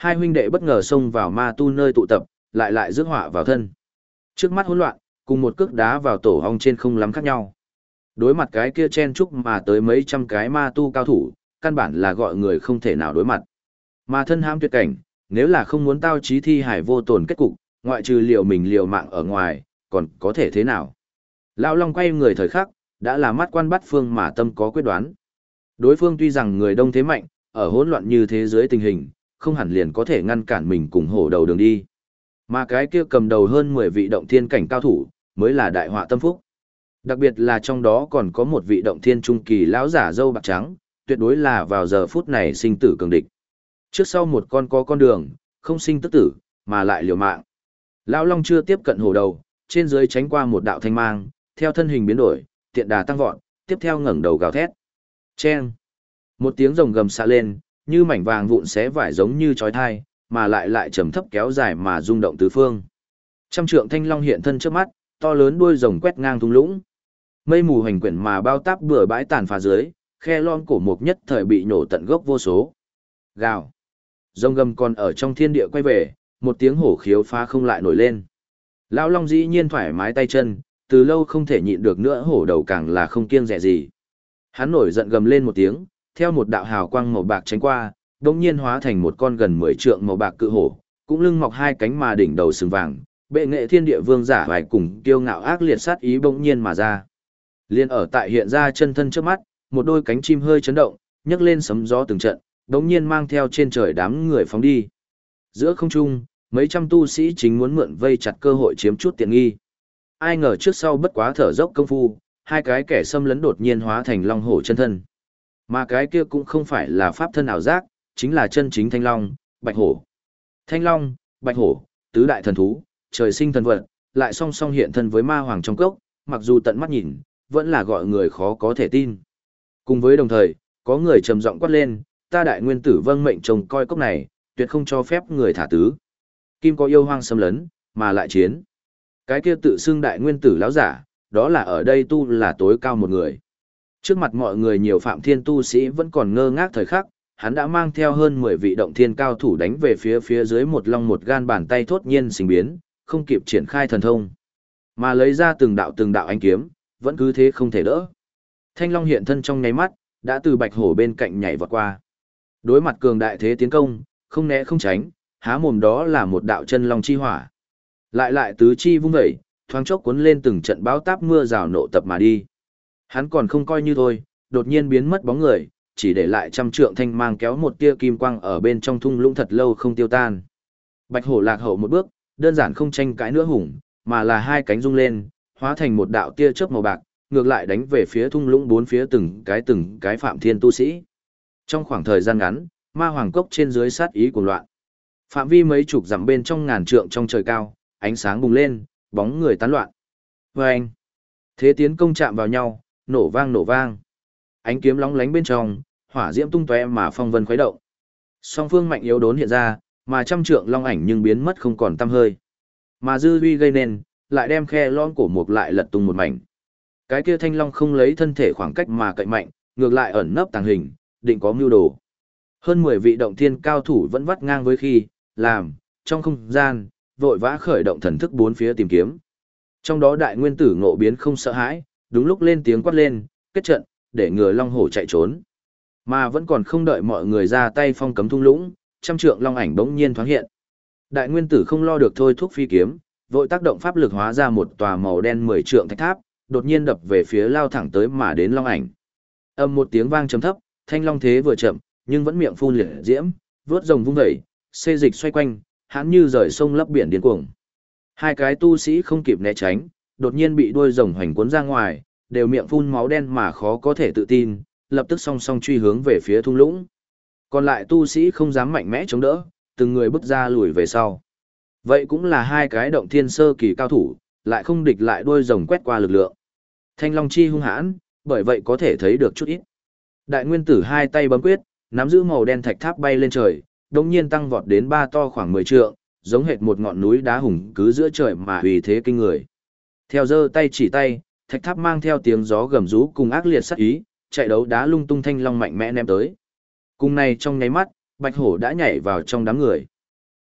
Hai huynh đệ bất ngờ xông vào ma tu nơi tụ tập, lại rước họa vào thân. Trước mắt hỗn loạn, cùng một cước đá vào tổ ong trên không lắm khác nhau. Đối mặt cái kia chen chúc mà tới mấy trăm cái ma tu cao thủ, căn bản là gọi người không thể nào đối mặt. Mà thân ham tuyệt cảnh, nếu là không muốn tao chí thi hải vô tổn kết cục, ngoại trừ liều mình liều mạng ở ngoài, còn có thể thế nào? Lão Long quay người thời khắc, đã là mắt quan bắt phương mà tâm có quyết đoán. Đối phương tuy rằng người đông thế mạnh, ở hỗn loạn như thế giới tình hình, không hẳn liền có thể ngăn cản mình cùng hổ đầu đường đi. Mà cái kia cầm đầu hơn 10 vị động thiên cảnh cao thủ, mới là đại họa tâm phúc. Đặc biệt là trong đó còn có một vị động thiên trung kỳ lão giả râu bạc trắng, tuyệt đối là vào giờ phút này sinh tử cường địch. Trước sau một con có con đường, không sinh tức tử, mà lại liều mạng. Lão Long chưa tiếp cận hổ đầu, trên dưới tránh qua một đạo thanh mang, theo thân hình biến đổi, tiện đà tăng vọt, tiếp theo ngẩng đầu gào thét. Chen! Một tiếng rồng gầm xạ lên, như mảnh vàng vụn xé vải giống như chói tai, mà lại trầm thấp kéo dài mà rung động tứ phương. Trăm trượng thanh long hiện thân trước mắt, to lớn đuôi rồng quét ngang thung lũng. Mây mù hoành quyển mà bao táp bừa bãi tàn phá dưới, khe lon cổ mục nhất thời bị nổ tận gốc vô số. Gào. Rồng gầm còn ở trong thiên địa quay về, một tiếng hổ khiếu phá không lại nổi lên. Lão Long dĩ nhiên thoải mái tay chân, từ lâu không thể nhịn được nữa, hổ đầu càng là không kiêng dè gì. Hắn nổi giận gầm lên một tiếng, theo một đạo hào quang màu bạc tránh qua, đột nhiên hóa thành một con gần 10 trượng màu bạc cự hổ, cũng lưng mọc hai cánh mà đỉnh đầu sừng vàng, bệ nghệ thiên địa vương giả vài cùng kiêu ngạo ác liệt sát ý bỗng nhiên mà ra. Liên ở tại hiện ra chân thân trước mắt, một đôi cánh chim hơi chấn động, nhấc lên sấm gió từng trận, đống nhiên mang theo trên trời đám người phóng đi. Giữa không trung, mấy trăm tu sĩ chính muốn mượn vây chặt cơ hội chiếm chút tiện nghi. Ai ngờ trước sau bất quá thở dốc công phu, hai cái kẻ xâm lấn đột nhiên hóa thành long hổ chân thân. Mà cái kia cũng không phải là pháp thân ảo giác, chính là chân chính thanh long, bạch hổ. Thanh long, bạch hổ, tứ đại thần thú, trời sinh thần vật, lại song song hiện thân với ma hoàng trong cốc, mặc dù tận mắt nhìn, vẫn là gọi người khó có thể tin. Cùng với đồng thời, có người trầm giọng quát lên, ta đại nguyên tử vâng mệnh trông coi cốc này, tuyệt không cho phép người thả tứ. Kim có yêu hoang xâm lấn, mà lại chiến. Cái kia tự xưng đại nguyên tử lão giả, đó là ở đây tu là tối cao một người. Trước mặt mọi người nhiều phạm thiên tu sĩ vẫn còn ngơ ngác thời khắc, hắn đã mang theo hơn 10 vị động thiên cao thủ đánh về phía dưới một long một gan bàn tay thốt nhiên sinh biến, không kịp triển khai thần thông. Mà lấy ra từng đạo ánh kiếm, vẫn cứ thế không thể đỡ. Thanh long hiện thân trong nháy mắt, đã từ bạch hổ bên cạnh nhảy vọt qua. Đối mặt cường đại thế tiến công, không né không tránh, há mồm đó là một đạo chân long chi hỏa. Lại tứ chi vung dậy, thoáng chốc cuốn lên từng trận bão táp mưa rào nộ tập mà đi. Hắn còn không coi như thôi, đột nhiên biến mất bóng người, chỉ để lại trăm trượng thanh mang kéo một tia kim quang ở bên trong thung lũng thật lâu không tiêu tan. Bạch hổ lạc hậu một bước, đơn giản không tranh cãi nữa hùng, mà là hai cánh rung lên, hóa thành một đạo tia chớp màu bạc, ngược lại đánh về phía thung lũng bốn phía từng cái phạm thiên tu sĩ. Trong khoảng thời gian ngắn, ma hoàng cốc trên dưới sát ý cuồng loạn. Phạm vi mấy chục dặm bên trong ngàn trượng trong trời cao, ánh sáng bùng lên, bóng người tán loạn. Vâng! Thế tiến công chạm vào nhau, nổ vang. Ánh kiếm lóng lánh bên trong, hỏa diễm tung tóe mà phong vân khuấy động. Song phương mạnh yếu đốn hiện ra, mà trăm trượng long ảnh nhưng biến mất không còn tăm hơi. Mà dư uy gây nên, lại đem khe lõm cổ mục lại lật tung một mảnh. Cái kia thanh long không lấy thân thể khoảng cách mà cậy mạnh, ngược lại ẩn nấp tàng hình, định có mưu đồ. Hơn 10 vị động thiên cao thủ vẫn vắt ngang với khi, làm, trong không gian, vội vã khởi động thần thức bốn phía tìm kiếm. Trong đó đại nguyên tử ngộ biến không sợ hãi, đúng lúc lên tiếng quát lên, kết trận, để ngừa long hổ chạy trốn. Mà vẫn còn không đợi mọi người ra tay phong cấm thung lũng, trăm trượng long ảnh bỗng nhiên thoáng hiện. Đại nguyên tử không lo được thôi thúc phi kiếm, vội tác động pháp lực hóa ra một tòa màu đen 10 trượng thạch tháp, đột nhiên đập về phía lao thẳng tới mà đến long ảnh. Âm một tiếng vang trầm thấp, thanh long thế vừa chậm, nhưng vẫn miệng phun liệt diễm, vớt rồng vung dậy, xê dịch xoay quanh, hắn như rời sông lấp biển điên cuồng. Hai cái tu sĩ không kịp né tránh, đột nhiên bị đuôi rồng hoành cuốn ra ngoài, đều miệng phun máu đen mà khó có thể tự tin, lập tức song song truy hướng về phía thung lũng. Còn lại tu sĩ không dám mạnh mẽ chống đỡ, từng người bước ra lùi về sau. Vậy cũng là hai cái động thiên sơ kỳ cao thủ, lại không địch lại đuôi rồng quét qua lực lượng. Thanh long chi hung hãn, bởi vậy có thể thấy được chút ít. Đại nguyên tử hai tay bấm quyết, nắm giữ màu đen thạch tháp bay lên trời, đột nhiên tăng vọt đến ba to khoảng 10 trượng, giống hệt một ngọn núi đá hùng cứ giữa trời mà uy thế kinh người. Theo giơ tay chỉ tay, thạch tháp mang theo tiếng gió gầm rú cùng ác liệt sát ý, chạy đấu đá lung tung thanh long mạnh mẽ ném tới. Cùng này trong nháy mắt, bạch hổ đã nhảy vào trong đám người.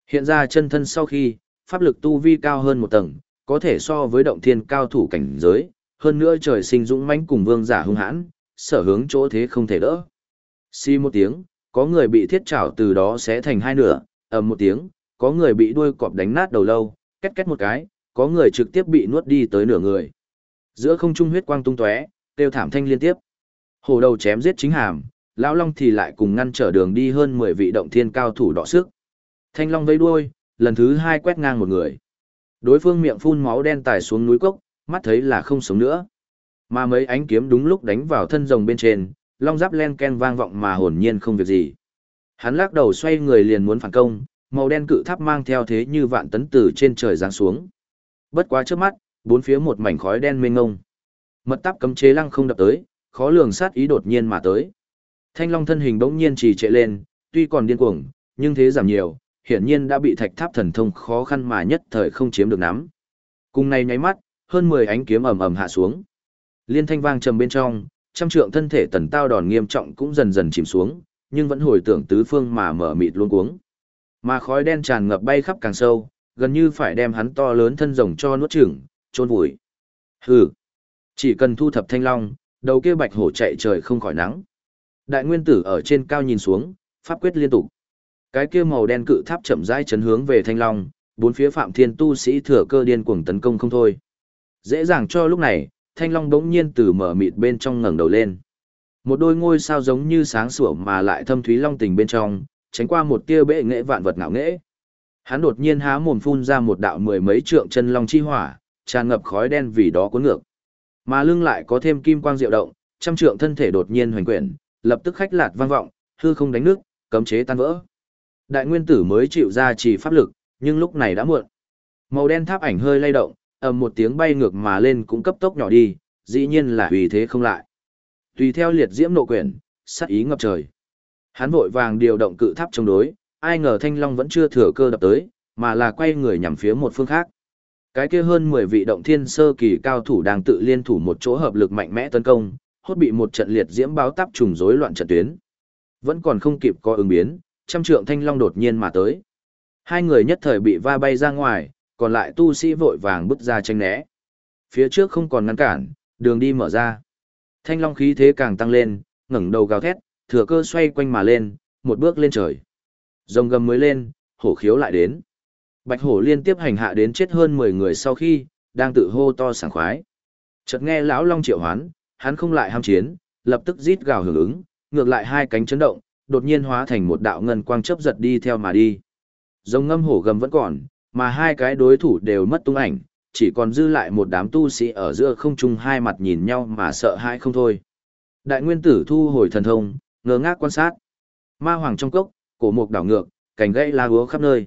Hiện ra chân thân sau khi, pháp lực tu vi cao hơn một tầng, có thể so với động thiên cao thủ cảnh giới, hơn nữa trời sinh dũng mãnh cùng vương giả hung hãn, sở hướng chỗ thế không thể đỡ. Xì một tiếng, có người bị thiết trảo từ đó xé thành hai nửa, ầm một tiếng, có người bị đuôi cọp đánh nát đầu lâu, két két một cái, có người trực tiếp bị nuốt đi tới nửa người. Giữa không trung huyết quang tung tóe, kêu thảm thanh liên tiếp. Hổ đầu chém giết chính hàm, lão long thì lại cùng ngăn trở đường đi hơn 10 vị động thiên cao thủ đọ sức. Thanh long vẫy đuôi, lần thứ 2 quét ngang một người. Đối phương miệng phun máu đen tải xuống núi cốc, mắt thấy là không sống nữa. Mà mấy ánh kiếm đúng lúc đánh vào thân rồng bên trên, long giáp len ken vang vọng mà hồn nhiên không việc gì. Hắn lắc đầu xoay người liền muốn phản công, màu đen cự tháp mang theo thế như vạn tấn từ trên trời giáng xuống. Bất quá trước mắt, bốn phía một mảnh khói đen mênh mông. Mật táp cấm chế lăng không đập tới, khó lường sát ý đột nhiên mà tới. Thanh long thân hình bỗng nhiên trì trệ lên, tuy còn điên cuồng, nhưng thế giảm nhiều, hiển nhiên đã bị thạch tháp thần thông khó khăn mà nhất thời không chiếm được nắm. Cùng này nháy mắt, hơn 10 ánh kiếm ầm ầm hạ xuống. Liên thanh vang trầm bên trong, trăm trượng thân thể tần tao đòn nghiêm trọng cũng dần dần chìm xuống, nhưng vẫn hồi tưởng tứ phương mà mở mịt luống cuống. Mà khói đen tràn ngập bay khắp càng sâu, gần như phải đem hắn to lớn thân rồng cho nuốt chửng, chôn vùi. Hừ, chỉ cần thu thập thanh long, đầu kia bạch hổ chạy trời không khỏi nắng. Đại nguyên tử ở trên cao nhìn xuống, pháp quyết liên tục. Cái kia màu đen cự tháp chậm rãi chấn hướng về thanh long, bốn phía phạm thiên tu sĩ thừa cơ điên cuồng tấn công không thôi. Dễ dàng cho lúc này, thanh long bỗng nhiên từ mở mịt bên trong ngẩng đầu lên. Một đôi ngôi sao giống như sáng sủa mà lại thâm thúy long tình bên trong, tránh qua một tia bệ nghệ vạn vật ngạo nghễ. Hắn đột nhiên há mồm phun ra một đạo mười mấy trượng chân long chi hỏa, tràn ngập khói đen vì đó cuốn ngược. Mà lưng lại có thêm kim quang diệu động, trăm trượng thân thể đột nhiên hoành quyển, lập tức khách lạt vang vọng, hư không đánh nước, cấm chế tan vỡ. Đại nguyên tử mới chịu ra trì pháp lực, nhưng lúc này đã muộn. Màu đen tháp ảnh hơi lay động, ầm một tiếng bay ngược mà lên cũng cấp tốc nhỏ đi, dĩ nhiên là vì thế không lại. Tùy theo liệt diễm nộ quyển, sát ý ngập trời. Hắn vội vàng điều động cự tháp chống đối, ai ngờ thanh long vẫn chưa thừa cơ đập tới, mà là quay người nhằm phía một phương khác. Cái kia hơn 10 vị động thiên sơ kỳ cao thủ đang tự liên thủ một chỗ hợp lực mạnh mẽ tấn công, hốt bị một trận liệt diễm báo táp trùng rối loạn trận tuyến. Vẫn còn không kịp có ứng biến, trăm trượng thanh long đột nhiên mà tới. Hai người nhất thời bị va bay ra ngoài, còn lại tu sĩ vội vàng bước ra tranh né. Phía trước không còn ngăn cản, đường đi mở ra. Thanh long khí thế càng tăng lên, ngẩng đầu gào thét, thừa cơ xoay quanh mà lên, một bước lên trời. Rồng gầm mới lên, hổ khiếu lại đến. Bạch hổ liên tiếp hành hạ đến chết hơn 10 người sau khi, đang tự hô to sảng khoái. Chợt nghe lão long triệu hoán, hắn không lại ham chiến, lập tức rít gào hưởng ứng, ngược lại hai cánh chấn động, đột nhiên hóa thành một đạo ngân quang chớp giật đi theo mà đi. Rồng ngâm hổ gầm vẫn còn, mà hai cái đối thủ đều mất tung ảnh, chỉ còn dư lại một đám tu sĩ ở giữa không trung hai mặt nhìn nhau mà sợ hãi không thôi. Đại nguyên tử thu hồi thần thông, ngơ ngác quan sát. Ma hoàng trong cốc, cổ mục đảo ngược, cành gãy lá úa khắp nơi.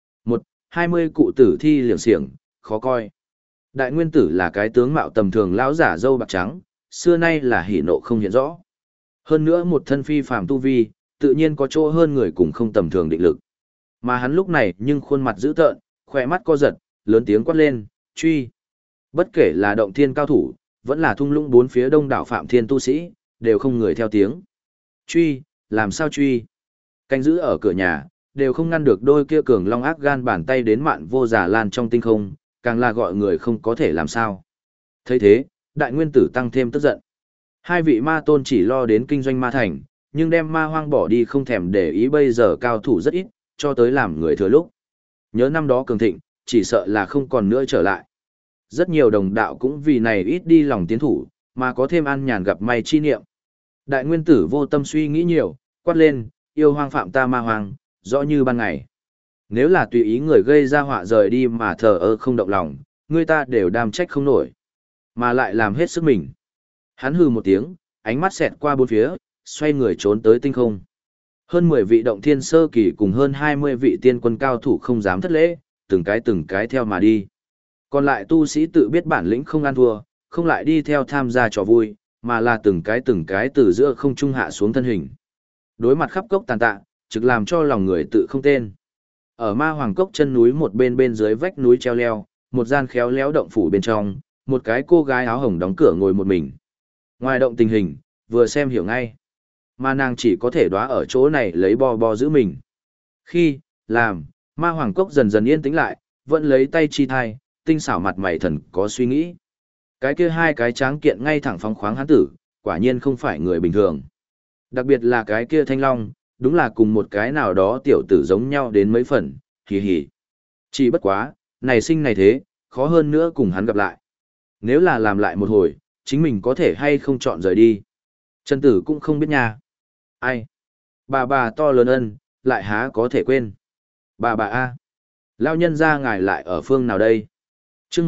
20 cụ tử thi liệng xiềng, khó coi. Đại nguyên tử là cái tướng mạo tầm thường lão giả râu bạc trắng, xưa nay là hỉ nộ không hiện rõ. Hơn nữa một thân phi phàm tu vi, tự nhiên có chỗ hơn người cùng không tầm thường định lực. Mà hắn lúc này nhưng khuôn mặt dữ tợn, khỏe mắt co giật, lớn tiếng quát lên, truy. Bất kể là động thiên cao thủ, vẫn là thung lũng bốn phía đông đảo phạm thiên tu sĩ, đều không người theo tiếng. Truy, làm sao truy? Canh giữ ở cửa nhà, đều không ngăn được đôi kia cường long ác gan bàn tay đến mạn vô giả lan trong tinh không, càng là gọi người không có thể làm sao. Thấy thế, đại nguyên tử tăng thêm tức giận. Hai vị ma tôn chỉ lo đến kinh doanh ma thành, nhưng đem ma hoang bỏ đi không thèm để ý bây giờ cao thủ rất ít, cho tới làm người thừa lúc. Nhớ năm đó cường thịnh, chỉ sợ là không còn nữa trở lại. Rất nhiều đồng đạo cũng vì này ít đi lòng tiến thủ, mà có thêm an nhàn gặp may chi niệm. Đại nguyên tử vô tâm suy nghĩ nhiều, quát lên, yêu hoang phạm ta ma hoang, rõ như ban ngày. Nếu là tùy ý người gây ra họa rời đi mà thờ ơ không động lòng, người ta đều đam trách không nổi, mà lại làm hết sức mình. Hắn hừ một tiếng, ánh mắt xẹt qua bốn phía, xoay người trốn tới tinh không. Hơn 10 vị động thiên sơ kỳ cùng hơn 20 vị tiên quân cao thủ không dám thất lễ, từng cái theo mà đi. Còn lại tu sĩ tự biết bản lĩnh không ăn thua, không lại đi theo tham gia trò vui, mà là từng cái từ giữa không trung hạ xuống thân hình. Đối mặt khắp cốc tàn tạ, trực làm cho lòng người tự không tên. Ở ma hoàng cốc chân núi một bên bên dưới vách núi treo leo, một gian khéo léo động phủ bên trong, một cái cô gái áo hồng đóng cửa ngồi một mình. Ngoài động tình hình, vừa xem hiểu ngay. Mà nàng chỉ có thể đóa ở chỗ này lấy bo bo giữ mình. Khi, làm, Ma Hoàng Cốc dần dần yên tĩnh lại, vẫn lấy tay chi thai, tinh xảo mặt mày thần có suy nghĩ. Cái kia hai cái tráng kiện ngay thẳng phóng khoáng hán tử, quả nhiên không phải người bình thường. Đặc biệt là cái kia Thanh Long, đúng là cùng một cái nào đó tiểu tử giống nhau đến mấy phần, hì hì. Chỉ bất quá, này sinh này thế, khó hơn nữa cùng hắn gặp lại. Nếu là làm lại một hồi, chính mình có thể hay không chọn rời đi. Trần Tử cũng không biết nha. Ai? Bà to lớn ân, lại há có thể quên. Bà A. Lao nhân ra ngài lại ở phương nào đây? chương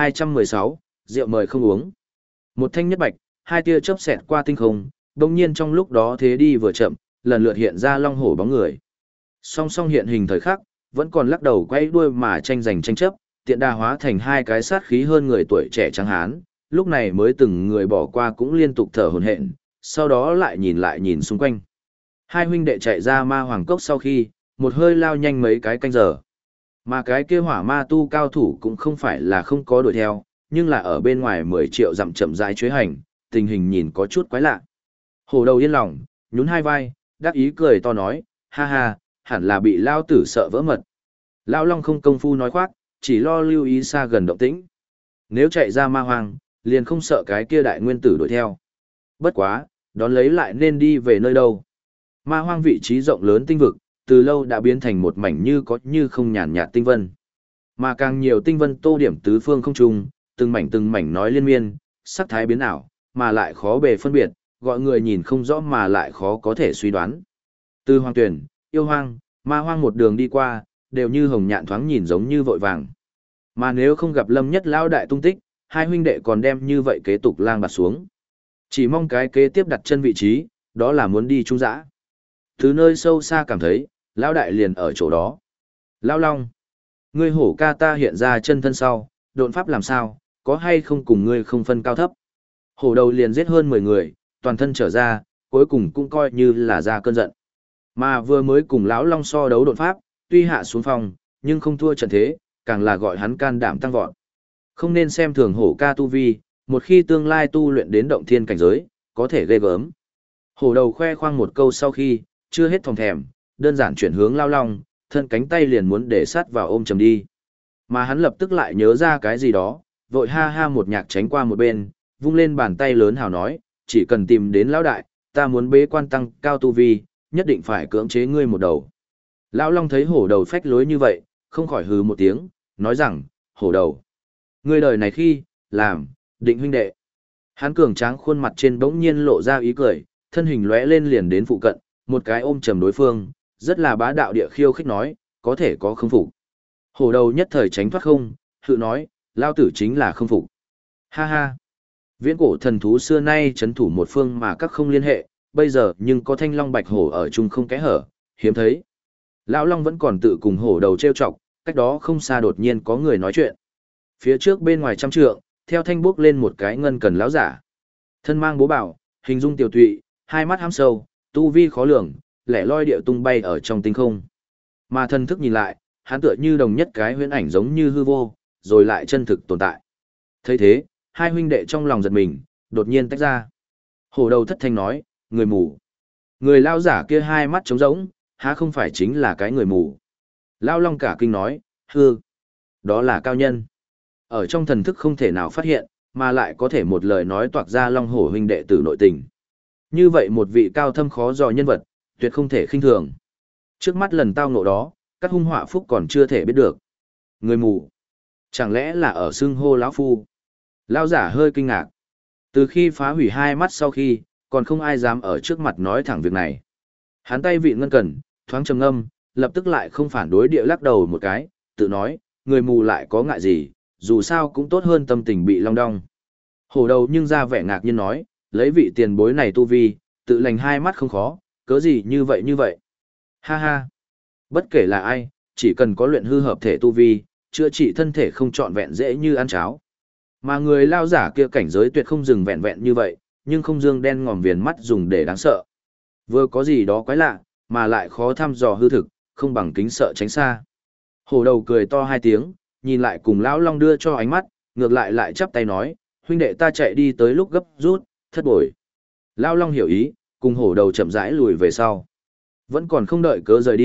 1216, rượu mời không uống. Một thanh nhất bạch, hai tia chớp xẹt qua tinh không, đồng nhiên trong lúc đó thế đi vừa chậm, lần lượt hiện ra long hổ bóng người. Song song hiện hình thời khắc, vẫn còn lắc đầu quay đuôi mà tranh giành tranh chấp, tiện đà hóa thành hai cái sát khí hơn người tuổi trẻ trắng hán, lúc này mới từng người bỏ qua cũng liên tục thở hổn hển, sau đó lại nhìn xung quanh. Hai huynh đệ chạy ra ma hoàng cốc sau khi, một hơi lao nhanh mấy cái canh giờ. Mà cái kia hỏa ma tu cao thủ cũng không phải là không có đuổi theo, nhưng là ở bên ngoài 10 triệu dặm chậm rãi chuyế hành, tình hình nhìn có chút quái lạ. Hổ đầu yên lòng, nhún hai vai, đắc ý cười to nói, ha ha, hẳn là bị lao tử sợ vỡ mật. Lao long không công phu nói khoác, chỉ lo lưu ý xa gần động tĩnh. Nếu chạy ra ma hoàng, liền không sợ cái kia đại nguyên tử đuổi theo. Bất quá, đón lấy lại nên đi về nơi đâu. Ma hoang vị trí rộng lớn tinh vực, từ lâu đã biến thành một mảnh như có như không nhàn nhạt tinh vân. Mà càng nhiều tinh vân tô điểm tứ phương không trung, từng mảnh nói liên miên, sắc thái biến ảo, mà lại khó bề phân biệt, gọi người nhìn không rõ mà lại khó có thể suy đoán. Từ hoang tuyển, yêu hoang, ma hoang một đường đi qua, đều như hồng nhạn thoáng nhìn giống như vội vàng. Mà nếu không gặp Lâm Nhất Lao đại tung tích, hai huynh đệ còn đem như vậy kế tục lang bạt xuống. Chỉ mong cái kế tiếp đặt chân vị trí, đó là muốn đi trung dã. Từ nơi sâu xa cảm thấy, Lão đại liền ở chỗ đó. Lão Long, ngươi hổ ca ta hiện ra chân thân sau, độn pháp làm sao, có hay không cùng ngươi không phân cao thấp. Hổ đầu liền giết hơn 10 người, toàn thân trở ra, cuối cùng cũng coi như là ra cơn giận. Mà vừa mới cùng Lão Long so đấu độn pháp, tuy hạ xuống phòng, nhưng không thua trận thế, càng là gọi hắn can đảm tăng vọt. Không nên xem thường hổ ca tu vi, một khi tương lai tu luyện đến động thiên cảnh giới, có thể ghê gớm. Hổ đầu khoe khoang một câu sau khi, chưa hết thòng thèm, đơn giản chuyển hướng Lao Long, thân cánh tay liền muốn để sát vào ôm chầm đi. Mà hắn lập tức lại nhớ ra cái gì đó, vội ha ha một nhạc tránh qua một bên, vung lên bàn tay lớn hào nói, chỉ cần tìm đến Lão đại, ta muốn bế quan tăng cao tu vi, nhất định phải cưỡng chế ngươi một đầu. Lão Long thấy hổ đầu phách lối như vậy, không khỏi hừ một tiếng, nói rằng, hổ đầu. Ngươi đời này khi, làm, định huynh đệ. Hắn cường tráng khuôn mặt trên bỗng nhiên lộ ra ý cười, thân hình lóe lên liền đến phụ cận, một cái ôm chầm đối phương, rất là bá đạo địa khiêu khích nói, có thể có không phục. Hổ đầu nhất thời tránh thoát không, hự nói, lao tử chính là không phục. Ha ha. Viễn cổ thần thú xưa nay chấn thủ một phương mà các không liên hệ, bây giờ nhưng có thanh long bạch hổ ở chung không kẽ hở, hiếm thấy. Lão Long vẫn còn tự cùng hổ đầu trêu chọc, cách đó không xa đột nhiên có người nói chuyện. Phía trước bên ngoài trăm trượng, theo thanh bước lên một cái ngân cần lão giả. Thân mang bố bảo, hình dung tiểu tụy, hai mắt hám sâu, tu vi khó lường, lẻ loi điệu tung bay ở trong tinh không. Mà thân thức nhìn lại, hắn tựa như đồng nhất cái huyễn ảnh giống như hư vô, rồi lại chân thực tồn tại. Thấy thế, hai huynh đệ trong lòng giật mình, đột nhiên tách ra. Hổ đầu thất thanh nói, người mù. Người lao giả kia hai mắt trống rỗng, há không phải chính là cái người mù. Lao Long cả kinh nói, hư, đó là cao nhân. Ở trong thần thức không thể nào phát hiện, mà lại có thể một lời nói toạc ra Long Hổ huynh đệ tử nội tình. Như vậy một vị cao thâm khó dò nhân vật, tuyệt không thể khinh thường. Trước mắt lần tao ngộ đó, các hung họa phúc còn chưa thể biết được. Người mù, chẳng lẽ là ở xưng hô lão phu? Lão giả hơi kinh ngạc. Từ khi phá hủy hai mắt sau khi, còn không ai dám ở trước mặt nói thẳng việc này. Hắn tay vị ngân cần, thoáng trầm ngâm, lập tức lại không phản đối địa lắc đầu một cái, tự nói, người mù lại có ngại gì, dù sao cũng tốt hơn tâm tình bị long đong. Hổ đầu nhưng ra vẻ ngạc nhiên nói, lấy vị tiền bối này tu vi, tự lành hai mắt không khó, cớ gì như vậy như vậy. Ha ha, bất kể là ai, chỉ cần có luyện hư hợp thể tu vi, chữa trị thân thể không trọn vẹn dễ như ăn cháo. Mà người lao giả kia cảnh giới tuyệt không dừng vẹn vẹn như vậy, nhưng không dương đen ngòm viền mắt dùng để đáng sợ. Vừa có gì đó quái lạ, mà lại khó thăm dò hư thực, không bằng kính sợ tránh xa. Hổ đầu cười to hai tiếng, nhìn lại cùng lão Long đưa cho ánh mắt, ngược lại lại chắp tay nói, huynh đệ ta chạy đi tới lúc gấp rút, thất bội. Lão Long hiểu ý, cùng hổ đầu chậm rãi lùi về sau. Vẫn còn không đợi cớ rời đi,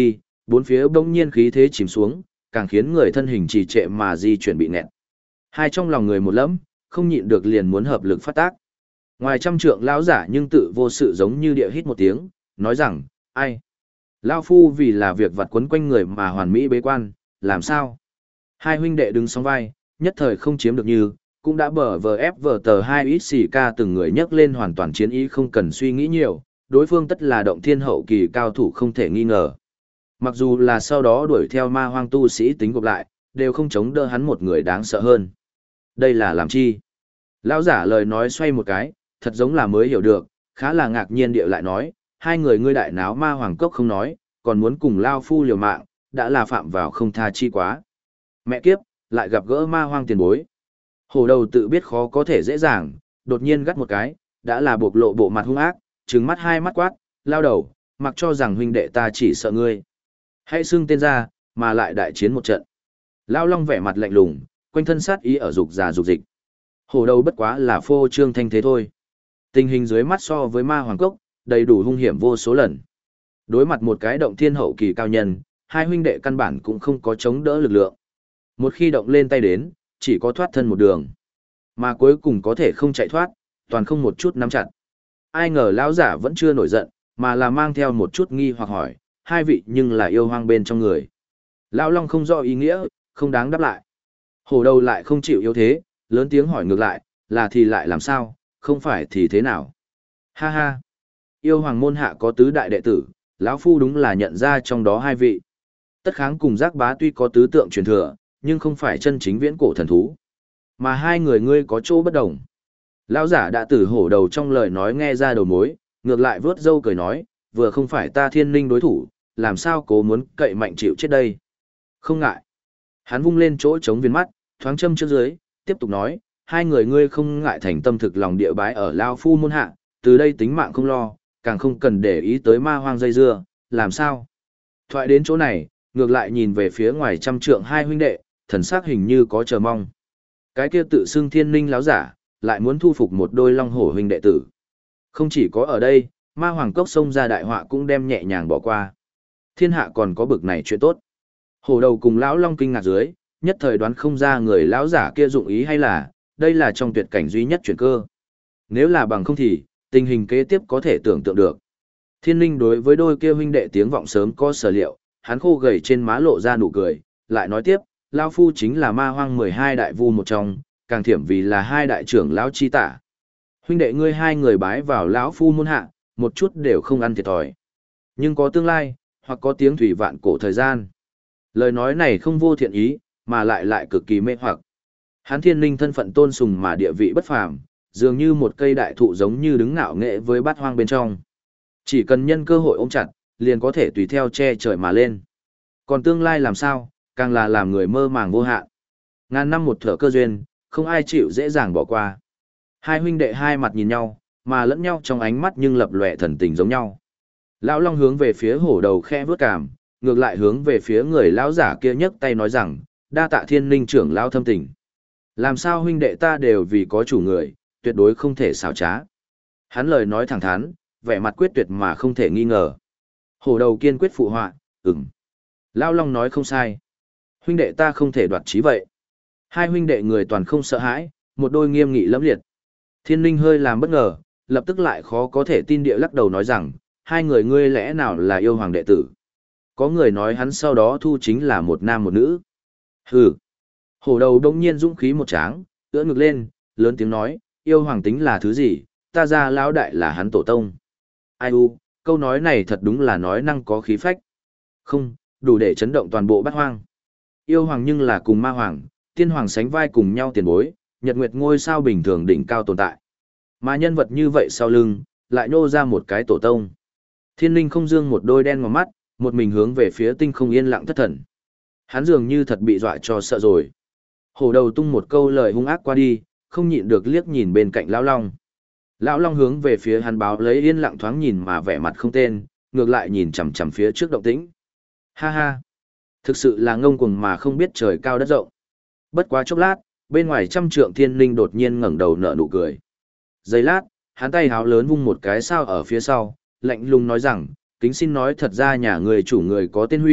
bốn phía bỗng nhiên khí thế chìm xuống, càng khiến người thân hình trì trệ mà di chuyển bị nghẹt. Hai trong lòng người một lẫm, không nhịn được liền muốn hợp lực phát tác. Ngoài trăm trượng lão giả nhưng tự vô sự giống như địa hít một tiếng, nói rằng, ai? Lão phu vì là việc vặt quấn quanh người mà hoàn mỹ bế quan, làm sao? Hai huynh đệ đứng song vai, nhất thời không chiếm được như, cũng đã bờ vờ ép vờ tờ hai ít xì ca từng người nhấc lên hoàn toàn chiến ý không cần suy nghĩ nhiều, đối phương tất là động thiên hậu kỳ cao thủ không thể nghi ngờ. Mặc dù là sau đó đuổi theo ma hoang tu sĩ tính gộp lại, đều không chống đỡ hắn một người đáng sợ hơn. Đây là làm chi? Lão giả lời nói xoay một cái, thật giống là mới hiểu được, khá là ngạc nhiên địa lại nói, hai người ngươi đại náo ma hoàng cốc không nói, còn muốn cùng lao phu liều mạng, đã là phạm vào không tha chi quá. Mẹ kiếp, lại gặp gỡ ma hoang tiền bối. Hổ đầu tự biết khó có thể dễ dàng, đột nhiên gắt một cái, đã là bộc lộ bộ mặt hung ác, trừng mắt hai mắt quát, lao đầu, mặc cho rằng huynh đệ ta chỉ sợ ngươi. Hãy xưng tên ra, mà lại đại chiến một trận. Lao Long vẻ mặt lạnh lùng, quanh thân sát ý ở dục già dục dịch. Hổ đầu bất quá là phô trương thanh thế thôi. Tình hình dưới mắt so với ma hoàng cốc, đầy đủ hung hiểm vô số lần. Đối mặt một cái động thiên hậu kỳ cao nhân, hai huynh đệ căn bản cũng không có chống đỡ lực lượng. Một khi động lên tay đến, chỉ có thoát thân một đường. Mà cuối cùng có thể không chạy thoát, toàn không một chút nắm chặt. Ai ngờ lão giả vẫn chưa nổi giận, mà là mang theo một chút nghi hoặc hỏi, hai vị nhưng là yêu hoang bên trong người. Lão Long không rõ ý nghĩa, không đáng đáp lại. Hổ đầu lại không chịu yếu thế, lớn tiếng hỏi ngược lại, là thì lại làm sao, không phải thì thế nào. Ha ha, yêu hoàng môn hạ có tứ đại đệ tử, lão phu đúng là nhận ra trong đó hai vị. Tất Kháng cùng Giác Bá tuy có tứ tượng truyền thừa, nhưng không phải chân chính viễn cổ thần thú. Mà hai người ngươi có chỗ bất đồng. Lão giả đã từ hổ đầu trong lời nói nghe ra đầu mối, ngược lại vớt râu cười nói, vừa không phải ta thiên linh đối thủ, làm sao cố muốn cậy mạnh chịu chết đây. Không ngại. Hắn vung lên chỗ trống viên mắt, thoáng châm trước dưới, tiếp tục nói, hai người ngươi không ngại thành tâm thực lòng địa bái ở Lao Phu môn hạ, từ đây tính mạng không lo, càng không cần để ý tới ma hoang dây dưa, làm sao? Thoại đến chỗ này, ngược lại nhìn về phía ngoài trăm trượng hai huynh đệ, thần sắc hình như có chờ mong. Cái kia tự xưng thiên linh láo giả, lại muốn thu phục một đôi long hổ huynh đệ tử. Không chỉ có ở đây, ma hoàng cốc xông ra đại họa cũng đem nhẹ nhàng bỏ qua. Thiên hạ còn có bực này chuyện tốt. Hổ đầu cùng lão long kinh ngạc dưới, nhất thời đoán không ra người lão giả kia dụng ý hay là, đây là trong tuyệt cảnh duy nhất chuyển cơ. Nếu là bằng không thì, tình hình kế tiếp có thể tưởng tượng được. Thiên linh đối với đôi kia huynh đệ tiếng vọng sớm có sở liệu, hắn khô gầy trên má lộ ra nụ cười, lại nói tiếp, Lao Phu chính là ma hoang 12 đại vu một trong, càng thiểm vì là hai đại trưởng lão chi tả. Huynh đệ ngươi hai người bái vào lão Phu môn hạ, một chút đều không ăn thiệt thòi. Nhưng có tương lai, hoặc có tiếng thủy vạn cổ thời gian. Lời nói này không vô thiện ý, mà lại cực kỳ mê hoặc. Hán thiên linh thân phận tôn sùng mà địa vị bất phàm, dường như một cây đại thụ giống như đứng ngạo nghệ với bát hoang bên trong. Chỉ cần nhân cơ hội ôm chặt, liền có thể tùy theo che trời mà lên. Còn tương lai làm sao, càng là làm người mơ màng vô hạn. Ngàn năm một thở cơ duyên, không ai chịu dễ dàng bỏ qua. Hai huynh đệ hai mặt nhìn nhau, mà lẫn nhau trong ánh mắt nhưng lập lòe thần tình giống nhau. Lão Long hướng về phía hổ đầu khe vướt cảm, ngược lại hướng về phía người lão giả kia nhấc tay nói rằng, đa tạ thiên linh trưởng lão thâm tình. Làm sao huynh đệ ta đều vì có chủ người, tuyệt đối không thể xảo trá. Hắn lời nói thẳng thắn, vẻ mặt quyết tuyệt mà không thể nghi ngờ. Hổ đầu kiên quyết phụ họa, Lão Long nói không sai. Huynh đệ ta không thể đoạt chí vậy. Hai huynh đệ người toàn không sợ hãi, một đôi nghiêm nghị lẫm liệt. Thiên linh hơi làm bất ngờ, lập tức lại khó có thể tin địa lắc đầu nói rằng, hai người ngươi lẽ nào là yêu hoàng đệ tử. Có người nói hắn sau đó thu chính là một nam một nữ. Hừ. Hổ đầu đông nhiên dũng khí một tráng, ưỡn ngực lên, lớn tiếng nói, yêu hoàng tính là thứ gì, ta ra lão đại là hắn tổ tông. Ai u, câu nói này thật đúng là nói năng có khí phách. Không, đủ để chấn động toàn bộ bát hoang. Yêu hoàng nhưng là cùng ma hoàng, tiên hoàng sánh vai cùng nhau tiền bối, nhật nguyệt ngôi sao bình thường đỉnh cao tồn tại. Mà nhân vật như vậy sau lưng, lại nô ra một cái tổ tông. Thiên linh không dương một đôi đen ngòm mắt, một mình hướng về phía tinh không yên lặng thất thần. Hắn dường như thật bị dọa cho sợ rồi. Hổ đầu tung một câu lời hung ác qua đi, không nhịn được liếc nhìn bên cạnh Lão Long. Lão Long hướng về phía hắn báo lấy yên lặng thoáng nhìn mà vẻ mặt không tên, ngược lại nhìn chằm chằm phía trước động tĩnh. Ha ha, thực sự là ngông cuồng mà không biết trời cao đất rộng. Bất quá chốc lát, bên ngoài trăm trượng thiên linh đột nhiên ngẩng đầu nở nụ cười. Giây lát, hắn tay háo lớn vung một cái sao ở phía sau, lạnh lùng nói rằng, kính xin nói thật ra nhà người chủ người có tên Huy,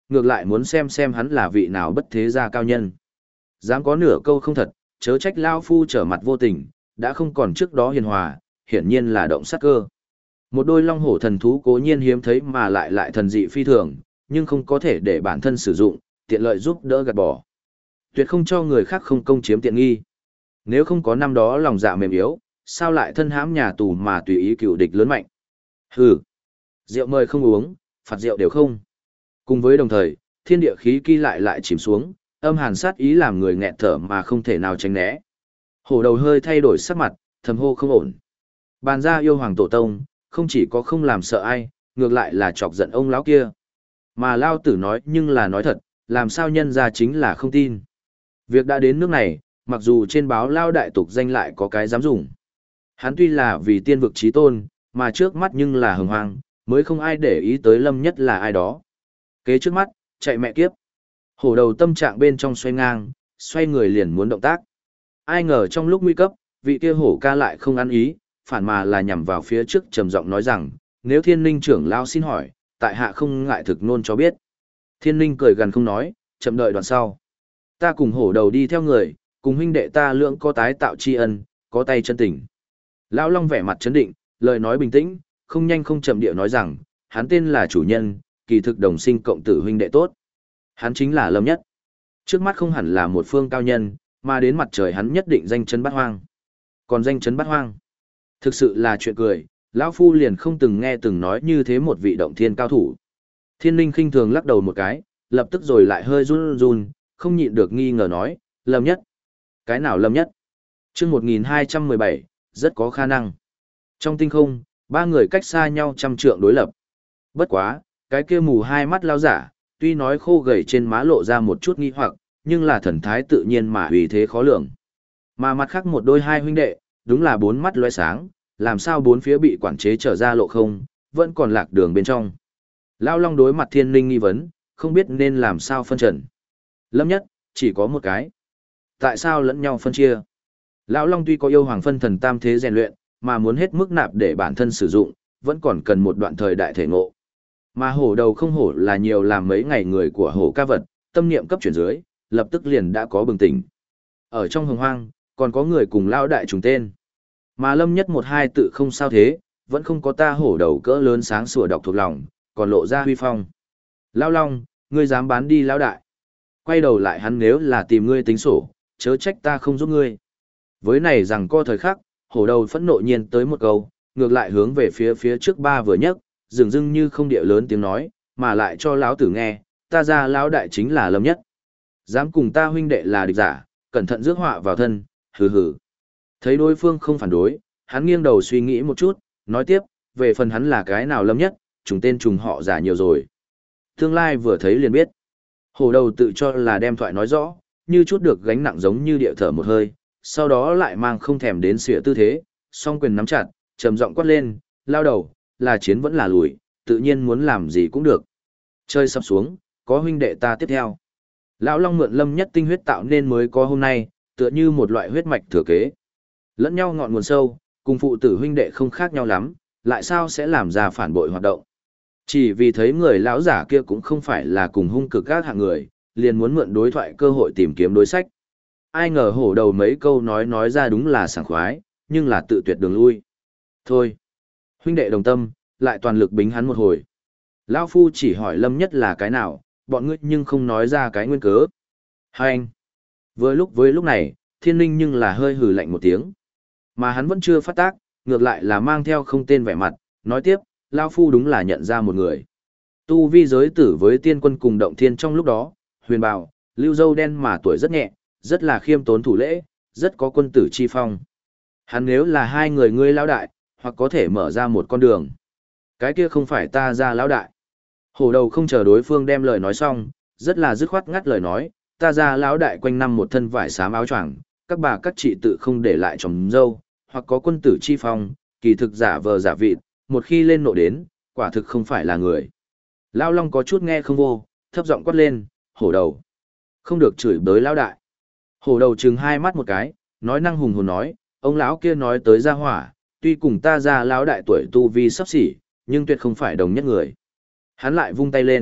ngược lại muốn xem hắn là vị nào bất thế gia cao nhân. Dám có nửa câu không thật, chớ trách lao phu trở mặt vô tình, đã không còn trước đó hiền hòa, hiển nhiên là động sát cơ. Một đôi long hổ thần thú cố nhiên hiếm thấy mà lại thần dị phi thường, nhưng không có thể để bản thân sử dụng, tiện lợi giúp đỡ gạt bỏ. Tuyệt không cho người khác không công chiếm tiện nghi. Nếu không có năm đó lòng dạ mềm yếu, sao lại thân hãm nhà tù mà tùy ý cựu địch lớn mạnh. Hừ, rượu mời không uống, phạt rượu đều không. Cùng với đồng thời, thiên địa khí kỳ lại chìm xuống, âm hàn sát ý làm người nghẹt thở mà không thể nào tránh né. Hổ đầu hơi thay đổi sắc mặt, thầm hô không ổn. Bàn ra yêu hoàng tổ tông, không chỉ có không làm sợ ai, ngược lại là chọc giận ông lão kia. Mà lao tử nói nhưng là nói thật, làm sao nhân ra chính là không tin. Việc đã đến nước này, mặc dù trên báo lao đại tục danh lại có cái dám dùng. Hắn tuy là vì tiên vực trí tôn, mà trước mắt nhưng là hồng hoang, mới không ai để ý tới Lâm Nhất là ai đó. Kế trước mắt, chạy mẹ kiếp. Hổ đầu tâm trạng bên trong xoay ngang, xoay người liền muốn động tác. Ai ngờ trong lúc nguy cấp, vị kia hổ ca lại không ăn ý, phản mà là nhằm vào phía trước trầm giọng nói rằng, nếu thiên ninh trưởng lao xin hỏi, tại hạ không ngại thực nôn cho biết. Thiên ninh cười gần không nói, chậm đợi đoạn sau. Ta cùng hổ đầu đi theo người, cùng huynh đệ ta lưỡng có tái tạo tri ân, có tay chân tình. Lão Long vẻ mặt chấn định, lời nói bình tĩnh, không nhanh không chậm điệu nói rằng, hắn tên là chủ nhân, kỳ thực đồng sinh cộng tử huynh đệ tốt. Hắn chính là Lâm Nhất. Trước mắt không hẳn là một phương cao nhân, mà đến mặt trời hắn nhất định danh chấn bát hoang. Còn danh chấn bát hoang, thực sự là chuyện cười, lão phu liền không từng nghe từng nói như thế một vị động thiên cao thủ. Thiên Linh khinh thường lắc đầu một cái, lập tức rồi lại hơi run run, không nhịn được nghi ngờ nói, Lâm Nhất. Cái nào Lâm Nhất? Chương 1217, rất có khả năng. Trong tinh không, ba người cách xa nhau trăm trượng đối lập. Bất quá, cái kia mù hai mắt lao giả, tuy nói khô gầy trên má lộ ra một chút nghi hoặc, nhưng là thần thái tự nhiên mà uy thế khó lường. Mà mặt khác một đôi hai huynh đệ, đúng là bốn mắt lóe sáng, làm sao bốn phía bị quản chế trở ra lộ không, vẫn còn lạc đường bên trong. Lao Long đối mặt Thiên Linh nghi vấn, không biết nên làm sao phân trần. Lâm Nhất, chỉ có một cái. Tại sao lẫn nhau phân chia? Lão Long tuy có yêu hoàng phân thần tam thế rèn luyện, mà muốn hết mức nạp để bản thân sử dụng, vẫn còn cần một đoạn thời đại thể ngộ. Mà hổ đầu không hổ là nhiều làm mấy ngày người của hổ ca vật, tâm niệm cấp chuyển dưới, lập tức liền đã có bừng tỉnh. Ở trong hồng hoang, còn có người cùng lao đại trùng tên. Mà Lâm Nhất một hai tự không sao thế, vẫn không có ta hổ đầu cỡ lớn sáng sủa đọc thuộc lòng, còn lộ ra huy phong. Lao Long, ngươi dám bán đi lão đại. Quay đầu lại hắn nếu là tìm ngươi tính sổ, chớ trách ta không giúp ngươi. Với này rằng co thời khắc, hổ đầu phẫn nộ nhiên tới một câu, ngược lại hướng về phía trước ba vừa nhấc, dường dưng như không địa lớn tiếng nói, mà lại cho lão tử nghe, ta ra lão đại chính là Lâm Nhất. Dám cùng ta huynh đệ là địch giả, cẩn thận rước họa vào thân, hừ hừ. Thấy đối phương không phản đối, hắn nghiêng đầu suy nghĩ một chút, nói tiếp, về phần hắn là cái nào Lâm Nhất, trùng tên trùng họ giả nhiều rồi. Tương lai vừa thấy liền biết. Hổ đầu tự cho là đem thoại nói rõ, như chút được gánh nặng giống như địa thở một hơi, sau đó lại mang không thèm đến xỉa tư thế, song quyền nắm chặt, trầm giọng quát lên, lao đầu, là chiến vẫn là lùi, tự nhiên muốn làm gì cũng được. Chơi sắp xuống, có huynh đệ ta tiếp theo. Lão Long mượn Lâm Nhất tinh huyết tạo nên mới có hôm nay, tựa như một loại huyết mạch thừa kế. Lẫn nhau ngọn nguồn sâu, cùng phụ tử huynh đệ không khác nhau lắm, lại sao sẽ làm ra phản bội hoạt động. Chỉ vì thấy người lão giả kia cũng không phải là cùng hung cực các hạng người, liền muốn mượn đối thoại cơ hội tìm kiếm đối sách. Ai ngờ hổ đầu mấy câu nói ra đúng là sảng khoái, nhưng là tự tuyệt đường lui. Thôi, huynh đệ đồng tâm, lại toàn lực bính hắn một hồi. Lão phu chỉ hỏi Lâm Nhất là cái nào, bọn ngươi nhưng không nói ra cái nguyên cớ. Hai anh. Với lúc này, Thiên Linh nhưng là hơi hừ lạnh một tiếng. Mà hắn vẫn chưa phát tác, ngược lại là mang theo không tên vẻ mặt, nói tiếp, Lão phu đúng là nhận ra một người. Tu vi giới tử với tiên quân cùng động thiên trong lúc đó, huyền bào, lưu dâu đen mà tuổi rất nhẹ, rất là khiêm tốn thủ lễ, rất có quân tử chi phong. Hắn nếu là hai người ngươi lão đại, hoặc có thể mở ra một con đường. Cái kia không phải ta ra lão đại. Hổ đầu không chờ đối phương đem lời nói xong, rất là dứt khoát ngắt lời nói, ta ra lão đại quanh năm một thân vải xám áo choàng, các bà các chị tự không để lại trồng dâu, hoặc có quân tử chi phong, kỳ thực giả vờ giả vịt, một khi lên nộ đến, quả thực không phải là người. Lão Long có chút nghe không vô, thấp giọng quát lên, hổ đầu. Không được chửi bới lão đại. Hổ đầu trừng hai mắt một cái, nói năng hùng hồn nói, ông lão kia nói tới gia hỏa, tuy cùng ta ra lão đại tuổi tu vi sắp xỉ, nhưng tuyệt không phải đồng nhất người. Hắn lại vung tay lên,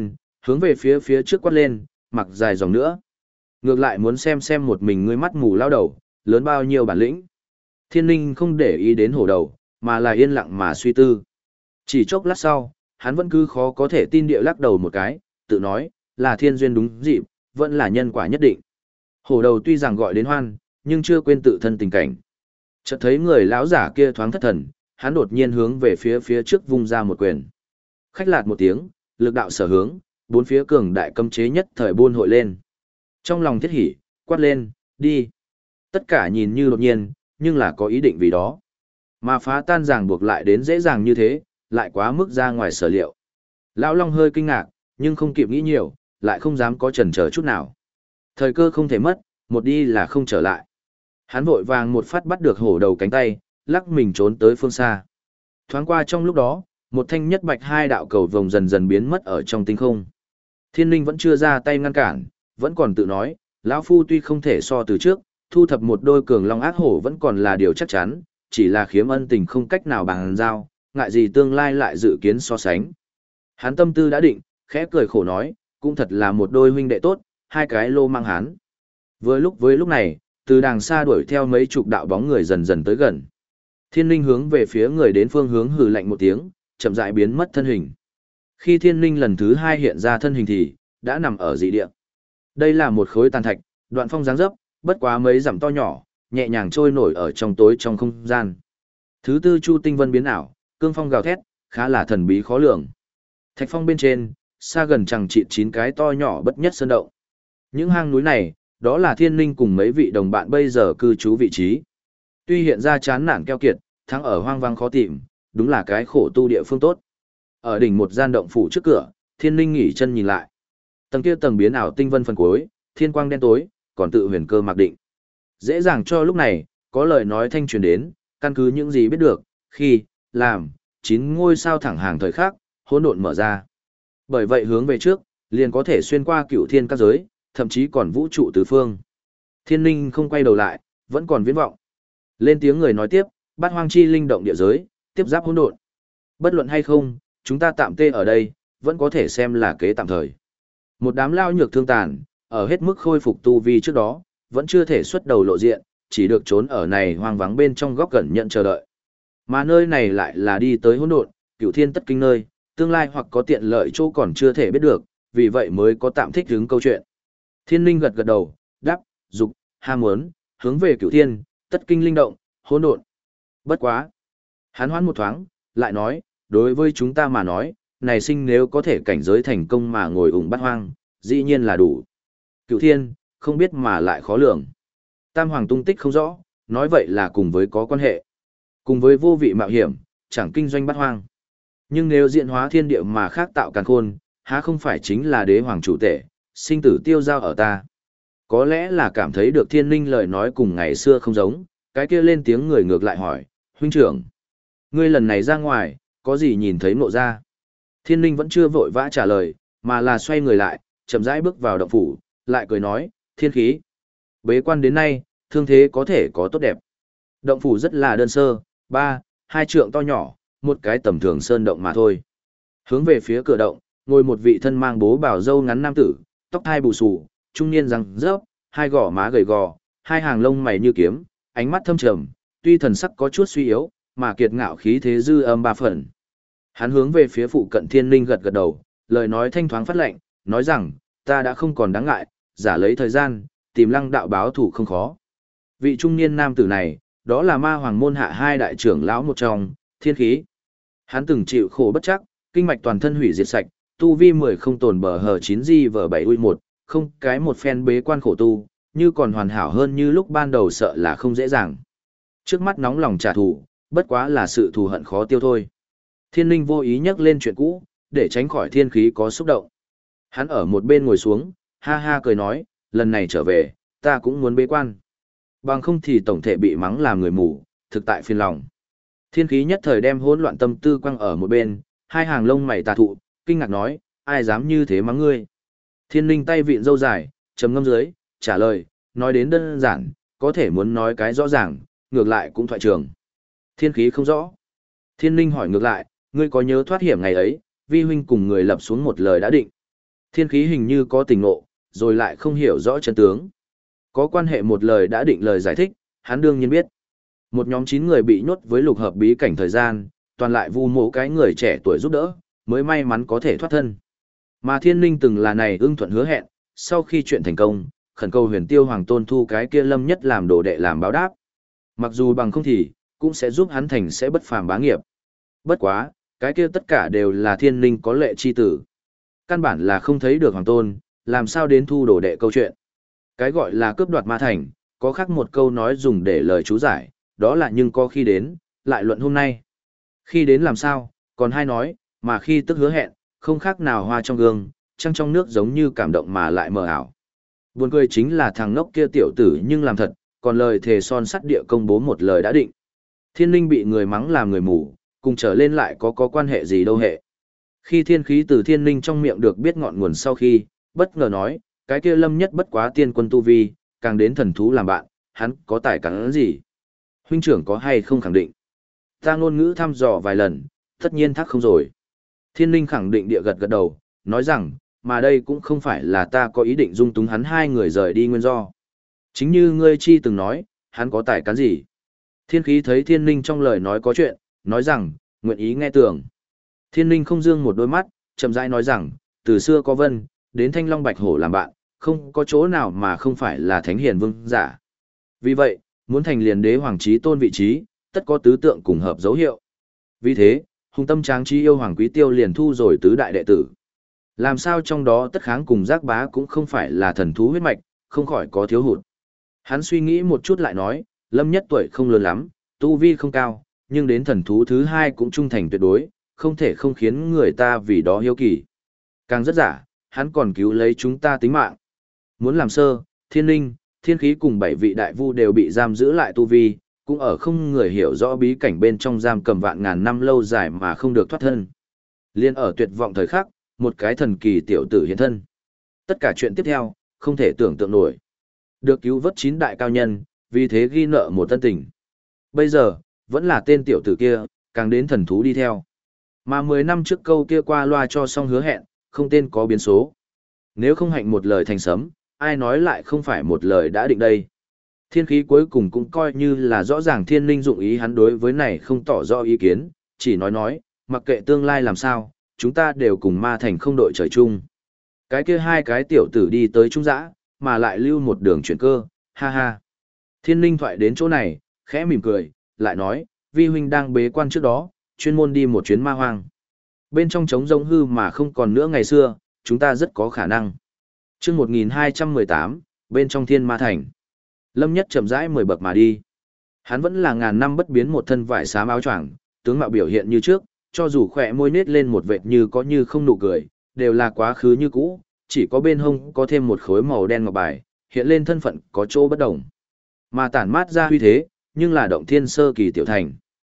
hướng về phía phía trước quát lên, mặc dài dòng nữa. Ngược lại muốn xem một mình ngươi mắt mù lao đầu, lớn bao nhiêu bản lĩnh. Thiên Ninh không để ý đến hổ đầu, mà là yên lặng mà suy tư. Chỉ chốc lát sau, hắn vẫn cứ khó có thể tin địa lắc đầu một cái, tự nói, là thiên duyên đúng dịp, vẫn là nhân quả nhất định. Hổ đầu tuy rằng gọi đến hoan, nhưng chưa quên tự thân tình cảnh. Chợt thấy người lão giả kia thoáng thất thần, hắn đột nhiên hướng về phía trước vung ra một quyền. Khách lạt một tiếng, lực đạo sở hướng, bốn phía cường đại cấm chế nhất thời buôn hội lên. Trong lòng thiết hỉ, quát lên, đi. Tất cả nhìn như đột nhiên, nhưng là có ý định vì đó. Mà phá tan ràng buộc lại đến dễ dàng như thế, lại quá mức ra ngoài sở liệu. Lão Long hơi kinh ngạc, nhưng không kịp nghĩ nhiều, lại không dám có chần chờ chút nào. Thời cơ không thể mất, một đi là không trở lại. Hắn vội vàng một phát bắt được hổ đầu cánh tay, lắc mình trốn tới phương xa. Thoáng qua trong lúc đó, một thanh nhất bạch hai đạo cầu vồng dần dần biến mất ở trong tinh không. Thiên Linh vẫn chưa ra tay ngăn cản, vẫn còn tự nói, lão phu tuy không thể so từ trước, thu thập một đôi cường long ác hổ vẫn còn là điều chắc chắn, chỉ là khiếm ân tình không cách nào bằng giao, ngại gì tương lai lại dự kiến so sánh. Hắn tâm tư đã định, khẽ cười khổ nói, cũng thật là một đôi huynh đệ tốt, hai cái lô mang hắn. Với lúc này, từ đàng xa đuổi theo mấy chục đạo bóng người dần dần tới gần. Thiên Linh hướng về phía người đến phương hướng hừ lạnh một tiếng, chậm rãi biến mất thân hình. Khi Thiên Linh lần thứ hai hiện ra thân hình thì đã nằm ở dị địa. Đây là một khối tàn thạch, đoạn phong dáng dấp, bất quá mấy dặm to nhỏ, nhẹ nhàng trôi nổi ở trong tối trong không gian. Thứ tư Chu Tinh Vân biến ảo, cương phong gào thét, khá là thần bí khó lường. Thạch phong bên trên, xa gần chằng chịt 9 cái to nhỏ bất nhất sơn động. Những hang núi này, đó là Thiên Linh cùng mấy vị đồng bạn bây giờ cư trú vị trí. Tuy hiện ra chán nản keo kiệt, thắng ở hoang vắng khó tìm, đúng là cái khổ tu địa phương tốt. Ở đỉnh một gian động phủ trước cửa, Thiên Linh nghỉ chân nhìn lại. Tầng kia tầng biến ảo tinh vân phần cuối, thiên quang đen tối, còn tự huyền cơ mặc định. Dễ dàng cho lúc này, có lời nói thanh truyền đến, căn cứ những gì biết được, khi, làm, 9 ngôi sao thẳng hàng thời khắc, hỗn độn mở ra. Bởi vậy hướng về trước, liền có thể xuyên qua cửu thiên các giới, thậm chí còn vũ trụ tứ phương. Thiên Linh không quay đầu lại, vẫn còn viễn vọng. Lên tiếng người nói tiếp, bát hoang chi linh động địa giới, tiếp giáp hỗn độn. Bất luận hay không, chúng ta tạm tê ở đây, vẫn có thể xem là kế tạm thời. Một đám lao nhược thương tàn, ở hết mức khôi phục tu vi trước đó, vẫn chưa thể xuất đầu lộ diện, chỉ được trốn ở này hoang vắng bên trong góc gần nhận chờ đợi. Mà nơi này lại là đi tới hỗn độn, cửu thiên tất kinh nơi, tương lai hoặc có tiện lợi chỗ còn chưa thể biết được, vì vậy mới có tạm thích hứng câu chuyện. Thiên Linh gật gật đầu, đáp, dục, ham muốn, hướng về cửu thiên, tất kinh linh động, hỗn độn. Bất quá. Hắn hoãn một thoáng, lại nói, đối với chúng ta mà nói, này sinh nếu có thể cảnh giới thành công mà ngồi ủng bát hoang, dĩ nhiên là đủ. Cửu thiên, không biết mà lại khó lường. Tam hoàng tung tích không rõ, nói vậy là cùng với có quan hệ. Cùng với vô vị mạo hiểm, chẳng kinh doanh bát hoang. Nhưng nếu diện hóa thiên địa mà khác tạo càn khôn, há không phải chính là đế hoàng chủ tể, sinh tử tiêu giao ở ta. Có lẽ là cảm thấy được Thiên Linh lời nói cùng ngày xưa không giống, cái kia lên tiếng người ngược lại hỏi, huynh trưởng, ngươi lần này ra ngoài, có gì nhìn thấy ngộ ra? Thiên Linh vẫn chưa vội vã trả lời, mà là xoay người lại, chậm rãi bước vào động phủ, lại cười nói, thiên khí. Bế quan đến nay, thương thế có thể có tốt đẹp. Động phủ rất là đơn sơ, 2 trượng to nhỏ, một cái tầm thường sơn động mà thôi. Hướng về phía cửa động, ngồi một vị thân mang bố bào râu ngắn nam tử, tóc hai bù xù, trung niên răng rớp, hai gò má gầy gò, hai hàng lông mày như kiếm, ánh mắt thâm trầm, tuy thần sắc có chút suy yếu, mà kiệt ngạo khí thế dư âm 3 phần. Hắn hướng về phía phụ cận Thiên Linh gật gật đầu, lời nói thanh thoáng phát lệnh, nói rằng, ta đã không còn đáng ngại, giả lấy thời gian, tìm Lăng đạo báo thủ không khó. Vị trung niên nam tử này, đó là ma hoàng môn hạ 2 đại trưởng lão một trong, Thiên Khí. Hắn từng chịu khổ bất chắc, kinh mạch toàn thân hủy diệt sạch, tu vi 10 không tồn bờ hờ 9 di vở 7 ui 1, không cái một phen bế quan khổ tu, như còn hoàn hảo hơn như lúc ban đầu sợ là không dễ dàng. Trước mắt nóng lòng trả thù, bất quá là sự thù hận khó tiêu thôi. Thiên Linh vô ý nhắc lên chuyện cũ, để tránh khỏi Thiên Khí có xúc động. Hắn ở một bên ngồi xuống, ha ha cười nói, lần này trở về, ta cũng muốn bế quan. Bằng không thì tổng thể bị mắng làm người mù, thực tại phiền lòng. Thiên Khí nhất thời đem hỗn loạn tâm tư quăng ở một bên, hai hàng lông mày tà thụ, kinh ngạc nói, ai dám như thế mắng ngươi. Thiên Linh tay vịn râu dài, trầm ngâm dưới, trả lời, nói đến đơn giản, có thể muốn nói cái rõ ràng, ngược lại cũng thoại trường. Thiên Khí không rõ. Thiên Linh hỏi ngược lại, ngươi có nhớ thoát hiểm ngày ấy, vi huynh cùng người lập xuống một lời đã định. Thiên khí hình như có tình ngộ, rồi lại không hiểu rõ chân tướng. Có quan hệ một lời đã định lời giải thích, hắn đương nhiên biết. Một nhóm 9 người bị nhốt với lục hợp bí cảnh thời gian, toàn lại vu mộ cái người trẻ tuổi giúp đỡ, mới may mắn có thể thoát thân. Mà thiên linh từng là này ưng thuận hứa hẹn, sau khi chuyện thành công, khẩn cầu huyền tiêu hoàng tôn thu cái kia lâm nhất làm đồ đệ làm báo đáp. Mặc dù bằng không thì, cũng sẽ giúp hắn thành sẽ bất phàm bá nghiệp. Bất quá, cái kia tất cả đều là thiên linh có lệ chi tử. Căn bản là không thấy được hoàng tôn, làm sao đến thu đồ đệ câu chuyện. Cái gọi là cướp đoạt ma thành, có khác một câu nói dùng để lời chú giải, đó là nhưng có khi đến, lại luận hôm nay. Khi đến làm sao, còn hai nói, mà khi tức hứa hẹn, không khác nào hoa trong gương, trăng trong nước giống như cảm động mà lại mờ ảo. Buồn cười chính là thằng ngốc kia tiểu tử nhưng làm thật, còn lời thề son sắt địa công bố một lời đã định. Thiên linh bị người mắng làm người mù, cùng trở lên lại có quan hệ gì đâu hệ. Khi thiên khí từ thiên linh trong miệng được biết ngọn nguồn sau khi, bất ngờ nói, cái kia lâm nhất bất quá tiên quân tu vi, càng đến thần thú làm bạn, hắn có tài cắn gì? Huynh trưởng có hay không khẳng định? Ta ngôn ngữ thăm dò vài lần, tất nhiên thắc không rồi. Thiên linh khẳng định địa gật gật đầu, nói rằng, mà đây cũng không phải là ta có ý định dung túng hắn hai người rời đi nguyên do. Chính như ngươi chi từng nói, hắn có tài cán gì? Thiên khí thấy thiên linh trong lời nói có chuyện, nói rằng, nguyện ý nghe tưởng. Thiên linh không dương một đôi mắt, chậm rãi nói rằng, từ xưa có vân, đến thanh long bạch hổ làm bạn, không có chỗ nào mà không phải là thánh hiền vương giả. Vì vậy, muốn thành liền đế hoàng trí tôn vị trí, tất có tứ tượng cùng hợp dấu hiệu. Vì thế, hùng tâm tráng trí yêu hoàng quý tiêu liền thu rồi tứ đại đệ tử. Làm sao trong đó tất kháng cùng giác bá cũng không phải là thần thú huyết mạch, không khỏi có thiếu hụt. Hắn suy nghĩ một chút lại nói, lâm nhất tuổi không lớn lắm, tu vi không cao, nhưng đến thần thú thứ hai cũng trung thành tuyệt đối, không thể không khiến người ta vì đó hiếu kỳ. Càng rất giả, hắn còn cứu lấy chúng ta tính mạng. Muốn làm sơ, thiên linh, thiên khí cùng 7 vị đại vu đều bị giam giữ lại tu vi, cũng ở không người hiểu rõ bí cảnh bên trong giam cầm vạn ngàn năm lâu dài mà không được thoát thân. Liên ở tuyệt vọng thời khắc, một cái thần kỳ tiểu tử hiện thân. Tất cả chuyện tiếp theo, không thể tưởng tượng nổi. Được cứu vớt 9 đại cao nhân, vì thế ghi nợ một tân tình. Bây giờ, vẫn là tên tiểu tử kia, càng đến thần thú đi theo. Mà 10 năm trước câu kia qua loa cho xong hứa hẹn, không tên có biến số. Nếu không hạnh một lời thành sấm, ai nói lại không phải một lời đã định đây. Thiên khí cuối cùng cũng coi như là rõ ràng thiên linh dụng ý hắn đối với này không tỏ rõ ý kiến, chỉ nói, mặc kệ tương lai làm sao, chúng ta đều cùng ma thành không đội trời chung. Cái kia hai cái tiểu tử đi tới trung dã, mà lại lưu một đường chuyển cơ, ha ha. Thiên linh thoại đến chỗ này, khẽ mỉm cười, lại nói, vi huynh đang bế quan trước đó, chuyên môn đi một chuyến ma hoang. Bên trong trống rỗng hư mà không còn nữa ngày xưa, chúng ta rất có khả năng. Chương 1218, bên trong thiên ma thành. Lâm Nhất chậm rãi 10 bậc mà đi. Hắn vẫn là ngàn năm bất biến một thân vải xám áo choàng, tướng mạo biểu hiện như trước, cho dù khỏe môi nết lên một vệt như có như không nụ cười, đều là quá khứ như cũ, chỉ có bên hông có thêm một khối màu đen ngọc bài, hiện lên thân phận có chỗ bất đồng. Mà tản mát ra huy thế, nhưng là động thiên sơ kỳ tiểu thành.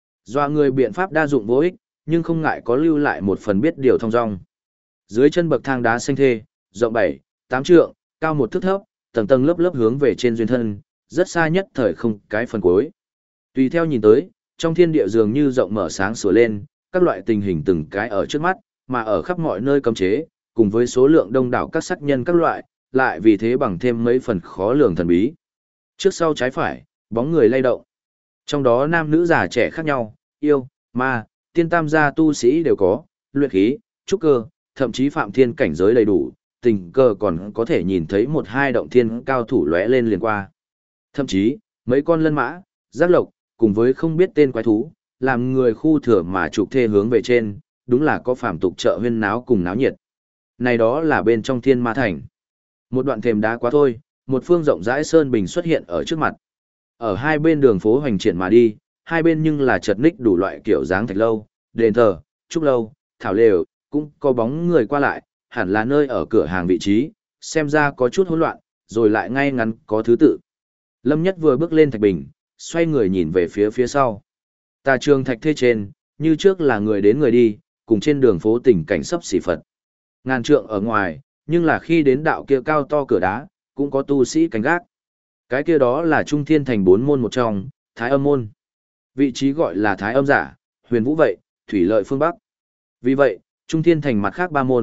Do người biện pháp đa dụng vô ích, nhưng không ngại có lưu lại một phần biết điều thông dong. Dưới chân bậc thang đá xanh thê, rộng 7, 8 trượng, cao một thước thấp, tầng tầng lớp lớp hướng về trên duyên thân, rất xa nhất thời không cái phần cuối. Tùy theo nhìn tới, trong thiên địa dường như rộng mở sáng sủa lên, các loại tình hình từng cái ở trước mắt, mà ở khắp mọi nơi cấm chế, cùng với số lượng đông đảo các sắc nhân các loại, lại vì thế bằng thêm mấy phần khó lường thần bí. Trước sau trái phải, bóng người lay động. Trong đó nam nữ già trẻ khác nhau, yêu, ma, tiên tam gia tu sĩ đều có, luyện khí, trúc cơ, thậm chí phạm thiên cảnh giới đầy đủ, tình cờ còn có thể nhìn thấy một hai động thiên cao thủ lóe lên liền qua. Thậm chí, mấy con lân mã, giác lộc, cùng với không biết tên quái thú, làm người khu thừa mà trục thê hướng về trên, đúng là có phàm tục chợ huyên náo cùng náo nhiệt. Này đó là bên trong thiên ma thành. Một đoạn thềm đá quá thôi, một phương rộng rãi sơn bình xuất hiện ở trước mặt. Ở hai bên đường phố hoành triển mà đi, hai bên nhưng là chật ních đủ loại kiểu dáng thạch lâu, đền thờ, trúc lâu, thảo lều, cũng có bóng người qua lại, hẳn là nơi ở cửa hàng vị trí, xem ra có chút hỗn loạn, rồi lại ngay ngắn có thứ tự. Lâm Nhất vừa bước lên thạch bình, xoay người nhìn về phía phía sau. Tà trường thạch thê trên, như trước là người đến người đi, cùng trên đường phố tình cảnh sắp xỉ Phật. Ngàn trượng ở ngoài, nhưng là khi đến đạo kia cao to cửa đá, cũng có tu sĩ canh gác. Cái kia đó là Trung Thiên Thành 4 môn một trong, Thái Âm môn. Vị trí gọi là Thái Âm giả, Huyền Vũ vậy, Thủy Lợi phương Bắc. Vì vậy, Trung Thiên Thành mặt khác 3 môn,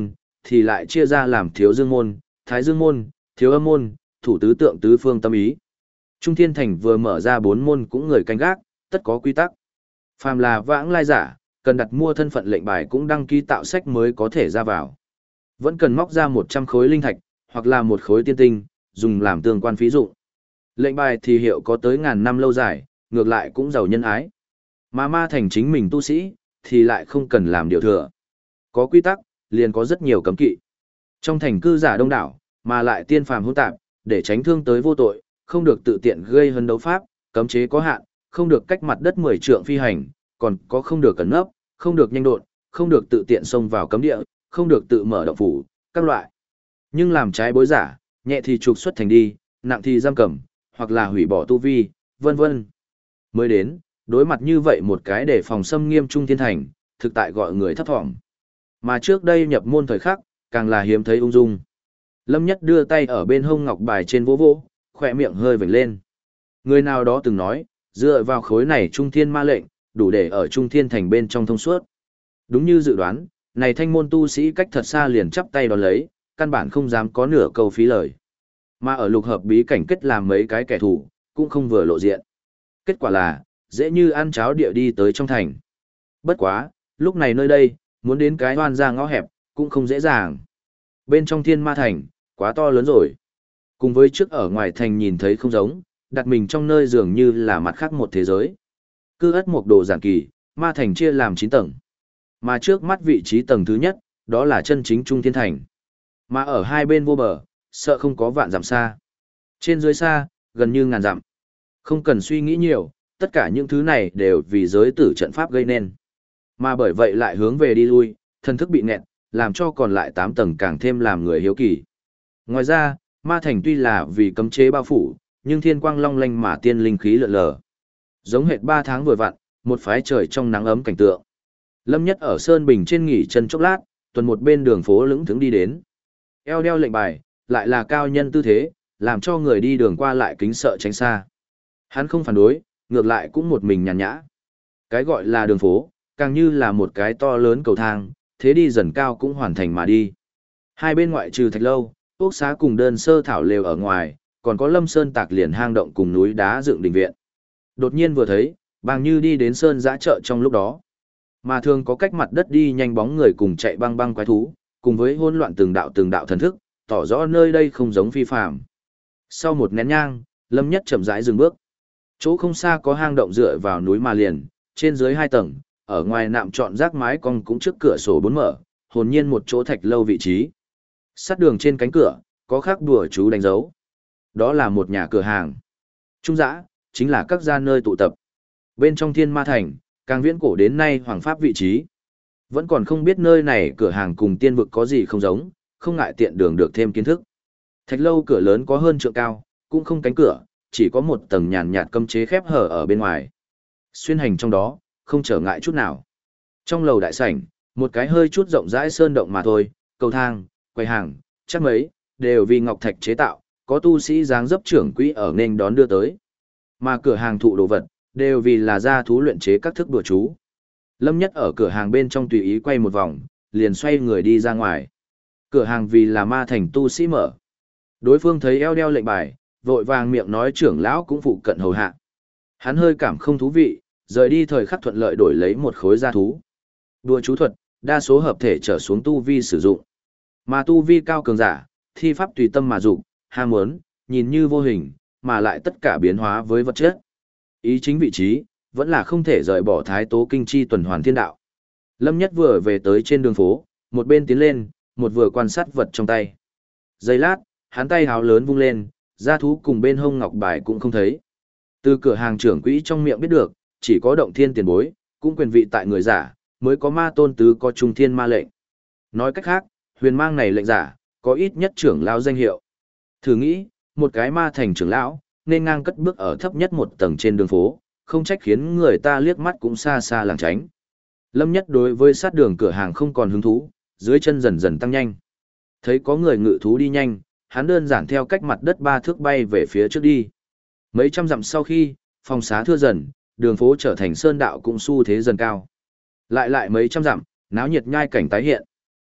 thì lại chia ra làm Thiếu Dương môn, Thái Dương môn, Thiếu Âm môn, thủ tứ tượng tứ phương tâm ý. Trung Thiên Thành vừa mở ra 4 môn cũng người canh gác, tất có quy tắc. Phàm là vãng lai giả, cần đặt mua thân phận lệnh bài cũng đăng ký tạo sách mới có thể ra vào. Vẫn cần móc ra 100 khối linh thạch, hoặc là một khối tiên tinh, dùng làm tương quan phí dụng. Lệnh bài thì hiệu có tới ngàn năm lâu dài, ngược lại cũng giàu nhân ái. Mà ma thành chính mình tu sĩ, thì lại không cần làm điều thừa. Có quy tắc, liền có rất nhiều cấm kỵ. Trong thành cư giả đông đảo, mà lại tiên phàm hỗn tạp, để tránh thương tới vô tội, không được tự tiện gây hấn đấu pháp, cấm chế có hạn, không được cách mặt đất 10 trượng phi hành, còn có không được cẩn nấp, không được nhanh đột, không được tự tiện xông vào cấm địa, không được tự mở động phủ, các loại. Nhưng làm trái bối giả, nhẹ thì trục xuất thành đi, nặng thì giam cầm, hoặc là hủy bỏ tu vi, vân vân. Mới đến, đối mặt như vậy một cái để phòng xâm nghiêm Trung Thiên Thành, thực tại gọi người thấp thỏm. Mà trước đây nhập môn thời khắc, càng là hiếm thấy ung dung. Lâm Nhất đưa tay ở bên hông ngọc bài trên vỗ vỗ, khỏe miệng hơi vểnh lên. Người nào đó từng nói, dựa vào khối này Trung Thiên ma lệnh, đủ để ở Trung Thiên Thành bên trong thông suốt. Đúng như dự đoán, này thanh môn tu sĩ cách thật xa liền chắp tay đón lấy, căn bản không dám có nửa câu phí lời. Mà ở lục hợp bí cảnh kết làm mấy cái kẻ thù, cũng không vừa lộ diện. Kết quả là, dễ như ăn cháo địa đi tới trong thành. Bất quá, lúc này nơi đây, muốn đến cái hoan ra ngõ hẹp, cũng không dễ dàng. Bên trong thiên ma thành, quá to lớn rồi. Cùng với trước ở ngoài thành nhìn thấy không giống, đặt mình trong nơi dường như là mặt khác một thế giới. Cư ất một đồ giản kỳ, ma thành chia làm 9 tầng. Mà trước mắt vị trí tầng thứ nhất, đó là chân chính Trung Thiên Thành. Mà ở hai bên vô bờ, sợ không có vạn dặm xa. Trên dưới xa, gần như ngàn dặm. Không cần suy nghĩ nhiều, tất cả những thứ này đều vì giới tử trận pháp gây nên. Mà bởi vậy lại hướng về đi lui, thân thức bị nẹt, làm cho còn lại 8 tầng càng thêm làm người hiếu kỳ. Ngoài ra, ma thành tuy là vì cấm chế bao phủ, nhưng thiên quang long lanh mà tiên linh khí lượn lờ. Giống hệt 3 tháng vừa vặn, một phái trời trong nắng ấm cảnh tượng. Lâm Nhất ở Sơn Bình trên nghỉ chân chốc lát, tuần một bên đường phố lững thững đi đến. Eo đeo lệnh bài, lại là cao nhân tư thế, làm cho người đi đường qua lại kính sợ tránh xa. Hắn không phản đối, ngược lại cũng một mình nhàn nhã. Cái gọi là đường phố, càng như là một cái to lớn cầu thang, thế đi dần cao cũng hoàn thành mà đi. Hai bên ngoại trừ thạch lâu, ốc xá cùng đơn sơ thảo lều ở ngoài, còn có lâm sơn tạc liền hang động cùng núi đá dựng đình viện. Đột nhiên vừa thấy, bàng như đi đến sơn giã chợ trong lúc đó. Mà thường có cách mặt đất đi nhanh bóng người cùng chạy băng băng quái thú, cùng với hỗn loạn từng đạo thần thức, tỏ rõ nơi đây không giống phi phàm. Sau một nén nhang, Lâm Nhất chậm rãi dừng bước. Chỗ không xa có hang động dựa vào núi mà liền, trên dưới 2 tầng, ở ngoài nạm trọn rác mái cong cũng trước cửa sổ 4 mở, hồn nhiên một chỗ thạch lâu vị trí. Sát đường trên cánh cửa, có khắc đùa chú đánh dấu. Đó là một nhà cửa hàng. Trung giã, chính là các gia nơi tụ tập. Bên trong thiên ma thành, càng viễn cổ đến nay hoàng pháp vị trí. Vẫn còn không biết nơi này cửa hàng cùng tiên vực có gì không giống, không ngại tiện đường được thêm kiến thức. Thạch lâu cửa lớn có hơn trượng cao, cũng không cánh cửa, chỉ có một tầng nhàn nhạt cấm chế khép hở ở bên ngoài. Xuyên hành trong đó, không trở ngại chút nào. Trong lầu đại sảnh, một cái hơi chút rộng rãi sơn động mà thôi, cầu thang, quầy hàng, chắc mấy, đều vì ngọc thạch chế tạo, có tu sĩ dáng dấp trưởng quỹ ở nên đón đưa tới. Mà cửa hàng thụ đồ vật, đều vì là gia thú luyện chế các thức đùa chú. Lâm Nhất ở cửa hàng bên trong tùy ý quay một vòng, liền xoay người đi ra ngoài. Cửa hàng vì là ma thành tu sĩ mở. Đối phương thấy eo đeo lệnh bài, vội vàng miệng nói trưởng lão cũng phụ cận hầu hạ. Hắn hơi cảm không thú vị, rời đi thời khắc thuận lợi đổi lấy một khối gia thú. Đùa chú thuật, đa số hợp thể trở xuống tu vi sử dụng. Mà tu vi cao cường giả, thi pháp tùy tâm mà dụng, ham muốn, nhìn như vô hình, mà lại tất cả biến hóa với vật chất. Ý chính vị trí, vẫn là không thể rời bỏ thái tố kinh chi tuần hoàn thiên đạo. Lâm Nhất vừa về tới trên đường phố, một bên tiến lên, một vừa quan sát vật trong tay. Giây lát, hắn tay háo lớn vung lên, gia thú cùng bên hông ngọc bài cũng không thấy. Từ cửa hàng trưởng quỹ trong miệng biết được, chỉ có động thiên tiền bối, cũng quyền vị tại người giả, mới có ma tôn tứ có trung thiên ma lệnh. Nói cách khác, huyền mang này lệnh giả, có ít nhất trưởng lão danh hiệu. Thử nghĩ, một cái ma thành trưởng lão, nên ngang cất bước ở thấp nhất một tầng trên đường phố, không trách khiến người ta liếc mắt cũng xa xa lảng tránh. Lâm Nhất đối với sát đường cửa hàng không còn hứng thú, dưới chân dần dần tăng nhanh. Thấy có người ngự thú đi nhanh, hắn đơn giản theo cách mặt đất 3 thước bay về phía trước đi. Mấy trăm dặm sau khi, phòng xá thưa dần, đường phố trở thành sơn đạo cũng xu thế dần cao. Lại mấy trăm dặm, náo nhiệt nhai cảnh tái hiện.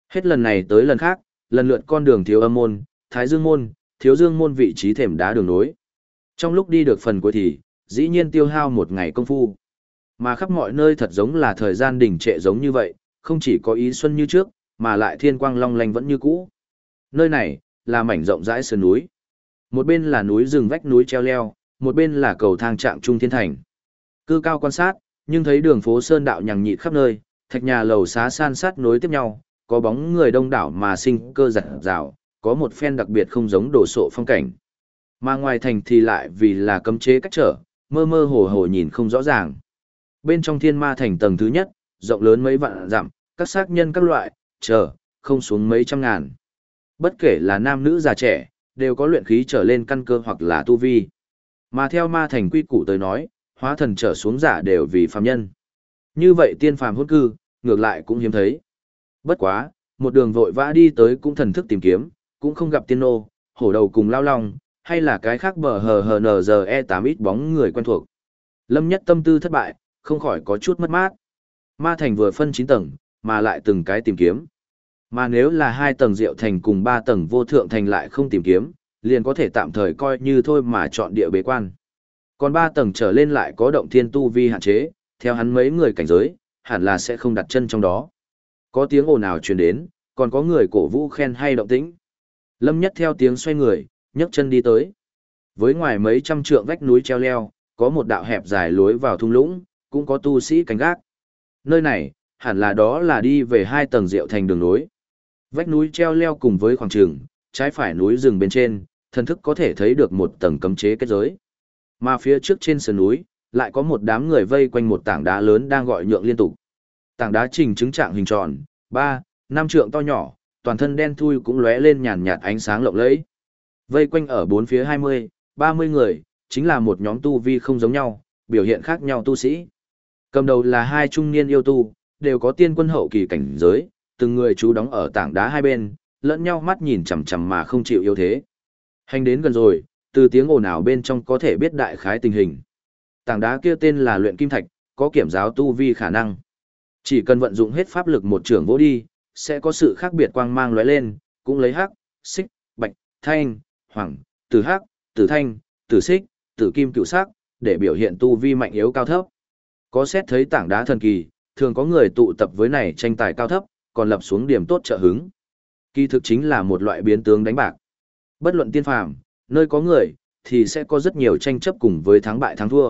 Hết lần này tới lần khác, lần lượt con đường thiếu âm môn, thái dương môn, thiếu dương môn vị trí thềm đá đường nối. Trong lúc đi được phần cuối thì, dĩ nhiên tiêu hao một ngày công phu. Mà khắp mọi nơi thật giống là thời gian đình trệ giống như vậy, không chỉ có ý xuân như trước, mà lại thiên quang long lanh vẫn như cũ. Nơi này, là mảnh rộng rãi sườn núi. Một bên là núi rừng vách núi treo leo, một bên là cầu thang trạng trung thiên thành. Cư cao quan sát, nhưng thấy đường phố sơn đạo nhằng nhịt khắp nơi, thạch nhà lầu xá san sát nối tiếp nhau, có bóng người đông đảo mà sinh cơ giặt rào, có một phen đặc biệt không giống đồ sộ phong cảnh. Mà ngoài thành thì lại vì là cấm chế cách trở, mơ mơ hồ hồ nhìn không rõ ràng. Bên trong thiên ma thành tầng thứ nhất, rộng lớn mấy vạn dặm, các xác nhân các loại, không xuống mấy trăm ngàn. Bất kể là nam nữ già trẻ, đều có luyện khí trở lên căn cơ hoặc là tu vi. Mà theo ma thành quy củ tới nói, hóa thần trở xuống giả đều vì phàm nhân. Như vậy tiên phàm hốt cư, ngược lại cũng hiếm thấy. Bất quá, một đường vội vã đi tới cũng thần thức tìm kiếm, cũng không gặp tiên nô, hổ đầu cùng lao long, hay là cái khác bờ hờ hờ nờ giờ E8 ít bóng người quen thuộc. Lâm Nhất tâm tư thất bại, không khỏi có chút mất mát. Ma thành vừa phân 9 tầng, mà lại từng cái tìm kiếm. Mà nếu là 2 tầng diệu thành cùng 3 tầng vô thượng thành lại không tìm kiếm, liền có thể tạm thời coi như thôi mà chọn địa bế quan. Còn 3 tầng trở lên lại có động thiên tu vi hạn chế, theo hắn mấy người cảnh giới, hẳn là sẽ không đặt chân trong đó. Có tiếng ồn ào truyền đến, còn có người cổ vũ khen hay động tĩnh. Lâm Nhất theo tiếng xoay người, nhấc chân đi tới. Với ngoài mấy trăm trượng vách núi treo leo, có một đạo hẹp dài lối vào thung lũng, cũng có tu sĩ canh gác. Nơi này, hẳn là đó là đi về 2 tầng diệu thành đường nối. Vách núi treo leo cùng với khoảng trường, trái phải núi rừng bên trên, thần thức có thể thấy được một tầng cấm chế kết giới. Mà phía trước trên sườn núi, lại có một đám người vây quanh một tảng đá lớn đang gọi nhượng liên tục. Tảng đá trình chứng trạng hình tròn, 3, 5 trượng to nhỏ, toàn thân đen thui cũng lóe lên nhàn nhạt ánh sáng lộng lẫy. Vây quanh ở bốn phía 20, 30 người, chính là một nhóm tu vi không giống nhau, biểu hiện khác nhau tu sĩ. Cầm đầu là 2 trung niên yêu tu, đều có tiên quân hậu kỳ cảnh giới, từng người trú đóng ở tảng đá hai bên, lẫn nhau mắt nhìn chằm chằm mà không chịu yếu thế. Hành đến gần rồi, từ tiếng ồn ào bên trong có thể biết đại khái tình hình. Tảng đá kia tên là luyện kim thạch, có kiểm giáo tu vi khả năng. Chỉ cần vận dụng hết pháp lực một trường vỗ đi, sẽ có sự khác biệt quang mang lóe lên, cũng lấy hắc, xích, bạch, thanh, hoàng, tử hắc, tử thanh, tử xích, tử kim cựu sắc, để biểu hiện tu vi mạnh yếu cao thấp. Có xét thấy tảng đá thần kỳ, thường có người tụ tập với này tranh tài cao thấp, còn lập xuống điểm tốt trợ hứng. Kỳ thực chính là một loại biến tướng đánh bạc. Bất luận tiên phàm, nơi có người, thì sẽ có rất nhiều tranh chấp cùng với thắng bại thắng thua.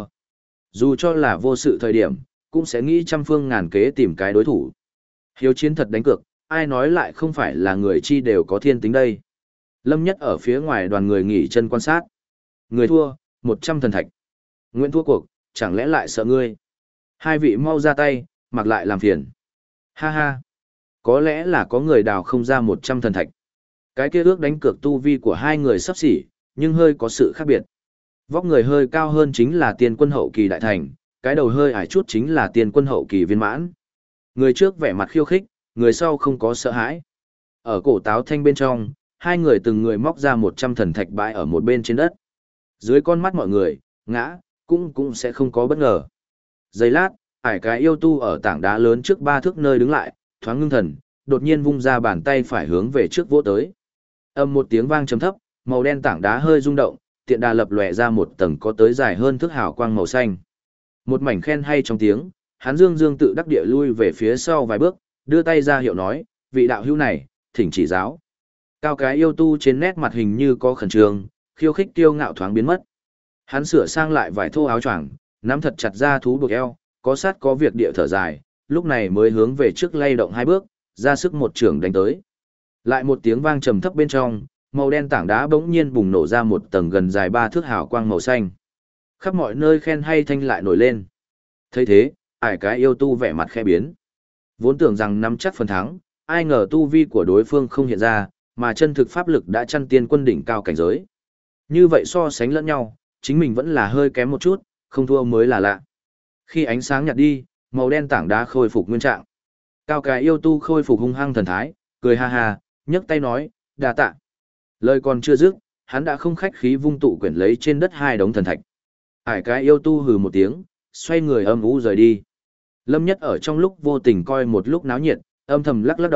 Dù cho là vô sự thời điểm, cũng sẽ nghĩ trăm phương ngàn kế tìm cái đối thủ. Hiếu chiến thật đánh cược, ai nói lại không phải là người chi đều có thiên tính đây. Lâm Nhất ở phía ngoài đoàn người nghỉ chân quan sát. Người thua, 100 thần thạch. Nguyễn thua cuộc, chẳng lẽ lại sợ ngươi? Hai vị mau ra tay, mặc lại làm phiền. Ha ha. Có lẽ là có người đào không ra 100 thần thạch. Cái kia ước đánh cược tu vi của hai người sắp xỉ, nhưng hơi có sự khác biệt. Vóc người hơi cao hơn chính là tiên quân hậu kỳ đại thành, cái đầu hơi ải chút chính là tiên quân hậu kỳ viên mãn. Người trước vẻ mặt khiêu khích, người sau không có sợ hãi. Ở cổ táo thanh bên trong, hai người từng người móc ra 100 thần thạch bãi ở một bên trên đất. Dưới con mắt mọi người, ngã, cũng sẽ không có bất ngờ. Giây lát, ải cái yêu tu ở tảng đá lớn trước 3 thước nơi đứng lại, thoáng ngưng thần, đột nhiên vung ra bàn tay phải hướng về trước vỗ tới. Âm một tiếng vang trầm thấp, màu đen tảng đá hơi rung động, tiện đà lập lòe ra một tầng có tới dài hơn thước hào quang màu xanh. Một mảnh khen hay trong tiếng, hắn dương tự đắc địa lui về phía sau vài bước, đưa tay ra hiệu nói, vị đạo hữu này, thỉnh chỉ giáo. Cao cái yêu tu trên nét mặt hình như có khẩn trương, khiêu khích kiêu ngạo thoáng biến mất. Hắn sửa sang lại vải thô áo choàng, nắm thật chặt ra thú buộc eo, có sát có việc địa thở dài, lúc này mới hướng về trước lay động 2 bước, ra sức một trường đánh tới. Lại một tiếng vang trầm thấp bên trong, màu đen tảng đá bỗng nhiên bùng nổ ra một tầng gần dài 3 thước hào quang màu xanh. Khắp mọi nơi khen hay thanh lại nổi lên. Thấy thế, ải cái yêu tu vẻ mặt khẽ biến. Vốn tưởng rằng nắm chắc phần thắng, ai ngờ tu vi của đối phương không hiện ra, mà chân thực pháp lực đã chăn tiên quân đỉnh cao cảnh giới. Như vậy so sánh lẫn nhau, chính mình vẫn là hơi kém một chút, không thua mới là lạ. Khi ánh sáng nhạt đi, màu đen tảng đá khôi phục nguyên trạng. Cao cái yêu tu khôi phục hung hăng thần thái, cười ha ha, nhấc tay nói, đa tạ. Lời còn chưa dứt, hắn đã không khách khí vung tụ quyển lấy trên đất 2 đống thần thạch. Ải cái yêu tu hừ một tiếng, xoay người âm u rời đi. Lâm Nhất ở trong lúc vô tình coi một lúc náo nhiệt, âm thầm lắc lắc đầu,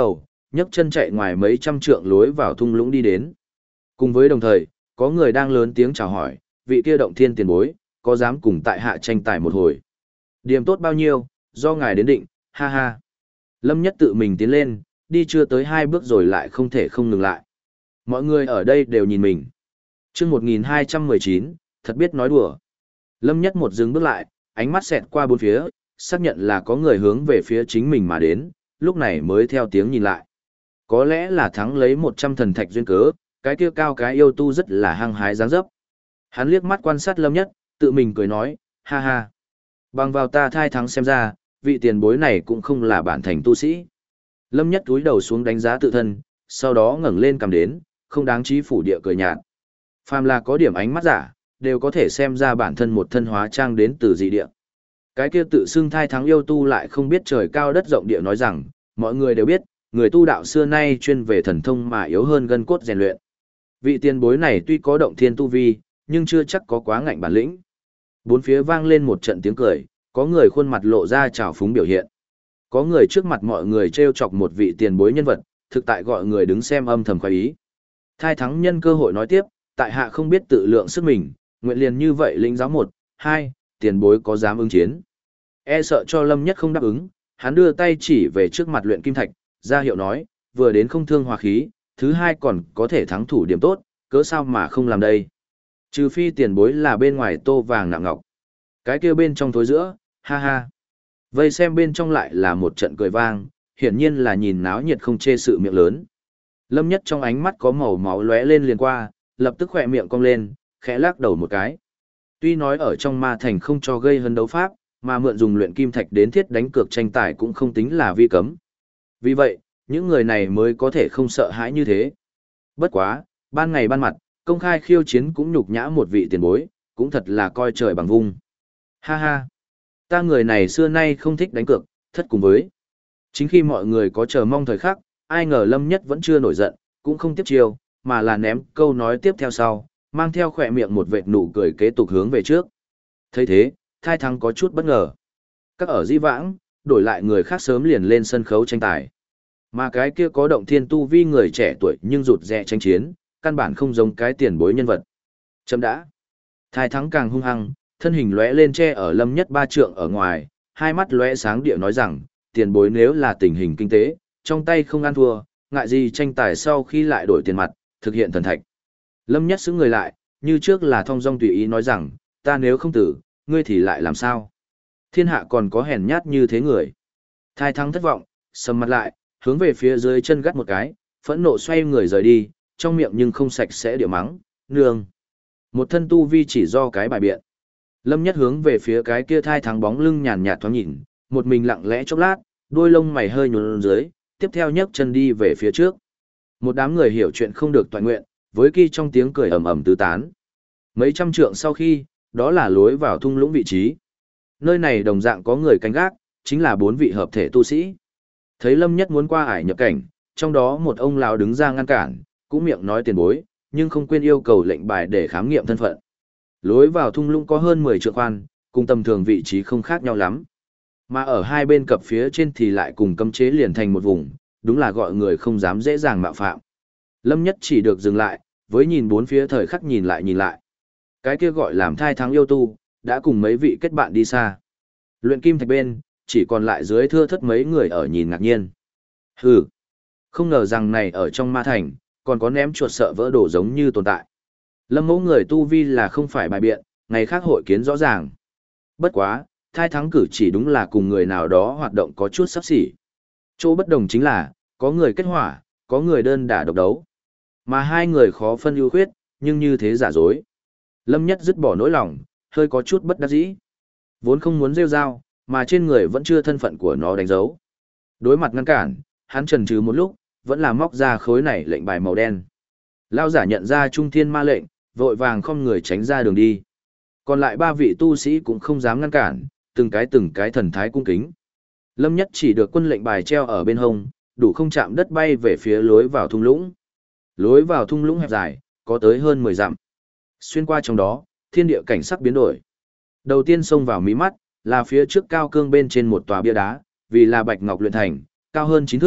nhấc chân chạy ngoài mấy trăm trượng lối vào thung lũng đi đến. Cùng với đồng thời, có người đang lớn tiếng chào hỏi, vị kia động thiên tiền bối, có dám cùng tại hạ tranh tài một hồi. Điểm tốt bao nhiêu, do ngài đến định, ha ha. Lâm Nhất tự mình tiến lên, đi chưa tới 2 bước rồi lại không thể không ngừng lại. Mọi người ở đây đều nhìn mình. Chương 1219, thật biết nói đùa. Lâm Nhất một dừng bước lại, ánh mắt xẹt qua bốn phía, xác nhận là có người hướng về phía chính mình mà đến, lúc này mới theo tiếng nhìn lại. Có lẽ là thắng lấy 100 thần thạch duyên cớ, cái kia cao cái yêu tu rất là hăng hái dáng dấp. Hắn liếc mắt quan sát Lâm Nhất, tự mình cười nói, ha ha. Bằng vào ta thai thắng xem ra, vị tiền bối này cũng không là bản thành tu sĩ. Lâm Nhất cúi đầu xuống đánh giá tự thân, sau đó ngẩng lên cầm đến, không đáng trí phủ địa cười nhạt. Phàm là có điểm ánh mắt giả, đều có thể xem ra bản thân một thân hóa trang đến từ dị địa. Cái kia tự xưng thai thắng yêu tu lại không biết trời cao đất rộng địa nói rằng, mọi người đều biết, người tu đạo xưa nay chuyên về thần thông mà yếu hơn gân cốt rèn luyện. Vị tiền bối này tuy có động thiên tu vi, nhưng chưa chắc có quá ngạnh bản lĩnh. Bốn phía vang lên một trận tiếng cười, có người khuôn mặt lộ ra trào phúng biểu hiện. Có người trước mặt mọi người trêu chọc một vị tiền bối nhân vật, thực tại gọi người đứng xem âm thầm khoái ý. Thai thắng nhân cơ hội nói tiếp, tại hạ không biết tự lượng sức mình, nguyện liền như vậy lĩnh giáo 1, 2, tiền bối có dám ứng chiến. E sợ cho Lâm Nhất không đáp ứng, hắn đưa tay chỉ về trước mặt luyện kim thạch, ra hiệu nói, vừa đến không thương hòa khí, thứ hai còn có thể thắng thủ điểm tốt, cớ sao mà không làm đây. Trừ phi tiền bối là bên ngoài tô vàng nặng ngọc. Cái kia bên trong thối giữa, ha ha. Vây xem bên trong lại là một trận cười vang, hiển nhiên là nhìn náo nhiệt không chê sự miệng lớn. Lâm Nhất trong ánh mắt có màu máu lóe lên liền qua, lập tức khỏe miệng cong lên, khẽ lắc đầu một cái. Tuy nói ở trong ma thành không cho gây hấn đấu pháp, mà mượn dùng luyện kim thạch đến thiết đánh cược tranh tài cũng không tính là vi cấm. Vì vậy, những người này mới có thể không sợ hãi như thế. Bất quá, ban ngày ban mặt, công khai khiêu chiến cũng nhục nhã một vị tiền bối, cũng thật là coi trời bằng vung. Ha ha, ta người này xưa nay không thích đánh cược, thất cùng với. Chính khi mọi người có chờ mong thời khắc, ai ngờ Lâm Nhất vẫn chưa nổi giận, cũng không tiếp chiêu, mà là ném câu nói tiếp theo sau, mang theo khỏe miệng một vệt nụ cười kế tục hướng về trước. Thấy thế, thai thắng có chút bất ngờ. Các ở di vãng, đổi lại người khác sớm liền lên sân khấu tranh tài. Mà cái kia có động thiên tu vi người trẻ tuổi nhưng rụt rè tranh chiến, căn bản không giống cái tiền bối nhân vật. Chấm đã. Thai thắng càng hung hăng, thân hình lóe lên che ở Lâm Nhất 3 trượng ở ngoài, hai mắt lóe sáng địa nói rằng, tiền bối nếu là tình hình kinh tế, trong tay không ăn thua, ngại gì tranh tài sau khi lại đổi tiền mặt, thực hiện thần thạch. Lâm Nhất xứng người lại, như trước là thong dong tùy ý nói rằng, ta nếu không tử, ngươi thì lại làm sao? Thiên hạ còn có hèn nhát như thế người. Thai thắng thất vọng, sầm mặt lại, hướng về phía dưới chân gắt một cái, phẫn nộ xoay người rời đi, trong miệng nhưng không sạch sẽ địa mắng, nương. Một thân tu vi chỉ do cái bài biện. Lâm Nhất hướng về phía cái kia thai thắng bóng lưng nhàn nhạt thoáng nhìn, một mình lặng lẽ chốc lát, đôi lông mày hơi nhún dưới, tiếp theo nhấc chân đi về phía trước. Một đám người hiểu chuyện không được toàn nguyện, với kỳ trong tiếng cười ầm ầm tứ tán. Mấy trăm trượng sau khi, đó là lối vào thung lũng vị trí. Nơi này đồng dạng có người canh gác, chính là 4 vị hợp thể tu sĩ. Thấy Lâm Nhất muốn qua ải nhập cảnh, trong đó một ông lão đứng ra ngăn cản, cũng miệng nói tiền bối, nhưng không quên yêu cầu lệnh bài để khám nghiệm thân phận. Lối vào thung lũng có hơn 10 trượng khoan, cùng tầm thường vị trí không khác nhau lắm. Mà ở hai bên cặp phía trên thì lại cùng cấm chế liền thành một vùng, đúng là gọi người không dám dễ dàng mạo phạm. Lâm Nhất chỉ được dừng lại, với nhìn bốn phía thời khắc nhìn lại. Cái kia gọi làm thai thắng yêu tu, đã cùng mấy vị kết bạn đi xa. Luyện kim thạch bên, chỉ còn lại dưới thưa thất mấy người ở nhìn ngạc nhiên. Hừ, không ngờ rằng này ở trong ma thành, còn có ném chuột sợ vỡ đổ giống như tồn tại. Lâm mẫu người tu vi là không phải bài biện, ngày khác hội kiến rõ ràng. Bất quá, thai thắng cử chỉ đúng là cùng người nào đó hoạt động có chút sắp xỉ. Chỗ bất đồng chính là, có người kết hỏa, có người đơn đả độc đấu. Mà hai người khó phân ưu khuyết, nhưng như thế giả dối. Lâm Nhất dứt bỏ nỗi lòng, hơi có chút bất đắc dĩ. Vốn không muốn rêu rao, mà trên người vẫn chưa thân phận của nó đánh dấu. Đối mặt ngăn cản, hắn chần chừ một lúc, vẫn là móc ra khối này lệnh bài màu đen. Lao giả nhận ra trung thiên ma lệnh, vội vàng không người tránh ra đường đi. Còn lại 3 vị tu sĩ cũng không dám ngăn cản, từng cái thần thái cung kính. Lâm Nhất chỉ được quân lệnh bài treo ở bên hông, đủ không chạm đất bay về phía lối vào thung lũng. Lối vào thung lũng hẹp dài, có tới hơn 10 dặm. Xuyên qua trong đó, thiên địa cảnh sắc biến đổi. Đầu tiên xông vào mí mắt, là phía trước cao cương bên trên một tòa bia đá, vì là bạch ngọc luyện thành, cao hơn 9 thước,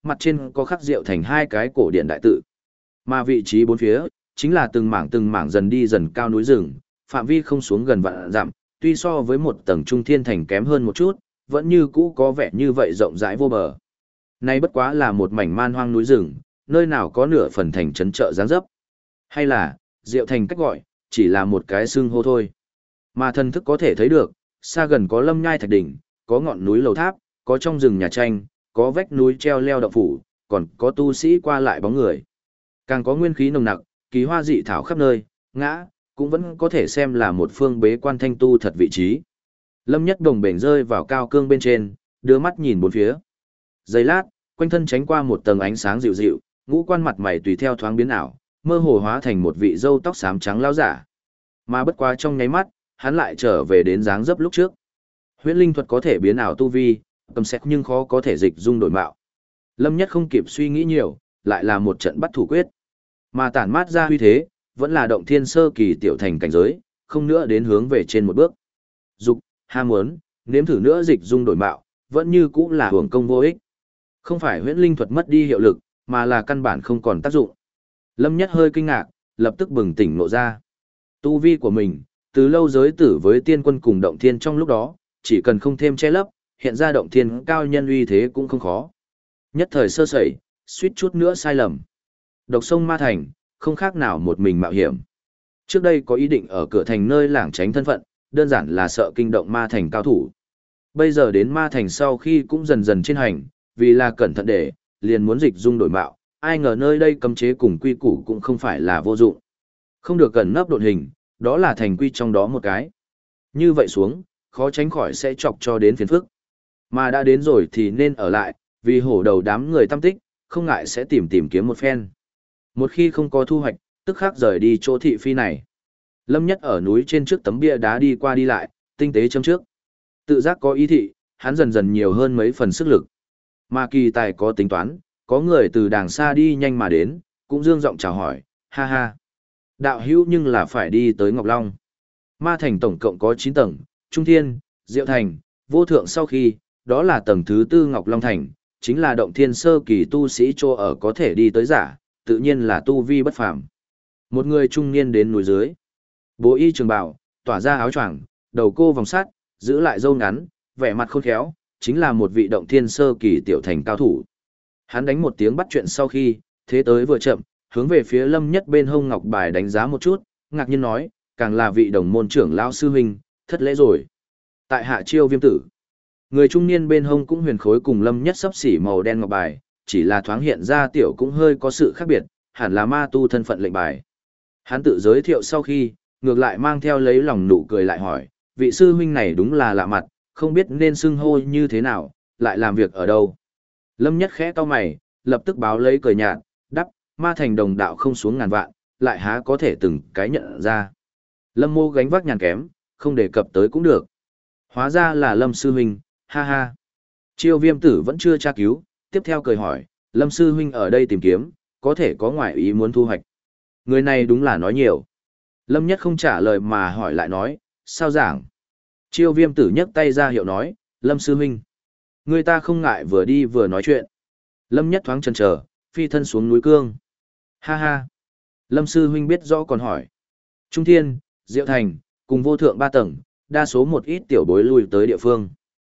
mặt trên có khắc rượu thành hai cái cổ điện đại tự. Mà vị trí bốn phía, chính là từng mảng dần đi dần cao núi rừng, phạm vi không xuống gần vạn dặm, tuy so với một tầng trung thiên thành kém hơn một chút, vẫn như cũ có vẻ như vậy rộng rãi vô bờ. Nay bất quá là một mảnh man hoang núi rừng, nơi nào có nửa phần thành trấn chợ dáng dấp. Hay là, Diệu Thành cách gọi, chỉ là một cái xương hô thôi. Mà thần thức có thể thấy được, xa gần có lâm nhai thạch đỉnh, có ngọn núi lầu tháp, có trong rừng nhà tranh, có vách núi treo leo động phủ, còn có tu sĩ qua lại bóng người. Càng có nguyên khí nồng nặc, kỳ hoa dị thảo khắp nơi, ngã, cũng vẫn có thể xem là một phương bế quan thanh tu thật vị trí. Lâm Nhất Đồng bền rơi vào cao cương bên trên, đưa mắt nhìn bốn phía. Giây lát, quanh thân tránh qua một tầng ánh sáng dịu dịu, ngũ quan mặt mày tùy theo thoáng biến ảo, mơ hồ hóa thành một vị râu tóc xám trắng lão giả. Mà bất quá trong nháy mắt, hắn lại trở về đến dáng dấp lúc trước. Huyễn linh thuật có thể biến ảo tu vi, cầm xét nhưng khó có thể dịch dung đổi mạo. Lâm Nhất không kịp suy nghĩ nhiều, lại là một trận bắt thủ quyết. Mà tản mát ra huy thế, vẫn là động thiên sơ kỳ tiểu thành cảnh giới, không nữa đến hướng về trên một bước. Dục, ham muốn, nếm thử nữa dịch dung đổi mạo, vẫn như cũ là hưởng công vô ích. Không phải huyễn linh thuật mất đi hiệu lực, mà là căn bản không còn tác dụng. Lâm Nhất hơi kinh ngạc, lập tức bừng tỉnh ngộ ra. Tu vi của mình, từ lâu giới tử với tiên quân cùng động thiên trong lúc đó, chỉ cần không thêm che lấp, hiện ra động thiên cao nhân uy thế cũng không khó. Nhất thời sơ sẩy, suýt chút nữa sai lầm. Độc sông Ma Thành, không khác nào một mình mạo hiểm. Trước đây có ý định ở cửa thành nơi lảng tránh thân phận, đơn giản là sợ kinh động Ma Thành cao thủ. Bây giờ đến Ma Thành sau khi cũng dần dần trên hành, vì là cẩn thận để, liền muốn dịch dung đổi mạo, ai ngờ nơi đây cấm chế cùng quy củ cũng không phải là vô dụng. Không được gần nấp độn hình, đó là thành quy trong đó một cái. Như vậy xuống, khó tránh khỏi sẽ chọc cho đến phiền phức. Mà đã đến rồi thì nên ở lại, vì hổ đầu đám người tâm tích, không ngại sẽ tìm kiếm một phen. Một khi không có thu hoạch, tức khắc rời đi chỗ thị phi này. Lâm Nhất ở núi trên trước tấm bia đá đi qua đi lại, tinh tế châm trước. Tự giác có ý thị, hắn dần dần nhiều hơn mấy phần sức lực. Mà kỳ tài có tính toán, có người từ đàng xa đi nhanh mà đến, cũng dương giọng chào hỏi, ha ha. Đạo hữu nhưng là phải đi tới Ngọc Long. Ma Thành tổng cộng có 9 tầng, Trung Thiên, Diệu Thành, Vô Thượng sau khi, đó là tầng thứ 4 Ngọc Long Thành, chính là động thiên sơ kỳ tu sĩ chỗ ở có thể đi tới giả, tự nhiên là tu vi bất phàm. Một người trung niên đến núi dưới. Bố y trường bào, tỏa ra áo choàng, đầu cô vòng sắt, giữ lại râu ngắn, vẻ mặt khôn khéo, chính là một vị động thiên sơ kỳ tiểu thành cao thủ. Hắn đánh một tiếng bắt chuyện sau khi, thế tới vừa chậm, hướng về phía Lâm Nhất bên hông ngọc bài đánh giá một chút, ngạc nhiên nói, càng là vị đồng môn trưởng lão sư huynh, thất lễ rồi. Tại hạ Chiêu Viêm tử. Người trung niên bên hông cũng huyền khối cùng Lâm Nhất sắp xỉ màu đen ngọc bài, chỉ là thoáng hiện ra tiểu cũng hơi có sự khác biệt, hẳn là ma tu thân phận lệnh bài. Hắn tự giới thiệu sau khi, ngược lại mang theo lấy lòng nụ cười lại hỏi, vị sư huynh này đúng là lạ mặt, không biết nên xưng hô như thế nào, lại làm việc ở đâu. Lâm Nhất khẽ cau mày, lập tức báo lấy cười nhạt, đắp, Ma Thành đồng đạo không xuống ngàn vạn, lại há có thể từng cái nhận ra. Lâm Mô gánh vác nhàn kém, không đề cập tới cũng được. Hóa ra là Lâm sư huynh, ha ha. Chiêu Viêm tử vẫn chưa tra cứu, tiếp theo cười hỏi, Lâm sư huynh ở đây tìm kiếm, có thể có ngoại ý muốn thu hoạch. Người này đúng là nói nhiều. Lâm Nhất không trả lời mà hỏi lại nói, sao giảng? Chiêu Viêm tử nhấc tay ra hiệu nói, Lâm sư huynh. Người ta không ngại vừa đi vừa nói chuyện. Lâm Nhất thoáng chần chờ, phi thân xuống núi cương. Ha ha. Lâm sư huynh biết rõ còn hỏi. Trung Thiên, Diệu Thành, cùng Vô Thượng 3 tầng, đa số một ít tiểu bối lui tới địa phương.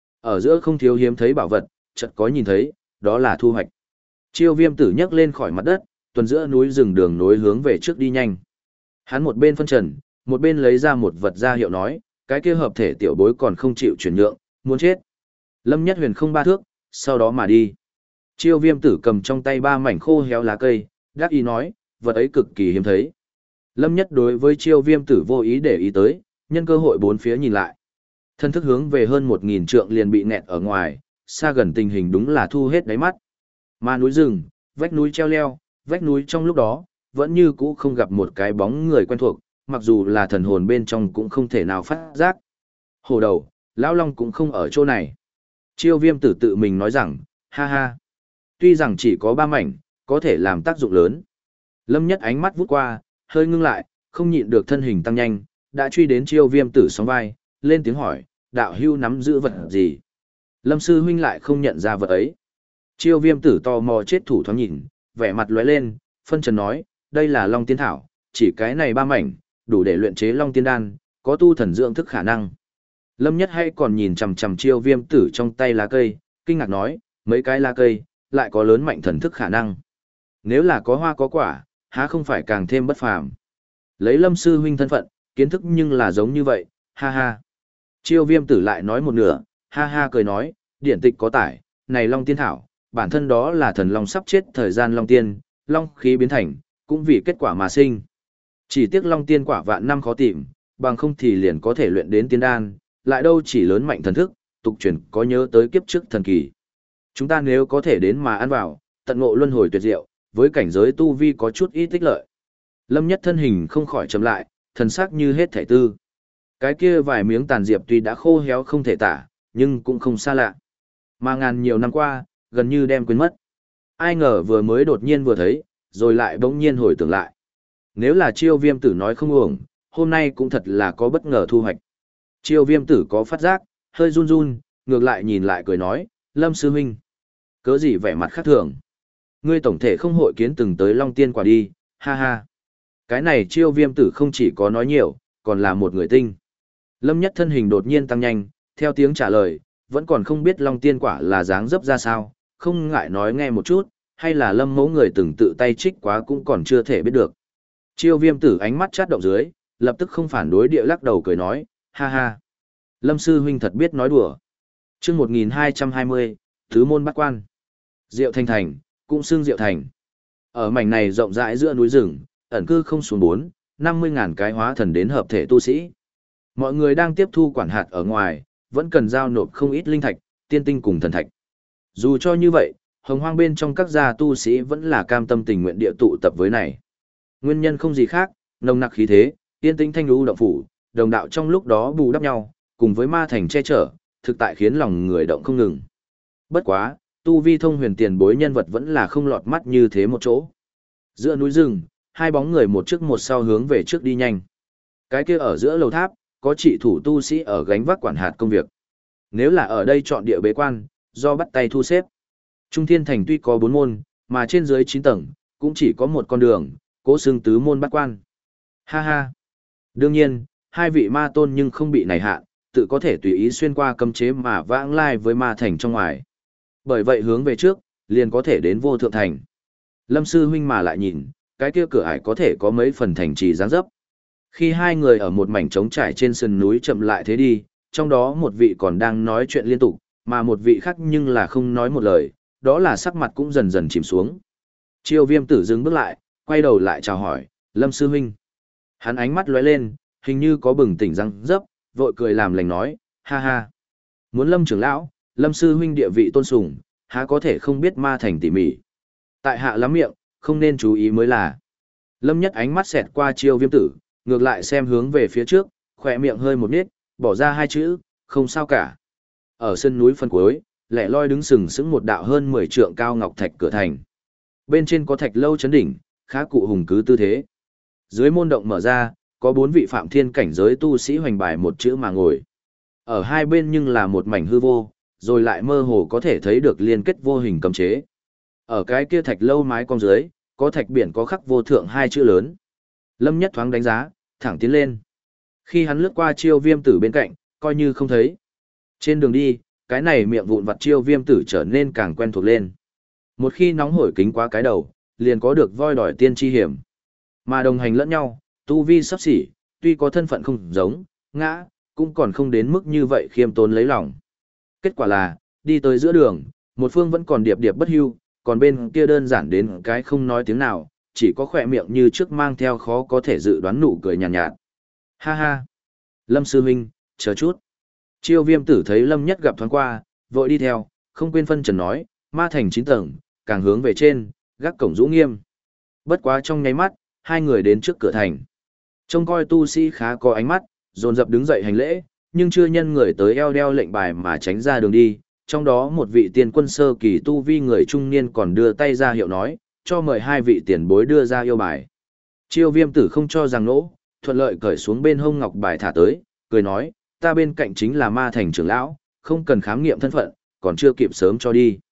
Ở giữa không thiếu hiếm thấy bảo vật, chợt có nhìn thấy, đó là thu hoạch. Chiêu Viêm tử nhấc lên khỏi mặt đất, tuần giữa núi rừng đường nối hướng về trước đi nhanh. Hắn một bên phân trần, một bên lấy ra một vật ra hiệu nói, cái kia hợp thể tiểu bối còn không chịu chuyển nhượng, muốn chết. Lâm Nhất huyền không 3 thước, sau đó mà đi. Chiêu Viêm tử cầm trong tay 3 mảnh khô héo lá cây, đáp ý nói, vật ấy cực kỳ hiếm thấy. Lâm Nhất đối với Chiêu Viêm tử vô ý để ý tới, nhân cơ hội bốn phía nhìn lại. Thân thức hướng về hơn 1000 trượng liền bị nẹt ở ngoài, xa gần tình hình đúng là thu hết đáy mắt. Mà núi rừng, vách núi treo leo, vách núi trong lúc đó, vẫn như cũ không gặp một cái bóng người quen thuộc, mặc dù là thần hồn bên trong cũng không thể nào phát giác. Hồ đầu, Lão Long cũng không ở chỗ này. Chiêu Viêm tử tự mình nói rằng, ha ha. Tuy rằng chỉ có 3 mảnh, có thể làm tác dụng lớn. Lâm Nhất ánh mắt vút qua, hơi ngưng lại, không nhịn được thân hình tăng nhanh, đã truy đến Chiêu Viêm tử sóng vai, lên tiếng hỏi, đạo hưu nắm giữ vật gì? Lâm sư huynh lại không nhận ra vật ấy. Chiêu viêm tử tò mò chết thủ thoáng nhìn, vẻ mặt lóe lên, phân trần nói, đây là Long Tiên Thảo, chỉ cái này 3 mảnh, đủ để luyện chế Long Tiên Đan, có tu thần dưỡng thức khả năng. Lâm Nhất hay còn nhìn chằm chằm chiêu viêm tử trong tay lá cây, kinh ngạc nói, mấy cái lá cây, lại có lớn mạnh thần thức khả năng. Nếu là có hoa có quả, há không phải càng thêm bất phàm. Lấy Lâm sư huynh thân phận, kiến thức nhưng là giống như vậy, ha ha. Chiêu viêm tử lại nói một nửa, ha ha cười nói, điển tịch có tải, này Long Tiên Thảo, bản thân đó là thần long sắp chết thời gian Long Tiên, Long khí biến thành, cũng vì kết quả mà sinh. Chỉ tiếc Long Tiên quả vạn năm khó tìm, bằng không thì liền có thể luyện đến tiên đan, lại đâu chỉ lớn mạnh thần thức, tục truyền có nhớ tới kiếp trước thần kỳ. Chúng ta nếu có thể đến mà ăn vào, tận ngộ luân hồi tuyệt diệu, với cảnh giới tu vi có chút ít tích lợi. Lâm Nhất thân hình không khỏi chậm lại, thần sắc như hết thảy tư. Cái kia vài miếng tàn diệp tuy đã khô héo không thể tả, nhưng cũng không xa lạ. Mà ngàn nhiều năm qua, gần như đem quên mất. Ai ngờ vừa mới đột nhiên vừa thấy, rồi lại bỗng nhiên hồi tưởng lại. Nếu là chiêu viêm tử nói không uổng, hôm nay cũng thật là có bất ngờ thu hoạch. Chiêu viêm tử có phát giác, hơi run run, ngược lại nhìn lại cười nói, Lâm sư huynh. Cớ gì vẻ mặt khác thường. Ngươi tổng thể không hội kiến từng tới Long Tiên quả đi, ha ha. Cái này chiêu viêm tử không chỉ có nói nhiều, còn là một người tinh. Lâm Nhất thân hình đột nhiên tăng nhanh, theo tiếng trả lời, vẫn còn không biết Long Tiên quả là dáng dấp ra sao, không ngại nói nghe một chút, hay là Lâm mẫu người từng tự tay trích quá cũng còn chưa thể biết được. Chiêu viêm tử ánh mắt chát động dưới, lập tức không phản đối địa lắc đầu cười nói, ha ha. Lâm sư huynh thật biết nói đùa. Chương 1220, Tứ môn bát quan. Diệu Thành thành, cũng xưng Diệu Thành. Ở mảnh này rộng rãi giữa núi rừng, ẩn cư không xuống 50 ngàn cái hóa thần đến hợp thể tu sĩ. Mọi người đang tiếp thu quản hạt ở ngoài, vẫn cần giao nộp không ít linh thạch, tiên tinh cùng thần thạch. Dù cho như vậy, hồng hoang bên trong các gia tu sĩ vẫn là cam tâm tình nguyện địa tụ tập với này. Nguyên nhân không gì khác, nồng nặc khí thế, tiên tinh thanh lưu động phủ, đồng đạo trong lúc đó bù đắp nhau, cùng với ma thành che chở, thực tại khiến lòng người động không ngừng. Bất quá, tu vi thông huyền tiền bối nhân vật vẫn là không lọt mắt như thế một chỗ. Giữa núi rừng, hai bóng người một trước một sau hướng về trước đi nhanh. Cái kia ở giữa lầu tháp, có trị thủ tu sĩ ở gánh vác quản hạt công việc. Nếu là ở đây chọn địa bế quan, do bắt tay thu xếp. Trung Thiên Thành tuy có 4 môn, mà trên dưới 9 tầng, cũng chỉ có một con đường, cố xưng tứ môn bát quan. Ha ha. Đương nhiên, hai vị ma tôn nhưng không bị này hạn, tự có thể tùy ý xuyên qua cấm chế mà vãng lai với ma thành trong ngoài. Bởi vậy hướng về trước, liền có thể đến vô thượng thành. Lâm sư huynh mà lại nhìn, cái kia cửa ải có thể có mấy phần thành trì dáng dấp. Khi hai người ở một mảnh trống trải trên sườn núi chậm lại thế đi, trong đó một vị còn đang nói chuyện liên tục, mà một vị khác nhưng là không nói một lời, đó là sắc mặt cũng dần dần chìm xuống. Chiêu viêm tử dừng bước lại, quay đầu lại chào hỏi, Lâm sư huynh. Hắn ánh mắt lóe lên, hình như có bừng tỉnh răng dấp, vội cười làm lành nói, ha ha. Muốn Lâm trưởng lão, Lâm sư huynh địa vị tôn sùng, há có thể không biết ma thành tỉ mỉ. Tại hạ lắm miệng, không nên chú ý mới là. Lâm Nhất ánh mắt xẹt qua chiêu viêm tử, ngược lại xem hướng về phía trước, khỏe miệng hơi một nít, bỏ ra hai chữ, không sao cả. Ở sân núi phân cuối, lẻ loi đứng sừng sững một đạo hơn 10 trượng cao ngọc thạch cửa thành. Bên trên có thạch lâu chấn đỉnh, khá cụ hùng cứ tư thế. Dưới môn động mở ra, có 4 vị phạm thiên cảnh giới tu sĩ hoành bài một chữ mà ngồi. Ở hai bên nhưng là một mảnh hư vô, rồi lại mơ hồ có thể thấy được liên kết vô hình cấm chế. Ở cái kia thạch lâu mái cong dưới, có thạch biển có khắc vô thượng hai chữ lớn. Lâm Nhất thoáng đánh giá, thẳng tiến lên. Khi hắn lướt qua chiêu viêm tử bên cạnh, coi như không thấy. Trên đường đi, cái này miệng vụn vặt chiêu viêm tử trở nên càng quen thuộc lên. Một khi nóng hổi kính quá cái đầu, liền có được voi đòi tiên chi hiểm. Mà đồng hành lẫn nhau, tu vi sắp xỉ, tuy có thân phận không giống, ngã, cũng còn không đến mức như vậy khiêm tốn lấy lòng. Kết quả là, đi tới giữa đường, một phương vẫn còn điệp điệp bất hưu, còn bên kia đơn giản đến cái không nói tiếng nào, chỉ có khỏe miệng như trước mang theo khó có thể dự đoán nụ cười nhàn nhạt. Ha ha! Lâm sư huynh, chờ chút. Chiêu viêm tử thấy Lâm Nhất gặp thoáng qua, vội đi theo, không quên phân trần nói, ma thành 9 tầng, càng hướng về trên, gác cổng rũ nghiêm. Bất quá trong nháy mắt, hai người đến trước cửa thành. Trông coi tu sĩ khá có ánh mắt, dồn dập đứng dậy hành lễ, nhưng chưa nhân người tới eo đeo lệnh bài mà tránh ra đường đi. Trong đó một vị tiền quân sơ kỳ tu vi người trung niên còn đưa tay ra hiệu nói, cho mời hai vị tiền bối đưa ra yêu bài. Chiêu viêm tử không cho rằng nỗ, thuận lợi cởi xuống bên hông ngọc bài thả tới, cười nói, ta bên cạnh chính là ma thành trưởng lão, không cần khám nghiệm thân phận, còn chưa kịp sớm cho đi.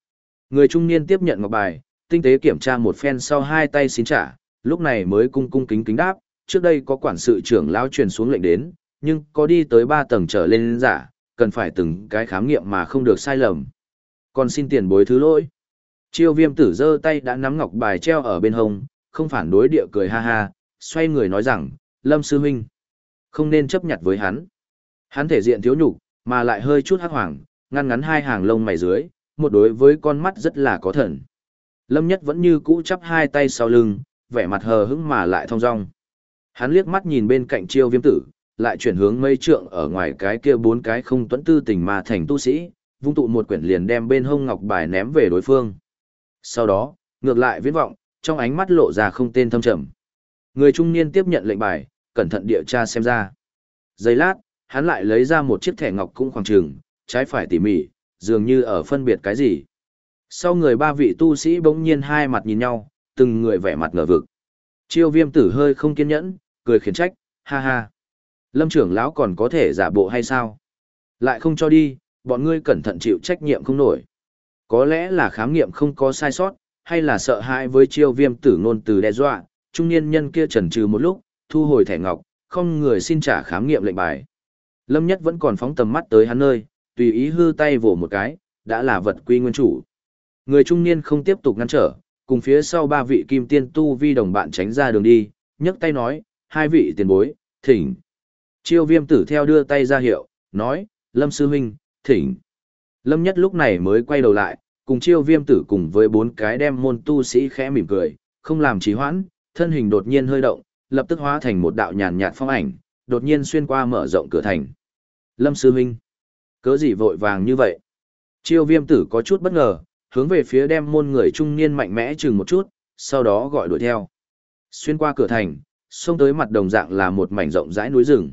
Người trung niên tiếp nhận ngọc bài, tinh tế kiểm tra một phen sau hai tay xin trả, lúc này mới cung cung kính kính đáp, trước đây có quản sự trưởng lão truyền xuống lệnh đến, nhưng có đi tới 3 tầng trở lên giả, cần phải từng cái khám nghiệm mà không được sai lầm. Còn xin tiền bối thứ lỗi. Chiêu Viêm Tử giơ tay đã nắm ngọc bài treo ở bên hông, không phản đối địa cười ha ha, xoay người nói rằng, Lâm sư huynh, không nên chấp nhặt với hắn. Hắn thể diện thiếu nhục, mà lại hơi chút hắc hoàng, ngăn ngắn hai hàng lông mày dưới, một đối với con mắt rất là có thần. Lâm Nhất vẫn như cũ chắp hai tay sau lưng, vẻ mặt hờ hững mà lại thong dong. Hắn liếc mắt nhìn bên cạnh Chiêu Viêm Tử, lại chuyển hướng mây trượng ở ngoài cái kia 4 cái không tuẫn tư tình mà thành tu sĩ, vung tụ một quyển liền đem bên hông ngọc bài ném về đối phương. Sau đó, ngược lại viễn vọng, trong ánh mắt lộ ra không tên thâm trầm. Người trung niên tiếp nhận lệnh bài, cẩn thận điều tra xem ra. Giây lát, hắn lại lấy ra một chiếc thẻ ngọc cũng khoảng trường, trái phải tỉ mỉ, dường như ở phân biệt cái gì. Sau người 3 vị tu sĩ bỗng nhiên hai mặt nhìn nhau, từng người vẻ mặt ngờ vực. Chiêu Viêm Tử hơi không kiên nhẫn, cười khiển trách, ha ha. Lâm trưởng lão còn có thể giả bộ hay sao? Lại không cho đi, bọn ngươi cẩn thận chịu trách nhiệm không nổi. Có lẽ là khám nghiệm không có sai sót, hay là sợ hãi với Chiêu Viêm Tử ngôn từ đe dọa, trung niên nhân kia chần chừ một lúc, thu hồi thẻ ngọc, không người xin trả khám nghiệm lệnh bài. Lâm Nhất vẫn còn phóng tầm mắt tới hắn nơi, tùy ý hư tay vỗ một cái, đã là vật quy nguyên chủ. Người trung niên không tiếp tục ngăn trở, cùng phía sau 3 vị kim tiên tu vi đồng bạn tránh ra đường đi, nhấc tay nói, 2 vị tiền bối, thỉnh. Chiêu Viêm Tử theo đưa tay ra hiệu, nói, Lâm sư huynh, thỉnh. Lâm Nhất lúc này mới quay đầu lại, cùng Chiêu Viêm Tử cùng với 4 cái đem môn tu sĩ khẽ mỉm cười, không làm trì hoãn, thân hình đột nhiên hơi động, lập tức hóa thành một đạo nhàn nhạt phong ảnh, đột nhiên xuyên qua mở rộng cửa thành. Lâm sư huynh, cớ gì vội vàng như vậy? Chiêu Viêm Tử có chút bất ngờ, hướng về phía đem môn người trung niên mạnh mẽ chừng một chút, sau đó gọi đuổi theo. Xuyên qua cửa thành, xông tới mặt đồng dạng là một mảnh rộng rãi núi rừng.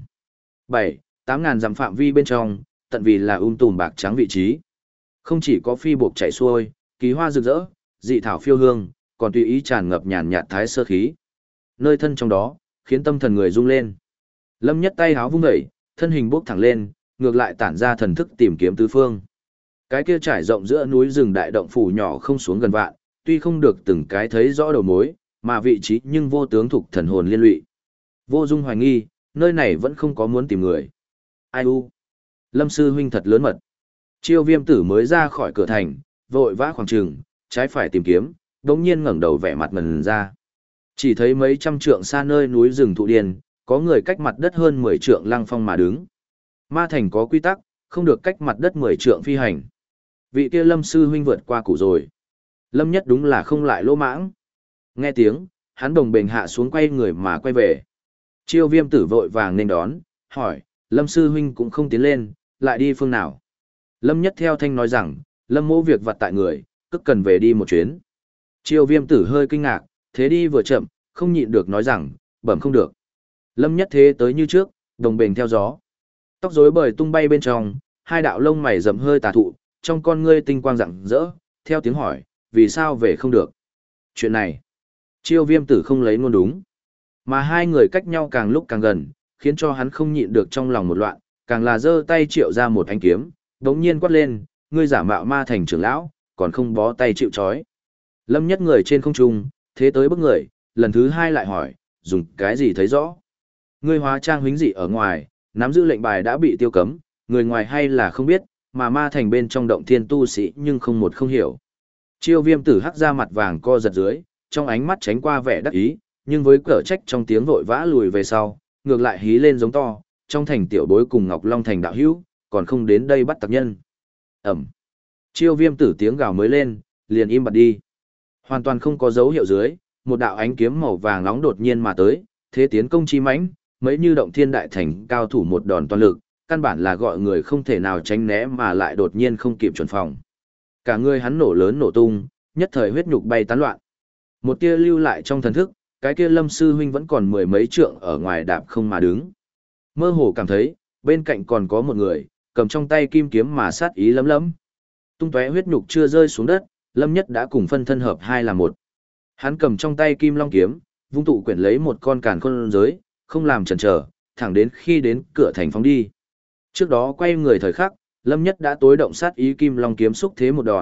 7-8 ngàn dặm phạm vi bên trong, tận vì là tùm bạc trắng vị trí. Không chỉ có phi buộc chảy xuôi, kỳ hoa rực rỡ, dị thảo phiêu hương, còn tùy ý tràn ngập nhàn nhạt thái sơ khí. Nơi thân trong đó, khiến tâm thần người rung lên. Lâm Nhất tay háo vung dậy, thân hình bốc thẳng lên, ngược lại tản ra thần thức tìm kiếm tứ phương. Cái kia trải rộng giữa núi rừng đại động phủ nhỏ không xuống gần vạn, tuy không được từng cái thấy rõ đầu mối, mà vị trí nhưng vô tướng thuộc thần hồn liên lụy. Vô Dung hoài nghi, nơi này vẫn không có muốn tìm người. Ai u? Lâm sư huynh thật lớn mật. Chiêu Viêm Tử mới ra khỏi cửa thành, vội vã khoảng trường, trái phải tìm kiếm, đống nhiên ngẩng đầu vẻ mặt ngần ra. Chỉ thấy mấy trăm trượng xa nơi núi rừng thụ điền, có người cách mặt đất hơn 10 trượng lăng phong mà đứng. Ma thành có quy tắc, không được cách mặt đất 10 trượng phi hành. Vị kia Lâm sư huynh vượt qua củ rồi. Lâm Nhất đúng là không lại lỗ mãng. Nghe tiếng, hắn đồng bền hạ xuống quay người mà quay về. Chiêu Viêm Tử vội vàng nên đón, hỏi, Lâm sư huynh cũng không tiến lên, lại đi phương nào? Lâm Nhất theo thanh nói rằng, Lâm mỗ việc vặt tại người, tức cần về đi một chuyến. Chiêu Viêm Tử hơi kinh ngạc, thế đi vừa chậm, không nhịn được nói rằng, bẩm không được. Lâm Nhất thế tới như trước, đồng bền theo gió. Tóc rối bời tung bay bên trong, hai đạo lông mày rậm hơi tà thụ, trong con ngươi tinh quang rạng rỡ, theo tiếng hỏi, vì sao về không được? Chuyện này, Chiêu Viêm Tử không lấy ngôn đúng. Mà hai người cách nhau càng lúc càng gần, khiến cho hắn không nhịn được trong lòng một loạn, càng là giơ tay triệu ra một ánh kiếm, đống nhiên quát lên, ngươi giả mạo ma thành trưởng lão, còn không bó tay chịu trói. Lâm Nhất người trên không trung, thế tới bức người, lần thứ hai lại hỏi, dùng cái gì thấy rõ? Ngươi hóa trang huýnh dị ở ngoài, nắm giữ lệnh bài đã bị tiêu cấm, người ngoài hay là không biết, mà ma thành bên trong động thiên tu sĩ nhưng không một không hiểu. Chiêu Viêm Tử hắc ra mặt vàng co giật dưới, trong ánh mắt tránh qua vẻ đắc ý, nhưng với cở trách trong tiếng vội vã lùi về sau, ngược lại hí lên giống to, trong thành tiểu bối cùng Ngọc Long thành đạo hữu, còn không đến đây bắt tặc nhân. Ẩm. Chiêu Viêm Tử tiếng gào mới lên, liền im bặt đi. Hoàn toàn không có dấu hiệu dưới, một đạo ánh kiếm màu vàng nóng đột nhiên mà tới, thế tiến công chi mãnh, mấy như động thiên đại thành cao thủ một đòn toàn lực, căn bản là gọi người không thể nào tránh né mà lại đột nhiên không kịp chuẩn phòng. Cả người hắn nổ lớn nổ tung, nhất thời huyết nhục bay tán loạn. Một tia lưu lại trong thần thức, cái kia Lâm sư huynh vẫn còn 10 mấy trượng ở ngoài đạp không mà đứng. Mơ hồ cảm thấy, bên cạnh còn có một người, cầm trong tay kim kiếm mà sát ý lấm lấm. Tung tóe huyết nhục chưa rơi xuống đất, Lâm Nhất đã cùng phân thân hợp hai là một. Hắn cầm trong tay kim long kiếm, vung tụ quyển lấy một con càn khôn giới, không làm chần chờ, thẳng đến khi đến cửa thành phóng đi. Trước đó quay người thời khắc, Lâm Nhất đã tối động sát ý kim long kiếm xúc thế một đòn,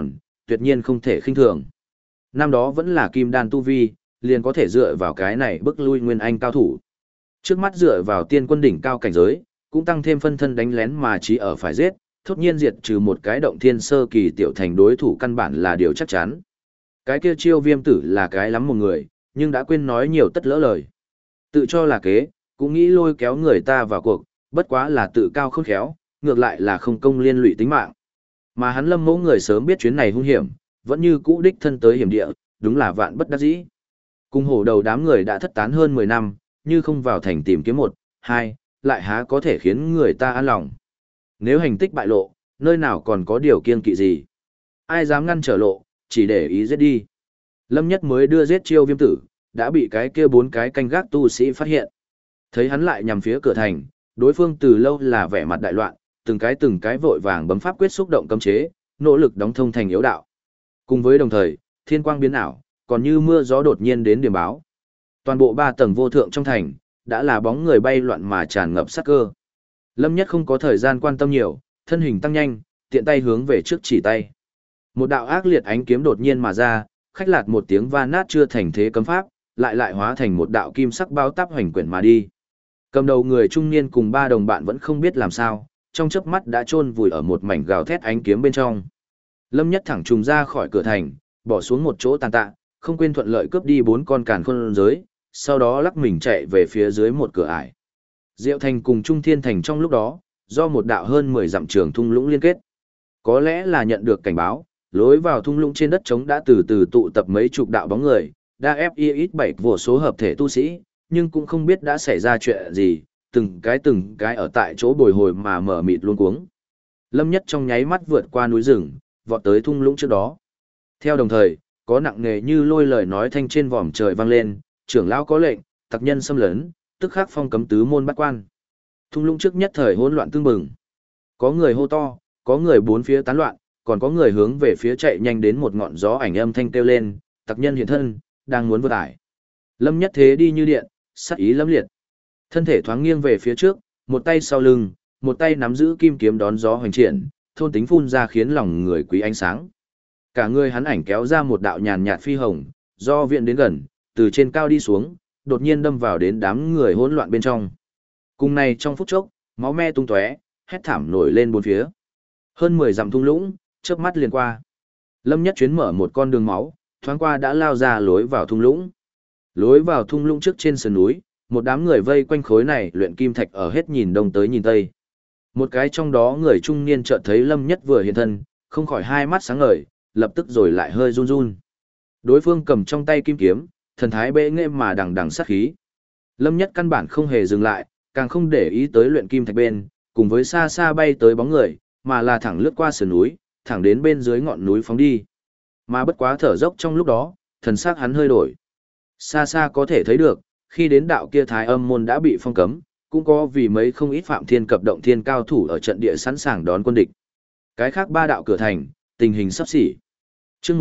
tuyệt nhiên không thể khinh thường. Năm đó vẫn là kim đan tu vi, liền có thể dựa vào cái này bức lui nguyên anh cao thủ. Trước mắt dựa vào tiên quân đỉnh cao cảnh giới, cũng tăng thêm phân thân đánh lén mà chỉ ở phải giết, thốt nhiên diệt trừ một cái động thiên sơ kỳ tiểu thành đối thủ căn bản là điều chắc chắn. Cái kia Chiêu Viêm tử là cái lắm một người, nhưng đã quên nói nhiều tất lỡ lời. Tự cho là kế, cũng nghĩ lôi kéo người ta vào cuộc, bất quá là tự cao khôn khéo, ngược lại là không công liên lụy tính mạng. Mà hắn Lâm Mẫu người sớm biết chuyến này hung hiểm, vẫn như cũ đích thân tới hiểm địa, đúng là vạn bất đắc dĩ. Cùng hổ đầu đám người đã thất tán hơn 10 năm, như không vào thành tìm kiếm một, hai, lại há có thể khiến người ta an lòng. Nếu hành tích bại lộ, nơi nào còn có điều kiên kỵ gì? Ai dám ngăn trở lộ, chỉ để ý giết đi. Lâm Nhất mới đưa giết Chiêu Viêm tử, đã bị cái kia 4 cái canh gác tu sĩ phát hiện. Thấy hắn lại nhằm phía cửa thành, đối phương từ lâu là vẻ mặt đại loạn, từng cái vội vàng bấm pháp quyết xúc động cấm chế, nỗ lực đóng thông thành yếu đạo. Cùng với đồng thời, thiên quang biến ảo, còn như mưa gió đột nhiên đến điểm báo. Toàn bộ 3 tầng vô thượng trong thành, đã là bóng người bay loạn mà tràn ngập sát cơ. Lâm Nhất không có thời gian quan tâm nhiều, thân hình tăng nhanh, tiện tay hướng về trước chỉ tay. Một đạo ác liệt ánh kiếm đột nhiên mà ra, khách lạt một tiếng va nát chưa thành thế cấm pháp, lại hóa thành một đạo kim sắc bao táp hoành quyển mà đi. Cầm đầu người trung niên cùng 3 đồng bạn vẫn không biết làm sao, trong chớp mắt đã chôn vùi ở một mảnh gào thét ánh kiếm bên trong. Lâm Nhất thẳng trùng ra khỏi cửa thành, bỏ xuống một chỗ tàn tạ, không quên thuận lợi cướp đi 4 con càn khôn giới, sau đó lắc mình chạy về phía dưới một cửa ải. Diệu Thành cùng Trung Thiên Thành trong lúc đó, do một đạo hơn 10 dặm trường thung lũng liên kết. Có lẽ là nhận được cảnh báo, lối vào thung lũng trên đất trống đã từ từ tụ tập mấy chục đạo bóng người, đa ép ít 7 vô số hợp thể tu sĩ, nhưng cũng không biết đã xảy ra chuyện gì, từng cái ở tại chỗ bồi hồi mà mở mịt luôn cuống. Lâm Nhất trong nháy mắt vượt qua núi rừng, vọt tới thung lũng trước đó. Theo đồng thời, có nặng nề như lôi lời nói thanh trên vòm trời vang lên, trưởng lão có lệnh, tặc nhân xâm lấn, tức khắc phong cấm tứ môn bắt quan. Thung lũng trước nhất thời hỗn loạn tương bừng. Có người hô to, có người bốn phía tán loạn, còn có người hướng về phía chạy nhanh đến một ngọn gió ảnh âm thanh kêu lên, tặc nhân hiện thân, đang muốn vượt ải. Lâm Nhất thế đi như điện, sát ý lâm liệt. Thân thể thoáng nghiêng về phía trước, một tay sau lưng, một tay nắm giữ kim kiếm đón gió hoành triển, thôn tính phun ra khiến lòng người quý ánh sáng. Cả người hắn ảnh kéo ra một đạo nhàn nhạt phi hồng, do viện đến gần, từ trên cao đi xuống, đột nhiên đâm vào đến đám người hỗn loạn bên trong. Cùng này trong phút chốc, máu me tung tóe, hét thảm nổi lên bốn phía. Hơn 10 dặm thung lũng, chớp mắt liền qua. Lâm Nhất chuyến mở một con đường máu, thoáng qua đã lao ra lối vào thung lũng. Lối vào thung lũng trước trên sườn núi, một đám người vây quanh khối này luyện kim thạch ở hết nhìn đông tới nhìn tây. Một cái trong đó người trung niên chợt thấy Lâm Nhất vừa hiện thân, không khỏi hai mắt sáng ngời, lập tức rồi lại hơi run run. Đối phương cầm trong tay kim kiếm, thần thái bệ nghệ mà đằng đằng sát khí. Lâm Nhất căn bản không hề dừng lại, càng không để ý tới luyện kim thạch bên, cùng với xa xa bay tới bóng người, mà là thẳng lướt qua sườn núi, thẳng đến bên dưới ngọn núi phóng đi. Mà bất quá thở dốc trong lúc đó, thần sắc hắn hơi đổi. Xa xa có thể thấy được, khi đến đạo kia Thái Âm môn đã bị phong cấm, cũng có vì mấy không ít Phạm Thiên cập động thiên cao thủ ở trận địa sẵn sàng đón quân địch. Cái khác 3 đạo cửa thành, tình hình sắp xỉ. Chương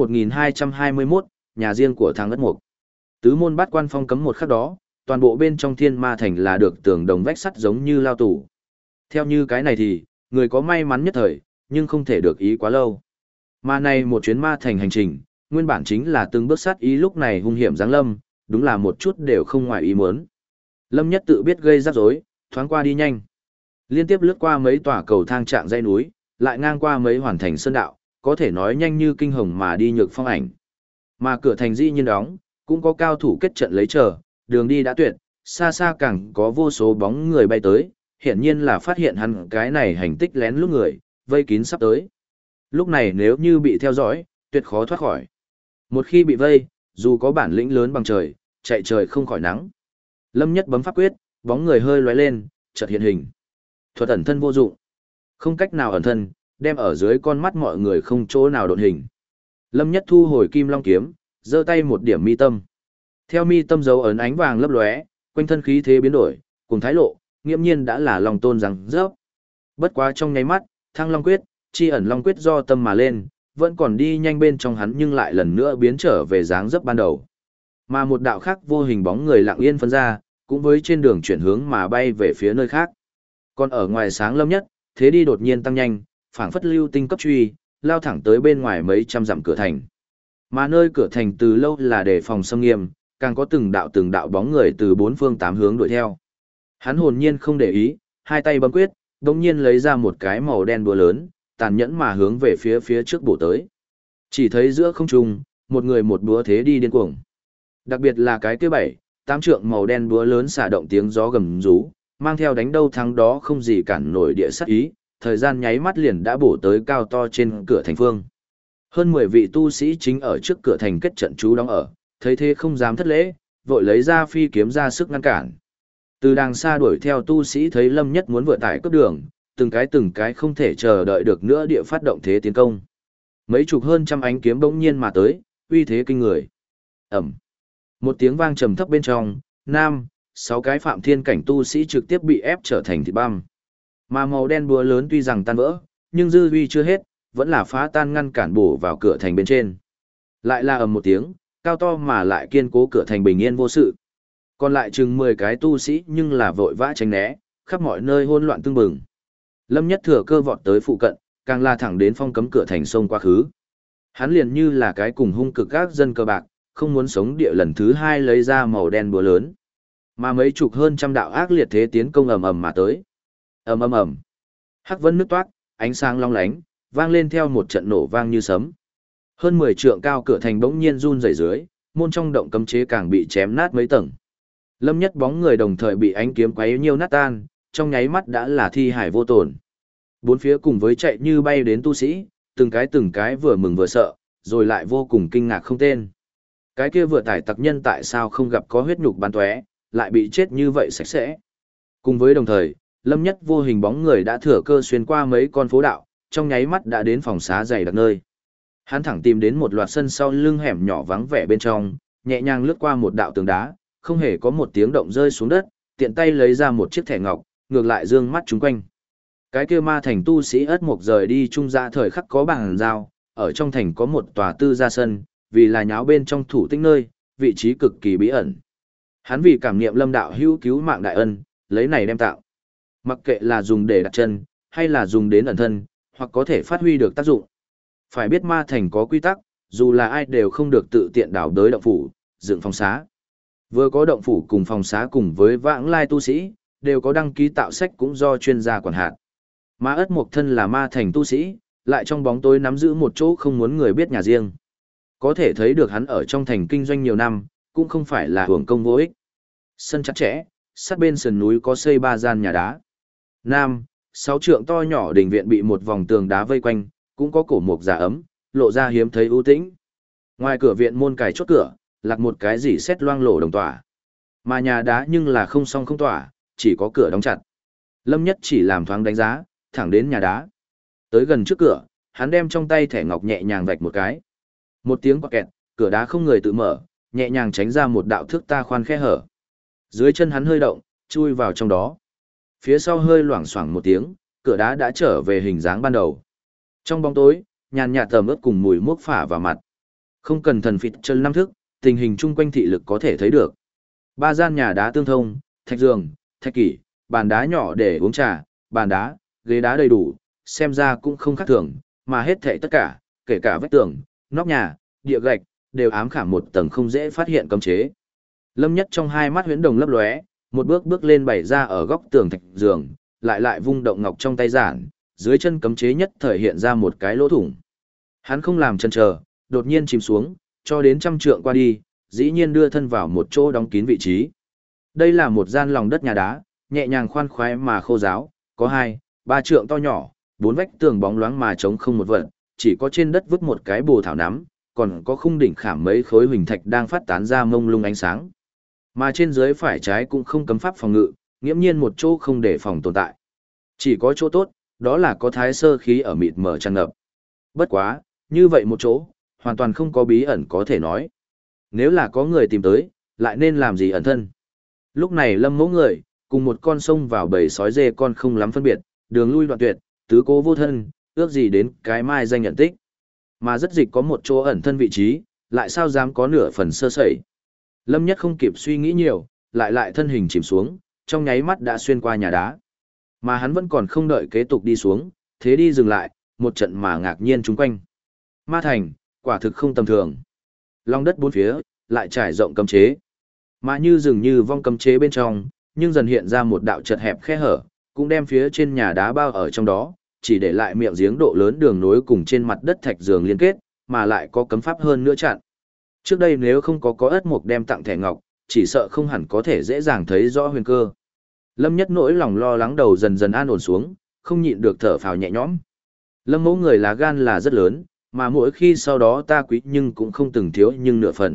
1221, nhà riêng của thằng Ất Mục. Tứ môn bát quan phong cấm một khắc đó, toàn bộ bên trong Thiên Ma thành là được tường đồng vách sắt giống như lao tù. Theo như cái này thì, người có may mắn nhất thời, nhưng không thể được ý quá lâu. Mà này một chuyến Ma thành hành trình, nguyên bản chính là từng bước sát ý lúc này hung hiểm giáng lâm, đúng là một chút đều không ngoài ý muốn. Lâm Nhất tự biết gây rắc rối, thoáng qua đi nhanh. Liên tiếp lướt qua mấy tòa cầu thang trạng dãy núi, lại ngang qua mấy hoàn thành sơn đạo, có thể nói nhanh như kinh hồng mà đi nhược phong ảnh. Mà cửa thành dĩ nhiên đóng, cũng có cao thủ kết trận lấy chờ, đường đi đã tuyệt, xa xa càng có vô số bóng người bay tới, hiển nhiên là phát hiện hắn cái này hành tích lén lút người, vây kín sắp tới. Lúc này nếu như bị theo dõi, tuyệt khó thoát khỏi. Một khi bị vây, dù có bản lĩnh lớn bằng trời, chạy trời không khỏi nắng. Lâm Nhất bấm pháp quyết, bóng người hơi lóe lên, chợt hiện hình. Thuật ẩn thân vô dụng, không cách nào ẩn thân, đem ở dưới con mắt mọi người không chỗ nào độn hình. Lâm Nhất thu hồi Kim Long kiếm, giơ tay một điểm mi tâm. Theo mi tâm dấu ấn ánh vàng lấp lóe, quanh thân khí thế biến đổi, cùng thái lộ, nghiễm nhiên đã là Long Tôn rằng rớp. Bất quá trong nháy mắt, Thăng Long quyết, chi ẩn Long quyết do tâm mà lên, vẫn còn đi nhanh bên trong hắn nhưng lại lần nữa biến trở về dáng dấp ban đầu. Mà một đạo khác vô hình bóng người lặng yên phân ra, cũng với trên đường chuyển hướng mà bay về phía nơi khác. Còn ở ngoài sáng Lâm Nhất, thế đi đột nhiên tăng nhanh, phảng phất lưu tinh cấp truy, lao thẳng tới bên ngoài mấy trăm dặm cửa thành. Mà nơi cửa thành từ lâu là để phòng xâm nghiêm, càng có từng đạo bóng người từ bốn phương tám hướng đuổi theo. Hắn hồn nhiên không để ý, hai tay bấm quyết, đồng nhiên lấy ra một cái màu đen búa lớn, tàn nhẫn mà hướng về phía trước bổ tới. Chỉ thấy giữa không trung, một người một búa thế đi điên cuồng. Đặc biệt là cái kia 7, 8 trượng màu đen búa lớn xả động tiếng gió gầm rú, mang theo đánh đâu thắng đó không gì cản nổi địa sát ý, thời gian nháy mắt liền đã bổ tới cao to trên cửa thành phương. Hơn 10 vị tu sĩ chính ở trước cửa thành kết trận chú đóng ở, thấy thế không dám thất lễ, vội lấy ra phi kiếm ra sức ngăn cản. Từ đằng xa đuổi theo tu sĩ thấy Lâm Nhất muốn vượt tải cướp đường, từng cái không thể chờ đợi được nữa địa phát động thế tiến công. Mấy chục hơn trăm ánh kiếm bỗng nhiên mà tới, uy thế kinh người. Ầm. Một tiếng vang trầm thấp bên trong, 6 cái phạm thiên cảnh tu sĩ trực tiếp bị ép trở thành thịt băm. Mà màu đen búa lớn tuy rằng tan vỡ, nhưng dư uy chưa hết, vẫn là phá tan ngăn cản bổ vào cửa thành bên trên. Lại là ầm một tiếng, cao to mà lại kiên cố cửa thành bình yên vô sự. Còn lại chừng 10 cái tu sĩ nhưng là vội vã tránh né, khắp mọi nơi hỗn loạn tương bừng. Lâm Nhất thừa cơ vọt tới phụ cận, càng la thẳng đến phong cấm cửa thành sông quá khứ. Hắn liền như là cái cùng hung cực các dân cờ bạc, không muốn sống địa lần thứ 2 lấy ra màu đen búa lớn. Mà mấy chục hơn trăm đạo ác liệt thế tiến công ầm ầm mà tới. Ầm ầm ầm. Hắc vân nứt toát, ánh sáng long lánh, vang lên theo một trận nổ vang như sấm. Hơn 10 trượng cao cửa thành bỗng nhiên run rẩy dưới, môn trong động cấm chế càng bị chém nát mấy tầng. Lâm Nhất bóng người đồng thời bị ánh kiếm quấy nhiều nát tan, trong nháy mắt đã là thi hải vô tổn. Bốn phía cùng với chạy như bay đến tu sĩ, từng cái vừa mừng vừa sợ, rồi lại vô cùng kinh ngạc không tên. Cái kia vừa tải tặc nhân tại sao không gặp có huyết nhục bắn tóe, lại bị chết như vậy sạch sẽ. Cùng với đồng thời, Lâm Nhất vô hình bóng người đã thừa cơ xuyên qua mấy con phố đạo, trong nháy mắt đã đến phòng xá dày đặc nơi. Hắn thẳng tìm đến một loạt sân sau lưng hẻm nhỏ vắng vẻ bên trong, nhẹ nhàng lướt qua một đạo tường đá, không hề có một tiếng động rơi xuống đất, tiện tay lấy ra một chiếc thẻ ngọc, ngược lại dương mắt chúng quanh. Cái kia ma thành tu sĩ ất mục rời đi trung ra thời khắc có bàn giao, ở trong thành có một tòa tư gia sân, vì là nháo bên trong thủ tinh nơi, vị trí cực kỳ bí ẩn. Hắn vì cảm niệm Lâm đạo hữu cứu mạng đại ân, lấy này đem tạo. Mặc kệ là dùng để đặt chân, hay là dùng đến ẩn thân, hoặc có thể phát huy được tác dụng. Phải biết ma thành có quy tắc, dù là ai đều không được tự tiện đảo đới động phủ, dựng phòng xá. Vừa có động phủ cùng phòng xá cùng với vãng lai tu sĩ, đều có đăng ký tạo sách cũng do chuyên gia quản hạt. Mà ất mục thân là ma thành tu sĩ, lại trong bóng tối nắm giữ một chỗ không muốn người biết nhà riêng. Có thể thấy được hắn ở trong thành kinh doanh nhiều năm, cũng không phải là hưởng công vô ích. Sân chặt chẽ, sát bên sườn núi có xây 3 gian nhà đá. 6 trượng to nhỏ đình viện bị một vòng tường đá vây quanh, cũng có cổ mục giả ấm, lộ ra hiếm thấy ưu tĩnh. Ngoài cửa viện môn cài chốt cửa, lạc một cái gì xét loang lổ đồng tỏa. Mà nhà đá nhưng là không song không tỏa, chỉ có cửa đóng chặt. Lâm Nhất chỉ làm thoáng đánh giá, thẳng đến nhà đá. Tới gần trước cửa, hắn đem trong tay thẻ ngọc nhẹ nhàng vạch một cái. Một tiếng quạt kẹt, cửa đá không người tự mở, nhẹ nhàng tránh ra một đạo thước ta khoan khe hở. Dưới chân hắn hơi động, chui vào trong đó. Phía sau hơi loảng xoảng một tiếng, cửa đá đã trở về hình dáng ban đầu. Trong bóng tối, nhàn nhạt tầm ướt cùng mùi mốc phả vào mặt. Không cần thần phịt chân năm thức, tình hình chung quanh thị lực có thể thấy được. 3 gian nhà đá tương thông, thạch giường, thạch kỷ, bàn đá nhỏ để uống trà, bàn đá, ghế đá đầy đủ, xem ra cũng không khác thường, mà hết thảy tất cả, kể cả vách tường, nóc nhà, địa gạch, đều ám khảm một tầng không dễ phát hiện cấm chế. Lâm Nhất trong hai mắt huyễn đồng lấp lóe, một bước bước lên bày ra ở góc tường thạch giường, lại vung động ngọc trong tay giản, dưới chân cấm chế nhất thời hiện ra một cái lỗ thủng. Hắn không làm chần chờ, đột nhiên chìm xuống, cho đến 100 trượng qua đi, dĩ nhiên đưa thân vào một chỗ đóng kín vị trí. Đây là một gian lòng đất nhà đá, nhẹ nhàng khoan khoái mà khô ráo, có 2, 3 trượng to nhỏ, 4 vách tường bóng loáng mà trống không một vật, chỉ có trên đất vứt một cái bồ thảo nắm, còn có khung đỉnh khảm mấy khối huỳnh thạch đang phát tán ra mông lung ánh sáng. Mà trên dưới phải trái cũng không cấm pháp phòng ngự, nghiễm nhiên một chỗ không để phòng tồn tại. Chỉ có chỗ tốt, đó là có thái sơ khí ở mịt mờ tràn ngập. Bất quá, như vậy một chỗ, hoàn toàn không có bí ẩn có thể nói. Nếu là có người tìm tới, lại nên làm gì ẩn thân? Lúc này Lâm Mẫu người, cùng một con sông vào bầy sói dê con không lắm phân biệt, đường lui đoạn tuyệt, tứ cố vô thân, ước gì đến cái mai danh nhận tích. Mà rất dịch có một chỗ ẩn thân vị trí, lại sao dám có nửa phần sơ sẩy. Lâm Nhất không kịp suy nghĩ nhiều, lại thân hình chìm xuống, trong nháy mắt đã xuyên qua nhà đá. Mà hắn vẫn còn không đợi kế tục đi xuống, thế đi dừng lại, một trận mà ngạc nhiên chung quanh. Ma thành, quả thực không tầm thường. Long đất bốn phía, lại trải rộng cấm chế. Mà như dường như vong cấm chế bên trong, nhưng dần hiện ra một đạo chật hẹp khe hở, cũng đem phía trên nhà đá bao ở trong đó, chỉ để lại miệng giếng độ lớn đường nối cùng trên mặt đất thạch giường liên kết, mà lại có cấm pháp hơn nữa chặn. Trước đây nếu không có ất mục đem tặng thẻ ngọc, chỉ sợ không hẳn có thể dễ dàng thấy rõ huyền cơ. Lâm Nhất nỗi lòng lo lắng đầu dần dần an ổn xuống, không nhịn được thở phào nhẹ nhõm. Lâm Mẫu người lá gan là rất lớn, mà mỗi khi sau đó ta quý nhưng cũng không từng thiếu nhưng nửa phần.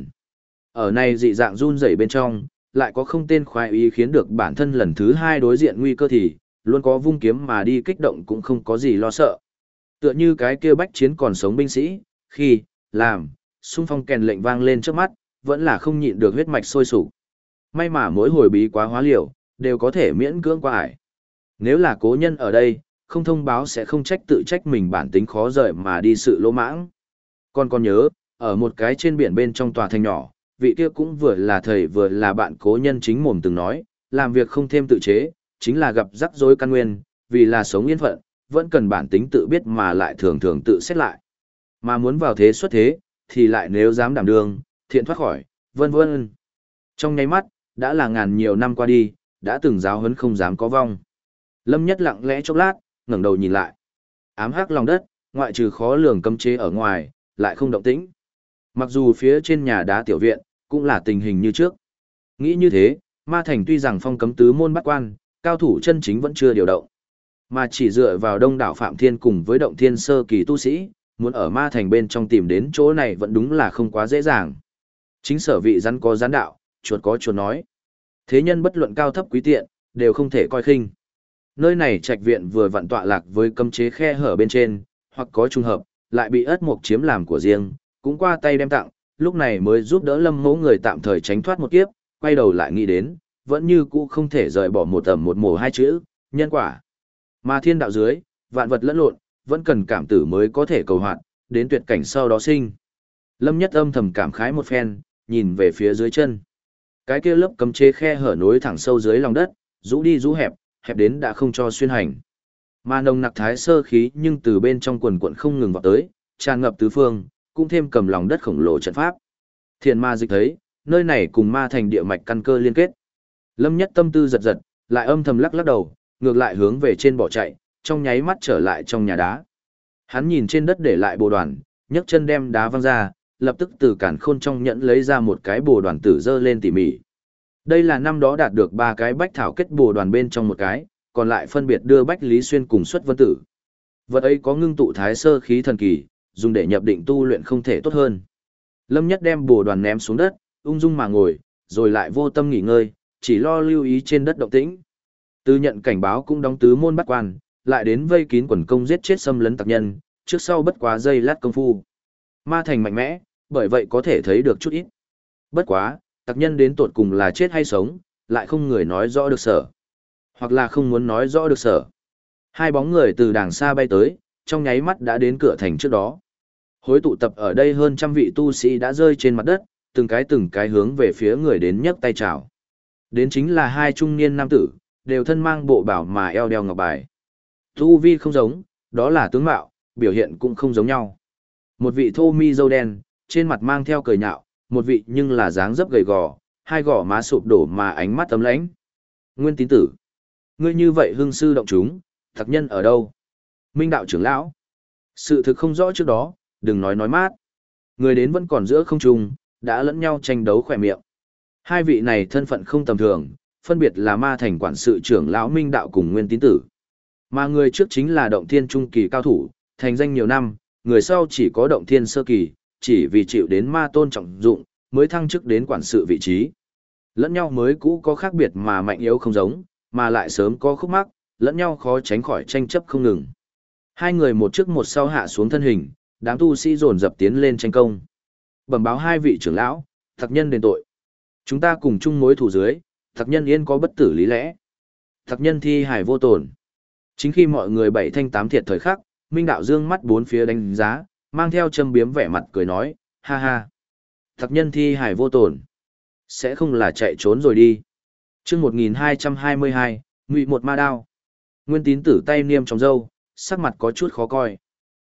Ở này dị dạng run rẩy bên trong, lại có không tên khoái ý khiến được bản thân lần thứ hai đối diện nguy cơ thì, luôn có vung kiếm mà đi kích động cũng không có gì lo sợ. Tựa như cái kia bách chiến còn sống binh sĩ, khi, làm, xung phong kèn lệnh vang lên trước mắt, vẫn là không nhịn được huyết mạch sôi sục. May mà mỗi hồi bí quá hóa liều, đều có thể miễn cưỡng qua ải. Nếu là cố nhân ở đây, không thông báo sẽ không trách tự trách mình bản tính khó rời mà đi sự lỗ mãng. Còn nhớ, ở một cái trên biển bên trong tòa thành nhỏ, vị kia cũng vừa là thầy vừa là bạn cố nhân chính mồm từng nói, làm việc không thêm tự chế, chính là gặp rắc rối căn nguyên, vì là sống yên phận, vẫn cần bản tính tự biết mà lại thường thường tự xét lại. Mà muốn vào thế xuất thế, thì lại nếu dám đảm đương, thiện thoát khỏi, vân vân. Trong nháy mắt, đã là ngàn nhiều năm qua đi, đã từng giáo huấn không dám có vong. Lâm Nhất lặng lẽ chốc lát, ngẩng đầu nhìn lại. Ám hắc lòng đất, ngoại trừ khó lường cấm chế ở ngoài, lại không động tĩnh. Mặc dù phía trên nhà đá tiểu viện, cũng là tình hình như trước. Nghĩ như thế, Ma Thành tuy rằng phong cấm tứ môn bắt quan, cao thủ chân chính vẫn chưa điều động. Mà chỉ dựa vào đông đảo Phạm Thiên cùng với động thiên sơ kỳ tu sĩ, muốn ở Ma Thành bên trong tìm đến chỗ này vẫn đúng là không quá dễ dàng. Chính sở vị rắn có rắn đạo, chuột có chuột nói. Thế nhân bất luận cao thấp quý tiện, đều không thể coi khinh. Nơi này trạch viện vừa vặn tọa lạc với cấm chế khe hở bên trên, hoặc có trùng hợp, lại bị ất mục chiếm làm của riêng, cũng qua tay đem tặng, lúc này mới giúp đỡ Lâm Mẫu người tạm thời tránh thoát một kiếp, quay đầu lại nghĩ đến, vẫn như cũ không thể rời bỏ một tầm một mổ hai chữ, nhân quả. Mà thiên đạo dưới, vạn vật lẫn lộn, vẫn cần cảm tử mới có thể cầu hoạt, đến tuyệt cảnh sau đó sinh. Lâm Nhất âm thầm cảm khái một phen, nhìn về phía dưới chân. Cái kia lớp cấm chế khe hở nối thẳng sâu dưới lòng đất, rũ đi rũ hẹp, hẹp đến đã không cho xuyên hành. Mà nồng nặc thái sơ khí nhưng từ bên trong quần quần không ngừng vào tới, tràn ngập tứ phương, cũng thêm cầm lòng đất khổng lồ trận pháp. Thiền ma dịch thấy, nơi này cùng Ma Thành địa mạch căn cơ liên kết. Lâm Nhất tâm tư giật giật, lại âm thầm lắc lắc đầu, ngược lại hướng về trên bỏ chạy, trong nháy mắt trở lại trong nhà đá. Hắn nhìn trên đất để lại bồ đoàn, nhấc chân đem đá văng ra, lập tức từ cản khôn trong nhẫn lấy ra một cái bồ đoàn tử dơ lên tỉ mỉ. Đây là năm đó đạt được 3 cái bách thảo kết bồ đoàn bên trong một cái, còn lại phân biệt đưa Bách Lý Xuyên cùng xuất vân tử. Vật ấy có ngưng tụ thái sơ khí thần kỳ, dùng để nhập định tu luyện không thể tốt hơn. Lâm Nhất đem bồ đoàn ném xuống đất, ung dung mà ngồi, rồi lại vô tâm nghỉ ngơi, chỉ lo lưu ý trên đất động tĩnh. Từ nhận cảnh báo cũng đóng tứ môn bắt quan, lại đến vây kín quần công giết chết xâm lấn tặc nhân, trước sau bất quá giây lát công phu. Ma Thành mạnh mẽ, bởi vậy có thể thấy được chút ít. Bất quá, tặc nhân đến tột cùng là chết hay sống, lại không người nói rõ được sở. Hoặc là không muốn nói rõ được sở. Hai bóng người từ đàng xa bay tới, trong nháy mắt đã đến cửa thành trước đó. Hối tụ tập ở đây hơn trăm vị tu sĩ đã rơi trên mặt đất, từng cái hướng về phía người đến nhấc tay chào. Đến chính là hai trung niên nam tử, đều thân mang bộ bảo mà eo đeo ngọc bài. Tu vi không giống, đó là tướng mạo, biểu hiện cũng không giống nhau. Một vị thô mi râu đen, trên mặt mang theo cười nhạo, một vị nhưng là dáng dấp gầy gò, hai gò má sụp đổ mà ánh mắt ấm lãnh. Nguyên Tín Tử, ngươi như vậy hưng sư động chúng, tặc nhân ở đâu? Minh đạo trưởng lão, sự thực không rõ trước đó, đừng nói mát. Người đến vẫn còn giữa không trung, đã lẫn nhau tranh đấu khỏe miệng. Hai vị này thân phận không tầm thường, phân biệt là Ma Thành quản sự trưởng lão Minh đạo cùng Nguyên Tín Tử. Mà người trước chính là động thiên trung kỳ cao thủ, thành danh nhiều năm, người sau chỉ có động thiên sơ kỳ, chỉ vì chịu đến ma tôn trọng dụng, mới thăng chức đến quản sự vị trí. Lẫn nhau mới cũ có khác biệt mà mạnh yếu không giống, mà lại sớm có khúc mắc, lẫn nhau khó tránh khỏi tranh chấp không ngừng. Hai người một trước một sau hạ xuống thân hình, đám tu sĩ dồn dập tiến lên tranh công. Bẩm báo hai vị trưởng lão, tặc nhân đền tội. Chúng ta cùng chung mối thù dưới, tặc nhân yên có bất tử lý lẽ. Tặc nhân thi hài vô tổn. Chính khi mọi người bảy thanh tám thiệt thời khắc, Minh đạo dương mắt bốn phía đánh giá, mang theo châm biếm vẻ mặt cười nói, ha ha. Tặc nhân thi hài vô tổn. Sẽ không là chạy trốn rồi đi. Chương 1222, Ngụy một ma đao. Nguyên Tín Tử tay niêm trong râu, sắc mặt có chút khó coi.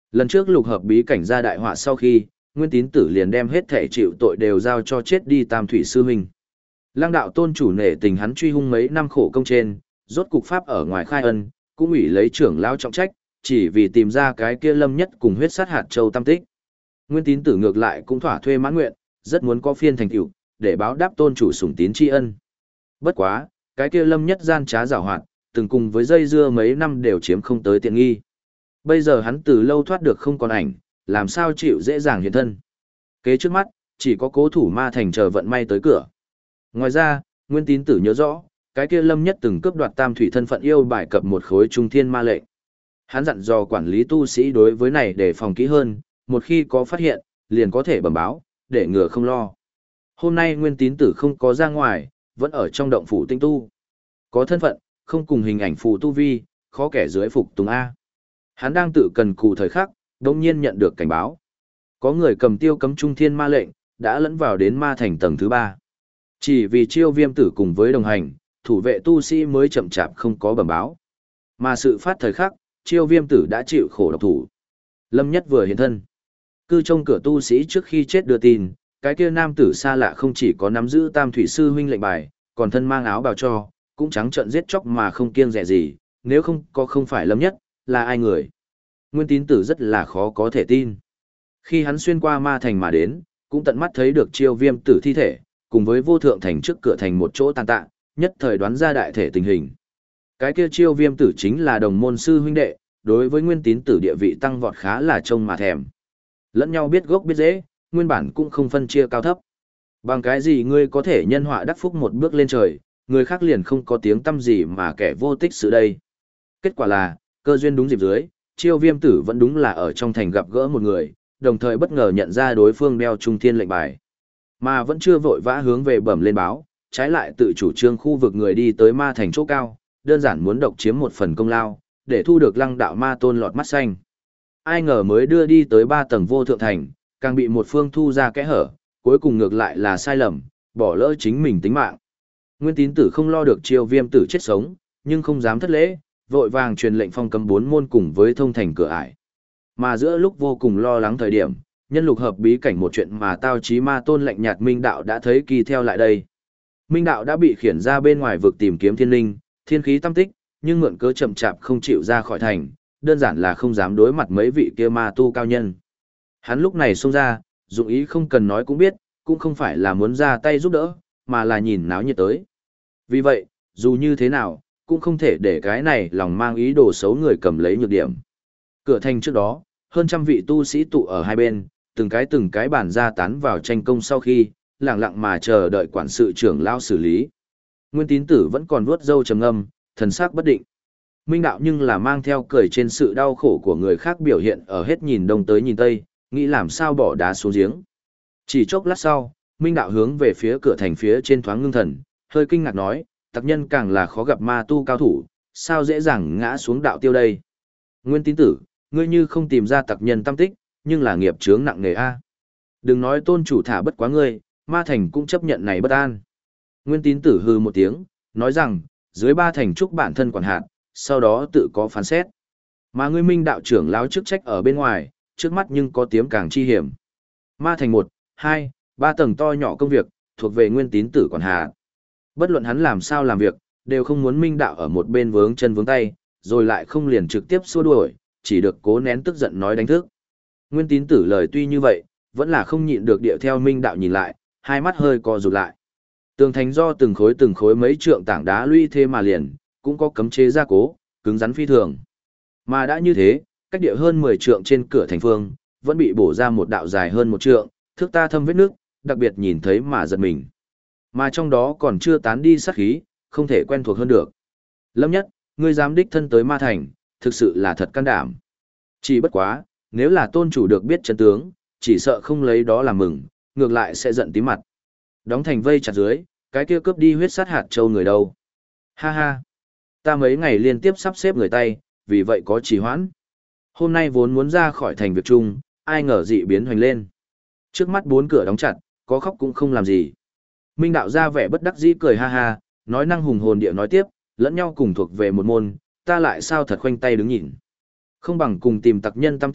Lần trước lục hợp bí cảnh ra đại họa sau khi, Nguyên Tín Tử liền đem hết thể chịu tội đều giao cho chết đi Tam Thủy Sư Huynh. Lăng đạo tôn chủ nể tình hắn truy hung mấy năm khổ công trên, rốt cục pháp ở ngoài khai ân, cũng ủy lấy trưởng lao trọng trách, chỉ vì tìm ra cái kia Lâm Nhất cùng huyết sát hạt châu tam tích. Nguyên Tín Tử ngược lại cũng thỏa thuê mãn nguyện, rất muốn có phiên thành tựu, để báo đáp tôn chủ sủng tín tri ân. Bất quá, cái kia Lâm Nhất gian trá giảo hoạt, từng cùng với dây dưa mấy năm đều chiếm không tới tiện nghi. Bây giờ hắn từ lâu thoát được không còn ảnh, làm sao chịu dễ dàng hiện thân. Kế trước mắt, chỉ có Cố Thủ Ma Thành chờ vận may tới cửa. Ngoài ra, Nguyên Tín Tử nhớ rõ, cái kia Lâm Nhất từng cướp đoạt Tam Thủy thân phận yêu bài cập một khối trung thiên ma lệnh. Hắn dặn dò quản lý tu sĩ đối với này để phòng kỹ hơn, một khi có phát hiện, liền có thể bẩm báo, để ngừa không lo. Hôm nay Nguyên Tín Tử không có ra ngoài, vẫn ở trong động phủ tinh tu. Có thân phận, không cùng hình ảnh phù tu vi, khó kẻ dưới phục tùng A. Hắn đang tự cần cù thời khắc, đồng nhiên nhận được cảnh báo. Có người cầm tiêu cấm trung thiên ma lệnh, đã lẫn vào đến ma thành tầng thứ 3. Chỉ vì Chiêu Viêm Tử cùng với đồng hành, thủ vệ tu sĩ mới chậm chạp không có bẩm báo. Mà sự phát thời khắc, Chiêu Viêm Tử đã chịu khổ độc thủ. Lâm Nhất vừa hiện thân. Cư trong cửa tu sĩ trước khi chết đưa tin, cái kia nam tử xa lạ không chỉ có nắm giữ Tam Thủy Sư huynh lệnh bài, còn thân mang áo bào cho, cũng trắng trợn giết chóc mà không kiêng dè gì, nếu không phải Lâm Nhất, là ai người. Nguyên Tín Tử rất là khó có thể tin. Khi hắn xuyên qua ma thành mà đến, cũng tận mắt thấy được Chiêu Viêm Tử thi thể, cùng với Vô Thượng Thành trước cửa thành một chỗ tàn tạ, nhất thời đoán ra đại thể tình hình. Cái kia Chiêu Viêm Tử chính là đồng môn sư huynh đệ, đối với Nguyên Tín Tử địa vị tăng vọt khá là trông mà thèm. Lẫn nhau biết gốc biết rễ, nguyên bản cũng không phân chia cao thấp. Bằng cái gì ngươi có thể nhân họa đắc phúc một bước lên trời, người khác liền không có tiếng tâm gì mà kẻ vô tích sự đây. Kết quả là, cơ duyên đúng dịp dưới, Chiêu Viêm Tử vẫn đúng là ở trong thành gặp gỡ một người, đồng thời bất ngờ nhận ra đối phương đeo trung thiên lệnh bài. Mà vẫn chưa vội vã hướng về bẩm lên báo, trái lại tự chủ trương khu vực người đi tới ma thành chỗ cao, đơn giản muốn độc chiếm một phần công lao, để thu được Lăng đạo ma tôn lọt mắt xanh. Ai ngờ mới đưa đi tới 3 tầng Vô Thượng Thành, càng bị một phương thu ra kẽ hở, cuối cùng ngược lại là sai lầm, bỏ lỡ chính mình tính mạng. Nguyên Tín Tử không lo được Chiêu Viêm Tử chết sống, nhưng không dám thất lễ, vội vàng truyền lệnh phong cấm 4 môn cùng với thông thành cửa ải. Mà giữa lúc vô cùng lo lắng thời điểm, nhân lục hợp bí cảnh một chuyện mà tao chí ma tôn lạnh nhạt Minh Đạo đã thấy kỳ theo lại đây. Minh Đạo đã bị khiển ra bên ngoài vực tìm kiếm thiên linh, thiên khí tâm tích, nhưng mượn cớ chậm chạp không chịu ra khỏi thành, đơn giản là không dám đối mặt mấy vị kia ma tu cao nhân. Hắn lúc này xông ra, dụng ý không cần nói cũng biết, cũng không phải là muốn ra tay giúp đỡ, mà là nhìn náo nhiệt tới. Vì vậy, dù như thế nào, cũng không thể để cái này lòng mang ý đồ xấu người cầm lấy nhược điểm. Cửa thành trước đó, hơn trăm vị tu sĩ tụ ở hai bên, từng cái bàn ra tán vào tranh công sau khi, lặng lặng mà chờ đợi quản sự trưởng lao xử lý. Nguyên Tín Tử vẫn còn vuốt râu trầm ngâm, thần sắc bất định. Minh Đạo nhưng là mang theo cười trên sự đau khổ của người khác biểu hiện ở hết nhìn đông tới nhìn tây, nghĩ làm sao bỏ đá xuống giếng. Chỉ chốc lát sau, Minh Đạo hướng về phía cửa thành phía trên thoáng ngưng thần, hơi kinh ngạc nói, tặc nhân càng là khó gặp ma tu cao thủ, sao dễ dàng ngã xuống đạo tiêu đây. Nguyên Tín Tử, ngươi như không tìm ra tặc nhân tâm tích, nhưng là nghiệp chướng nặng nề a. Đừng nói tôn chủ thả bất quá ngươi, ma thành cũng chấp nhận này bất an. Nguyên Tín Tử hừ một tiếng, nói rằng, dưới 3 thành trúc bản thân quản hạt, sau đó tự có phán xét. Mà ngươi Minh Đạo trưởng láo chức trách ở bên ngoài, trước mắt nhưng có tiếm càng chi hiểm. Ma thành 1, 2, 3 tầng to nhỏ công việc, thuộc về Nguyên Tín Tử quản hạt. Bất luận hắn làm sao làm việc, đều không muốn Minh Đạo ở một bên vướng chân vướng tay, rồi lại không liền trực tiếp xua đuổi, chỉ được cố nén tức giận nói đánh thức. Nguyên Tín Tử lời tuy như vậy, vẫn là không nhịn được điệu theo Minh Đạo nhìn lại, hai mắt hơi co rụt lại. Tường thành do từng khối mấy trượng tảng đá lũy thế mà liền, cũng có cấm chế gia cố, cứng rắn phi thường. Mà đã như thế, cách địa hơn 10 trượng trên cửa thành phương, vẫn bị bổ ra một đạo dài hơn 1 trượng, thước ta thâm vết nước, đặc biệt nhìn thấy mà giật mình. Mà trong đó còn chưa tán đi sát khí, không thể quen thuộc hơn được. Lâm Nhất, ngươi dám đích thân tới ma thành, thực sự là thật can đảm. Chỉ bất quá, nếu là tôn chủ được biết chân tướng, chỉ sợ không lấy đó làm mừng, ngược lại sẽ giận tím mặt. Đóng thành vây chặt dưới, cái kia cướp đi huyết sát hạt châu người đâu. Ha ha, ta mấy ngày liên tiếp sắp xếp người tay, vì vậy có trì hoãn. Hôm nay vốn muốn ra khỏi thành việc chung, ai ngờ dị biến hoành lên. Trước mắt 4 cửa đóng chặt, có khóc cũng không làm gì. Minh Đạo ra vẻ bất đắc dĩ cười ha ha, nói năng hùng hồn địa nói tiếp, lẫn nhau cùng thuộc về một môn, ta lại sao thật khoanh tay đứng nhìn. Không bằng cùng tìm tặc nhân tâm tích,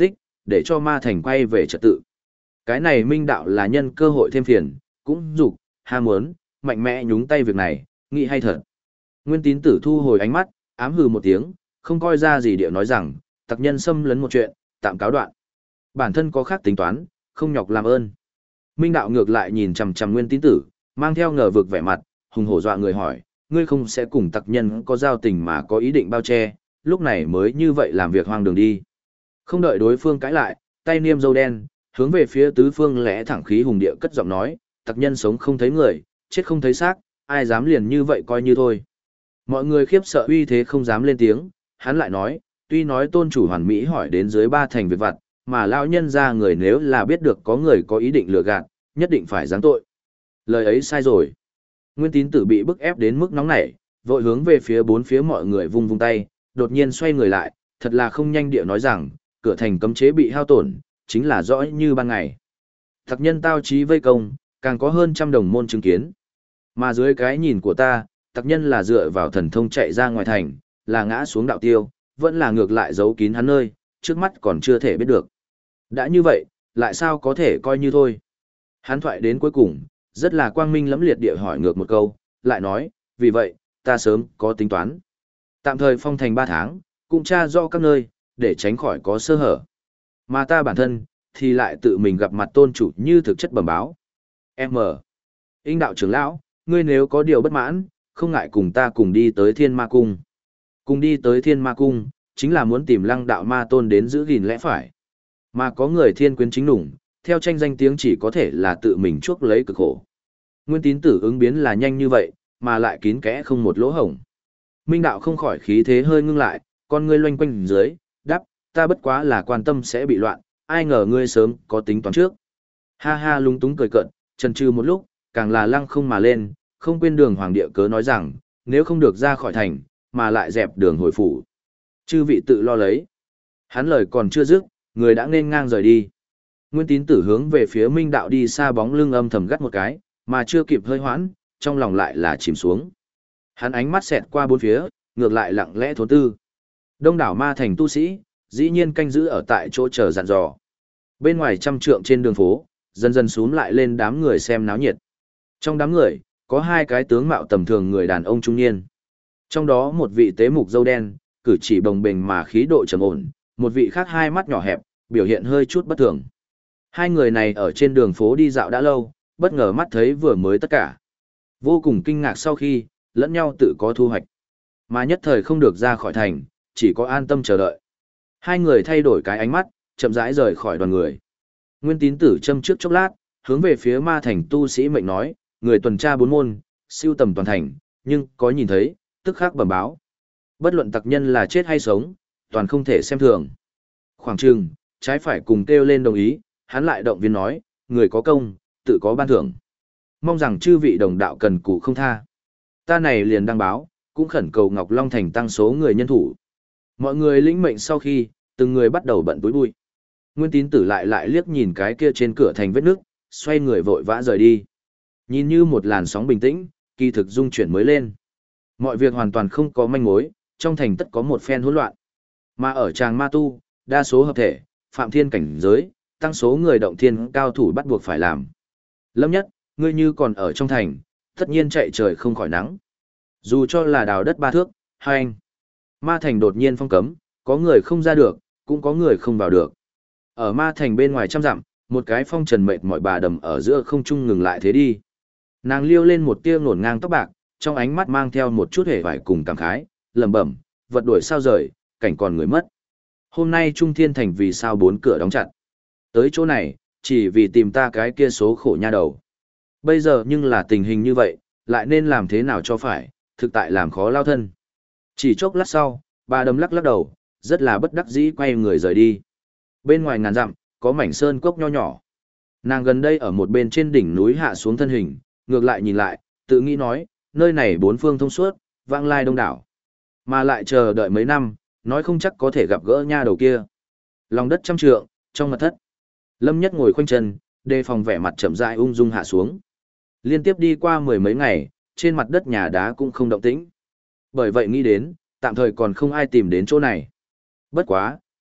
để cho ma thành quay về trật tự. Cái này Minh đạo là nhân cơ hội thêm phiền, cũng dục, ham muốn, mạnh mẽ nhúng tay việc này, nghĩ hay thật. Nguyên Tín Tử thu hồi ánh mắt, ám hừ một tiếng, không coi ra gì điệu nói rằng, tặc nhân xâm lấn một chuyện, tạm cáo đoạn. Bản thân có khác tính toán, không nhọc làm ơn. Minh đạo ngược lại nhìn chằm chằm Nguyên Tín Tử, mang theo ngờ vực vẻ mặt, hùng hổ dọa người hỏi, ngươi không sẽ cùng tặc nhân có giao tình mà có ý định bao che, lúc này mới như vậy làm việc hoang đường đi. Không đợi đối phương cãi lại, tay niêm râu đen, hướng về phía tứ phương lẽ thẳng khí hùng địa cất giọng nói, tặc nhân sống không thấy người, chết không thấy xác, ai dám liền như vậy coi như thôi. Mọi người khiếp sợ uy thế không dám lên tiếng, hắn lại nói, tuy nói tôn chủ hoàn mỹ hỏi đến dưới ba thành việc vặt, mà lão nhân ra người nếu là biết được có người có ý định lừa gạt, nhất định phải giáng tội. Lời ấy sai rồi. Nguyên Tín Tử bị bức ép đến mức nóng nảy, vội hướng về phía bốn phía mọi người vung vung tay, đột nhiên xoay người lại, thật là không nhanh địa nói rằng, cửa thành cấm chế bị hao tổn, chính là rõ như ban ngày. Tặc nhân tao trí vây công, càng có hơn trăm đồng môn chứng kiến. Mà dưới cái nhìn của ta, tặc nhân là dựa vào thần thông chạy ra ngoài thành, là ngã xuống đạo tiêu, vẫn là ngược lại giấu kín hắn nơi, trước mắt còn chưa thể biết được. Đã như vậy, lại sao có thể coi như thôi. Hắn thoại đến cuối cùng, rất là quang minh lẫm liệt địa hỏi ngược một câu, lại nói, vì vậy, ta sớm có tính toán. Tạm thời phong thành 3 tháng, cũng tra rõ các nơi, để tránh khỏi có sơ hở. Mà ta bản thân, thì lại tự mình gặp mặt tôn chủ như thực chất bẩm báo. M. Inh đạo trưởng lão, ngươi nếu có điều bất mãn, không ngại cùng ta cùng đi tới Thiên Ma Cung. Cùng đi tới Thiên Ma Cung, chính là muốn tìm Lăng đạo ma tôn đến giữ gìn lẽ phải. Mà có người thiên quyến chính đủng, theo tranh danh tiếng chỉ có thể là tự mình chuốc lấy cực khổ. Nguyên Tín Tử ứng biến là nhanh như vậy, mà lại kín kẽ không một lỗ hổng. Minh đạo không khỏi khí thế hơi ngưng lại, con ngươi loanh quanh dưới, đáp, ta bất quá là quan tâm sẽ bị loạn, ai ngờ ngươi sớm có tính toán trước. Ha ha lúng túng cười cợt, chần chừ một lúc, càng là lăng không mà lên, không quên đường hoàng địa cớ nói rằng, nếu không được ra khỏi thành, mà lại dẹp đường hồi phủ. Chư vị tự lo lấy. Hắn lời còn chưa dứt, người đã nên ngang rời đi. Nguyên Tín Tử hướng về phía Minh đạo đi xa bóng lưng âm thầm gắt một cái, mà chưa kịp hơi hoãn, trong lòng lại là chìm xuống. Hắn ánh mắt xẹt qua bốn phía, ngược lại lặng lẽ thốn tư. Đông đảo ma thành tu sĩ, dĩ nhiên canh giữ ở tại chỗ chờ dặn dò. Bên ngoài trăm trượng trên đường phố, dần dần xuống lại lên đám người xem náo nhiệt. Trong đám người, có hai cái tướng mạo tầm thường người đàn ông trung niên. Trong đó một vị tế mục râu đen, cử chỉ bồng bềnh mà khí độ trầm ổn, một vị khác hai mắt nhỏ hẹp, biểu hiện hơi chút bất thường. Hai người này ở trên đường phố đi dạo đã lâu, bất ngờ mắt thấy vừa mới tất cả. Vô cùng kinh ngạc sau khi, lẫn nhau tự có thu hoạch. Mà nhất thời không được ra khỏi thành, chỉ có an tâm chờ đợi. Hai người thay đổi cái ánh mắt, chậm rãi rời khỏi đoàn người. Nguyên Tín Tử châm trước chốc lát, hướng về phía ma thành tu sĩ mệnh nói, người tuần tra 4 môn, siêu tầm toàn thành, nhưng có nhìn thấy, tức khắc bẩm báo. Bất luận tặc nhân là chết hay sống, toàn không thể xem thường. Khoảng chừng, trái phải cùng kêu lên đồng ý, hắn lại động viên nói, người có công, tự có ban thưởng. Mong rằng chư vị đồng đạo cần cù không tha. Ta này liền đăng báo, cũng khẩn cầu Ngọc Long Thành tăng số người nhân thủ. Mọi người lĩnh mệnh sau khi, từng người bắt đầu bận túi bụi. Nguyên Tín Tử lại liếc nhìn cái kia trên cửa thành vết nước, xoay người vội vã rời đi. Nhìn như một làn sóng bình tĩnh, kỳ thực dung chuyển mới lên. Mọi việc hoàn toàn không có manh mối, trong thành tất có một phen hỗn loạn. Mà ở tràng ma tu, đa số hợp thể, phạm thiên cảnh giới, tăng số người động thiên cao thủ bắt buộc phải làm. Lâm Nhất, ngươi như còn ở trong thành, tất nhiên chạy trời không khỏi nắng. Dù cho là đào đất 3 thước, hai anh. Ma thành đột nhiên phong cấm, có người không ra được, cũng có người không vào được. Ở ma thành bên ngoài trăm dặm, một cái phong trần mệt mỏi bà đầm ở giữa không trung ngừng lại thế đi. Nàng liêu lên một tia ngổn ngang tóc bạc, trong ánh mắt mang theo một chút hề vải cùng cảm khái, lẩm bẩm, vật đuổi sao rời, cảnh còn người mất. Hôm nay Trung Thiên Thành vì sao 4 cửa đóng chặt. Tới chỗ này, chỉ vì tìm ta cái kia số khổ nha đầu. Bây giờ nhưng là tình hình như vậy, lại nên làm thế nào cho phải, thực tại làm khó lao thân. Chỉ chốc lát sau, bà đầm lắc lắc đầu, rất là bất đắc dĩ quay người rời đi. Bên ngoài ngàn dặm, có mảnh sơn cốc nho nhỏ. Nàng gần đây ở một bên trên đỉnh núi hạ xuống thân hình, ngược lại nhìn lại, tự nghĩ nói, nơi này 4 phương thông suốt, vãng lai đông đảo. Mà lại chờ đợi mấy năm, nói không chắc có thể gặp gỡ nha đầu kia. Lòng đất trăm trượng, trong mật thất. Lâm Nhất ngồi khoanh chân, đề phòng vẻ mặt chậm rãi ung dung hạ xuống. Liên tiếp đi qua 10 mấy ngày, trên mặt đất nhà đá cũng không động tĩnh. Bởi vậy nghĩ đến, tạm thời còn không ai tìm đến chỗ này. Bất quá,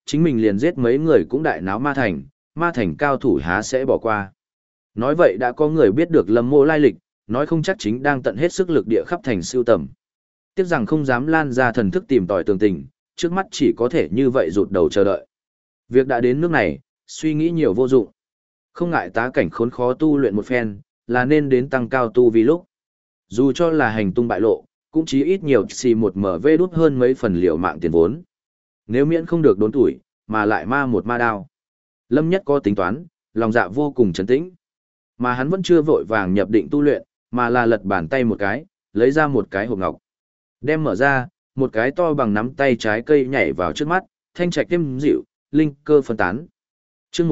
chính mình liền giết mấy người cũng đại náo ma thành cao thủ há sẽ bỏ qua. Nói vậy đã có người biết được Lâm Mộ lai lịch, nói không chắc chính đang tận hết sức lực địa khắp thành siêu tầm. Tiếc rằng không dám lan ra thần thức tìm tòi tường tình, trước mắt chỉ có thể như vậy rụt đầu chờ đợi. Việc đã đến nước này, suy nghĩ nhiều vô dụng. Không ngại tá cảnh khốn khó tu luyện một phen, là nên đến tăng cao tu vì lúc. Dù cho là hành tung bại lộ, cũng chí ít nhiều xì một mở vê đút hơn mấy phần liệu mạng tiền vốn. Nếu miễn không được đốn tuổi, mà lại ma một ma đao. Lâm Nhất có tính toán, lòng dạ vô cùng trấn tĩnh. Mà hắn vẫn chưa vội vàng nhập định tu luyện, mà là lật bàn tay một cái, lấy ra một cái hộp ngọc. Đem mở ra, một cái to bằng nắm tay trái cây nhảy vào trước mắt, thanh trạch êm dịu, linh cơ phân tán. Chương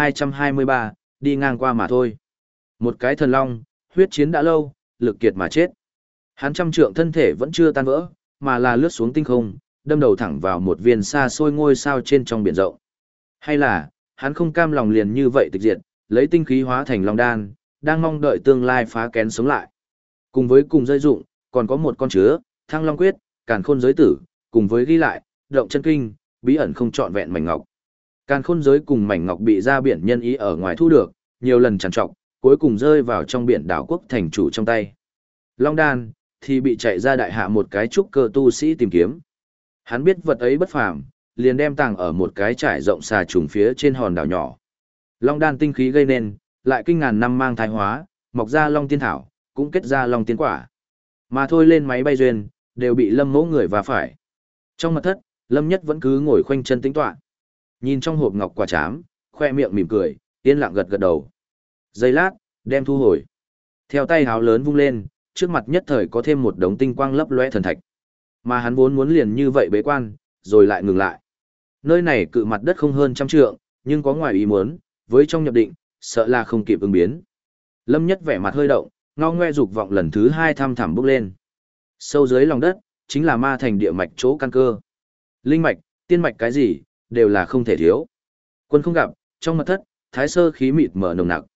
1223, đi ngang qua mà thôi. Một cái thần long, huyết chiến đã lâu, lực kiệt mà chết. Hắn trăm trượng thân thể vẫn chưa tan vỡ, mà là lướt xuống tinh không, đâm đầu thẳng vào một viên xa xôi ngôi sao trên trong biển rộng. Hay là, hắn không cam lòng liền như vậy tịch diệt, lấy tinh khí hóa thành long đan, đang mong đợi tương lai phá kén sống lại. Cùng với cùng rơi dụng, còn có một con chứa, Thăng Long Quyết, Càn Khôn Giới Tử, cùng với ghi lại, Động Chân Kinh, bí ẩn không trọn vẹn mảnh ngọc. Càn Khôn Giới cùng mảnh ngọc bị ra biển nhân ý ở ngoài thu được, nhiều lần trằn trọc, cuối cùng rơi vào trong biển đảo quốc thành chủ trong tay. Long đan thì bị chạy ra đại hạ một cái trúc cơ tu sĩ tìm kiếm. Hắn biết vật ấy bất phàm, liền đem tàng ở một cái trải rộng xà trùng phía trên hòn đảo nhỏ. Long đan tinh khí gây nên, lại kinh ngàn năm mang thái hóa, mọc ra long tiên thảo, cũng kết ra long tiên quả. Mà thôi lên máy bay duyên, đều bị Lâm Mỗ người và phải. Trong mật thất, Lâm Nhất vẫn cứ ngồi khoanh chân tĩnh tọa. Nhìn trong hộp ngọc quả chám, khoe miệng mỉm cười, yên lặng gật gật đầu. Giây lát, đem thu hồi. Theo tay háo lớn vung lên, trước mặt nhất thời có thêm một đống tinh quang lấp lóe thần thạch. Mà hắn vốn muốn liền như vậy bế quan, rồi lại ngừng lại. Nơi này cự mặt đất không hơn 100 trượng, nhưng có ngoài ý muốn, với trong nhập định, sợ là không kịp ứng biến. Lâm Nhất vẻ mặt hơi động, ngao ngoe dục vọng lần thứ 2 thăm thẳm bước lên. Sâu dưới lòng đất, chính là ma thành địa mạch chỗ căn cơ. Linh mạch, tiên mạch cái gì, đều là không thể thiếu. Quân không gặp, trong mật thất, thái sơ khí mịt mở nồng nặc.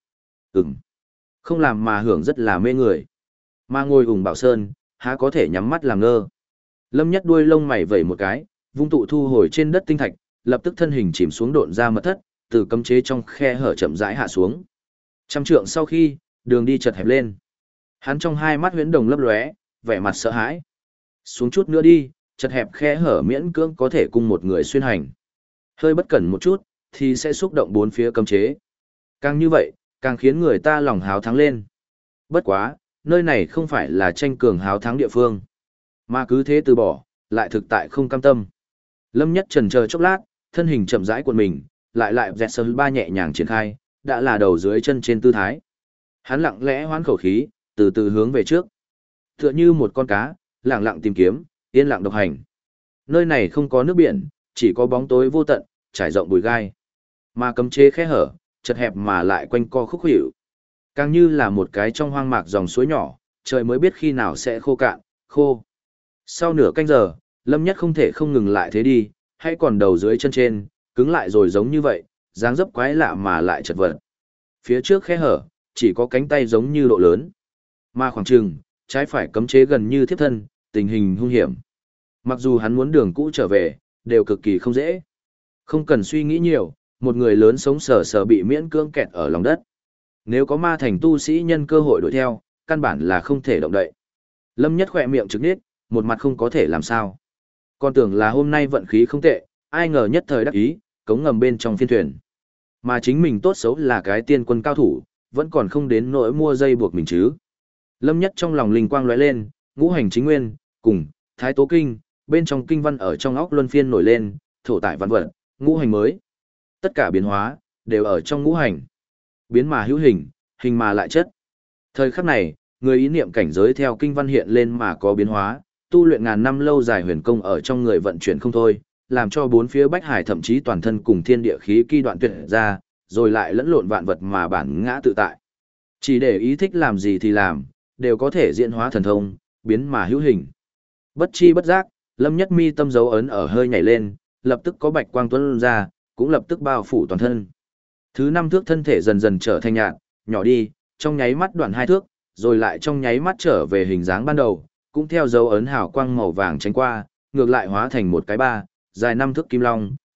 Không làm mà hưởng rất là mê người. Mà ngồi ủng bảo sơn, há có thể nhắm mắt làm ngơ. Lâm Nhất đuôi lông mày vẩy một cái, vung tụ thu hồi trên đất tinh thạch, lập tức thân hình chìm xuống độn ra mật thất, từ cấm chế trong khe hở chậm rãi hạ xuống. Trăm trượng sau khi, đường đi chật hẹp lên. Hắn trong hai mắt huyễn đồng lấp lóe, vẻ mặt sợ hãi. Xuống chút nữa đi, chật hẹp khe hở miễn cưỡng có thể cùng một người xuyên hành. Hơi bất cẩn một chút, thì sẽ xúc động bốn phía cấm chế. Càng như vậy, càng khiến người ta lòng háo thắng lên. Bất quá, nơi này không phải là tranh cường háo thắng địa phương. Mà cứ thế từ bỏ, lại thực tại không cam tâm. Lâm Nhất chần chờ chốc lát, thân hình chậm rãi cuộn mình, lại dẹt sơ ba nhẹ nhàng triển khai, đã là đầu dưới chân trên tư thái. Hắn lặng lẽ hoán khẩu khí, từ từ hướng về trước. Tựa như một con cá, lặng lặng tìm kiếm, yên lặng độc hành. Nơi này không có nước biển, chỉ có bóng tối vô tận, trải rộng bụi gai. Mà cấm chế khe hở, chật hẹp mà lại quanh co khúc hiệu. Càng như là một cái trong hoang mạc dòng suối nhỏ, trời mới biết khi nào sẽ khô cạn, khô. Sau nửa canh giờ, Lâm Nhất không thể không ngừng lại thế đi, hay còn đầu dưới chân trên, cứng lại rồi giống như vậy, dáng dấp quái lạ mà lại chật vật. Phía trước khe hở, chỉ có cánh tay giống như độ lớn. Mà khoảng trừng, trái phải cấm chế gần như thiếp thân, tình hình hung hiểm. Mặc dù hắn muốn đường cũ trở về, đều cực kỳ không dễ. Không cần suy nghĩ nhiều, một người lớn sống sờ sờ bị miễn cưỡng kẹt ở lòng đất. Nếu có ma thành tu sĩ nhân cơ hội đuổi theo, căn bản là không thể động đậy. Lâm Nhất khỏe miệng trực nít, một mặt không có thể làm sao. Còn tưởng là hôm nay vận khí không tệ, ai ngờ nhất thời đắc ý, cống ngầm bên trong phiên thuyền. Mà chính mình tốt xấu là cái tiên quân cao thủ, vẫn còn không đến nỗi mua dây buộc mình chứ. Lâm Nhất trong lòng linh quang lóe lên, ngũ hành chính nguyên, cùng, thái tố kinh, bên trong kinh văn ở trong óc luân phiên nổi lên, thổ tại văn vật, ngũ hành mới. Tất cả biến hóa, đều ở trong ngũ hành. Biến mà hữu hình, hình mà lại chất. Thời khắc này, người ý niệm cảnh giới theo kinh văn hiện lên mà có biến hóa, tu luyện ngàn năm lâu dài huyền công ở trong người vận chuyển không thôi, làm cho bốn phía bách hải thậm chí toàn thân cùng thiên địa khí kỳ đoạn tuyệt ra, rồi lại lẫn lộn vạn vật mà bản ngã tự tại. Chỉ để ý thích làm gì thì làm, đều có thể diễn hóa thần thông, biến mà hữu hình. Bất chi bất giác, Lâm Nhất mi tâm dấu ấn ở hơi nhảy lên, lập tức có bạch quang tuôn ra, cũng lập tức bao phủ toàn thân. Thứ 5 thước thân thể dần dần trở thành nhạt, nhỏ đi, trong nháy mắt đoạn 2 thước, rồi lại trong nháy mắt trở về hình dáng ban đầu, cũng theo dấu ấn hào quang màu vàng tránh qua, ngược lại hóa thành một cái dài 5 thước kim long,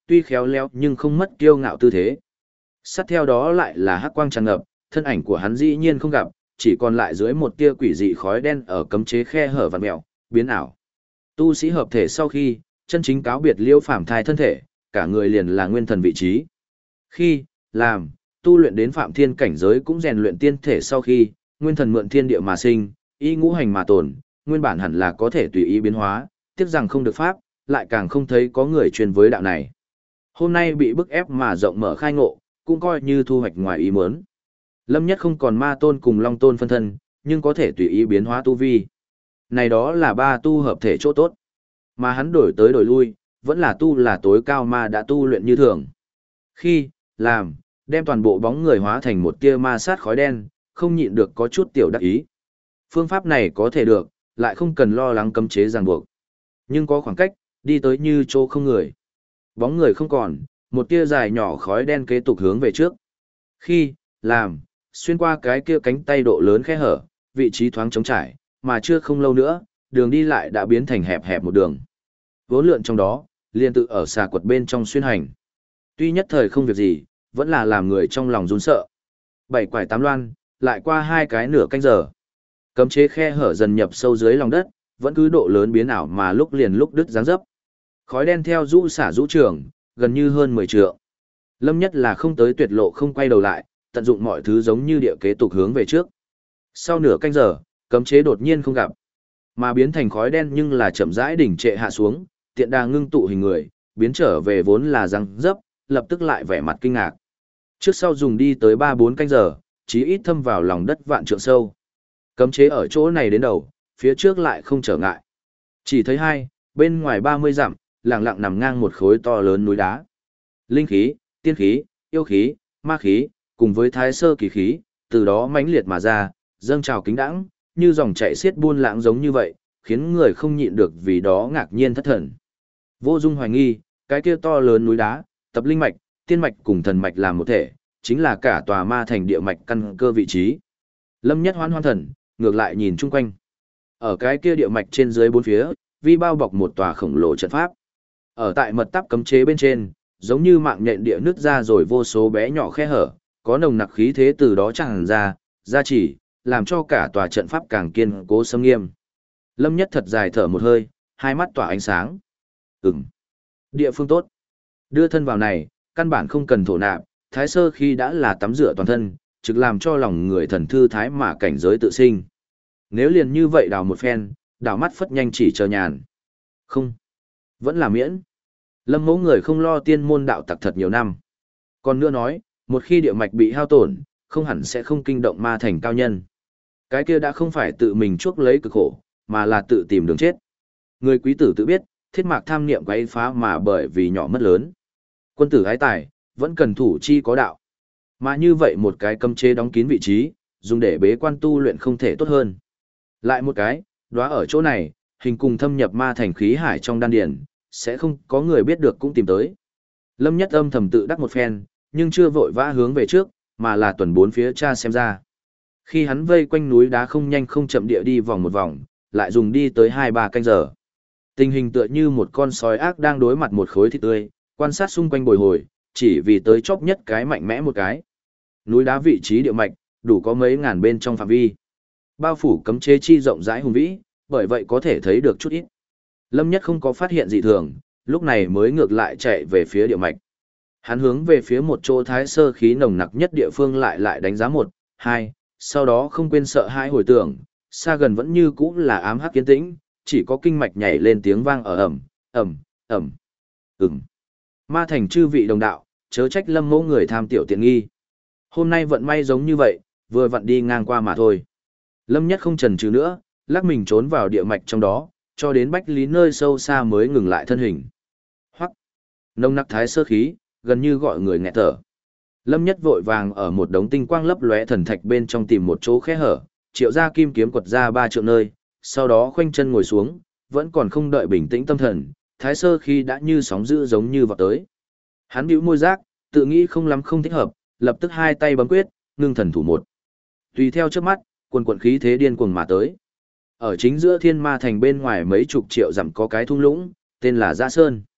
tuy khéo léo nhưng không mất kiêu ngạo tư thế. Sát theo đó lại là hắc quang tràn ngập, thân ảnh của hắn dĩ nhiên không gặp, chỉ còn lại dưới một tia quỷ dị khói đen ở cấm chế khe hở vặn mèo, biến ảo. Tu sĩ hợp thể sau khi, chân chính cáo biệt Liêu Phàm thai thân thể, cả người liền là nguyên thần vị trí. Khi, làm, tu luyện đến Phạm Thiên cảnh giới cũng rèn luyện tiên thể sau khi, nguyên thần mượn thiên địa mà sinh, y ngũ hành mà tồn, nguyên bản hẳn là có thể tùy ý biến hóa, tiếc rằng không được pháp, lại càng không thấy có người truyền với đạo này. Hôm nay bị bức ép mà rộng mở khai ngộ, cũng coi như thu hoạch ngoài ý muốn. Lâm Nhất không còn ma tôn cùng long tôn phân thân, nhưng có thể tùy ý biến hóa tu vi. Này đó là ba tu hợp thể chỗ tốt. Mà hắn đổi tới đổi lui, vẫn là tối cao ma đã tu luyện như thường. Khi, làm, đem toàn bộ bóng người hóa thành một tia ma sát khói đen, không nhịn được có chút tiểu đắc ý. Phương pháp này có thể được, lại không cần lo lắng cấm chế ràng buộc. Nhưng có khoảng cách, đi tới như chỗ không người. Bóng người không còn, một tia dài nhỏ khói đen kế tục hướng về trước. Khi, làm, xuyên qua cái kia cánh tay độ lớn khe hở, vị trí thoáng trống trải, mà chưa không lâu nữa, đường đi lại đã biến thành hẹp hẹp một đường. Vốn lượn trong đó, liền tự ở xà quật bên trong xuyên hành. Tuy nhất thời không việc gì, vẫn là làm người trong lòng run sợ. Bảy quải tám loan, lại qua hai cái nửa canh giờ. Cấm chế khe hở dần nhập sâu dưới lòng đất, vẫn cứ độ lớn biến ảo mà lúc liền lúc đứt dáng dấp. Khói đen theo rũ xả rũ trường, gần như hơn 10 trượng. Lâm Nhất là không tới tuyệt lộ không quay đầu lại, tận dụng mọi thứ giống như địa kế tục hướng về trước. Sau nửa canh giờ, cấm chế đột nhiên không gặp, mà biến thành khói đen nhưng là chậm rãi đỉnh trệ hạ xuống, tiện đà ngưng tụ hình người, biến trở về vốn là răng dấp, lập tức lại vẻ mặt kinh ngạc. Trước sau dùng đi tới 3-4 canh giờ, chí ít thâm vào lòng đất vạn trượng sâu. Cấm chế ở chỗ này đến đầu, phía trước lại không trở ngại. Chỉ thấy bên ngoài 30 dặm, lặng lặng nằm ngang một khối to lớn núi đá. Linh khí, tiên khí, yêu khí, ma khí, cùng với thái sơ kỳ khí, từ đó mãnh liệt mà ra, dâng trào kính đãng, như dòng chảy xiết buôn lãng giống như vậy, khiến người không nhịn được vì đó ngạc nhiên thất thần. Vô dung hoài nghi, cái kia to lớn núi đá, tập linh mạch, tiên mạch cùng thần mạch làm một thể, chính là cả tòa ma thành địa mạch căn cơ vị trí. Lâm Nhất hoan thần, ngược lại nhìn chung quanh. Ở cái kia địa mạch trên dưới bốn phía, vi bao bọc một tòa khổng lồ trận pháp. Ở tại mật táp cấm chế bên trên, giống như mạng nhện địa nứt ra rồi vô số bé nhỏ khe hở, có nồng nặc khí thế từ đó tràn ra, gia chỉ, làm cho cả tòa trận pháp càng kiên cố sâm nghiêm. Lâm Nhất thật dài thở một hơi, hai mắt tỏa ánh sáng. Địa phương tốt. Đưa thân vào này, căn bản không cần thổ nạp, thái sơ khi đã là tắm rửa toàn thân, trực làm cho lòng người thần thư thái mà cảnh giới tự sinh. Nếu liền như vậy đào một phen, đào mắt phất nhanh chỉ chờ nhàn. Không. Vẫn là miễn. Lâm Mẫu người không lo tiên môn đạo tặc thật nhiều năm. Còn nữa nói, một khi địa mạch bị hao tổn, không hẳn sẽ không kinh động ma thành cao nhân. Cái kia đã không phải tự mình chuốc lấy cực khổ, mà là tự tìm đường chết. Người quý tử tự biết, thiết mạc tham niệm quấy phá mà bởi vì nhỏ mất lớn. Quân tử ái tài, vẫn cần thủ chi có đạo. Mà như vậy một cái cấm chế đóng kín vị trí, dùng để bế quan tu luyện không thể tốt hơn. Lại một cái, đóa ở chỗ này, hình cùng thâm nhập ma thành khí hải trong đan điền, sẽ không có người biết được cũng tìm tới. Lâm Nhất âm thầm tự đắc một phen, nhưng chưa vội vã hướng về trước, mà là tuần bốn phía tra xem ra. Khi hắn vây quanh núi đá không nhanh không chậm địa đi vòng một vòng, lại dùng đi tới 2-3 canh giờ. Tình hình tựa như một con sói ác đang đối mặt một khối thịt tươi, quan sát xung quanh bồi hồi, chỉ vì tới chóp nhất cái mạnh mẽ một cái. Núi đá vị trí địa mạch, đủ có mấy ngàn bên trong phạm vi. Bao phủ cấm chế chi rộng rãi hùng vĩ, bởi vậy có thể thấy được chút ít. Lâm Nhất không có phát hiện dị thường, lúc này mới ngược lại chạy về phía địa mạch. Hắn hướng về phía một chỗ thái sơ khí nồng nặc nhất địa phương lại đánh giá 1, 2, sau đó không quên sợ hãi hồi tưởng, xa gần vẫn như cũ là ám hắc kiên tĩnh, chỉ có kinh mạch nhảy lên tiếng vang ở ầm. Ma thành chư vị đồng đạo, chớ trách Lâm Mẫu người tham tiểu tiện nghi. Hôm nay vận may giống như vậy, vừa vặn đi ngang qua mà thôi. Lâm Nhất không chần chừ nữa, lắc mình trốn vào địa mạch trong đó, cho đến bách lý nơi sâu xa mới ngừng lại thân hình. Hoắc, nông nặc thái sơ khí, gần như gọi người nghẹt thở. Lâm Nhất vội vàng ở một đống tinh quang lấp lóe thần thạch bên trong tìm một chỗ khe hở, triệu ra kim kiếm quật ra 3 trượng nơi, sau đó khoanh chân ngồi xuống, vẫn còn không đợi bình tĩnh tâm thần, thái sơ khí đã như sóng dữ giống như vọt tới. Hắn bĩu môi giác, tự nghĩ không lắm không thích hợp, lập tức hai tay bấm quyết, ngưng thần thủ một. Tùy theo chớp mắt, quần khí thế điên cuồng mà tới. Ở chính giữa thiên ma thành bên ngoài mấy chục triệu dặm có cái thung lũng, tên là Dã Sơn.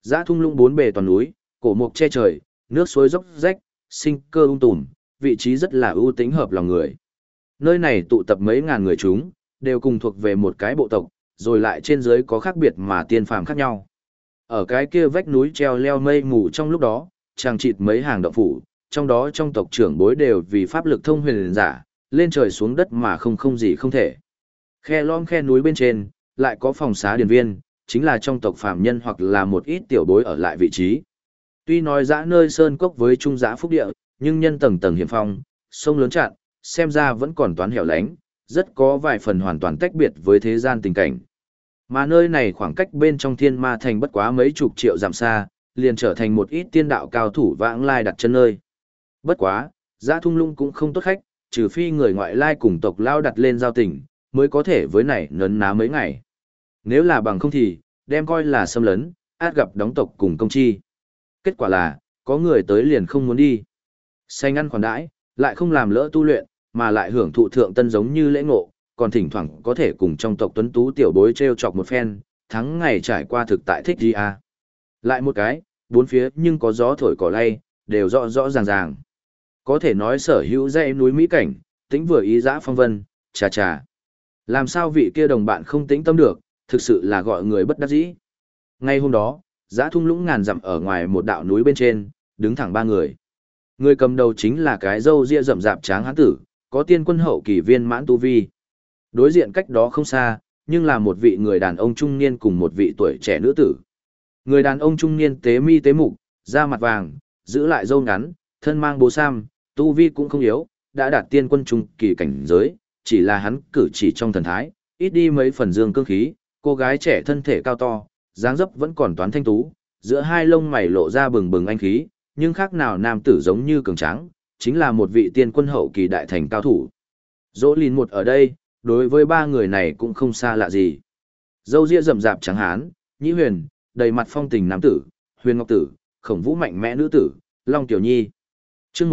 Dã thung lũng bốn bề toàn núi, cổ mục che trời, nước suối dốc rách, sinh cơ tùm, vị trí rất là ưu tĩnh hợp lòng người. Nơi này tụ tập mấy ngàn người chúng, đều cùng thuộc về một cái bộ tộc, rồi lại trên dưới có khác biệt mà tiên phàm khác nhau. Ở cái kia vách núi treo leo mây mù trong lúc đó, chàng chịt mấy hàng động phủ, trong đó trong tộc trưởng bối đều vì pháp lực thông huyền giả, lên trời xuống đất mà không gì không thể. Khe lõm khe núi bên trên, lại có phòng xá điền viên, chính là trong tộc phàm nhân hoặc là một ít tiểu bối ở lại vị trí. Tuy nói dã nơi sơn cốc với trung dã phúc địa, nhưng nhân tầng tầng hiểm phong, sông lớn chặn, xem ra vẫn còn toán hẻo lánh, rất có vài phần hoàn toàn tách biệt với thế gian tình cảnh. Mà nơi này khoảng cách bên trong thiên ma thành bất quá mấy chục triệu dặm xa, liền trở thành một ít tiên đạo cao thủ vãng lai đặt chân nơi. Bất quá, dã thung lũng cũng không tốt khách, trừ phi người ngoại lai cùng tộc lao đặt lên giao tình, mới có thể với này nấn ná mấy ngày. Nếu là bằng không thì, đem coi là xâm lấn, át gặp đóng tộc cùng công chi. Kết quả là, có người tới liền không muốn đi. Xanh ăn khoản đãi, lại không làm lỡ tu luyện, mà lại hưởng thụ thượng tân giống như lễ ngộ, còn thỉnh thoảng có thể cùng trong tộc tuấn tú tiểu bối treo chọc một phen, tháng ngày trải qua thực tại thích gì à. Lại một cái, bốn phía nhưng có gió thổi cỏ lay, đều rõ rõ ràng ràng. Có thể nói sở hữu dãy núi mỹ cảnh, tính vừa ý dã phong vân, chà chà. Làm sao vị kia đồng bạn không tĩnh tâm được, thực sự là gọi người bất đắc dĩ. Ngay hôm đó, dã thung lũng ngàn dặm ở ngoài một đạo núi bên trên, đứng thẳng ba người. Người cầm đầu chính là cái râu ria rậm rạp tráng hán tử, có tiên quân hậu kỳ viên mãn tu vi. Đối diện cách đó không xa, nhưng là một vị người đàn ông trung niên cùng một vị tuổi trẻ nữ tử. Người đàn ông trung niên tế mi tế mục, da mặt vàng, giữ lại râu ngắn, thân mang bố sam, tu vi cũng không yếu, đã đạt tiên quân trung kỳ cảnh giới, chỉ là hắn cử chỉ trong thần thái, ít đi mấy phần dương cương khí, cô gái trẻ thân thể cao to, dáng dấp vẫn còn toán thanh tú, giữa hai lông mày lộ ra bừng bừng anh khí, nhưng khác nào nam tử giống như cường tráng, chính là một vị tiên quân hậu kỳ đại thành cao thủ. Dỗ Lìn một ở đây, đối với ba người này cũng không xa lạ gì. Dâu ria rậm rạp trắng hán, Nhĩ Huyền, đầy mặt phong tình nam tử, Huyền Ngọc Tử, Khổng Vũ mạnh mẽ nữ tử, Long Tiểu Nhi. Chương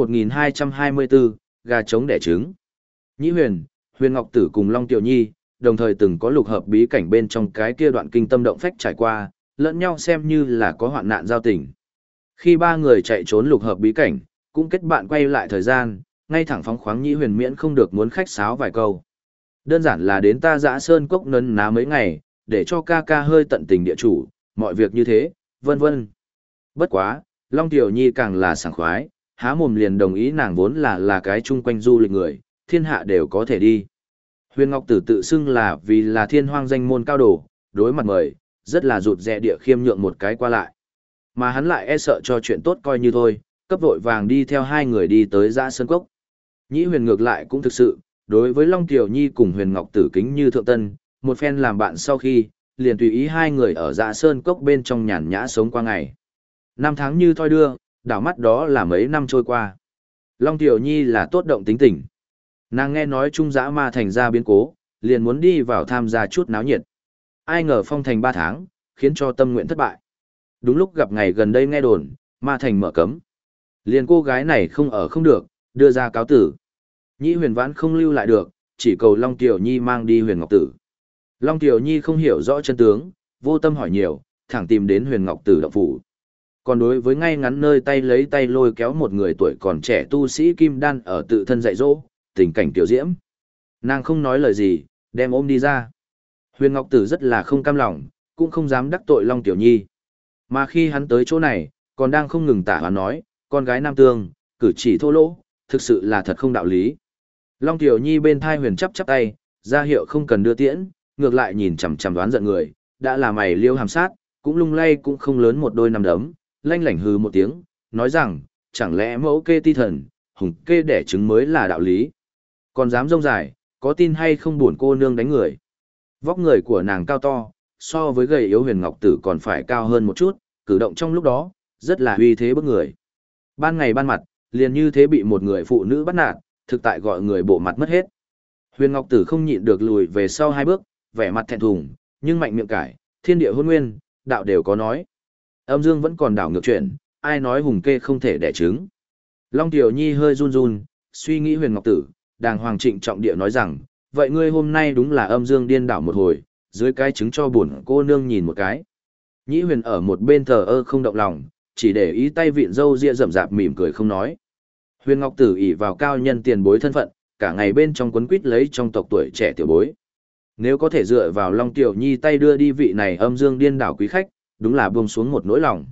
1224, gà trống đẻ trứng. Nhĩ Huyền, Huyền Ngọc Tử cùng Long Tiểu Nhi, đồng thời từng có lục hợp bí cảnh bên trong cái kia đoạn kinh tâm động phách trải qua, lẫn nhau xem như là có hoạn nạn giao tình. Khi ba người chạy trốn lục hợp bí cảnh, cũng kết bạn quay lại thời gian, ngay thẳng phóng khoáng Nhĩ Huyền miễn không được muốn khách sáo vài câu. Đơn giản là đến ta Dã Sơn Cốc nấn ná mấy ngày, để cho ca ca hơi tận tình địa chủ, mọi việc như thế, vân vân. Bất quá, Long Tiểu Nhi càng là sảng khoái, há mồm liền đồng ý nàng vốn là cái chung quanh du lịch người, thiên hạ đều có thể đi. Huyền Ngọc Tử tự xưng là vì là thiên hoang danh môn cao đồ, đối mặt mời, rất là rụt rè địa khiêm nhượng một cái qua lại. Mà hắn lại e sợ cho chuyện tốt coi như thôi, cấp vội vàng đi theo hai người đi tới Dã Sơn Cốc. Nhĩ Huyền ngược lại cũng thực sự, đối với Long Tiểu Nhi cùng Huyền Ngọc Tử kính như thượng tân, một phen làm bạn sau khi, liền tùy ý hai người ở Dã Sơn Cốc bên trong nhàn nhã sống qua ngày. Năm tháng như thoi đưa, đảo mắt đó là mấy năm trôi qua. Long Tiểu Nhi là tốt động tính tình. Nàng nghe nói Trung Dã Ma thành ra biến cố, liền muốn đi vào tham gia chút náo nhiệt. Ai ngờ phong thành 3 tháng, khiến cho tâm nguyện thất bại. Đúng lúc gặp ngày gần đây nghe đồn, Ma thành mở cấm. Liền cô gái này không ở không được, đưa ra cáo tử. Nhĩ Huyền vãn không lưu lại được, chỉ cầu Long Tiểu Nhi mang đi Huyền Ngọc Tử. Long Tiểu Nhi không hiểu rõ chân tướng, vô tâm hỏi nhiều, thẳng tìm đến Huyền Ngọc Tử động phủ. Còn đối với ngay ngắn nơi tay lấy tay lôi kéo một người tuổi còn trẻ tu sĩ kim đan ở tự thân dạy dỗ, tình cảnh tiểu diễm. Nàng không nói lời gì, đem ôm đi ra. Huyền Ngọc Tử rất là không cam lòng, cũng không dám đắc tội Long Tiểu Nhi. Mà khi hắn tới chỗ này, còn đang không ngừng tả hoán nói, con gái nam tương, cử chỉ thô lỗ, thực sự là thật không đạo lý. Long Tiểu Nhi bên thai Huyền chắp tay, ra hiệu không cần đưa tiễn, ngược lại nhìn chằm chằm đoán giận người, đã là mày liêu hàm sát, cũng lung lay cũng không lớn một đôi nằm đấm, lanh lảnh hừ một tiếng, nói rằng, chẳng lẽ mẫu kê ti thần, hùng kê đẻ trứng mới là đạo lý. Còn dám rông dài, có tin hay không buồn cô nương đánh người. Vóc người của nàng cao to, so với gầy yếu Huyền Ngọc Tử còn phải cao hơn một chút, cử động trong lúc đó, rất là uy thế bức người. Ban ngày ban mặt, liền như thế bị một người phụ nữ bắt nạt, thực tại gọi người bộ mặt mất hết. Huyền Ngọc Tử không nhịn được lùi về sau 2 bước, vẻ mặt thẹn thùng, nhưng mạnh miệng cãi, thiên địa hôn nguyên, đạo đều có nói. Âm dương vẫn còn đảo ngược chuyển, ai nói hùng kê không thể đẻ trứng. Long Tiểu Nhi hơi run run, suy nghĩ Huyền Ngọc Tử, đàng hoàng trịnh trọng địa nói rằng, vậy ngươi hôm nay đúng là âm dương điên đảo một hồi, dưới cái trứng cho buồn cô nương nhìn một cái. Nhĩ Huyền ở một bên thờ ơ không động lòng, chỉ để ý tay vịn râu ria rậm rạp mỉm cười không nói. Huyền Ngọc Tử ỷ vào cao nhân tiền bối thân phận, cả ngày bên trong quấn quýt lấy trong tộc tuổi trẻ tiểu bối. Nếu có thể dựa vào Long Tiểu Nhi tay đưa đi vị này âm dương điên đảo quý khách, đúng là buông xuống một nỗi lòng.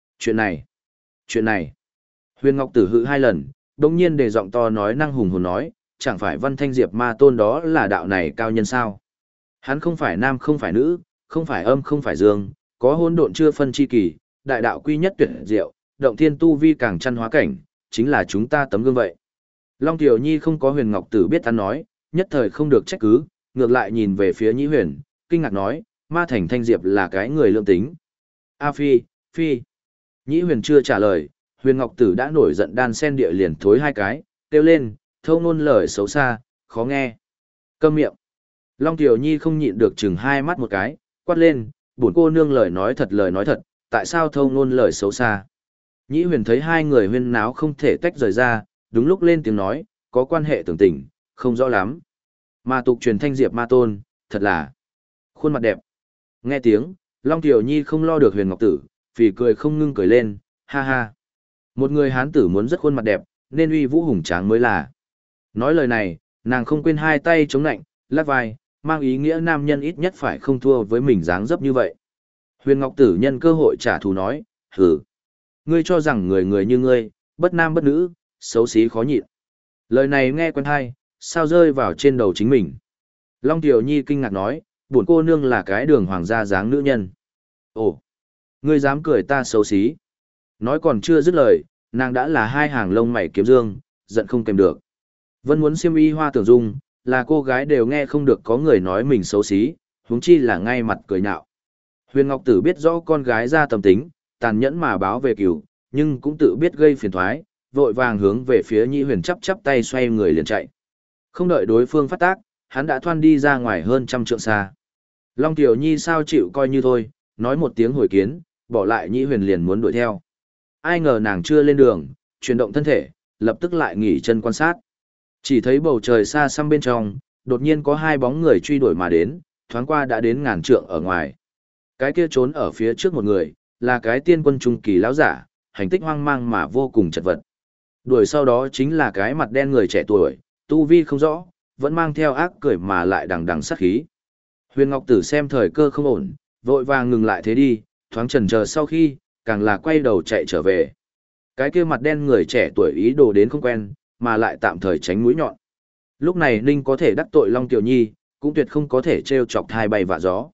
Chuyện này. Huyền Ngọc Tử hự hai lần, đồng nhiên để giọng to nói năng hùng hồn nói, chẳng phải Văn Thanh Diệp ma tôn đó là đạo này cao nhân sao? Hắn không phải nam không phải nữ, không phải âm không phải dương, có hỗn độn chưa phân chi kỳ, đại đạo quy nhất tuyệt diệu, động thiên tu vi càng chăn hóa cảnh, chính là chúng ta tấm gương vậy. Long Tiểu Nhi không có Huyền Ngọc Tử biết ăn nói, nhất thời không được trách cứ, ngược lại nhìn về phía Nhĩ Huyền, kinh ngạc nói, ma thành Thanh Diệp là cái người lương tính. A phi, phi. Nhĩ Huyền chưa trả lời, Huyền Ngọc Tử đã nổi giận đan sen địa liền thối hai cái, kêu lên, thâu ngôn lời xấu xa, khó nghe. Câm miệng. Long Tiểu Nhi không nhịn được chừng hai mắt một cái, quát lên, bổn cô nương lời nói thật, tại sao thâu ngôn lời xấu xa. Nhĩ Huyền thấy hai người huyên náo không thể tách rời ra, đúng lúc lên tiếng nói, có quan hệ tưởng tình, không rõ lắm. Mà tục truyền Thanh Diệp ma tôn, thật là khuôn mặt đẹp. Nghe tiếng, Long Tiểu Nhi không lo được Huyền Ngọc Tử, phì cười không ngưng cười lên, ha ha. Một người hán tử muốn rất khuôn mặt đẹp, nên uy vũ hùng tráng mới là. Nói lời này, nàng không quên hai tay chống nạnh, lắc vai, mang ý nghĩa nam nhân ít nhất phải không thua với mình dáng dấp như vậy. Huyền Ngọc Tử nhân cơ hội trả thù nói, hử. Ngươi cho rằng người người như ngươi, bất nam bất nữ, xấu xí khó nhịn. Lời này nghe quen hay, sao rơi vào trên đầu chính mình. Long Tiểu Nhi kinh ngạc nói, bổn cô nương là cái đường hoàng gia dáng nữ nhân. Ồ, ngươi dám cười ta xấu xí. Nói còn chưa dứt lời, nàng đã là hai hàng lông mày kiếm dương, giận không kèm được. Vẫn muốn xiêm y hoa tưởng dung, là cô gái đều nghe không được có người nói mình xấu xí, huống chi là ngay mặt cười nhạo. Huyền Ngọc Tử biết rõ con gái ra tâm tính, tàn nhẫn mà báo về cừu, nhưng cũng tự biết gây phiền toái, vội vàng hướng về phía Nhĩ Huyền chắp tay xoay người liền chạy. Không đợi đối phương phát tác, hắn đã thoăn đi ra ngoài hơn trăm trượng xa. Long Tiểu Nhi sao chịu coi như thôi, nói một tiếng hồi kiến, bỏ lại Nhĩ Huyền liền muốn đuổi theo. Ai ngờ nàng chưa lên đường, chuyển động thân thể, lập tức lại nghỉ chân quan sát. Chỉ thấy bầu trời xa xăm bên trong, đột nhiên có hai bóng người truy đuổi mà đến, thoáng qua đã đến ngàn trượng ở ngoài. Cái kia trốn ở phía trước một người, là cái tiên quân trung kỳ lão giả, hành tích hoang mang mà vô cùng chật vật. Đuổi sau đó chính là cái mặt đen người trẻ tuổi, tu vi không rõ, vẫn mang theo ác cười mà lại đằng đằng sát khí. Huyền Ngọc Tử xem thời cơ không ổn, vội vàng ngừng lại thế đi, thoáng chần chờ sau khi, càng là quay đầu chạy trở về. Cái kia mặt đen người trẻ tuổi ý đồ đến không quen, mà lại tạm thời tránh mũi nhọn. Lúc này Ninh có thể đắc tội Long Tiểu Nhi, cũng tuyệt không có thể trêu chọc thai bay vạ gió.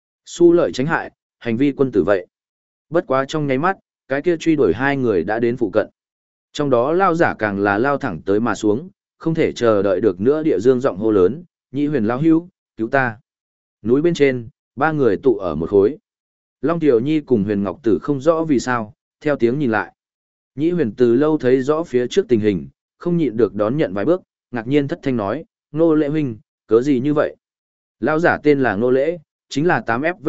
Xu lợi tránh hại, hành vi quân tử vậy. Bất quá trong nháy mắt, cái kia truy đuổi hai người đã đến phụ cận. Trong đó lao giả càng là lao thẳng tới mà xuống, không thể chờ đợi được nữa địa dương giọng hô lớn, Nhĩ Huyền lao hưu, cứu ta. Núi bên trên, ba người tụ ở một khối. Long Tiểu Nhi cùng Huyền Ngọc Tử không rõ vì sao, theo tiếng nhìn lại. Nhĩ Huyền từ lâu thấy rõ phía trước tình hình, không nhịn được đón nhận vài bước, ngạc nhiên thất thanh nói, Ngô Lễ huynh, cớ gì như vậy? Lão giả tên là Ngô Lễ, chính là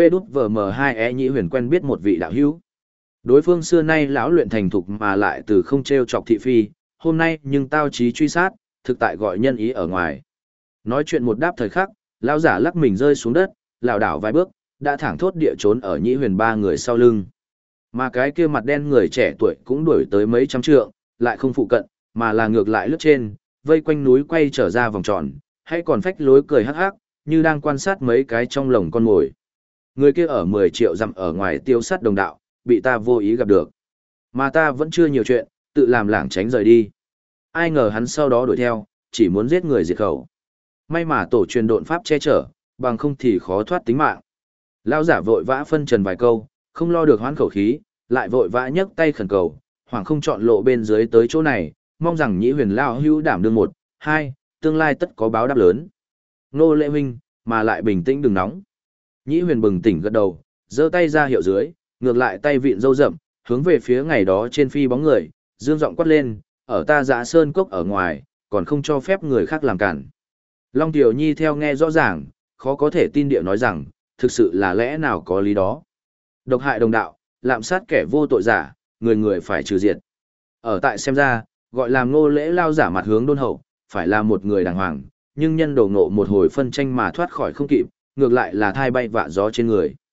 8FV2E Nhĩ Huyền quen biết một vị đạo hữu. Đối phương xưa nay lão luyện thành thục mà lại từ không treo chọc thị phi, hôm nay nhưng tao chí truy sát, thực tại gọi nhân ý ở ngoài. Nói chuyện một đáp thời khắc, lão giả lắc mình rơi xuống đất, lảo đảo vài bước, đã thẳng thốt địa trốn ở Nhĩ Huyền ba người sau lưng. Mà cái kia mặt đen người trẻ tuổi cũng đuổi tới mấy trăm trượng, lại không phụ cận, mà là ngược lại lướt trên, vây quanh núi quay trở ra vòng tròn, hay còn phách lối cười hắc hắc, như đang quan sát mấy cái trong lồng con mồi. Người kia ở 10 triệu dặm ở ngoài tiêu sát đồng đạo, bị ta vô ý gặp được. Mà ta vẫn chưa nhiều chuyện, tự làm lảng tránh rời đi. Ai ngờ hắn sau đó đuổi theo, chỉ muốn giết người diệt khẩu. May mà tổ truyền độn pháp che chở, bằng không thì khó thoát tính mạng. Lão giả vội vã phân trần vài câu, không lo được hoán khẩu khí, lại vội vã nhấc tay khẩn cầu, hoàng không chọn lộ bên dưới tới chỗ này, mong rằng Nhĩ Huyền lao hữu đảm đương 1, 2, tương lai tất có báo đáp lớn. Ngô Lễ huynh, mà lại bình tĩnh đừng nóng. Nhĩ Huyền bừng tỉnh gật đầu, giơ tay ra hiệu dưới, ngược lại tay vịn râu rậm, hướng về phía ngày đó trên phi bóng người, dương giọng quát lên, ở ta Dã Sơn cốc ở ngoài, còn không cho phép người khác làm cản. Long Tiểu Nhi theo nghe rõ ràng, khó có thể tin địa nói rằng, thực sự là lẽ nào có lý đó. Độc hại đồng đạo, lạm sát kẻ vô tội giả, người người phải trừ diệt. Ở tại xem ra, gọi làm Ngô Lễ lao giả mặt hướng đôn hậu, phải là một người đàng hoàng, nhưng nhân đồ ngộ một hồi phân tranh mà thoát khỏi không kịp, ngược lại là thai bay vạ gió trên người.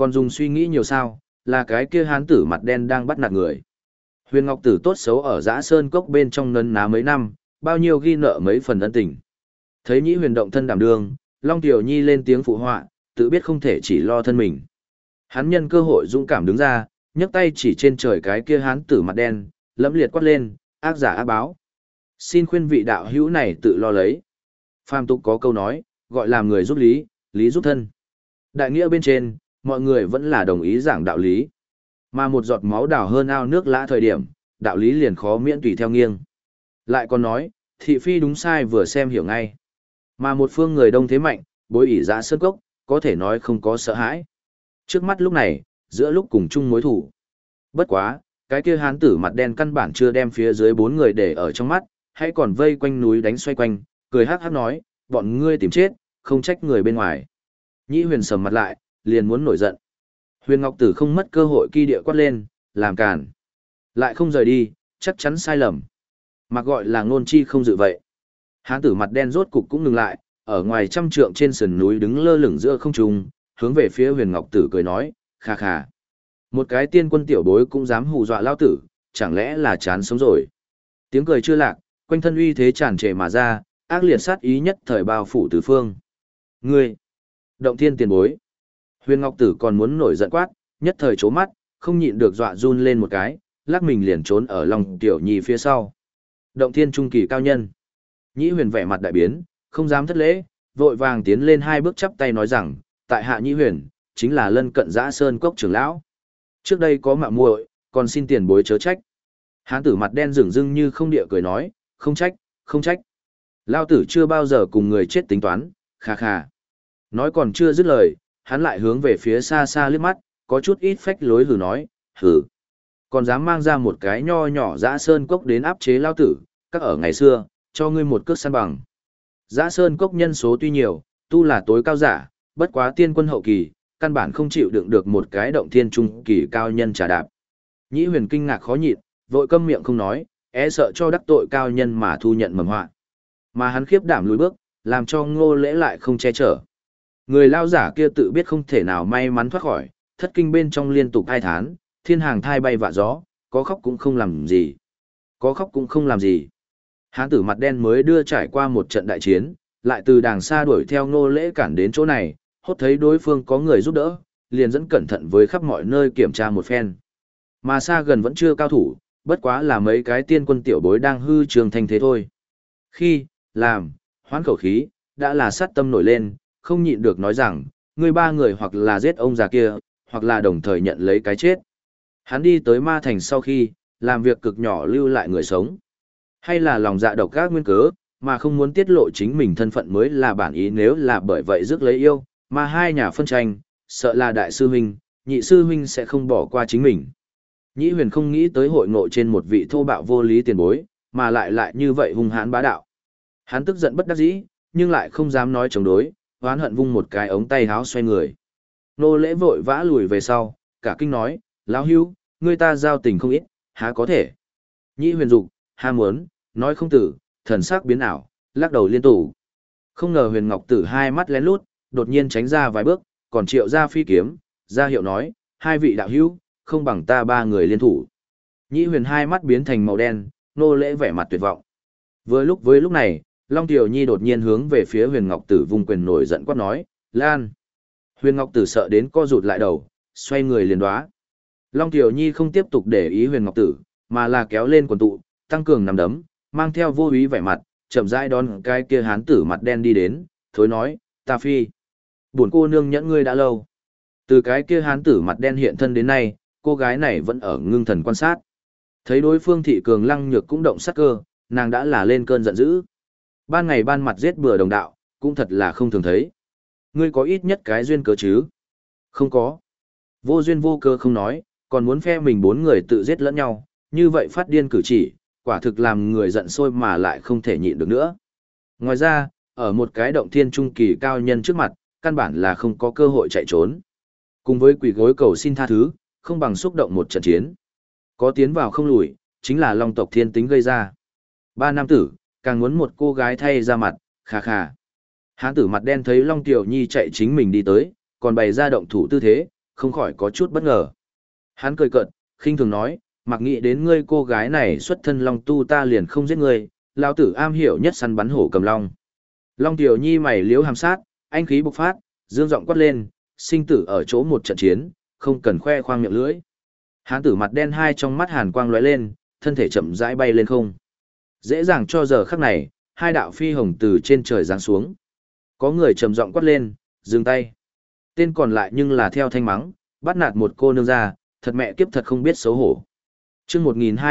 Còn dùng suy nghĩ nhiều sao, là cái kia hán tử mặt đen đang bắt nạt người. Huyền Ngọc Tử tốt xấu ở Dã Sơn Cốc bên trong nấn ná mấy năm, bao nhiêu ghi nợ mấy phần ân tình. Thấy Nhĩ Huyền động thân đảm đương, Long Tiểu Nhi lên tiếng phụ họa, tự biết không thể chỉ lo thân mình. Hắn nhân cơ hội dũng cảm đứng ra, nhấc tay chỉ trên trời cái kia hán tử mặt đen, lẫm liệt quát lên, ác giả ác báo. Xin khuyên vị đạo hữu này tự lo lấy. Phàm tục có câu nói, gọi làm người giúp lý, lý giúp thân. Đại nghĩa bên trên, mọi người vẫn là đồng ý giảng đạo lý. Mà một giọt máu đào hơn ao nước lã thời điểm, đạo lý liền khó miễn tùy theo nghiêng. Lại còn nói, thị phi đúng sai vừa xem hiểu ngay. Mà một phương người đông thế mạnh, bối ỷ Dã Sơn Cốc, có thể nói không có sợ hãi. Trước mắt lúc này, giữa lúc cùng chung mối thủ. Bất quá, cái kia hán tử mặt đen căn bản chưa đem phía dưới 4 người để ở trong mắt, hay còn vây quanh núi đánh xoay quanh, cười hắc hắc nói, bọn ngươi tìm chết, không trách người bên ngoài. Nhĩ Huyền sầm mặt lại, liền muốn nổi giận. Huyền Ngọc Tử không mất cơ hội kỳ địa quát lên, làm càn. Lại không rời đi, chắc chắn sai lầm. Mà gọi là ngôn chi không dự vậy. Hán tử mặt đen rốt cục cũng ngừng lại, ở ngoài trăm trượng trên sườn núi đứng lơ lửng giữa không trung, hướng về phía Huyền Ngọc Tử cười nói, khà khà. Một cái tiên quân tiểu bối cũng dám hù dọa lao tử, chẳng lẽ là chán sống rồi. Tiếng cười chưa lạc, quanh thân uy thế tràn trề mà ra, ác liệt sát ý nhất thời bao phủ tứ phương. Ngươi, động thiên tiền bối. Huyền Ngọc Tử còn muốn nổi giận quát, nhất thời chố mắt, không nhịn được dọa run lên một cái, lắc mình liền trốn ở Long Tiểu Nhi phía sau. Động thiên trung kỳ cao nhân. Nhĩ Huyền vẻ mặt đại biến, không dám thất lễ, vội vàng tiến lên 2 bước chắp tay nói rằng, tại hạ Nhĩ Huyền, chính là lân cận Dã Sơn Cốc trưởng lão. Trước đây có mạo muội, còn xin tiền bối chớ trách. Hán tử mặt đen rừng rưng như không địa cười nói, không trách, không trách. Lao tử chưa bao giờ cùng người chết tính toán, khà khà. Nói còn chưa dứt lời, hắn lại hướng về phía xa xa liếc mắt, có chút ít phách lối hừ nói, hừ. Còn dám mang ra một cái nho nhỏ Dã Sơn Cốc đến áp chế Lao tử, các ở ngày xưa, cho ngươi một cước săn bằng. Dã Sơn Cốc nhân số tuy nhiều, tu là tối cao giả, bất quá tiên quân hậu kỳ, căn bản không chịu đựng được một cái động thiên trung kỳ cao nhân trả đạp. Nhĩ Huyền kinh ngạc khó nhịn, vội câm miệng không nói, e sợ cho đắc tội cao nhân mà thu nhận mầm họa. Mà hắn khiếp đảm lùi bước, làm cho Ngô Lễ lại không che chở. Người lao giả kia tự biết không thể nào may mắn thoát khỏi, thất kinh bên trong liên tục hai thán, thiên hàng thai bay vạ gió, có khóc cũng không làm gì. Có khóc cũng không làm gì. Hán tử mặt đen mới đưa trải qua một trận đại chiến, lại từ đàng xa đuổi theo Ngô Lễ cản đến chỗ này, hốt thấy đối phương có người giúp đỡ, liền dẫn cẩn thận với khắp mọi nơi kiểm tra một phen. Mà xa gần vẫn chưa cao thủ, bất quá là mấy cái tiên quân tiểu bối đang hư trường thành thế thôi. Khi, làm, hoán khẩu khí, đã là sát tâm nổi lên, không nhịn được nói rằng, người 3 người hoặc là giết ông già kia, hoặc là đồng thời nhận lấy cái chết. Hắn đi tới ma thành sau khi, làm việc cực nhỏ lưu lại người sống. Hay là lòng dạ độc ác nguyên cớ, mà không muốn tiết lộ chính mình thân phận mới là bản ý, nếu là bởi vậy rước lấy yêu, mà hai nhà phân tranh, sợ là đại sư huynh, nhị sư huynh sẽ không bỏ qua chính mình. Nhĩ Huyền không nghĩ tới hội ngộ trên một vị thô bạo vô lý tiền bối, mà lại như vậy hung hãn bá đạo. Hắn tức giận bất đắc dĩ, nhưng lại không dám nói chống đối, oán hận vung một cái ống tay háo xoay người. Nô Lễ vội vã lùi về sau, cả kinh nói, lão hưu, ngươi ta giao tình không ít, há có thể. Nhĩ Huyền dục, ham muốn, nói không tử, thần sắc biến ảo, lắc đầu liên tục. Không ngờ Huyền Ngọc Tử 2 mắt lén lút, đột nhiên tránh ra vài bước, còn triệu ra phi kiếm, ra hiệu nói, 2 vị đạo hữu, không bằng ta 3 người liên thủ. Nhĩ Huyền 2 mắt biến thành màu đen, Nô Lễ vẻ mặt tuyệt vọng. Với lúc này, Long Tiểu Nhi đột nhiên hướng về phía Huyền Ngọc Tử vung quyền nổi giận quát nói, Lan. Huyền Ngọc Tử sợ đến co rụt lại đầu, xoay người liền đoá. Long Tiểu Nhi không tiếp tục để ý Huyền Ngọc Tử, mà là kéo lên quần tụ, tăng cường nắm đấm, mang theo vô ý vẻ mặt, chậm rãi đón cái kia hán tử mặt đen đi đến, thối nói, ta phi. Buồn cô nương nhẫn ngươi đã lâu. Từ cái kia hán tử mặt đen hiện thân đến nay, cô gái này vẫn ở ngưng thần quan sát. Thấy đối phương thị cường lăng nhược cũng động sát cơ, nàng đã là lên cơn giận dữ. Ban ngày ban mặt giết bừa đồng đạo, cũng thật là không thường thấy. Ngươi có ít nhất cái duyên cớ chứ? Không có. Vô duyên vô cơ không nói, còn muốn phe mình 4 người tự giết lẫn nhau, như vậy phát điên cử chỉ, quả thực làm người giận sôi mà lại không thể nhịn được nữa. Ngoài ra, ở một cái động thiên trung kỳ cao nhân trước mặt, căn bản là không có cơ hội chạy trốn. Cùng với quỳ gối cầu xin tha thứ, không bằng xúc động một trận chiến. Có tiến vào không lùi, chính là long tộc thiên tính gây ra. 3 nam tử, càng muốn một cô gái thay ra mặt, khà khà. Hán tử mặt đen thấy Long Tiểu Nhi chạy chính mình đi tới, còn bày ra động thủ tư thế, không khỏi có chút bất ngờ. Hắn cười cợt, khinh thường nói, mặc nghĩ đến ngươi cô gái này xuất thân long tu ta liền không giết ngươi, lão tử am hiểu nhất săn bắn hổ cầm long. Long Tiểu Nhi mày liếu hàm sát, anh khí bộc phát, dương giọng quát lên, sinh tử ở chỗ một trận chiến, không cần khoe khoang miệng lưỡi. Hán tử mặt đen hai trong mắt hàn quang lóe lên, thân thể chậm rãi bay lên không. Dễ dàng cho giờ khắc này, hai đạo phi hồng từ trên trời giáng xuống. Có người trầm giọng quát lên, dừng tay. Tên còn lại nhưng là theo thanh mắng, bắt nạt một cô nương ra, thật mẹ kiếp thật không biết xấu hổ. Chương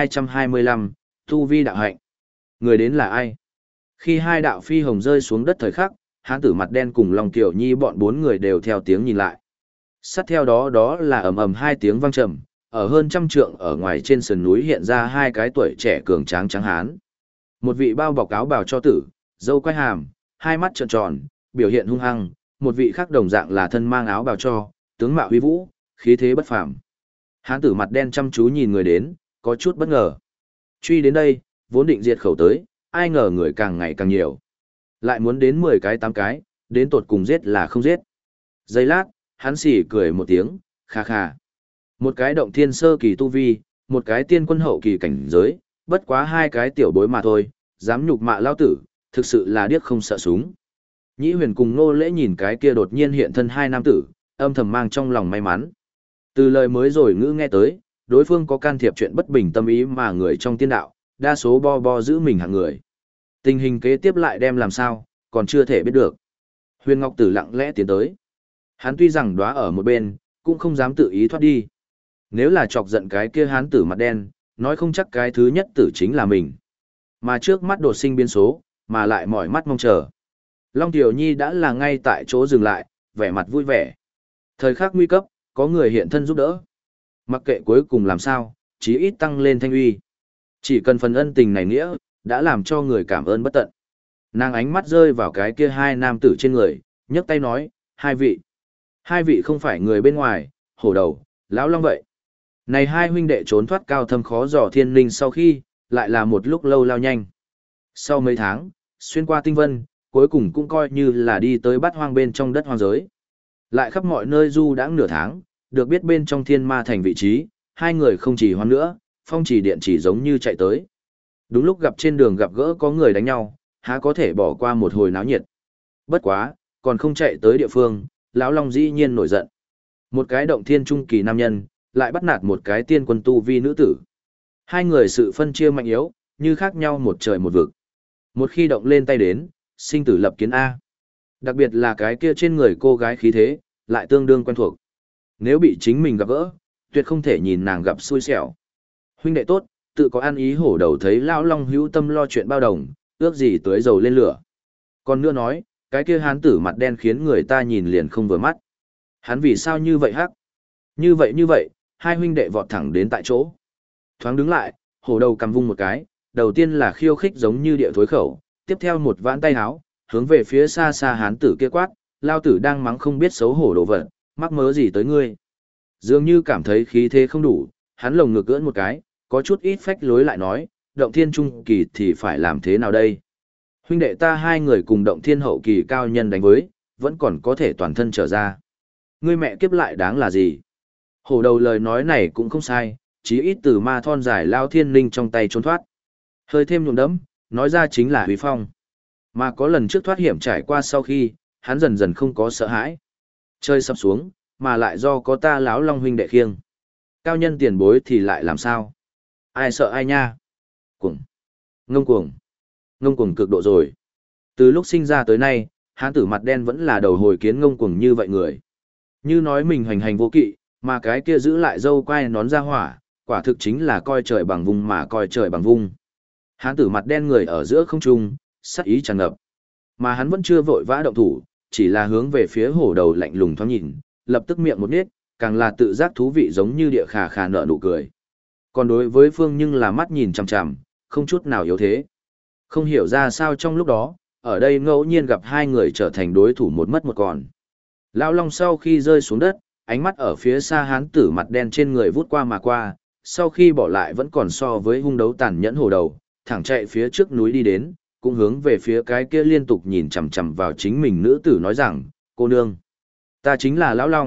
1225, Tu Vi đạo hạnh. Người đến là ai? Khi hai đạo phi hồng rơi xuống đất thời khắc, hán tử mặt đen cùng Long Tiểu Nhi bọn bốn người đều theo tiếng nhìn lại. Sát theo đó đó là ầm ầm hai tiếng vang trầm, ở hơn trăm trượng ở ngoài trên sườn núi hiện ra hai cái tuổi trẻ cường tráng trắng hán. Một vị bao bọc áo bào cho tử, râu quai hàm, hai mắt trợn tròn, biểu hiện hung hăng, một vị khác đồng dạng là thân mang áo bào cho, tướng mạo huy vũ, khí thế bất phàm. Hán tử mặt đen chăm chú nhìn người đến, có chút bất ngờ. Truy đến đây, vốn định diệt khẩu tới, ai ngờ người càng ngày càng nhiều. Lại muốn đến 10 cái 8 cái, đến tột cùng giết là không giết. Giây lát, hắn xỉ cười một tiếng, kha kha. Một cái động thiên sơ kỳ tu vi, một cái tiên quân hậu kỳ cảnh giới, bất quá hai cái tiểu bối mà thôi, dám nhục mạ lao tử, thực sự là điếc không sợ súng. Nhĩ Huyền cùng Nô Lễ nhìn cái kia đột nhiên hiện thân hai nam tử, âm thầm mang trong lòng may mắn. Từ lời mới rồi ngữ nghe tới, đối phương có can thiệp chuyện bất bình tâm ý mà người trong tiên đạo, đa số bo giữ mình hạng người. Tình hình kế tiếp lại đem làm sao, còn chưa thể biết được. Huyền Ngọc Tử lặng lẽ tiến tới. Hắn tuy rằng đóa ở một bên, cũng không dám tự ý thoát đi. Nếu là chọc giận cái kia hán tử mặt đen, nói không chắc cái thứ nhất tử chính là mình. Mà trước mắt đột sinh biến số, mà lại mỏi mắt mong chờ. Long Tiểu Nhi đã là ngay tại chỗ dừng lại, vẻ mặt vui vẻ. Thời khắc nguy cấp, có người hiện thân giúp đỡ. Mặc kệ cuối cùng làm sao, chí ít tăng lên thanh uy. Chỉ cần phần ân tình này nghĩa, đã làm cho người cảm ơn bất tận. Nàng ánh mắt rơi vào cái kia hai nam tử trên người, nhấc tay nói, hai vị. Hai vị không phải người bên ngoài, hổ đầu, lão long vậy. Này hai huynh đệ trốn thoát cao thâm khó dò thiên linh sau khi, lại là một lúc lâu lao nhanh. Sau mấy tháng, xuyên qua tinh vân, cuối cùng cũng coi như là đi tới bát hoang bên trong đất hoang giới. Lại khắp mọi nơi du đãng nửa tháng, được biết bên trong thiên ma thành vị trí, hai người không chỉ hoan nữa, phong chỉ điện chỉ giống như chạy tới. Đúng lúc gặp trên đường gặp gỡ có người đánh nhau, há có thể bỏ qua một hồi náo nhiệt. Bất quá, còn không chạy tới địa phương, lão long dĩ nhiên nổi giận. Một cái động thiên trung kỳ nam nhân, lại bắt nạt một cái tiên quân tu vi nữ tử. Hai người sự phân chia mạnh yếu, như khác nhau một trời một vực. Một khi động lên tay đến, sinh tử lập kiến A. Đặc biệt là cái kia trên người cô gái khí thế, lại tương đương quen thuộc. Nếu bị chính mình gặp gỡ, tuyệt không thể nhìn nàng gặp xui xẻo. Huynh đệ tốt, tự có ăn ý hổ đầu thấy lão long hữu tâm lo chuyện bao đồng, ước gì tưới dầu lên lửa. Còn nữa nói, cái kia hán tử mặt đen khiến người ta nhìn liền không vừa mắt. Hắn vì sao như vậy hắc? Như vậy, hai huynh đệ vọt thẳng đến tại chỗ. Thoáng đứng lại, hổ đầu cầm vung một cái, đầu tiên là khiêu khích giống như địa thối khẩu, tiếp theo một vãn tay háo, hướng về phía xa xa hán tử kia quát, lao tử đang mắng không biết xấu hổ đồ vật, mắc mớ gì tới ngươi. Dường như cảm thấy khí thế không đủ, hắn lồng ngực ưỡn một cái, có chút ít phách lối lại nói, động thiên trung kỳ thì phải làm thế nào đây? Huynh đệ ta hai người cùng động thiên hậu kỳ cao nhân đánh với, vẫn còn có thể toàn thân trở ra. Ngươi mẹ kiếp lại đáng là gì? Hổ đầu lời nói này cũng không sai, chí ít từ ma thon dài lao thiên linh trong tay trốn thoát. Hơi thêm nhuộm đấm, nói ra chính là huy phong. Mà có lần trước thoát hiểm trải qua sau khi, hắn dần dần không có sợ hãi. Chơi sắp xuống, mà lại do có ta láo long huynh đệ khiêng. Cao nhân tiền bối thì lại làm sao? Ai sợ ai nha? Cuồng. Ngông cuồng. Ngông cuồng cực độ rồi. Từ lúc sinh ra tới nay, hán tử mặt đen vẫn là đầu hồi kiến ngông cuồng như vậy người. Như nói mình hoành hành vô kỵ, mà cái kia giữ lại dâu quai nón ra hỏa, quả thực chính là coi trời bằng vùng mà coi trời bằng vung. Hán tử mặt đen người ở giữa không trung, sắc ý tràn ngập. Mà hắn vẫn chưa vội vã động thủ, chỉ là hướng về phía hổ đầu lạnh lùng thoáng nhìn, lập tức miệng một nít, càng là tự giác thú vị giống như địa khà khà nở nụ cười. Còn đối với Phương nhưng là mắt nhìn chằm chằm, không chút nào yếu thế. Không hiểu ra sao trong lúc đó, ở đây ngẫu nhiên gặp hai người trở thành đối thủ một mất một còn. Lão Long sau khi rơi xuống đất, ánh mắt ở phía xa hán tử mặt đen trên người vút qua mà qua, sau khi bỏ lại vẫn còn so với hung đấu tàn nhẫn hổ đầu, thẳng chạy phía trước núi đi đến, cũng hướng về phía cái kia liên tục nhìn chằm chằm vào chính mình nữ tử nói rằng, cô nương, ta chính là Lão Long,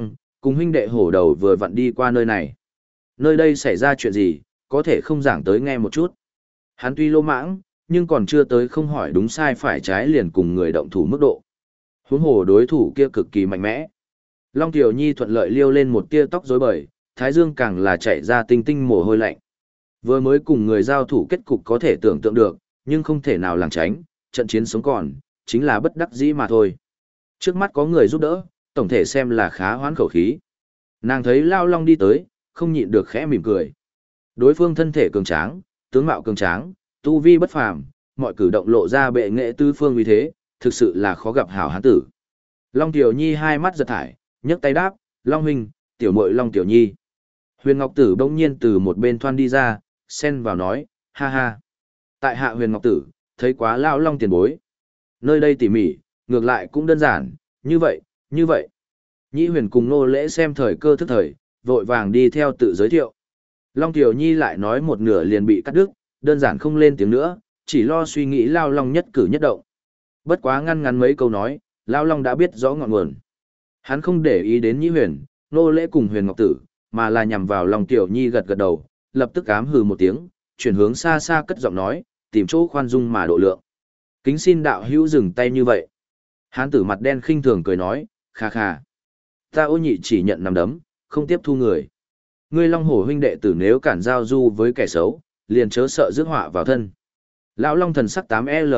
Cùng huynh đệ hổ đầu vừa vặn đi qua nơi này. Nơi đây xảy ra chuyện gì, có thể không giảng tới nghe một chút. Hắn tuy lô mãng, nhưng còn chưa tới không hỏi đúng sai phải trái liền cùng người động thủ mức độ. Huống hồ đối thủ kia cực kỳ mạnh mẽ. Long Tiểu Nhi thuận lợi liêu lên một tia tóc rối bời, thái dương càng là chạy ra tinh tinh mồ hôi lạnh. Vừa mới cùng người giao thủ kết cục có thể tưởng tượng được, nhưng không thể nào lảng tránh, trận chiến sống còn, chính là bất đắc dĩ mà thôi. Trước mắt có người giúp đỡ, tổng thể xem là khá hoán khẩu khí. Nàng thấy Lao Long đi tới, không nhịn được khẽ mỉm cười. Đối phương thân thể cường tráng, tướng mạo cường tráng, tu vi bất phàm, mọi cử động lộ ra bệ nghệ tứ phương uy thế, thực sự là khó gặp hảo hán tử. Long Tiểu Nhi hai mắt giật thải, nhấc tay đáp, Long huynh, tiểu muội Long Tiểu Nhi. Huyền Ngọc Tử bỗng nhiên từ một bên thoăn đi ra, xen vào nói, ha ha. Tại hạ Huyền Ngọc Tử, thấy quá Lão Long tiền bối. Nơi đây tỉ mỉ, ngược lại cũng đơn giản, như vậy, như vậy. Nhĩ Huyền cùng nô lễ xem thời cơ thức thời, vội vàng đi theo tự giới thiệu. Long Tiểu Nhi lại nói một nửa liền bị cắt đứt, đơn giản không lên tiếng nữa, chỉ lo suy nghĩ Lao Long nhất cử nhất động. Bất quá ngăn ngắn mấy câu nói, Lao Long đã biết rõ ngọn nguồn. Hắn không để ý đến Nhĩ Huyền, nô lễ cùng Huyền Ngọc Tử, mà là nhằm vào Long Tiểu Nhi gật gật đầu, lập tức ám hừ một tiếng, chuyển hướng xa xa cất giọng nói, tìm chỗ khoan dung mà độ lượng. Kính xin đạo hữu dừng tay như vậy. Hán tử mặt đen khinh thường cười nói, kha kha. Ta Ô Nhị chỉ nhận nắm đấm, không tiếp thu người. Ngươi Long Hổ huynh đệ tử nếu cản giao du với kẻ xấu, liền chớ sợ rước họa vào thân. Lão Long thần sắc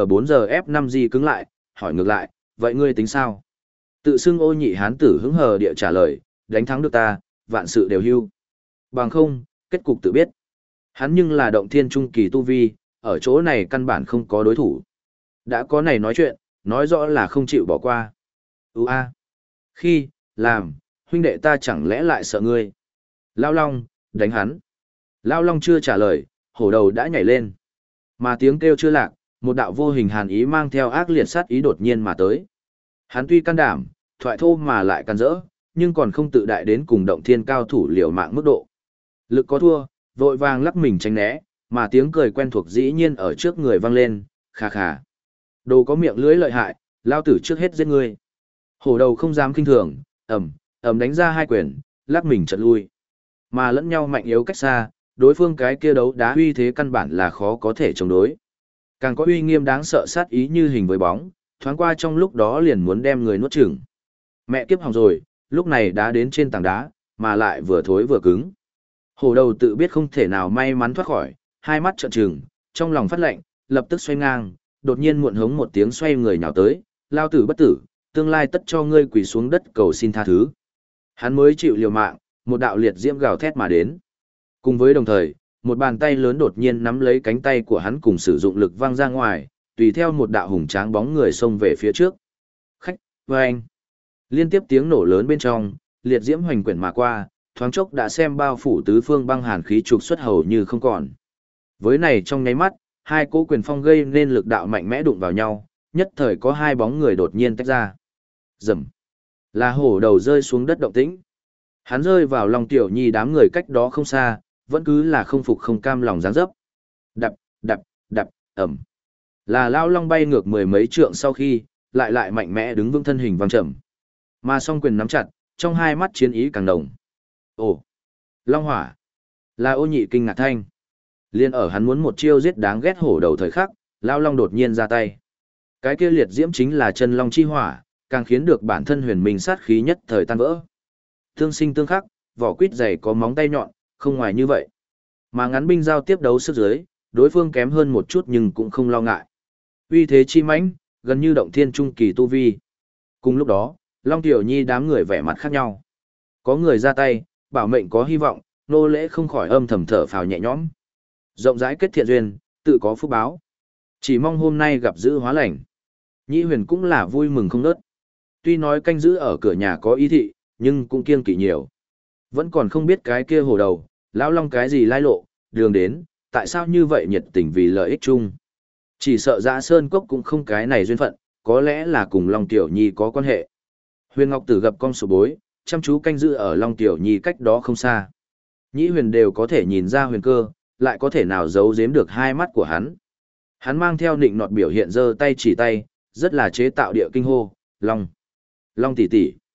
8L4GF5G cứng lại, hỏi ngược lại, vậy ngươi tính sao? Tự xưng Ô Nhị hán tử hứng hờ địa trả lời, đánh thắng được ta, vạn sự đều hưu. Bằng không, kết cục tự biết. Hắn nhưng là động thiên trung kỳ tu vi, ở chỗ này căn bản không có đối thủ. Đã có này nói chuyện, nói rõ là không chịu bỏ qua. A. Khi, làm, huynh đệ ta chẳng lẽ lại sợ ngươi? Lao Long, đánh hắn. Lao Long chưa trả lời, hổ đầu đã nhảy lên. Mà tiếng kêu chưa lạc, một đạo vô hình hàn ý mang theo ác liệt sát ý đột nhiên mà tới. Hắn tuy can đảm, thoại thô mà lại can dỡ, nhưng còn không tự đại đến cùng động thiên cao thủ liều mạng mức độ. Lực có thua, vội vàng lắc mình tránh né, mà tiếng cười quen thuộc dĩ nhiên ở trước người vang lên, khà khà. Đồ có miệng lưỡi lợi hại, lao tử trước hết giết ngươi. Hổ đầu không dám kinh thường, ầm đánh ra hai quyền, lắc mình chợt lui. Mà lẫn nhau mạnh yếu cách xa, đối phương cái kia đấu đá uy thế căn bản là khó có thể chống đối. Càng có uy nghiêm đáng sợ sát ý như hình với bóng, thoáng qua trong lúc đó liền muốn đem người nuốt chửng. Mẹ kiếp hỏng rồi, lúc này đá đến trên tảng đá, mà lại vừa thối vừa cứng. Hổ đầu tự biết không thể nào may mắn thoát khỏi, hai mắt trợn trừng, trong lòng phát lệnh, lập tức xoay ngang, đột nhiên muộn hống một tiếng xoay người nhào tới, lao tử bất tử, tương lai tất cho ngươi quỳ xuống đất cầu xin tha thứ. Hắn mới chịu liều mạng, một đạo liệt diễm gào thét mà đến. Cùng với đồng thời, một bàn tay lớn đột nhiên nắm lấy cánh tay của hắn cùng sử dụng lực văng ra ngoài, tùy theo một đạo hùng tráng bóng người xông về phía trước. Khách, vâng! Liên tiếp tiếng nổ lớn bên trong, liệt diễm hoành quyển mà qua, thoáng chốc đã xem bao phủ tứ phương băng hàn khí trục xuất hầu như không còn. Với này trong nháy mắt, hai cỗ quyền phong gây nên lực đạo mạnh mẽ đụng vào nhau, nhất thời có hai bóng người đột nhiên tách ra. Rầm. Là hổ đầu rơi xuống đất động tĩnh. Hắn rơi vào Long Tiểu Nhi đám người cách đó không xa, vẫn cứ là không phục không cam lòng dáng dấp. Đập, đập, đập, ầm. Là Lao Long bay ngược mười mấy trượng sau khi, lại mạnh mẽ đứng vững thân hình vang chậm. Mà song quyền nắm chặt, trong hai mắt chiến ý càng đồng. Ồ, Long Hỏa. Là Ô Nhị kinh ngạc thanh. Liên ở hắn muốn một chiêu giết đáng ghét hổ đầu thời khắc, Lao Long đột nhiên ra tay. Cái kia liệt diễm chính là chân long chi hỏa, càng khiến được bản thân huyền minh sát khí nhất thời tan vỡ. Tương sinh tương khắc, vỏ quýt dày có móng tay nhọn, không ngoài như vậy. Mà ngắn binh giao tiếp đấu sức dưới, đối phương kém hơn một chút nhưng cũng không lo ngại. Uy thế chi mãnh, gần như động thiên trung kỳ tu vi. Cùng lúc đó, Long Tiểu Nhi đám người vẻ mặt khác nhau. Có người ra tay, bảo mệnh có hy vọng, nô lễ không khỏi âm thầm thở phào nhẹ nhõm. Rộng rãi kết thiện duyên, tự có phúc báo. Chỉ mong hôm nay gặp dữ hóa lành. Nhĩ Huyền cũng là vui mừng không nớt. Tuy nói canh giữ ở cửa nhà có ý thị, nhưng cũng kiêng kỵ nhiều. Vẫn còn không biết cái kia hổ đầu, lão Long cái gì lai lộ, đường đến, tại sao như vậy nhiệt tình vì lợi ích chung. Chỉ sợ Dã Sơn Cốc cũng không cái này duyên phận, có lẽ là cùng Long Tiểu Nhi có quan hệ. Huyền Ngọc Tử gặp con sổ bối, chăm chú canh giữ ở Long Tiểu Nhi cách đó không xa. Nhĩ Huyền đều có thể nhìn ra huyền cơ, lại có thể nào giấu giếm được hai mắt của hắn. Hắn mang theo nịnh nọt biểu hiện giơ tay chỉ tay, rất là chế tạo địa kinh hô, Long tỷ tỷ.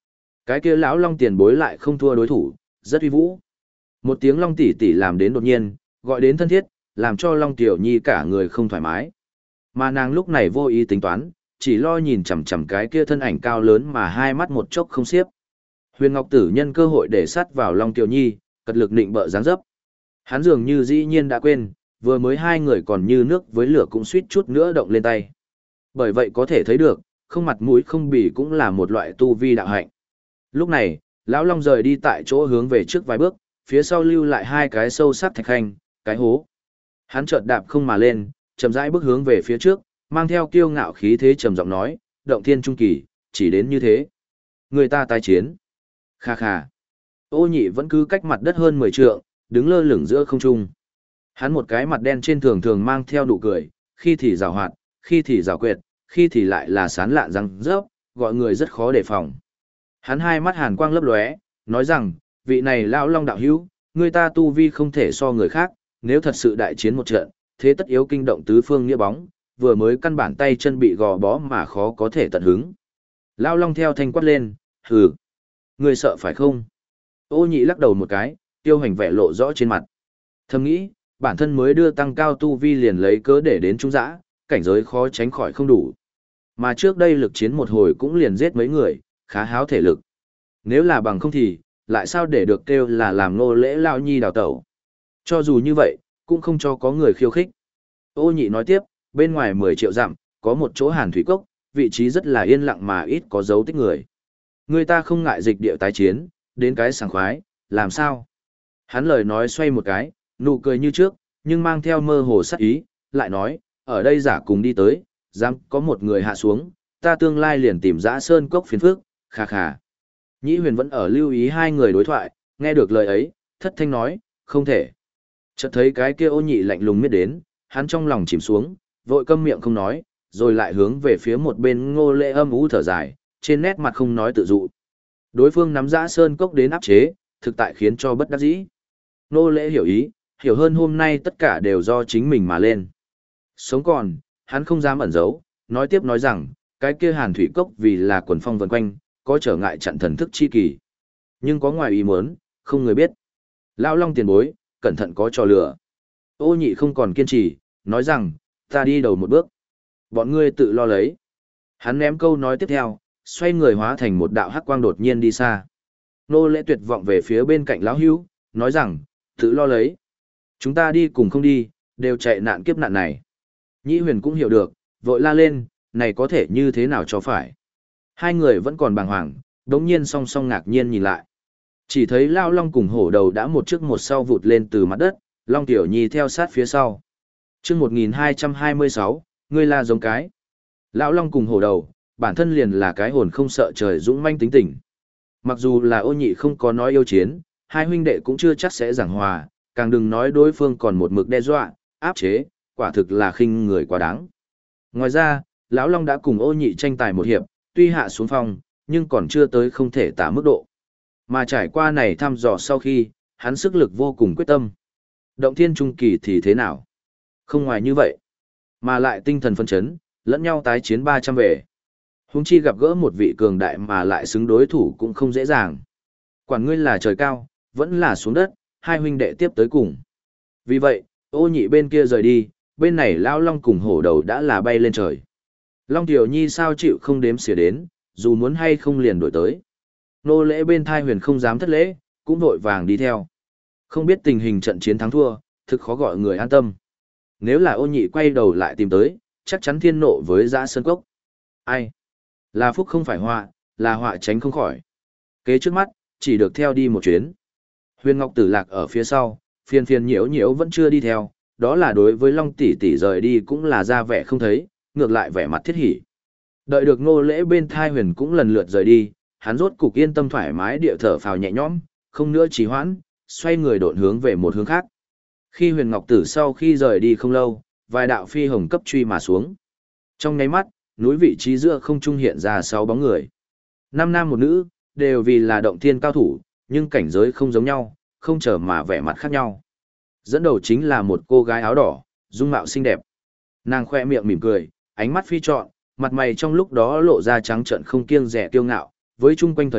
Cái kia lão long tiền bối lại không thua đối thủ, rất uy vũ. Một tiếng long tỷ tỷ làm đến đột nhiên, gọi đến thân thiết, làm cho Long Tiểu Nhi cả người không thoải mái. Mà nàng lúc này vô ý tính toán, chỉ lo nhìn chằm chằm cái kia thân ảnh cao lớn mà hai mắt một chốc không xiếp. Huyền Ngọc Tử nhân cơ hội để sát vào Long Tiểu Nhi, cật lực định bợ dáng dấp. Hắn dường như dĩ nhiên đã quên, vừa mới hai người còn như nước với lửa cũng suýt chút nữa động lên tay. Bởi vậy có thể thấy được, không mặt mũi không bỉ cũng là một loại tu vi đạo hạnh. Lúc này, lão Long rời đi tại chỗ hướng về trước vài bước, phía sau lưu lại hai cái sâu sắc thạch khanh, cái hố. Hắn chợt đạp không mà lên, chậm rãi bước hướng về phía trước, mang theo kiêu ngạo khí thế trầm giọng nói, động thiên trung kỳ, chỉ đến như thế. Người ta tái chiến. Kha kha. Ô Nhị vẫn cứ cách mặt đất hơn 10 trượng, đứng lơ lửng giữa không trung. Hắn một cái mặt đen trên thường thường mang theo nụ cười, khi thì giàu hoạt, khi thì giàu quyệt, khi thì lại là sán lạn răng rớp, gọi người rất khó đề phòng. Hắn hai mắt hàn quang lấp lóe, nói rằng, vị này lão Long đạo hữu, người ta tu vi không thể so người khác, nếu thật sự đại chiến một trận, thế tất yếu kinh động tứ phương nghĩa bóng, vừa mới căn bản tay chân bị gò bó mà khó có thể tận hứng. Lão Long theo thanh quát lên, hừ, người sợ phải không? Ô Nhị lắc đầu một cái, tiêu hành vẻ lộ rõ trên mặt. Thầm nghĩ, bản thân mới đưa tăng cao tu vi liền lấy cớ để đến trung dã, cảnh giới khó tránh khỏi không đủ. Mà trước đây lực chiến một hồi cũng liền giết mấy người, khá háo thể lực. Nếu là bằng không thì, lại sao để được kêu là làm nô lễ lao nhi đào tẩu. Cho dù như vậy, cũng không cho có người khiêu khích. Ô Nhị nói tiếp, bên ngoài 10 triệu dặm, có một chỗ hàn thủy cốc, vị trí rất là yên lặng mà ít có dấu tích người. Người ta không ngại dịch địa tái chiến, đến cái sảng khoái, làm sao? Hắn lời nói xoay một cái, nụ cười như trước, nhưng mang theo mơ hồ sắc ý, lại nói, ở đây giả cùng đi tới, dám có một người hạ xuống, ta tương lai liền tìm dã sơn cốc phiền phước, khà khà. Nhĩ Huyền vẫn ở lưu ý hai người đối thoại, nghe được lời ấy, thất thanh nói, không thể. Chợt thấy cái kia Ô Nhị lạnh lùng miết đến, hắn trong lòng chìm xuống, vội câm miệng không nói, rồi lại hướng về phía một bên Ngô Lễ âm ú thở dài, trên nét mặt không nói tự dụ. Đối phương nắm dã sơn cốc đến áp chế, thực tại khiến cho bất đắc dĩ. Ngô Lễ hiểu ý, hiểu hơn hôm nay tất cả đều do chính mình mà lên. Sống còn, hắn không dám ẩn giấu, nói tiếp nói rằng, cái kia hàn thủy cốc vì là quần phong vần quanh, có trở ngại chặn thần thức chi kỳ. Nhưng có ngoài ý muốn, không người biết. Lão Long tiền bối, cẩn thận có trò lửa. Ô Nhị không còn kiên trì, nói rằng, ta đi đầu một bước. Bọn ngươi tự lo lấy. Hắn ném câu nói tiếp theo, xoay người hóa thành một đạo hắc quang đột nhiên đi xa. Nô Lễ tuyệt vọng về phía bên cạnh lão hữu, nói rằng, tự lo lấy. Chúng ta đi cùng không đi, đều chạy nạn kiếp nạn này. Nhĩ Huyền cũng hiểu được, vội la lên, này có thể như thế nào cho phải. Hai người vẫn còn bàng hoàng, đống nhiên song song ngạc nhiên nhìn lại. Chỉ thấy Lao Long cùng hổ đầu đã một trước một sau vụt lên từ mặt đất, Long Tiểu Nhi theo sát phía sau. Trước 1226, ngươi là giống cái. Lão Long cùng hổ đầu, bản thân liền là cái hồn không sợ trời dũng manh tính tình. Mặc dù là Ô Nhị không có nói yêu chiến, hai huynh đệ cũng chưa chắc sẽ giảng hòa, càng đừng nói đối phương còn một mực đe dọa, áp chế, quả thực là khinh người quá đáng. Ngoài ra, Lão Long đã cùng Ô Nhị tranh tài một hiệp, tuy hạ xuống phong, nhưng còn chưa tới không thể tả mức độ. Mà trải qua này thăm dò sau khi, hắn sức lực vô cùng quyết tâm. Động thiên trung kỳ thì thế nào? Không ngoài như vậy, mà lại tinh thần phấn chấn, lẫn nhau tái chiến 300 về. Huống chi gặp gỡ một vị cường đại mà lại xứng đối thủ cũng không dễ dàng. Quản ngươi là trời cao, vẫn là xuống đất, hai huynh đệ tiếp tới cùng. Vì vậy, Ô Nhị bên kia rời đi, bên này Lão Long cùng hổ đầu đã là bay lên trời. Long Tiểu Nhi sao chịu không đếm xỉa đến, dù muốn hay không liền đổi tới. Nô Lễ bên thai huyền không dám thất lễ, cũng vội vàng đi theo. Không biết tình hình trận chiến thắng thua, thực khó gọi người an tâm. Nếu là Ô Nhị quay đầu lại tìm tới, chắc chắn thiên nộ với dã sơn cốc. Ai? Là phúc không phải họa, là họa tránh không khỏi. Kế trước mắt, chỉ được theo đi một chuyến. Huyền Ngọc Tử lạc ở phía sau, phiền phiền nhiễu nhiễu vẫn chưa đi theo, đó là đối với Long tỷ tỷ rời đi cũng là ra vẻ không thấy, ngược lại vẻ mặt thiết hỉ. Đợi được Ngô Lễ bên thai huyền cũng lần lượt rời đi, hắn rốt cục yên tâm thoải mái địa thở phào nhẹ nhõm, không nữa trì hoãn, xoay người độn hướng về một hướng khác. Khi Huyền Ngọc Tử sau khi rời đi không lâu, vài đạo phi hồng cấp truy mà xuống. Trong nháy mắt, núi vị trí giữa không trung hiện ra 6 bóng người. 5 nam một nữ, đều vì là động thiên cao thủ, nhưng cảnh giới không giống nhau, không chờ mà vẻ mặt khác nhau. Dẫn đầu chính là một cô gái áo đỏ, dung mạo xinh đẹp. Nàng khoe miệng mỉm cười, ánh mắt phi trọn, mặt mày trong lúc đó lộ ra trắng trợn không kiêng dè kiêu ngạo, với chung quanh thời khắc,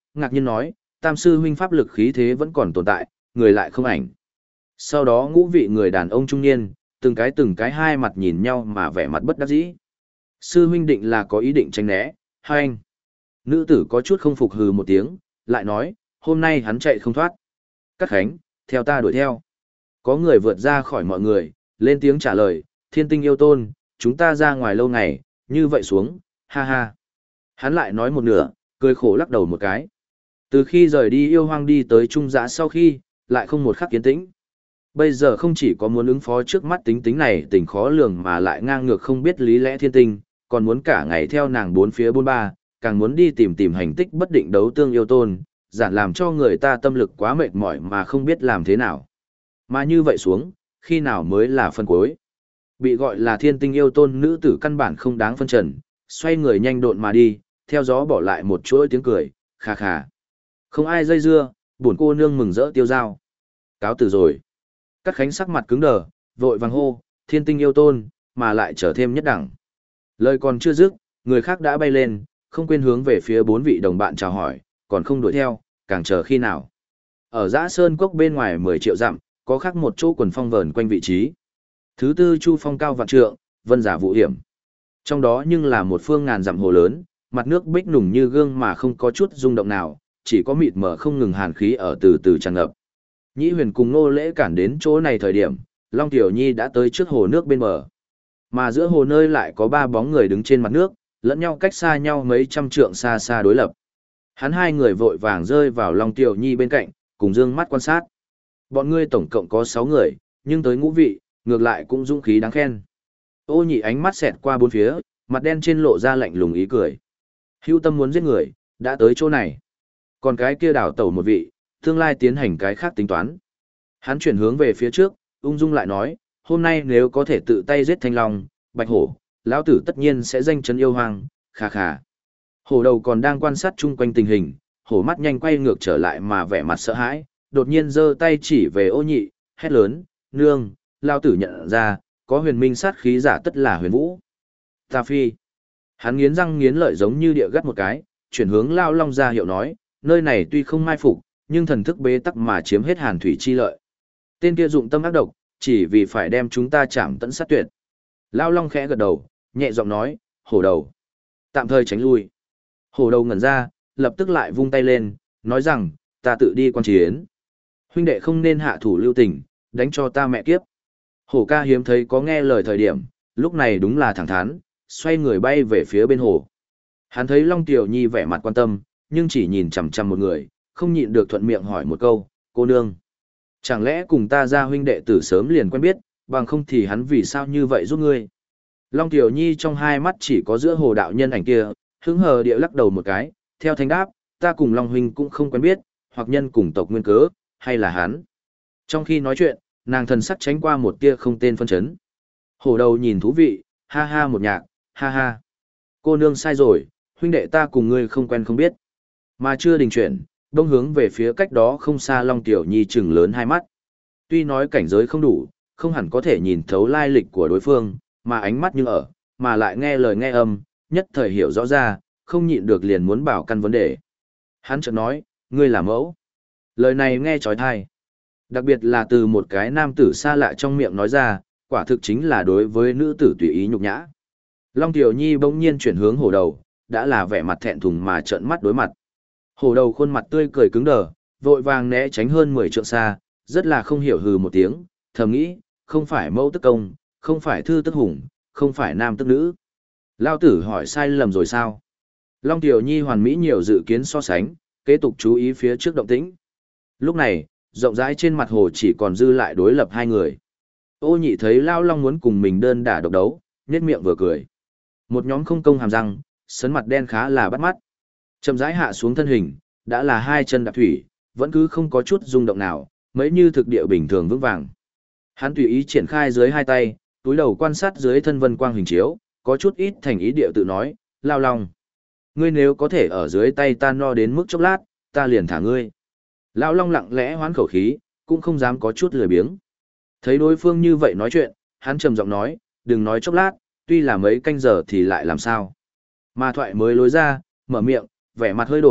ngạc nhiên nói, Tam sư huynh pháp lực khí thế vẫn còn tồn tại, người lại không ảnh. Sau đó ngũ vị người đàn ông trung niên, từng cái hai mặt nhìn nhau mà vẻ mặt bất đắc dĩ. Sư huynh định là có ý định tránh né, hai anh. Nữ tử có chút không phục hừ một tiếng, lại nói, hôm nay hắn chạy không thoát. Cát Khánh, theo ta đuổi theo. Có người vượt ra khỏi mọi người, lên tiếng trả lời, thiên tinh yêu tôn, chúng ta ra ngoài lâu ngày, như vậy xuống, ha ha. Hắn lại nói một nửa, cười khổ lắc đầu một cái. Từ khi rời đi yêu hoang đi tới trung giã sau khi, lại không một khắc kiến tĩnh. Bây giờ không chỉ có muốn ứng phó trước mắt tính tính này tình khó lường mà lại ngang ngược không biết lý lẽ thiên tinh, còn muốn cả ngày theo nàng bốn phía bốn ba, càng muốn đi tìm tìm hành tích bất định đấu tương yêu tôn, giản làm cho người ta tâm lực quá mệt mỏi mà không biết làm thế nào. Mà như vậy xuống, khi nào mới là phân cuối? Bị gọi là thiên tinh yêu tôn nữ tử căn bản không đáng phân trần, xoay người nhanh độn mà đi, theo gió bỏ lại một chuỗi tiếng cười, khà khà. Không ai dây dưa, bổn cô nương mừng rỡ tiêu dao. Cáo từ rồi. Cát Khánh sắc mặt cứng đờ, vội vàng hô, thiên tinh yêu tôn, mà lại trở thêm nhất đẳng. Lời còn chưa dứt, người khác đã bay lên, không quên hướng về phía bốn vị đồng bạn chào hỏi, còn không đuổi theo, càng chờ khi nào. Ở Dã Sơn Cốc bên ngoài 10 triệu dặm, có khác một chỗ quần phong vờn quanh vị trí. Thứ tư chu phong cao vạn trượng, vân giả vũ hiểm. Trong đó nhưng là một phương ngàn dặm hồ lớn, mặt nước bích nùng như gương mà không có chút rung động nào, chỉ có mịt mờ không ngừng hàn khí ở từ từ tràn ngập. Nhĩ Huyền cùng Nô Lễ cản đến chỗ này thời điểm, Long Tiểu Nhi đã tới trước hồ nước bên bờ. Mà giữa hồ nơi lại có ba bóng người đứng trên mặt nước, lẫn nhau cách xa nhau mấy trăm trượng xa xa đối lập. Hắn hai người vội vàng rơi vào Long Tiểu Nhi bên cạnh, cùng dương mắt quan sát. Bọn ngươi tổng cộng có 6 người, nhưng tới ngũ vị, ngược lại cũng dũng khí đáng khen. Ô Nhị ánh mắt xẹt qua bốn phía, mặt đen trên lộ ra lạnh lùng ý cười. Hữu tâm muốn giết người, đã tới chỗ này. Còn cái kia đảo tẩu một vị, tương lai tiến hành cái khác tính toán. Hắn chuyển hướng về phía trước, ung dung lại nói, hôm nay nếu có thể tự tay giết Thanh Long, Bạch Hổ, lão tử tất nhiên sẽ danh chấn yêu hoang, khà khà. Hổ đầu còn đang quan sát chung quanh tình hình, hổ mắt nhanh quay ngược trở lại mà vẻ mặt sợ hãi, đột nhiên giơ tay chỉ về Ô Nhị, hét lớn, nương, lão tử nhận ra, có huyền minh sát khí giả tất là huyền vũ. Ta phi. Hắn nghiến răng nghiến lợi giống như địa gắt một cái, chuyển hướng Lao Long ra hiệu nói, nơi này tuy không mai phục, nhưng thần thức bế tắc mà chiếm hết hàn thủy chi lợi. Tên kia dụng tâm ác độc, chỉ vì phải đem chúng ta chạm tận sát tuyệt. Lao Long khẽ gật đầu, nhẹ giọng nói, hổ đầu. Tạm thời tránh lui. Hổ đầu ngẩn ra, lập tức lại vung tay lên, nói rằng, ta tự đi quan chiến. Huynh đệ không nên hạ thủ lưu tình, đánh cho ta mẹ kiếp. Hổ ca hiếm thấy có nghe lời thời điểm, lúc này đúng là thẳng thắn, xoay người bay về phía bên hồ. Hắn thấy Long Tiểu Nhi vẻ mặt quan tâm, nhưng chỉ nhìn chằm chằm một người, không nhịn được thuận miệng hỏi một câu, cô nương. Chẳng lẽ cùng ta ra huynh đệ từ sớm liền quen biết, bằng không thì hắn vì sao như vậy giúp ngươi. Long Tiểu Nhi trong hai mắt chỉ có giữa hồ đạo nhân ảnh kia, hứng hờ địa lắc đầu một cái, theo thanh đáp, ta cùng Long huynh cũng không quen biết, hoặc nhân cùng tộc nguyên cớ, hay là hắn. Trong khi nói chuyện, nàng thần sắc tránh qua một tia không tên phân chấn. Hổ đầu nhìn thú vị, ha ha một nhạc, ha ha. Cô nương sai rồi, huynh đệ ta cùng ngươi không quen không biết. Mà chưa đình chuyển, đông hướng về phía cách đó không xa Long Tiểu Nhi trừng lớn hai mắt. Tuy nói cảnh giới không đủ, không hẳn có thể nhìn thấu lai lịch của đối phương, mà ánh mắt như ở, mà lại nghe lời nghe âm, nhất thời hiểu rõ ra, không nhịn được liền muốn bảo căn vấn đề. Hắn chợt nói, ngươi là mẫu. Lời này nghe trói thai. Đặc biệt là từ một cái nam tử xa lạ trong miệng nói ra, quả thực chính là đối với nữ tử tùy ý nhục nhã. Long Tiểu Nhi bỗng nhiên chuyển hướng hổ đầu, đã là vẻ mặt thẹn thùng mà trợn mắt đối mặt. Hổ đầu khuôn mặt tươi cười cứng đờ, vội vàng né tránh hơn 10 trượng xa, rất là không hiểu hừ một tiếng, thầm nghĩ, không phải mẫu tức công, không phải thư tức hùng, không phải nam tức nữ. Lao tử hỏi sai lầm rồi sao? Long Tiểu Nhi hoàn mỹ nhiều dự kiến so sánh, kế tục chú ý phía trước động tĩnh. Lúc này, rộng rãi trên mặt hồ chỉ còn dư lại đối lập hai người. Ô Nhị thấy Lao Long muốn cùng mình đơn đả độc đấu, nhếch miệng vừa cười. Một nhóm không công hàm răng, sấn mặt đen khá là bắt mắt. Chậm rãi hạ xuống thân hình, đã là hai chân đạp thủy, vẫn cứ không có chút rung động nào, mấy như thực địa bình thường vững vàng. Hắn tùy ý triển khai dưới hai tay, túi đầu quan sát dưới thân vân quang hình chiếu, có chút ít thành ý địa tự nói, Lao Long. Ngươi nếu có thể ở dưới tay ta no đến mức chốc lát, ta liền thả ngươi. Lão Long lặng lẽ hoán khẩu khí, cũng không dám có chút lười biếng. Thấy đối phương như vậy nói chuyện, hắn trầm giọng nói, đừng nói chốc lát, tuy là mấy canh giờ thì lại làm sao. Mà thoại mới lối ra, mở miệng, vẻ mặt hơi đổi,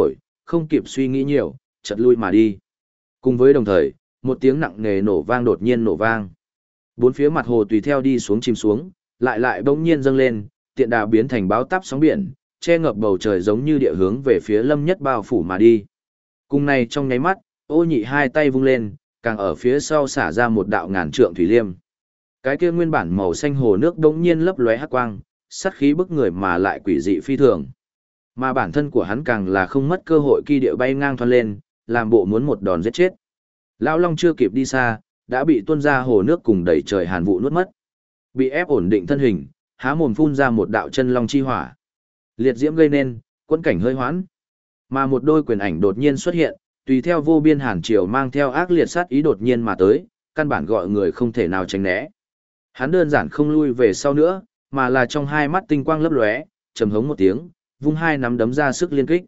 không kịp suy nghĩ nhiều, chợt lui mà đi. Cùng với đồng thời, một tiếng nặng nề nổ vang đột nhiên nổ vang. Bốn phía mặt hồ tùy theo đi xuống chìm xuống, lại bỗng nhiên dâng lên, tiện đà biến thành báo táp sóng biển, che ngập bầu trời giống như địa hướng về phía Lâm Nhất bao phủ mà đi. Cùng này trong nháy mắt, Ô Nhị hai tay vung lên, càng ở phía sau xả ra một đạo ngàn trượng thủy liêm. Cái kia nguyên bản màu xanh hồ nước đống nhiên lấp lóe hắc quang, sát khí bức người mà lại quỷ dị phi thường. Mà bản thân của hắn càng là không mất cơ hội kỳ địa bay ngang thoăn lên, làm bộ muốn một đòn giết chết. Lão Long chưa kịp đi xa, đã bị tuôn ra hồ nước cùng đẩy trời hàn vụ nuốt mất. Bị ép ổn định thân hình, há mồm phun ra một đạo chân long chi hỏa. Liệt diễm gây nên, quân cảnh hơi hoãn. Mà một đôi quyền ảnh đột nhiên xuất hiện, tùy theo vô biên hàn triều mang theo ác liệt sát ý đột nhiên mà tới, căn bản gọi người không thể nào tránh né. Hắn đơn giản không lui về sau nữa, mà là trong hai mắt tinh quang lấp lóe, trầm hống một tiếng, vung hai nắm đấm ra sức liên kích.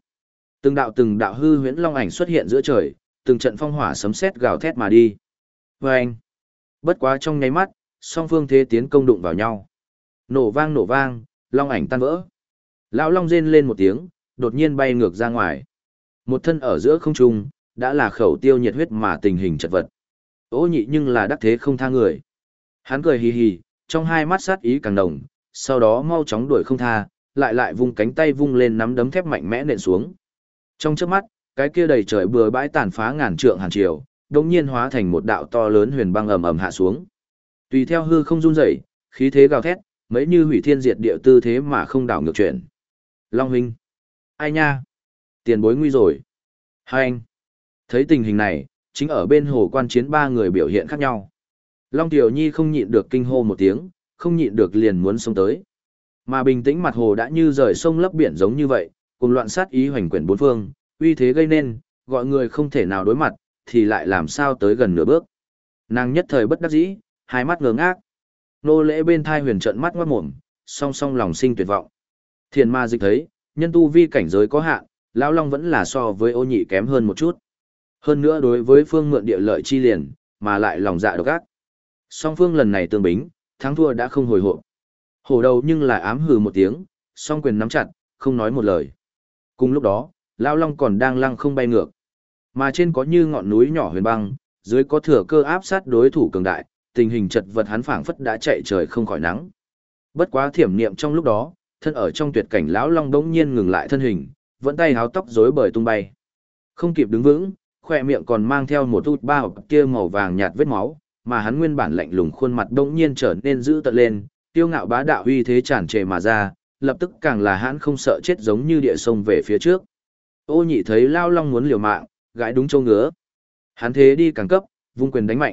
Từng đạo hư huyễn long ảnh xuất hiện giữa trời, từng trận phong hỏa sấm sét gào thét mà đi. Vâng! Bất quá trong nháy mắt, song phương thế tiến công đụng vào nhau. Nổ vang, long ảnh tan vỡ. Lão long rên lên một tiếng, đột nhiên bay ngược ra ngoài. Một thân ở giữa không trung, đã là khẩu tiêu nhiệt huyết mà tình hình chật vật. Ô Nhị nhưng là đắc thế không tha người. Hắn cười hì hì, trong hai mắt sát ý càng đồng, sau đó mau chóng đuổi không tha, lại vung cánh tay vung lên nắm đấm thép mạnh mẽ nện xuống. Trong chớp mắt, cái kia đầy trời bừa bãi tàn phá ngàn trượng hàn triều, đột nhiên hóa thành một đạo to lớn huyền băng ầm ầm hạ xuống. Tùy theo hư không run rẩy, khí thế gào thét, mấy như hủy thiên diệt địa tư thế mà không đảo ngược chuyển. Long huynh, ai nha? Tiền bối nguy rồi. Hai anh. Thấy tình hình này, chính ở bên hồ quan chiến ba người biểu hiện khác nhau. Long Tiểu Nhi không nhịn được kinh hô một tiếng, không nhịn được liền muốn xông tới. Mà bình tĩnh mặt hồ đã như rời sông lấp biển giống như vậy, cùng loạn sát ý hoành quyển bốn phương, uy thế gây nên, gọi người không thể nào đối mặt, thì lại làm sao tới gần nửa bước. Nàng nhất thời bất đắc dĩ, hai mắt ngơ ngác. Nô lễ bên thai huyền trận mắt ngoát mồm, song song lòng sinh tuyệt vọng. Thiền ma dịch thấy, nhân tu vi cảnh giới có hạn, lão long vẫn là so với Ô Nhị kém hơn một chút. Hơn nữa đối với phương mượn địa lợi chi liền, mà lại lòng dạ độc ác. Song phương lần này tương bính, thắng thua đã không hồi hộp. Hổ đầu nhưng lại ám hừ một tiếng, song quyền nắm chặt, không nói một lời. Cùng lúc đó, lão long còn đang lăng không bay ngược. Mà trên có như ngọn núi nhỏ huyền băng, dưới có thừa cơ áp sát đối thủ cường đại, tình hình chật vật hắn phảng phất đã chạy trời không khỏi nắng. Bất quá thiểm niệm trong lúc đó, thân ở trong tuyệt cảnh lão long đống nhiên ngừng lại thân hình, vẫn tay háo tóc rối bời tung bay. Không kịp đứng vững, khoe miệng còn mang theo một út ba hộp kia màu vàng nhạt vết máu, mà hắn nguyên bản lạnh lùng khuôn mặt đống nhiên trở nên dữ tợn lên, tiêu ngạo bá đạo uy thế tràn trề mà ra, lập tức càng là hắn không sợ chết giống như địa sông về phía trước. Ô Nhị thấy lão long muốn liều mạng, gãi đúng châu ngứa. Hắn thế đi càng cấp, vung quyền đánh mạnh.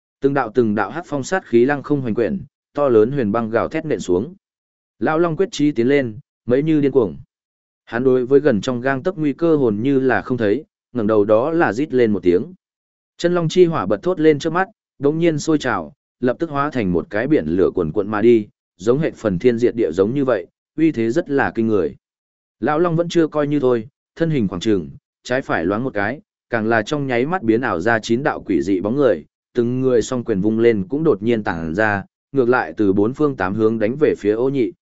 Từng đạo hắc phong sát khí lăng không hoành quyển, to lớn huyền băng gào thét nện xuống. Lão long quyết chí tiến lên, mấy như điên cuồng. Hắn đối với gần trong gang tấc nguy cơ hồn như là không thấy, ngẩng đầu đó là rít lên một tiếng. Chân long chi hỏa bật thốt lên trước mắt, đột nhiên sôi trào, lập tức hóa thành một cái biển lửa cuồn cuộn mà đi, giống hệ phần thiên diệt địa giống như vậy, uy thế rất là kinh người. Lão long vẫn chưa coi như thôi, thân hình khoảng trường, trái phải loáng một cái, càng là trong nháy mắt biến ảo ra 9 đạo quỷ dị bóng người, từng người song quyền vung lên cũng đột nhiên tản ra, ngược lại từ bốn phương tám hướng đánh về phía Ô Nhị.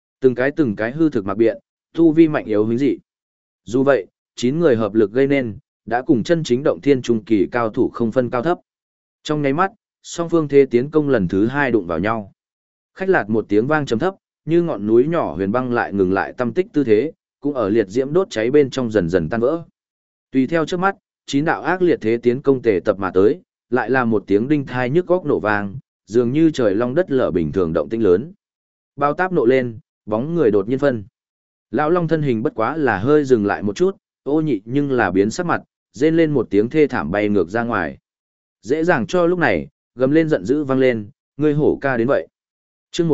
Từng cái hư thực mặc biện, tu vi mạnh yếu hứng dị. Dù vậy, 9 người hợp lực gây nên, đã cùng chân chính động thiên trung kỳ cao thủ không phân cao thấp. Trong nháy mắt, song phương thế tiến công lần thứ 2 đụng vào nhau. Khách lạt một tiếng vang trầm thấp, như ngọn núi nhỏ huyền băng lại ngừng lại tâm tích tư thế, cũng ở liệt diễm đốt cháy bên trong dần dần tan vỡ. Tùy theo trước mắt, 9 đạo ác liệt thế tiến công tề tập mà tới, lại là một tiếng đinh thai nhức góc nổ vang, dường như trời long đất lở bình thường động tĩnh lớn. Bao táp nộ lên, bóng người đột nhiên phân. Lão long thân hình bất quá là hơi dừng lại một chút, Ô Nhị nhưng là biến sắc mặt, rên lên một tiếng thê thảm bay ngược ra ngoài. Dễ dàng cho lúc này, gầm lên giận dữ vang lên, ngươi hổ ca đến vậy. Chương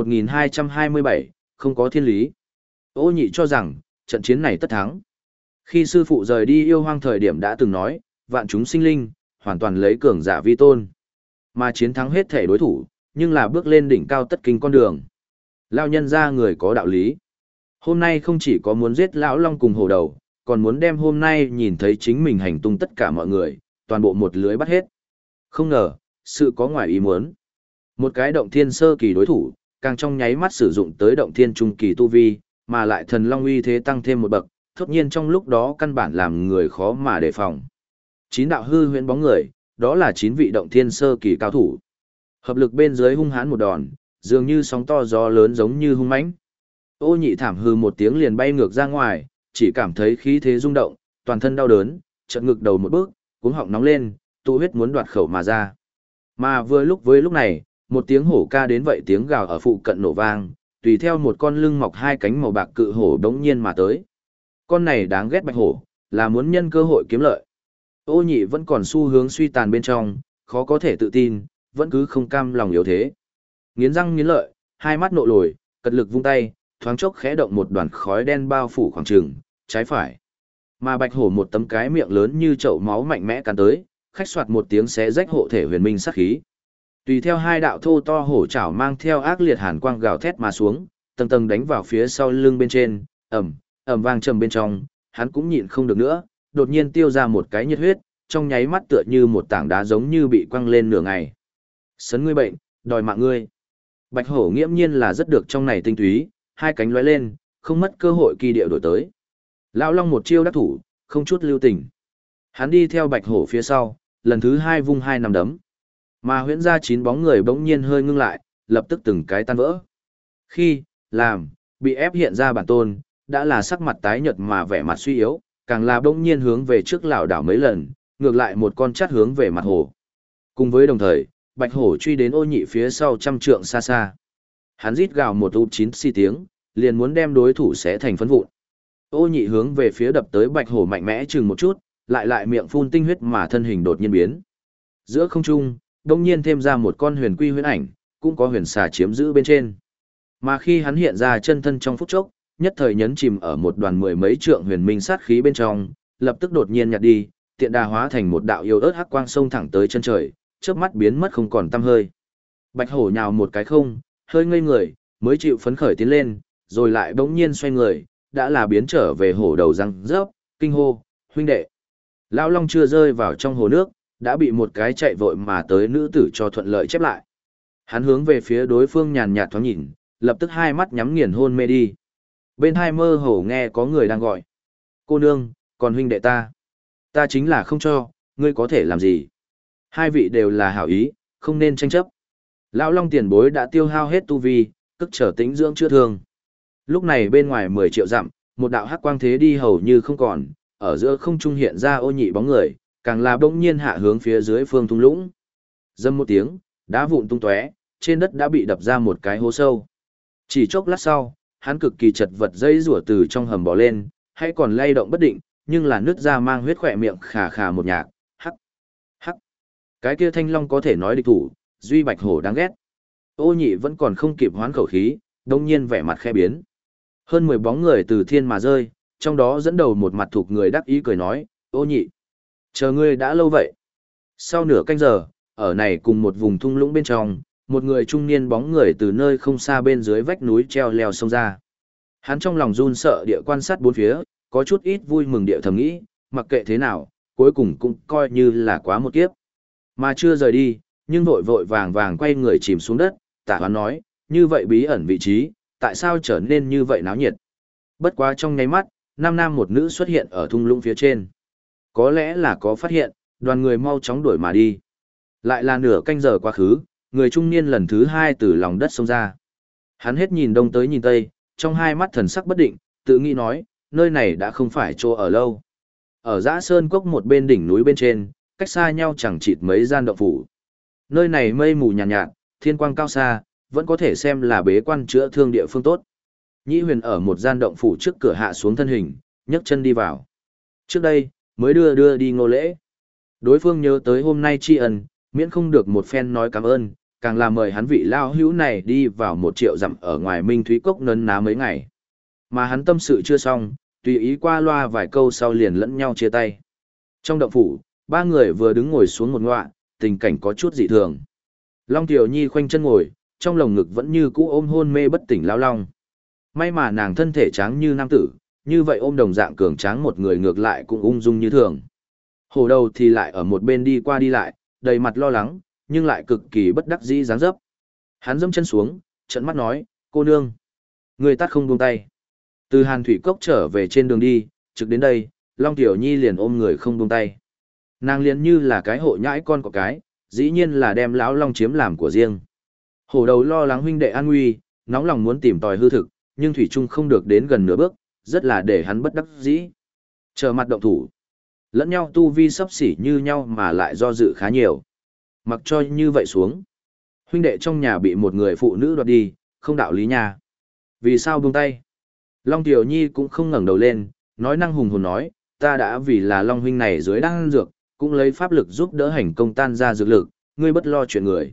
1227, không có thiên lý. Ô Nhị cho rằng, trận chiến này tất thắng. Khi sư phụ rời đi yêu hoang thời điểm đã từng nói, vạn chúng sinh linh, hoàn toàn lấy cường giả vi tôn. Mà chiến thắng hết thể đối thủ, nhưng là bước lên đỉnh cao tất kinh con đường. Lão nhân ra người có đạo lý. Hôm nay không chỉ có muốn giết lão long cùng hổ đầu, còn muốn đem hôm nay nhìn thấy chính mình hành tung tất cả mọi người, toàn bộ một lưới bắt hết. Không ngờ, sự có ngoài ý muốn. Một cái động thiên sơ kỳ đối thủ, càng trong nháy mắt sử dụng tới động thiên trung kỳ tu vi, mà lại thần long uy thế tăng thêm một bậc, thốt nhiên trong lúc đó căn bản làm người khó mà đề phòng. 9 đạo hư huyễn bóng người, đó là 9 vị động thiên sơ kỳ cao thủ. Hợp lực bên dưới hung hãn một đòn, dường như sóng to gió lớn giống như hung mãnh. Ô Nhị thảm hư một tiếng liền bay ngược ra ngoài, chỉ cảm thấy khí thế rung động, toàn thân đau đớn, chợt ngực đầu một bước, cuống họng nóng lên, tụ huyết muốn đoạt khẩu mà ra. Mà vừa lúc với lúc này, một tiếng hổ ca đến vậy tiếng gào ở phụ cận nổ vang, tùy theo một con lưng mọc hai cánh màu bạc cự hổ đống nhiên mà tới. Con này đáng ghét bạch hổ, là muốn nhân cơ hội kiếm lợi. Ô Nhị vẫn còn xu hướng suy tàn bên trong, khó có thể tự tin, vẫn cứ không cam lòng yếu thế. Nghiến răng nghiến lợi, hai mắt nộ lồi, cật lực vung tay, thoáng chốc khẽ động một đoàn khói đen bao phủ khoảng trường, trái phải. Mà bạch hổ một tấm cái miệng lớn như chậu máu mạnh mẽ cắn tới, khách soạt một tiếng xé rách hộ thể huyền minh sát khí. Tùy theo hai đạo thô to hổ chảo mang theo ác liệt hàn quang gào thét mà xuống, tầng tầng đánh vào phía sau lưng bên trên, ầm vang trầm bên trong, hắn cũng nhịn không được nữa, đột nhiên tiêu ra một cái nhiệt huyết, trong nháy mắt tựa như một tảng đá giống như bị quăng lên nửa ngày. Sấn ngươi bệnh, đòi mạng ngươi. Bạch hổ nghiễm nhiên là rất được trong này tinh túy, hai cánh lóe lên, không mất cơ hội kỳ địa đổi tới. Lão Long một chiêu đắc thủ, không chút lưu tình. Hắn đi theo bạch hổ phía sau, lần thứ hai vung hai nắm đấm. Mà huyễn ra 9 bóng người bỗng nhiên hơi ngưng lại, lập tức từng cái tan vỡ. Khi, làm, bị ép hiện ra bản tôn, đã là sắc mặt tái nhợt mà vẻ mặt suy yếu, càng là bỗng nhiên hướng về trước lảo đảo mấy lần, ngược lại một con chát hướng về mặt hổ. Cùng với đồng thời, bạch hổ truy đến Ô Nhị phía sau trăm trượng xa xa. Hắn rít gào một út 9 xi tiếng, liền muốn đem đối thủ xé thành phấn vụn. Ô Nhị hướng về phía đập tới bạch hổ mạnh mẽ chừng một chút, lại miệng phun tinh huyết mà thân hình đột nhiên biến. Giữa không trung, đông nhiên thêm ra một con huyền quy huyễn ảnh, cũng có huyền xà chiếm giữ bên trên. Mà khi hắn hiện ra chân thân trong phút chốc, nhất thời nhấn chìm ở một đoàn mười mấy trượng huyền minh sát khí bên trong, lập tức đột nhiên nhạt đi, tiện đà hóa thành một đạo yêu ớt hắc quang sông thẳng tới chân trời, chớp mắt biến mất không còn tăm hơi. Bạch hổ nhào một cái không, hơi ngây người, mới chịu phấn khởi tiến lên, rồi lại bỗng nhiên xoay người, đã là biến trở về hổ đầu răng rớp, kinh hô, huynh đệ. Lão Long chưa rơi vào trong hồ nước, đã bị một cái chạy vội mà tới nữ tử cho thuận lợi chép lại. Hắn hướng về phía đối phương nhàn nhạt thoáng nhìn, lập tức hai mắt nhắm nghiền hôn mê đi. Bên hai mơ hồ nghe có người đang gọi. Cô nương, còn huynh đệ ta. Ta chính là không cho, ngươi có thể làm gì. Hai vị đều là hảo ý, không nên tranh chấp. Lão Long tiền bối đã tiêu hao hết tu vi, tức trở tĩnh dưỡng chữa thương. Lúc này bên ngoài 10 triệu dặm, một đạo hắc quang thế đi hầu như không còn, ở giữa không trung hiện ra Ô Nhị bóng người, càng là bỗng nhiên hạ hướng phía dưới phương thung lũng. Dâm một tiếng, đá vụn tung tóe, trên đất đã bị đập ra một cái hố sâu. Chỉ chốc lát sau, hắn cực kỳ chật vật dây rủa từ trong hầm bò lên, hay còn lay động bất định, nhưng là nứt ra mang huyết khỏe miệng khà khà một nhạc, hắc, hắc. Cái kia thanh long có thể nói địch thủ, duy bạch hổ đáng ghét. Ô Nhị vẫn còn không kịp hoán khẩu khí, đông nhiên vẻ mặt khẽ biến. Hơn 10 bóng người từ thiên mà rơi, trong đó dẫn đầu một mặt thuộc người đắc ý cười nói, Ô Nhị, chờ ngươi đã lâu vậy. Sau nửa canh giờ, ở này cùng một vùng thung lũng bên trong, một người trung niên bóng người từ nơi không xa bên dưới vách núi treo leo sông ra. Hắn trong lòng run sợ địa quan sát bốn phía, có chút ít vui mừng địa thầm nghĩ, mặc kệ thế nào, cuối cùng cũng coi như là quá một kiếp. Mà chưa rời đi, nhưng vội vội vàng vàng quay người chìm xuống đất, Tả Hoán nói, như vậy bí ẩn vị trí, tại sao trở nên như vậy náo nhiệt. Bất quá trong nháy mắt, nam nam một nữ xuất hiện ở thung lũng phía trên. Có lẽ là có phát hiện, đoàn người mau chóng đuổi mà đi. Lại là nửa canh giờ quá khứ, người trung niên lần thứ hai từ lòng đất xông ra. Hắn hết nhìn đông tới nhìn tây, trong hai mắt thần sắc bất định, tự nghĩ nói, nơi này đã không phải chỗ ở lâu. Ở Dã Sơn Cốc một bên đỉnh núi bên trên, cách xa nhau chẳng chịt mấy gian động phủ. Nơi này mây mù nhàn nhạt, thiên quang cao xa, vẫn có thể xem là bế quan chữa thương địa phương tốt. Nhĩ Huyền ở một gian động phủ trước cửa hạ xuống thân hình, nhấc chân đi vào. Trước đây, mới đưa đi Ngô Lễ. Đối phương nhớ tới hôm nay tri ân, miễn không được một phen nói cảm ơn, càng là mời hắn vị lao hữu này đi vào 1 triệu dặm ở ngoài Minh Thúy Cốc nấn ná mấy ngày. Mà hắn tâm sự chưa xong, tùy ý qua loa vài câu sau liền lẫn nhau chia tay. Trong động phủ, 3 người vừa đứng ngồi xuống một ngọa, tình cảnh có chút dị thường. Long Tiểu Nhi khoanh chân ngồi, trong lồng ngực vẫn như cũ ôm hôn mê bất tỉnh Lão Long. May mà nàng thân thể tráng như nam tử, như vậy ôm đồng dạng cường tráng một người ngược lại cũng ung dung như thường. Hổ đầu thì lại ở một bên đi qua đi lại, đầy mặt lo lắng, nhưng lại cực kỳ bất đắc dĩ dáng dấp. Hắn dẫm chân xuống, trợn mắt nói, cô nương, người tắt không buông tay. Từ Hàn Thủy Cốc trở về trên đường đi, trực đến đây, Long Tiểu Nhi liền ôm người không buông tay. Nàng liền như là cái hộ nhãi con của cái, dĩ nhiên là đem lão Long chiếm làm của riêng. Hổ đầu lo lắng huynh đệ an nguy, nóng lòng muốn tìm tòi hư thực, nhưng thủy trung không được đến gần nửa bước, rất là để hắn bất đắc dĩ. Chờ mặt động thủ, lẫn nhau tu vi sấp xỉ như nhau mà lại do dự khá nhiều. Mặc cho như vậy xuống, huynh đệ trong nhà bị một người phụ nữ đoạt đi, không đạo lý nha. Vì sao buông tay? Long Tiểu Nhi cũng không ngẩng đầu lên, nói năng hùng hồn nói, ta đã vì là Long huynh này dưới đang dược, cũng lấy pháp lực giúp đỡ hành công tan ra dược lực, ngươi bất lo chuyện người.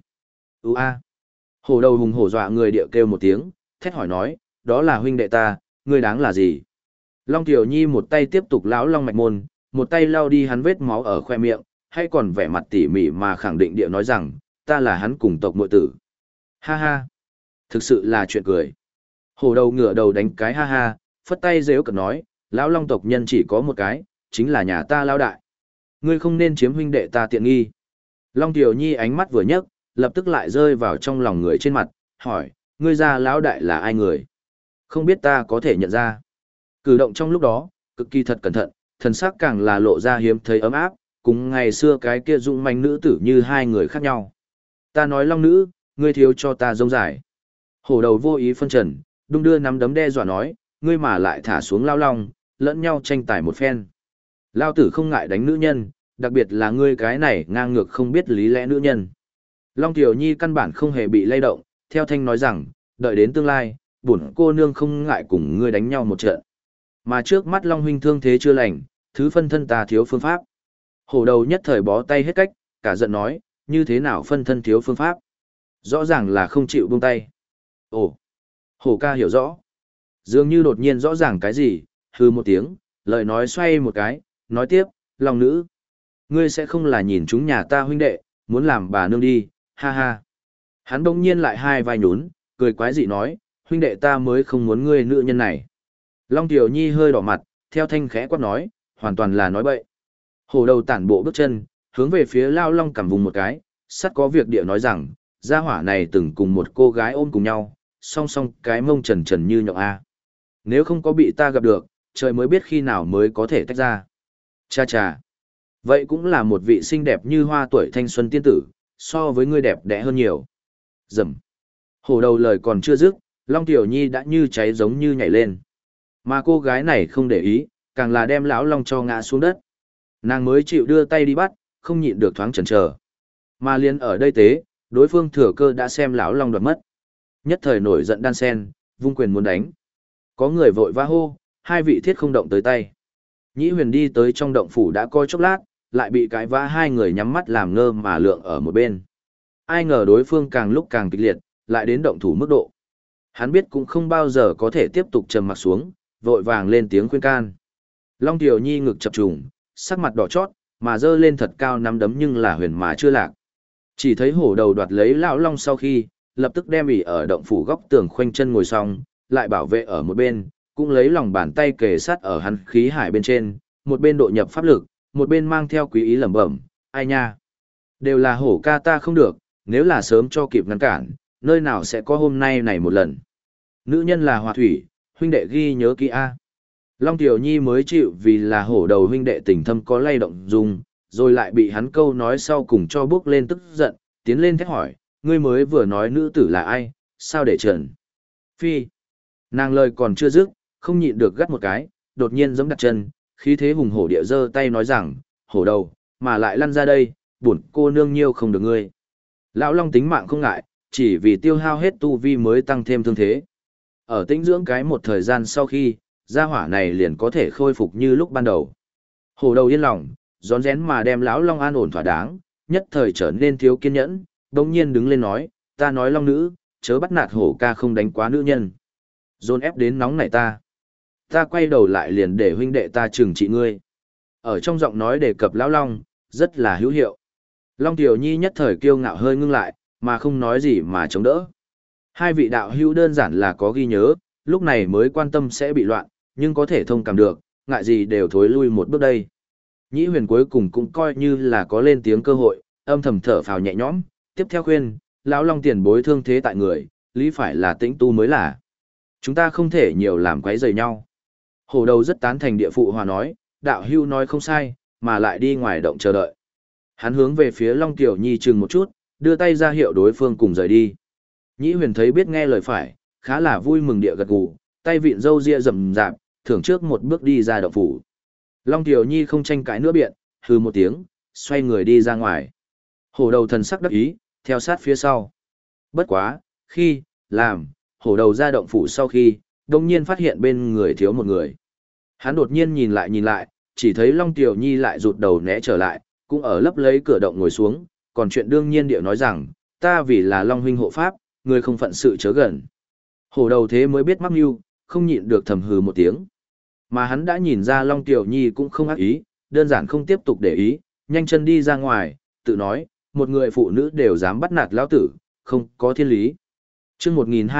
A. Hổ đầu hùng hổ dọa người địa kêu một tiếng, thét hỏi nói, đó là huynh đệ ta, ngươi đáng là gì? Long Tiểu Nhi một tay tiếp tục lão long mạch môn, một tay lau đi hắn vết máu ở khoe miệng, hay còn vẻ mặt tỉ mỉ mà khẳng định địa nói rằng, ta là hắn cùng tộc muội tử. Ha ha, thực sự là chuyện cười. Hổ đầu ngửa đầu đánh cái ha ha, phất tay rêu cợt nói, lão long tộc nhân chỉ có một cái, chính là nhà ta lão đại. Ngươi không nên chiếm huynh đệ ta tiện nghi. Long Tiểu Nhi ánh mắt vừa nhấc, lập tức lại rơi vào trong lòng người trên mặt, hỏi, ngươi ra lão đại là ai người? Không biết ta có thể nhận ra. Cử động trong lúc đó, cực kỳ thật cẩn thận, thần sắc càng là lộ ra hiếm thấy ấm áp, cùng ngày xưa cái kia dũng manh nữ tử như hai người khác nhau. Ta nói long nữ, ngươi thiếu cho ta rông dài. Hổ đầu vô ý phân trần, đung đưa nắm đấm đe dọa nói, ngươi mà lại thả xuống lao long, lẫn nhau tranh tài một phen. Lao tử không ngại đánh nữ nhân, đặc biệt là ngươi cái này ngang ngược không biết lý lẽ nữ nhân. Long Tiểu Nhi căn bản không hề bị lay động, theo thanh nói rằng, đợi đến tương lai, bổn cô nương không ngại cùng ngươi đánh nhau một trận. Mà trước mắt Long huynh thương thế chưa lành, thứ phân thân ta thiếu phương pháp. Hổ đầu nhất thời bó tay hết cách, cả giận nói, như thế nào phân thân thiếu phương pháp? Rõ ràng là không chịu buông tay. Ồ, hổ ca hiểu rõ. Dường như đột nhiên rõ ràng cái gì, hư một tiếng, lời nói xoay một cái, nói tiếp, Long nữ. Ngươi sẽ không là nhìn chúng nhà ta huynh đệ, muốn làm bà nương đi, ha ha. Hắn đông nhiên lại hai vai nhún, cười quái dị nói, huynh đệ ta mới không muốn ngươi nữ nhân này. Long Tiểu Nhi hơi đỏ mặt, theo thanh khẽ quát nói, hoàn toàn là nói bậy. Hổ đầu tản bộ bước chân, hướng về phía Lao Long cầm vùng một cái, sắt có việc địa nói rằng, gia hỏa này từng cùng một cô gái ôm cùng nhau, song song cái mông trần trần như nhộng A. Nếu không có bị ta gặp được, trời mới biết khi nào mới có thể tách ra. Cha cha. Vậy cũng là một vị xinh đẹp như hoa tuổi thanh xuân tiên tử, so với ngươi đẹp đẽ hơn nhiều. Dầm. Hổ đầu lời còn chưa dứt, Long Tiểu Nhi đã như cháy giống như nhảy lên. Mà cô gái này không để ý, càng là đem lão long cho ngã xuống đất. Nàng mới chịu đưa tay đi bắt, không nhịn được thoáng chần chờ. Mà liền ở đây tế, đối phương thừa cơ đã xem lão long đoạt mất. Nhất thời nổi giận đan sen, vung quyền muốn đánh. Có người vội vã hô, hai vị thiết không động tới tay. Nhĩ Huyền đi tới trong động phủ đã coi chốc lát, lại bị cái vã hai người nhắm mắt làm ngơ mà lượng ở một bên. Ai ngờ đối phương càng lúc càng kịch liệt, lại đến động thủ mức độ. Hắn biết cũng không bao giờ có thể tiếp tục trầm mặc xuống, vội vàng lên tiếng khuyên can. Long Tiểu Nhi ngực chập trùng, sắc mặt đỏ chót, mà dơ lên thật cao nắm đấm nhưng là huyền mà chưa lạc. Chỉ thấy hổ đầu đoạt lấy lão long sau khi, lập tức đem ỉ ở động phủ góc tường khoanh chân ngồi xong, lại bảo vệ ở một bên, cũng lấy lòng bàn tay kề sát ở hắn khí hải bên trên, một bên độ nhập pháp lực, một bên mang theo quý ý lẩm bẩm, ai nha. Đều là hổ ca ta không được, nếu là sớm cho kịp ngăn cản, nơi nào sẽ có hôm nay này một lần. Nữ nhân là hòa thủy, huynh đệ ghi nhớ kỹ A. Long Tiểu Nhi mới chịu vì là hổ đầu huynh đệ tình thâm có lay động dùng, rồi lại bị hắn câu nói sau cùng cho bước lên tức giận, tiến lên thét hỏi, ngươi mới vừa nói nữ tử là ai, sao để trần. Phi. Nàng lời còn chưa dứt, không nhịn được gắt một cái, đột nhiên giẫm đặt chân, khí thế hùng hổ địa giơ tay nói rằng, hổ đầu, mà lại lăn ra đây, bổn cô nương nhiêu không được ngươi. Lão Long tính mạng không ngại, chỉ vì tiêu hao hết tu vi mới tăng thêm thương thế. Ở tĩnh dưỡng cái một thời gian sau khi, gia hỏa này liền có thể khôi phục như lúc ban đầu. Hổ đầu yên lòng, rón rén mà đem lão Long an ổn thỏa đáng, nhất thời trở nên thiếu kiên nhẫn, đồng nhiên đứng lên nói, ta nói Long nữ, chớ bắt nạt hổ ca không đánh quá nữ nhân. Dồn ép đến nóng này ta. Ta quay đầu lại liền để huynh đệ ta trừng trị ngươi. Ở trong giọng nói đề cập lão Long, rất là hữu hiệu. Long Tiểu Nhi nhất thời kiêu ngạo hơi ngưng lại, mà không nói gì mà chống đỡ. Hai vị đạo hữu đơn giản là có ghi nhớ, lúc này mới quan tâm sẽ bị loạn, nhưng có thể thông cảm được, ngại gì đều thối lui một bước đây. Nhĩ Huyền cuối cùng cũng coi như là có lên tiếng cơ hội, âm thầm thở phào nhẹ nhõm, tiếp theo khuyên, lão Long tiền bối thương thế tại người, lý phải là tĩnh tu mới là. Chúng ta không thể nhiều làm quấy rầy nhau. Hổ đầu rất tán thành địa phụ hòa nói, đạo hưu nói không sai, mà lại đi ngoài động chờ đợi. Hắn hướng về phía Long Tiểu Nhi chừng một chút, đưa tay ra hiệu đối phương cùng rời đi. Nhĩ Huyền thấy biết nghe lời phải, khá là vui mừng địa gật gù, tay vịn râu ria rậm rạp, thưởng trước một bước đi ra động phủ. Long Tiểu Nhi không tranh cãi nữa biện, hừ một tiếng, xoay người đi ra ngoài. Hổ đầu thần sắc đắc ý, theo sát phía sau. Bất quá, khi, làm, hổ đầu ra động phủ sau khi, đông nhiên phát hiện bên người thiếu một người. Hắn đột nhiên nhìn lại, chỉ thấy Long Tiểu Nhi lại rụt đầu né trở lại, cũng ở lấp lấy cửa động ngồi xuống, còn chuyện đương nhiên điệu nói rằng, ta vì là Long huynh hộ pháp, người không phận sự chớ gần. Hổ đầu thế mới biết mắc mưu, không nhịn được thầm hừ một tiếng. Mà hắn đã nhìn ra Long Tiểu Nhi cũng không ác ý, đơn giản không tiếp tục để ý, nhanh chân đi ra ngoài, tự nói, một người phụ nữ đều dám bắt nạt lão tử, không có thiên lý. Chương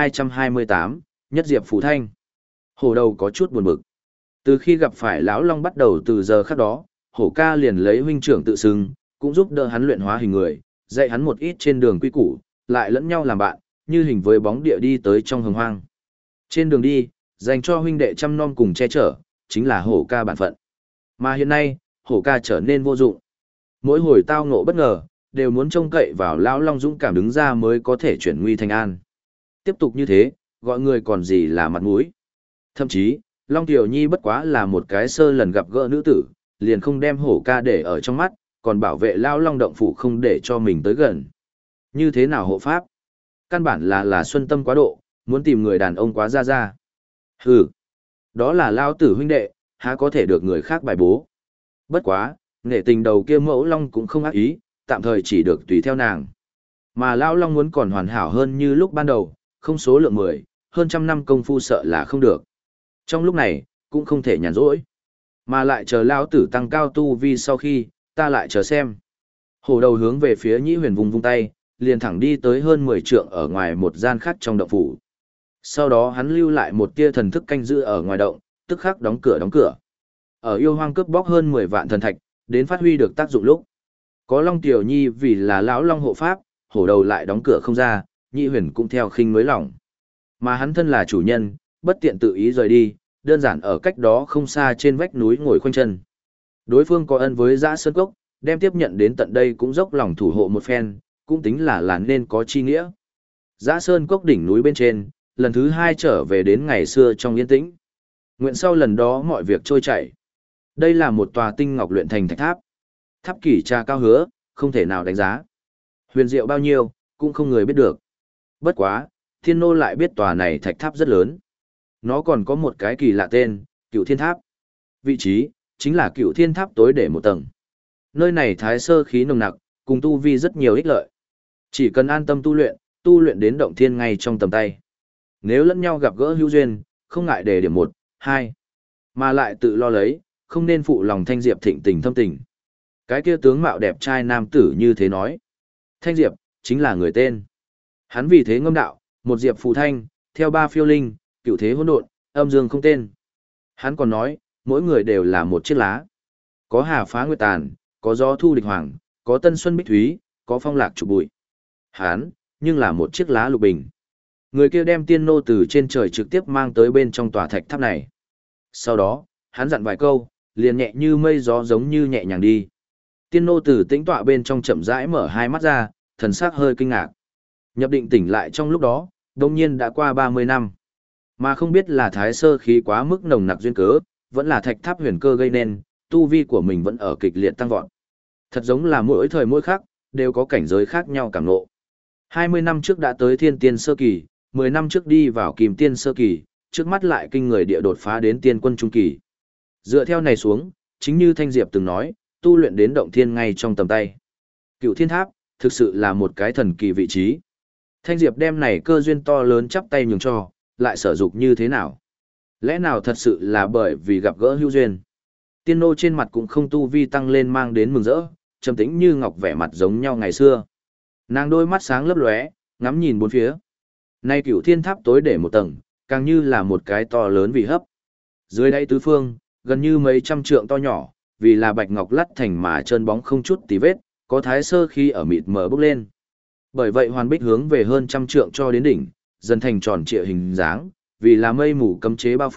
1228, Nhất Diệp Phù Thanh. Hổ đầu có chút buồn bực. Từ khi gặp phải lão Long bắt đầu từ giờ khắc đó, hổ ca liền lấy huynh trưởng tự xưng, cũng giúp đỡ hắn luyện hóa hình người, dạy hắn một ít trên đường quy củ, lại lẫn nhau làm bạn, như hình với bóng địa đi tới trong hồng hoang. Trên đường đi, dành cho huynh đệ chăm nom cùng che chở, chính là hổ ca bản phận. Mà hiện nay, hổ ca trở nên vô dụng. Mỗi hồi tao ngộ bất ngờ, đều muốn trông cậy vào lão Long dũng cảm đứng ra mới có thể chuyển nguy thành an. Tiếp tục như thế, gọi người còn gì là mặt mũi. Thậm chí, Long Tiểu Nhi bất quá là một cái sơ lần gặp gỡ nữ tử, liền không đem hổ ca để ở trong mắt, còn bảo vệ lão Long động phủ không để cho mình tới gần. Như thế nào hộ pháp? Căn bản là xuân tâm quá độ, muốn tìm người đàn ông quá ra. Hừ, đó là lao tử huynh đệ, há có thể được người khác bài bố. Bất quá, nghệ tình đầu kia mẫu Long cũng không ác ý, tạm thời chỉ được tùy theo nàng. Mà lão Long muốn còn hoàn hảo hơn như lúc ban đầu, không số lượng 10, hơn trăm năm công phu sợ là không được. Trong lúc này, cũng không thể nhàn rỗi. Mà lại chờ lão tử tăng cao tu vi sau khi, ta lại chờ xem. Hổ đầu hướng về phía Nhĩ Huyền vung tay, liền thẳng đi tới hơn 10 trượng ở ngoài một gian khác trong động phủ. Sau đó hắn lưu lại một tia thần thức canh giữ ở ngoài động, tức khắc đóng cửa. Ở yêu hoang cướp bóc hơn 10 vạn thần thạch, đến phát huy được tác dụng lúc. Có Long Tiểu Nhi vì là lão Long hộ pháp, hổ đầu lại đóng cửa không ra, Nhĩ Huyền cũng theo khinh nới lỏng. Mà hắn thân là chủ nhân, bất tiện tự ý rời đi, đơn giản ở cách đó không xa trên vách núi ngồi khoanh chân. Đối phương có ân với Dã Sơn Cốc, đem tiếp nhận đến tận đây cũng dốc lòng thủ hộ một phen, cũng tính là nên có chi nghĩa. Dã Sơn Cốc đỉnh núi bên trên, lần thứ 2 trở về đến ngày xưa trong yên tĩnh. Nguyện sau lần đó mọi việc trôi chảy. Đây là một tòa tinh ngọc luyện thành thạch tháp. Tháp kỷ tra cao hứa, không thể nào đánh giá. Huyền diệu bao nhiêu, cũng không người biết được. Bất quá, Thiên Nô lại biết tòa này thạch tháp rất lớn. Nó còn có một cái kỳ lạ tên, Cửu Thiên Tháp. Vị trí, chính là Cửu Thiên Tháp tối để một tầng. Nơi này thái sơ khí nồng nặc, cùng tu vi rất nhiều ích lợi. Chỉ cần an tâm tu luyện đến động thiên ngay trong tầm tay. Nếu lẫn nhau gặp gỡ hữu duyên, không ngại đề điểm 1, 2. Mà lại tự lo lấy, không nên phụ lòng Thanh Diệp thịnh tình thâm tình. Cái kia tướng mạo đẹp trai nam tử như thế nói. Thanh Diệp, chính là người tên. Hắn vì thế ngâm đạo, một diệp phù thanh, theo 3 phiêu linh, cựu thế hỗn độn, âm dương không tên. Hắn còn nói, mỗi người đều là một chiếc lá. Có hà phá nguyệt tàn, có gió thu địch hoàng, có tân xuân bích thúy, có phong lạc trục bụi. Hắn, nhưng là một chiếc lá lục bình. Người kia đem tiên nô từ trên trời trực tiếp mang tới bên trong tòa thạch tháp này. Sau đó, hắn dặn vài câu, liền nhẹ như mây gió giống như nhẹ nhàng đi. Tiên nô từ tĩnh tọa bên trong chậm rãi mở hai mắt ra, thần sắc hơi kinh ngạc. Nhập định tỉnh lại trong lúc đó, đông nhiên đã qua 30 năm. Mà không biết là thái sơ khí quá mức nồng nặc duyên cớ, vẫn là thạch tháp huyền cơ gây nên, tu vi của mình vẫn ở kịch liệt tăng vọt. Thật giống là mỗi thời mỗi khắc, đều có cảnh giới khác nhau cảm ngộ. 20 năm trước đã tới thiên tiên sơ kỳ, 10 năm trước đi vào kim tiên sơ kỳ, trước mắt lại kinh người địa đột phá đến tiên quân trung kỳ. Dựa theo này xuống, chính như Thanh Diệp từng nói, tu luyện đến động thiên ngay trong tầm tay. Cựu Thiên Tháp, thực sự là một cái thần kỳ vị trí. Thanh Diệp đem này cơ duyên to lớn chắp tay nhường cho, lại sở dục như thế nào? Lẽ nào thật sự là bởi vì gặp gỡ hữu duyên? Tiên nô trên mặt cũng không tu vi tăng lên mang đến mừng rỡ, trầm tĩnh như ngọc vẻ mặt giống nhau ngày xưa. Nàng đôi mắt sáng lấp lóe, ngắm nhìn bốn phía. Nay Cửu Thiên Tháp tối để một tầng, càng như là một cái to lớn vì hấp. Dưới đáy tứ phương, gần như mấy trăm trượng to nhỏ, vì là bạch ngọc lắt thành mà trơn bóng không chút tì vết, có thái sơ khi ở mịt mờ bốc lên. Bởi vậy hoàn bích hướng về hơn trăm trượng cho đến đỉnh, dần thành tròn trịa hình dáng, vì là mây mù cấm chế bao phủ,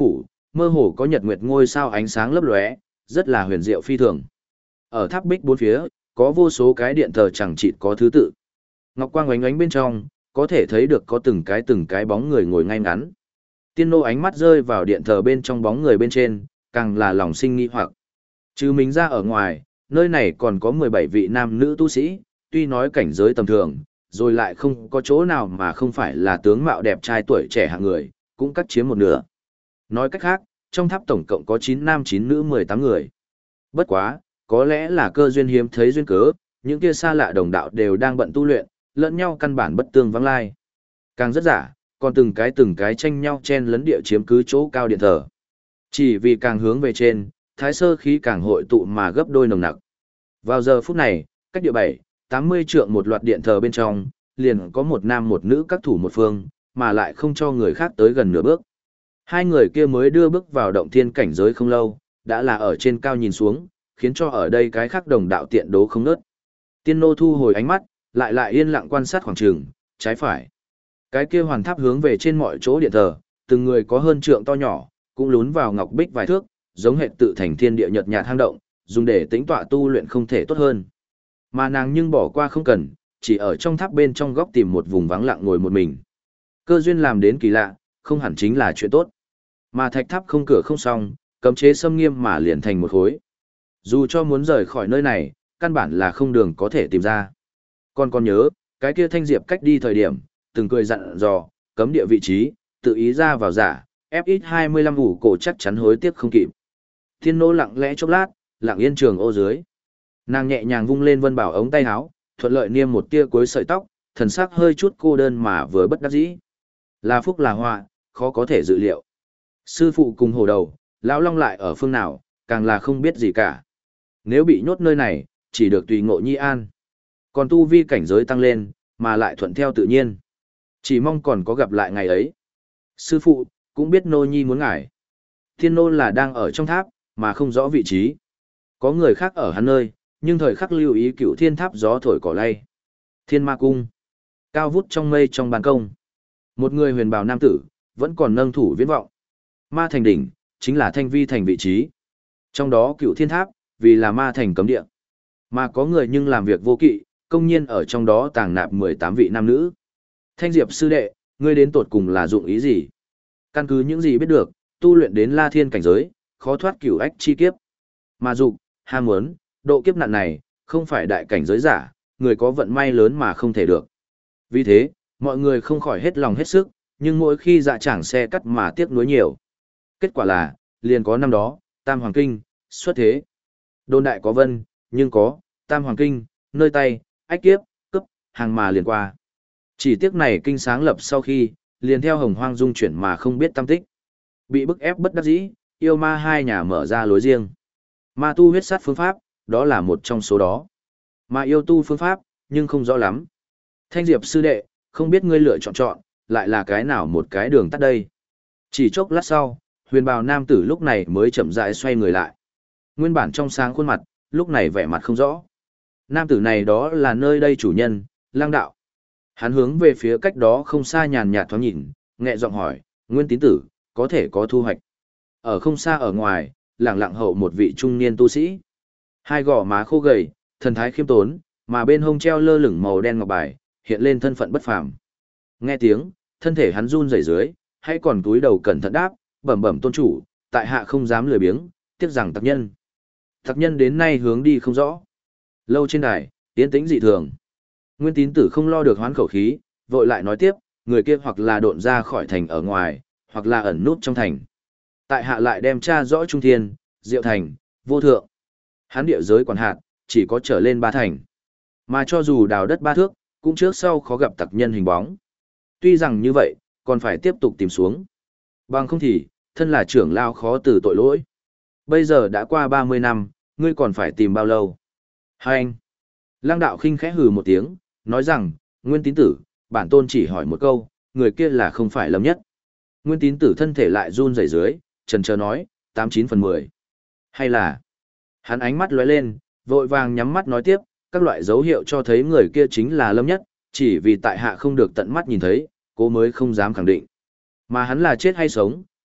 mơ hồ có nhật nguyệt ngôi sao ánh sáng lấp lóe, rất là huyền diệu phi thường. Ở tháp bích bốn phía, có vô số cái điện thờ chẳng chịt có thứ tự. Ngọc quang ánh ánh bên trong, có thể thấy được có từng cái bóng người ngồi ngay ngắn. Tiên nô ánh mắt rơi vào điện thờ bên trong bóng người bên trên, càng là lòng sinh nghi hoặc. Trừ mình ra ở ngoài, nơi này còn có 17 vị nam nữ tu sĩ, tuy nói cảnh giới tầm thường, rồi lại không có chỗ nào mà không phải là tướng mạo đẹp trai tuổi trẻ hạng người, cũng cắt chiếm một nửa. Nói cách khác, trong tháp tổng cộng có 9 nam 9 nữ 18 người. Bất quá, có lẽ là cơ duyên hiếm thấy duyên cớ, những kia xa lạ đồng đạo đều đang bận tu luyện, lẫn nhau căn bản bất tương vắng lai. Càng rất giả, còn từng cái tranh nhau chen lấn địa chiếm cứ chỗ cao điện thờ. Chỉ vì càng hướng về trên, thái sơ khí càng hội tụ mà gấp đôi nồng nặc. Vào giờ phút này, cách địa 7-80 trượng một loạt điện thờ bên trong, liền có một nam một nữ các thủ một phương, mà lại không cho người khác tới gần nửa bước. Hai người kia mới đưa bước vào động thiên cảnh giới không lâu, đã là ở trên cao nhìn xuống, khiến cho ở đây cái khác đồng đạo tiện đố không nớt. Tiên nô thu hồi ánh mắt, lại yên lặng quan sát khoảng trường, trái phải. Cái kia hoàn tháp hướng về trên mọi chỗ điện thờ, từng người có hơn trượng to nhỏ, cũng lún vào ngọc bích vài thước, giống hệ tự thành thiên địa nhật nhạt hang động, dùng để tĩnh tọa tu luyện không thể tốt hơn. Mà nàng nhưng bỏ qua không cần, chỉ ở trong tháp bên trong góc tìm một vùng vắng lặng ngồi một mình. Cơ duyên làm đến kỳ lạ, không hẳn chính là chuyện tốt. Mà thạch tháp không cửa không xong, cấm chế xâm nghiêm mà liền thành một khối. Dù cho muốn rời khỏi nơi này, căn bản là không đường có thể tìm ra. Còn nhớ, cái kia Thanh Diệp cách đi thời điểm, từng cười dặn dò, cấm địa vị trí, tự ý ra vào giả, FX25 ủ cổ chắc chắn hối tiếc không kịp. Thiên nô lặng lẽ chốc lát, lặng yên trường ô dưới. Nàng nhẹ nhàng vung lên Vân Bảo ống tay áo, thuận lợi niêm một tia cuối sợi tóc, thần sắc hơi chút cô đơn mà vừa bất đắc dĩ. Là phúc là họa, khó có thể dự liệu. Sư phụ cùng hồ đầu, lão long lại ở phương nào, càng là không biết gì cả. Nếu bị nhốt nơi này, chỉ được tùy ngộ nhi an. Còn tu vi cảnh giới tăng lên, mà lại thuận theo tự nhiên. Chỉ mong còn có gặp lại ngày ấy. Sư phụ, cũng biết nô nhi muốn ngài. Thiên nô là đang ở trong tháp, mà không rõ vị trí. Có người khác ở hắn nơi, nhưng thời khắc lưu ý cựu thiên tháp gió thổi cỏ lay. Thiên ma cung. Cao vút trong mây trong ban công. Một người huyền bào nam tử, vẫn còn nâng thủ viễn vọng. Ma thành đỉnh, chính là thanh vi thành vị trí. Trong đó cựu thiên tháp, vì là ma thành cấm địa. Mà có người nhưng làm việc vô kỵ, công nhiên ở trong đó tàng nạp 18 vị nam nữ. Thanh Diệp sư đệ, ngươi đến tột cùng là dụng ý gì? Căn cứ những gì biết được, tu luyện đến La Thiên cảnh giới, khó thoát cửu ách chi kiếp. Mà dục, ham muốn, độ kiếp nạn này, không phải đại cảnh giới giả, người có vận may lớn mà không thể được. Vì thế, mọi người không khỏi hết lòng hết sức, nhưng mỗi khi dạ chẳng xe cắt mà tiếc nuối nhiều. Kết quả là, liền có năm đó, Tam Hoàng Kinh, xuất thế. Đôn đại có vân, nhưng có, Tam Hoàng Kinh, nơi tay, ách kiếp, cấp, hàng mà liền qua. Chỉ tiếc này kinh sáng lập sau khi, liền theo hồng hoang dung chuyển mà không biết tâm tích. Bị bức ép bất đắc dĩ, yêu ma hai nhà mở ra lối riêng. Ma tu huyết sát phương pháp, đó là một trong số đó. Mà yêu tu phương pháp, nhưng không rõ lắm. Thanh Diệp sư đệ, không biết ngươi lựa chọn, lại là cái nào một cái đường tắt đây. Chỉ chốc lát sau, huyền bào nam tử lúc này mới chậm rãi xoay người lại. Nguyên bản trong sáng khuôn mặt, lúc này vẻ mặt không rõ. Nam tử này đó là nơi đây chủ nhân, Lang đạo. Hắn hướng về phía cách đó không xa nhàn nhạt thoáng nhìn, nhẹ giọng hỏi, Nguyên tín tử, có thể có thu hoạch. Ở không xa ở ngoài, lẳng lặng hậu một vị trung niên tu sĩ. Hai gò má khô gầy, thần thái khiêm tốn, mà bên hông treo lơ lửng màu đen ngọc bài, hiện lên thân phận bất phàm. Nghe tiếng, thân thể hắn run rẩy dưới, hay còn cúi đầu cẩn thận đáp, bẩm bẩm tôn chủ, tại hạ không dám lười biếng, tiếc rằng tặc nhân. Tặc nhân đến nay hướng đi không rõ. Lâu trên đài, tiến tĩnh dị thường. Nguyên tín tử không lo được hoán khẩu khí, vội lại nói tiếp, người kia hoặc là độn ra khỏi thành ở ngoài, hoặc là ẩn nút trong thành. Tại hạ lại đem tra rõ trung thiên, diệu thành, vô thượng. Hán địa giới quản hạt, chỉ có trở lên 3 thành. Mà cho dù đào đất 3 thước, cũng trước sau khó gặp tặc nhân hình bóng. Tuy rằng như vậy, còn phải tiếp tục tìm xuống. Bằng không thì, thân là trưởng lao khó từ tội lỗi. Bây giờ đã qua 30 năm, ngươi còn phải tìm bao lâu? Hai anh. Lăng đạo khinh khẽ hừ một tiếng, nói rằng, Nguyên tín tử, bản tôn chỉ hỏi một câu, người kia là không phải Lâm Nhất. Nguyên tín tử thân thể lại run rẩy dưới, chần chờ nói, 89/10. Hay là, hắn ánh mắt lóe lên, vội vàng nhắm mắt nói tiếp, các loại dấu hiệu cho thấy người kia chính là Lâm Nhất, chỉ vì tại hạ không được tận mắt nhìn thấy, cô mới không dám khẳng định. Mà hắn là chết hay sống,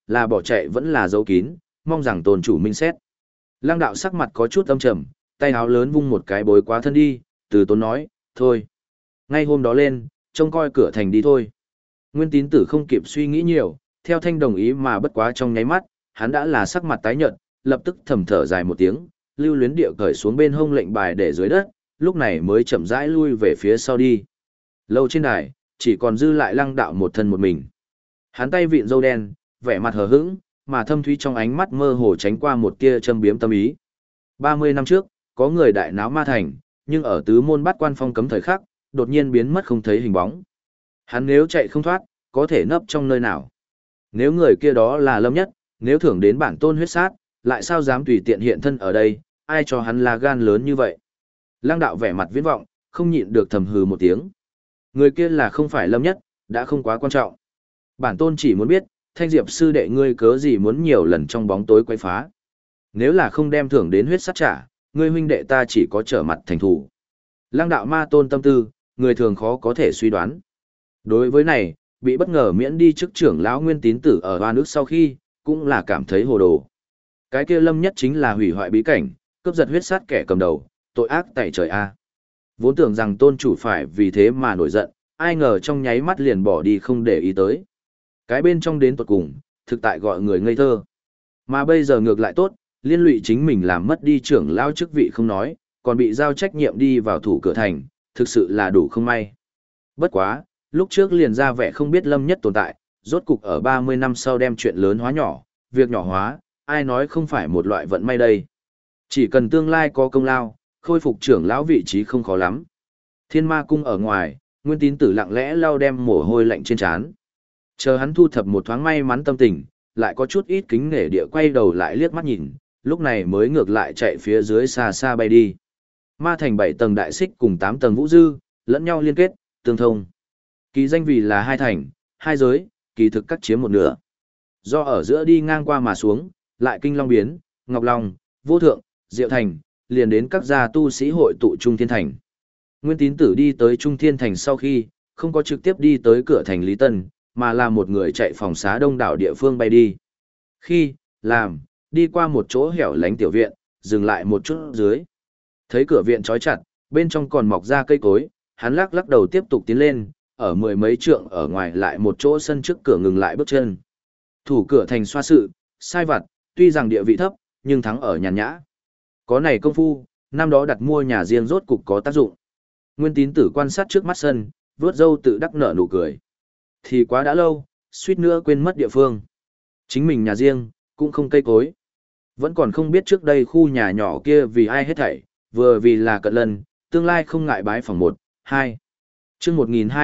là bỏ chạy vẫn là giấu kín, mong rằng tôn chủ minh xét. Lăng đạo sắc mặt có chút âm trầm, tay áo lớn vung một cái bối quá thân đi, từ tốn nói, thôi. Ngay hôm đó lên, trông coi cửa thành đi thôi. Nguyên Tín Tử không kịp suy nghĩ nhiều, theo thanh đồng ý mà bất quá trong nháy mắt, hắn đã là sắc mặt tái nhợt, lập tức thầm thở dài một tiếng, lưu luyến địa cởi xuống bên hông lệnh bài để dưới đất, lúc này mới chậm rãi lui về phía sau đi. Lâu trên đài, chỉ còn dư lại Lăng đạo một thân một mình. Hắn tay vịn râu đen, vẻ mặt hờ hững, mà thâm thúy trong ánh mắt mơ hồ tránh qua một tia châm biếm tâm ý. 30 năm trước, có người đại náo ma thành, nhưng ở tứ môn bát quan phong cấm thời khắc, đột nhiên biến mất không thấy hình bóng. Hắn nếu chạy không thoát, có thể nấp trong nơi nào? Nếu người kia đó là Lâm Nhất, nếu thưởng đến bản tôn huyết sát, lại sao dám tùy tiện hiện thân ở đây, ai cho hắn là gan lớn như vậy? Lăng đạo vẻ mặt viễn vọng, không nhịn được thầm hừ một tiếng. Người kia là không phải Lâm Nhất, đã không quá quan trọng. Bản tôn chỉ muốn biết, Thanh Diệp sư đệ ngươi cớ gì muốn nhiều lần trong bóng tối quấy phá. Nếu là không đem thưởng đến huyết sát trả, ngươi huynh đệ ta chỉ có trở mặt thành thủ. Lăng đạo ma tôn tâm tư, người thường khó có thể suy đoán. Đối với này, bị bất ngờ miễn đi chức trưởng lão Nguyên Tín Tử ở Hoa Nước sau khi, cũng là cảm thấy hồ đồ. Cái kia Lâm Nhất chính là hủy hoại bí cảnh, cướp giật huyết sát kẻ cầm đầu, tội ác tại trời a. Vốn tưởng rằng tôn chủ phải vì thế mà nổi giận, ai ngờ trong nháy mắt liền bỏ đi không để ý tới. Cái bên trong đến tuột cùng, thực tại gọi người ngây thơ. Mà bây giờ ngược lại tốt, liên lụy chính mình làm mất đi trưởng lão chức vị không nói, còn bị giao trách nhiệm đi vào thủ cửa thành, thực sự là đủ không may. Bất quá, lúc trước liền ra vẻ không biết Lâm Nhất tồn tại, rốt cục ở 30 năm sau đem chuyện lớn hóa nhỏ, việc nhỏ hóa, ai nói không phải một loại vận may đây. Chỉ cần tương lai có công lao, khôi phục trưởng lão vị trí không khó lắm. Thiên Ma cung ở ngoài, Nguyên Tín Tử lặng lẽ lau đem mồ hôi lạnh trên trán. Chờ hắn thu thập một thoáng may mắn tâm tình, lại có chút ít kính nể địa quay đầu lại liếc mắt nhìn, lúc này mới ngược lại chạy phía dưới xa xa bay đi. Ma thành 7 tầng đại xích cùng 8 tầng vũ dư, lẫn nhau liên kết, tương thông. Kỳ danh vì là hai thành, hai giới, kỳ thực cắt chiếm một nửa. Do ở giữa đi ngang qua mà xuống, lại kinh long biến, ngọc long, vô thượng, diệu thành, liền đến các gia tu sĩ hội tụ Trung Thiên Thành. Nguyên Tín Tử đi tới Trung Thiên Thành sau khi, không có trực tiếp đi tới cửa thành Lý Tân, mà là một người chạy phòng xá đông đảo địa phương bay đi. Khi, làm, đi qua một chỗ hẻo lánh tiểu viện, dừng lại một chút dưới. Thấy cửa viện trói chặt, bên trong còn mọc ra cây cối, hắn lắc lắc đầu tiếp tục tiến lên, ở mười mấy trượng ở ngoài lại một chỗ sân trước cửa ngừng lại bước chân. Thủ cửa thành xoa sự, sai vặt, tuy rằng địa vị thấp, nhưng thắng ở nhàn nhã. Có này công phu, năm đó đặt mua nhà riêng rốt cục có tác dụng. Nguyên Tín Tử quan sát trước mắt sân, vuốt râu tự đắc nở nụ cười. Thì quá đã lâu, suýt nữa quên mất địa phương. Chính mình nhà riêng, cũng không cây cối. Vẫn còn không biết trước đây khu nhà nhỏ kia vì ai hết thảy, vừa vì là cận lần, tương lai không ngại bái phòng 1, 2. Chương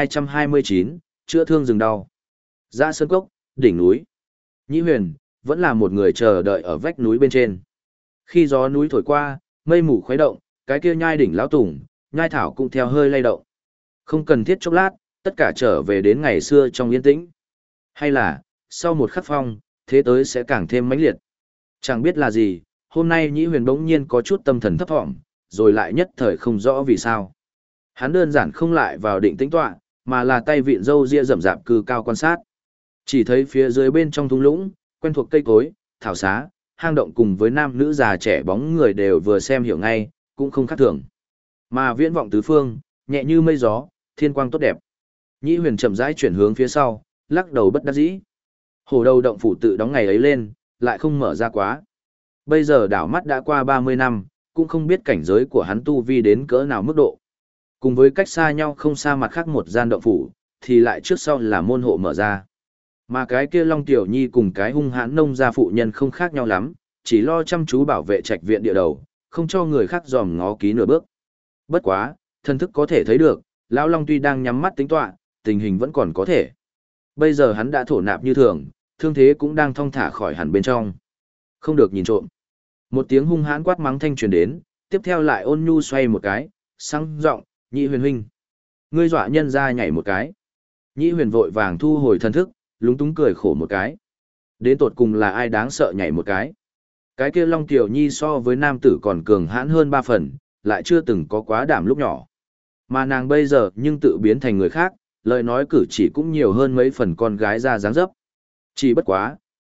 1229, chữa thương rừng đau. Ra sơn cốc, đỉnh núi. Nhĩ Huyền, vẫn là một người chờ đợi ở vách núi bên trên. Khi gió núi thổi qua, mây mù khuấy động, cái kia nhai đỉnh lão tùng, nhai thảo cũng theo hơi lay động. Không cần thiết chốc lát, tất cả trở về đến ngày xưa trong yên tĩnh. Hay là, sau một khắc phong, thế tới sẽ càng thêm mãnh liệt. Chẳng biết là gì, hôm nay Nhĩ Huyền bỗng nhiên có chút tâm thần thấp thỏm, rồi lại nhất thời không rõ vì sao. Hắn đơn giản không lại vào định tĩnh tọa, mà là tay vịn râu ria rậm rạp cư cao quan sát. Chỉ thấy phía dưới bên trong thung lũng, quen thuộc cây cối, thảo xá, hang động cùng với nam nữ già trẻ bóng người đều vừa xem hiểu ngay, cũng không khác thường. Mà viễn vọng tứ phương, nhẹ như mây gió, thiên quang tốt đẹp. Nhĩ Huyền chậm rãi chuyển hướng phía sau, lắc đầu bất đắc dĩ. Hồ đầu động phủ tự đóng ngày ấy lên, lại không mở ra quá. Bây giờ đảo mắt đã qua 30 năm, cũng không biết cảnh giới của hắn tu vi đến cỡ nào mức độ. Cùng với cách xa nhau không xa mặt khác một gian động phủ, thì lại trước sau là môn hộ mở ra. Mà cái kia Long Tiểu Nhi cùng cái hung hãn nông gia phụ nhân không khác nhau lắm, chỉ lo chăm chú bảo vệ trạch viện địa đầu, không cho người khác dòm ngó ký nửa bước. Bất quá, thân thức có thể thấy được, lão Long tuy đang nhắm mắt tính tọa, tình hình vẫn còn có thể. Bây giờ hắn đã thổ nạp như thường, thương thế cũng đang thong thả khỏi hẳn bên trong. Không được nhìn trộm. Một tiếng hung hãn quát mắng thanh truyền đến, tiếp theo lại ôn nhu xoay một cái, sang giọng, Nhĩ Huyền huynh. Ngươi dọa nhân ra nhảy một cái. Nhĩ Huyền vội vàng thu hồi thân thức, lúng túng cười khổ một cái. Đến tột cùng là ai đáng sợ nhảy một cái. Cái kia Long Tiểu Nhi so với nam tử còn cường hãn hơn 3 phần, lại chưa từng có quá đảm lúc nhỏ. Mà nàng bây giờ nhưng tự biến thành người khác, lời nói cử chỉ cũng nhiều hơn mấy phần con gái ra dáng dấp. Chỉ bất quá,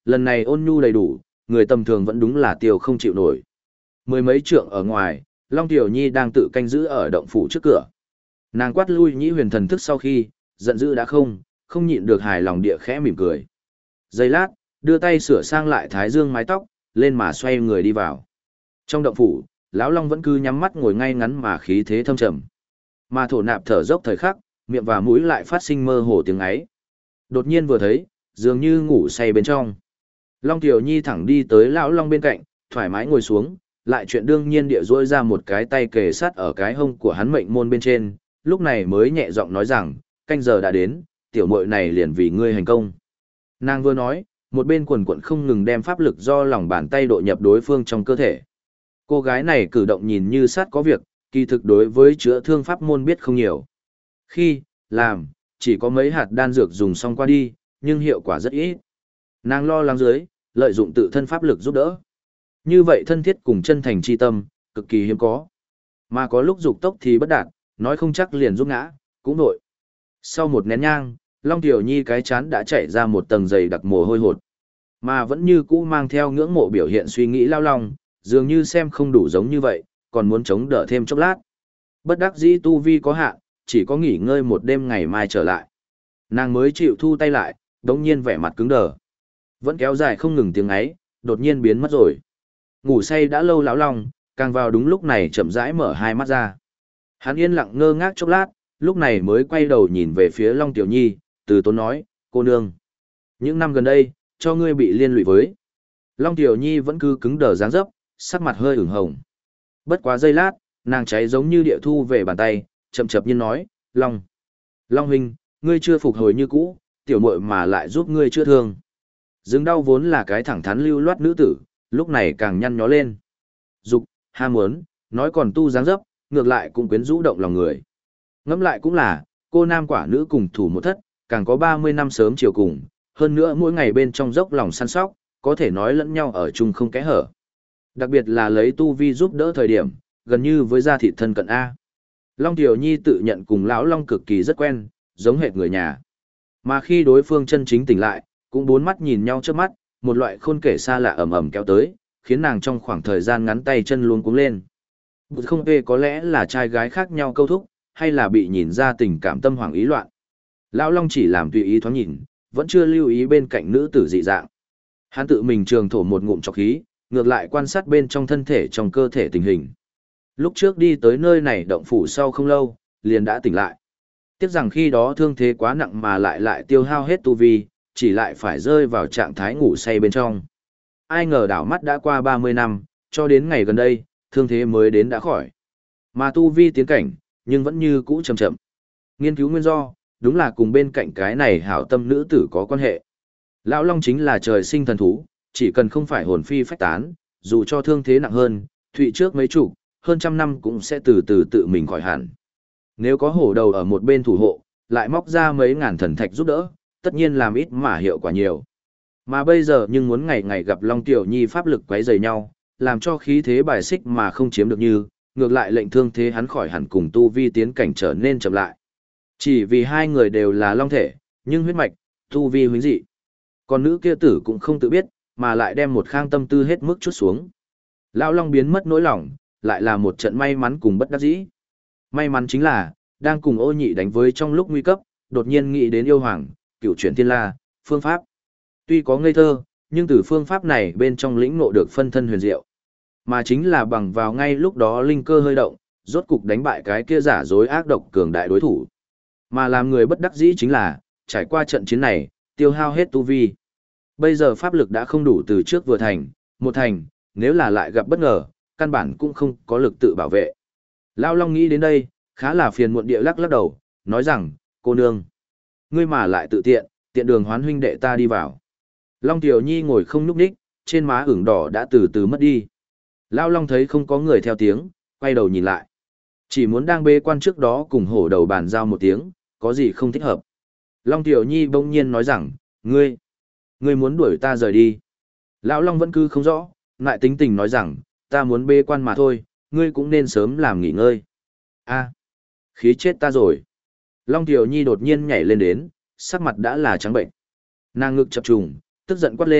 lần này ôn nhu đầy đủ, người tầm thường vẫn đúng là tiêu không chịu nổi. Mười mấy trượng ở ngoài, Long Tiểu Nhi đang tự canh giữ ở động phủ trước cửa. Nàng quát lui Nhĩ Huyền thần thức sau khi, giận dữ đã không nhịn được hài lòng địa khẽ mỉm cười. Giây lát, đưa tay sửa sang lại thái dương mái tóc, lên mà xoay người đi vào. Trong động phủ, lão Long vẫn cứ nhắm mắt ngồi ngay ngắn mà khí thế thâm trầm. Mà Thổ Nạp thở dốc thời khắc, miệng và mũi lại phát sinh mơ hồ tiếng ấy. Đột nhiên vừa thấy, dường như ngủ say bên trong. Long Tiểu Nhi thẳng đi tới lão Long bên cạnh, thoải mái ngồi xuống, lại chuyện đương nhiên địa duỗi ra một cái tay kề sát ở cái hông của hắn mệnh môn bên trên, lúc này mới nhẹ giọng nói rằng, canh giờ đã đến, tiểu muội này liền vì ngươi hành công. Nàng vừa nói, một bên quần quận không ngừng đem pháp lực do lòng bàn tay độ nhập đối phương trong cơ thể. Cô gái này cử động nhìn như sát có việc, kỳ thực đối với chữa thương pháp môn biết không nhiều. Khi làm, chỉ có mấy hạt đan dược dùng xong qua đi, nhưng hiệu quả rất ít. Nàng lo lắng dưới, lợi dụng tự thân pháp lực giúp đỡ. Như vậy thân thiết cùng chân thành chi tâm, cực kỳ hiếm có. Mà có lúc dục tốc thì bất đạt, nói không chắc liền giúp ngã, cũng nội. Sau một nén nhang, Long Tiểu Nhi cái chán đã chảy ra một tầng dày đặc mồ hôi hột. Mà vẫn như cũ mang theo ngưỡng mộ biểu hiện suy nghĩ lao lòng, dường như xem không đủ giống như vậy, còn muốn chống đỡ thêm chốc lát. Bất đắc dĩ tu vi có hạn, chỉ có nghỉ ngơi một đêm ngày mai trở lại. Nàng mới chịu thu tay lại, đống nhiên vẻ mặt cứng đờ. Vẫn kéo dài không ngừng tiếng ấy, đột nhiên biến mất rồi. Ngủ say đã lâu lão Long, càng vào đúng lúc này chậm rãi mở hai mắt ra. Hắn yên lặng ngơ ngác chốc lát, lúc này mới quay đầu nhìn về phía Long Tiểu Nhi, từ tốn nói, cô nương. Những năm gần đây, cho ngươi bị liên lụy với. Long Tiểu Nhi vẫn cứ cứng đờ dáng dấp, sắc mặt hơi ửng hồng. Bất quá giây lát, nàng cháy giống như địa thu về bàn tay, chậm chậm nhiên nói, Long. Long huynh, ngươi chưa phục hồi như cũ, tiểu muội mà lại giúp ngươi chữa thương. Dương đau vốn là cái thẳng thắn lưu loát nữ tử, lúc này càng nhăn nhó lên. Dục, ham muốn, nói còn tu dáng dấp, ngược lại cũng quyến rũ động lòng người. Ngẫm lại cũng là, cô nam quả nữ cùng thủ một thất, càng có 30 năm sớm chiều cùng, hơn nữa mỗi ngày bên trong dốc lòng săn sóc, có thể nói lẫn nhau ở chung không kẽ hở. Đặc biệt là lấy tu vi giúp đỡ thời điểm, gần như với gia thị thân cận A. Long Tiểu Nhi tự nhận cùng lão Long cực kỳ rất quen, giống hệt người nhà. Mà khi đối phương chân chính tỉnh lại, cũng bốn mắt nhìn nhau trước mắt, một loại khôn kể xa lạ ầm ầm kéo tới, khiến nàng trong khoảng thời gian ngắn tay chân luống cuống lên. Không hề có lẽ là trai gái khác nhau câu thúc, hay là bị nhìn ra tình cảm tâm hoàng ý loạn. Lão Long chỉ làm tùy ý thoáng nhìn, vẫn chưa lưu ý bên cạnh nữ tử dị dạng. Hắn tự mình trường thổ một ngụm trọc khí, ngược lại quan sát bên trong thân thể trong cơ thể tình hình. Lúc trước đi tới nơi này động phủ sau không lâu, liền đã tỉnh lại. Tiếc rằng khi đó thương thế quá nặng mà lại tiêu hao hết tu vi, chỉ lại phải rơi vào trạng thái ngủ say bên trong. Ai ngờ đảo mắt đã qua 30 năm, cho đến ngày gần đây, thương thế mới đến đã khỏi. Mà tu vi tiến cảnh, nhưng vẫn như cũ chậm chậm. Nghiên cứu nguyên do, đúng là cùng bên cạnh cái này hảo tâm nữ tử có quan hệ. Lão Long chính là trời sinh thần thú, chỉ cần không phải hồn phi phách tán, dù cho thương thế nặng hơn, thụy trước mấy chục, hơn trăm năm cũng sẽ từ từ tự mình khỏi hẳn. Nếu có hổ đầu ở một bên thủ hộ, lại móc ra mấy ngàn thần thạch giúp đỡ, tất nhiên làm ít mà hiệu quả nhiều. Mà bây giờ nhưng muốn ngày ngày gặp Long Tiểu Nhi pháp lực quấy rầy nhau, làm cho khí thế bài xích mà không chiếm được như, ngược lại lệnh thương thế hắn khỏi hẳn cùng tu vi tiến cảnh trở nên chậm lại. Chỉ vì hai người đều là long thể, nhưng huyết mạch, tu vi huyễn dị. Còn nữ kia tử cũng không tự biết, mà lại đem một khang tâm tư hết mức chút xuống. Lão Long biến mất nỗi lòng, lại là một trận may mắn cùng bất đắc dĩ. May mắn chính là, đang cùng Ô Nhị đánh với trong lúc nguy cấp, đột nhiên nghĩ đến yêu hoàng, cựu chuyển thiên la, phương pháp. Tuy có ngây thơ, nhưng từ phương pháp này bên trong lĩnh ngộ được phân thân huyền diệu. Mà chính là bằng vào ngay lúc đó linh cơ hơi động, rốt cục đánh bại cái kia giả dối ác độc cường đại đối thủ. Mà làm người bất đắc dĩ chính là, trải qua trận chiến này, tiêu hao hết tu vi. Bây giờ pháp lực đã không đủ từ trước vừa thành, một thành, nếu là lại gặp bất ngờ, căn bản cũng không có lực tự bảo vệ. Lão Long nghĩ đến đây, khá là phiền muộn địa lắc lắc đầu, nói rằng, cô nương, ngươi mà lại tự tiện đường hoán huynh đệ ta đi vào. Long Tiểu Nhi ngồi không nhúc nhích, trên má ửng đỏ đã từ từ mất đi. Lão Long thấy không có người theo tiếng, quay đầu nhìn lại. Chỉ muốn đang bế quan trước đó cùng hổ đầu bàn giao một tiếng, có gì không thích hợp. Long Tiểu Nhi bỗng nhiên nói rằng, ngươi muốn đuổi ta rời đi. Lão Long vẫn cứ không rõ, lại tính tình nói rằng, ta muốn bế quan mà thôi, ngươi cũng nên sớm làm nghỉ ngơi. A, khí chết ta rồi. Long Tiểu Nhi đột nhiên nhảy lên đến, sắc mặt đã là trắng bệnh. Nàng ngực chập trùng, tức giận quát lên,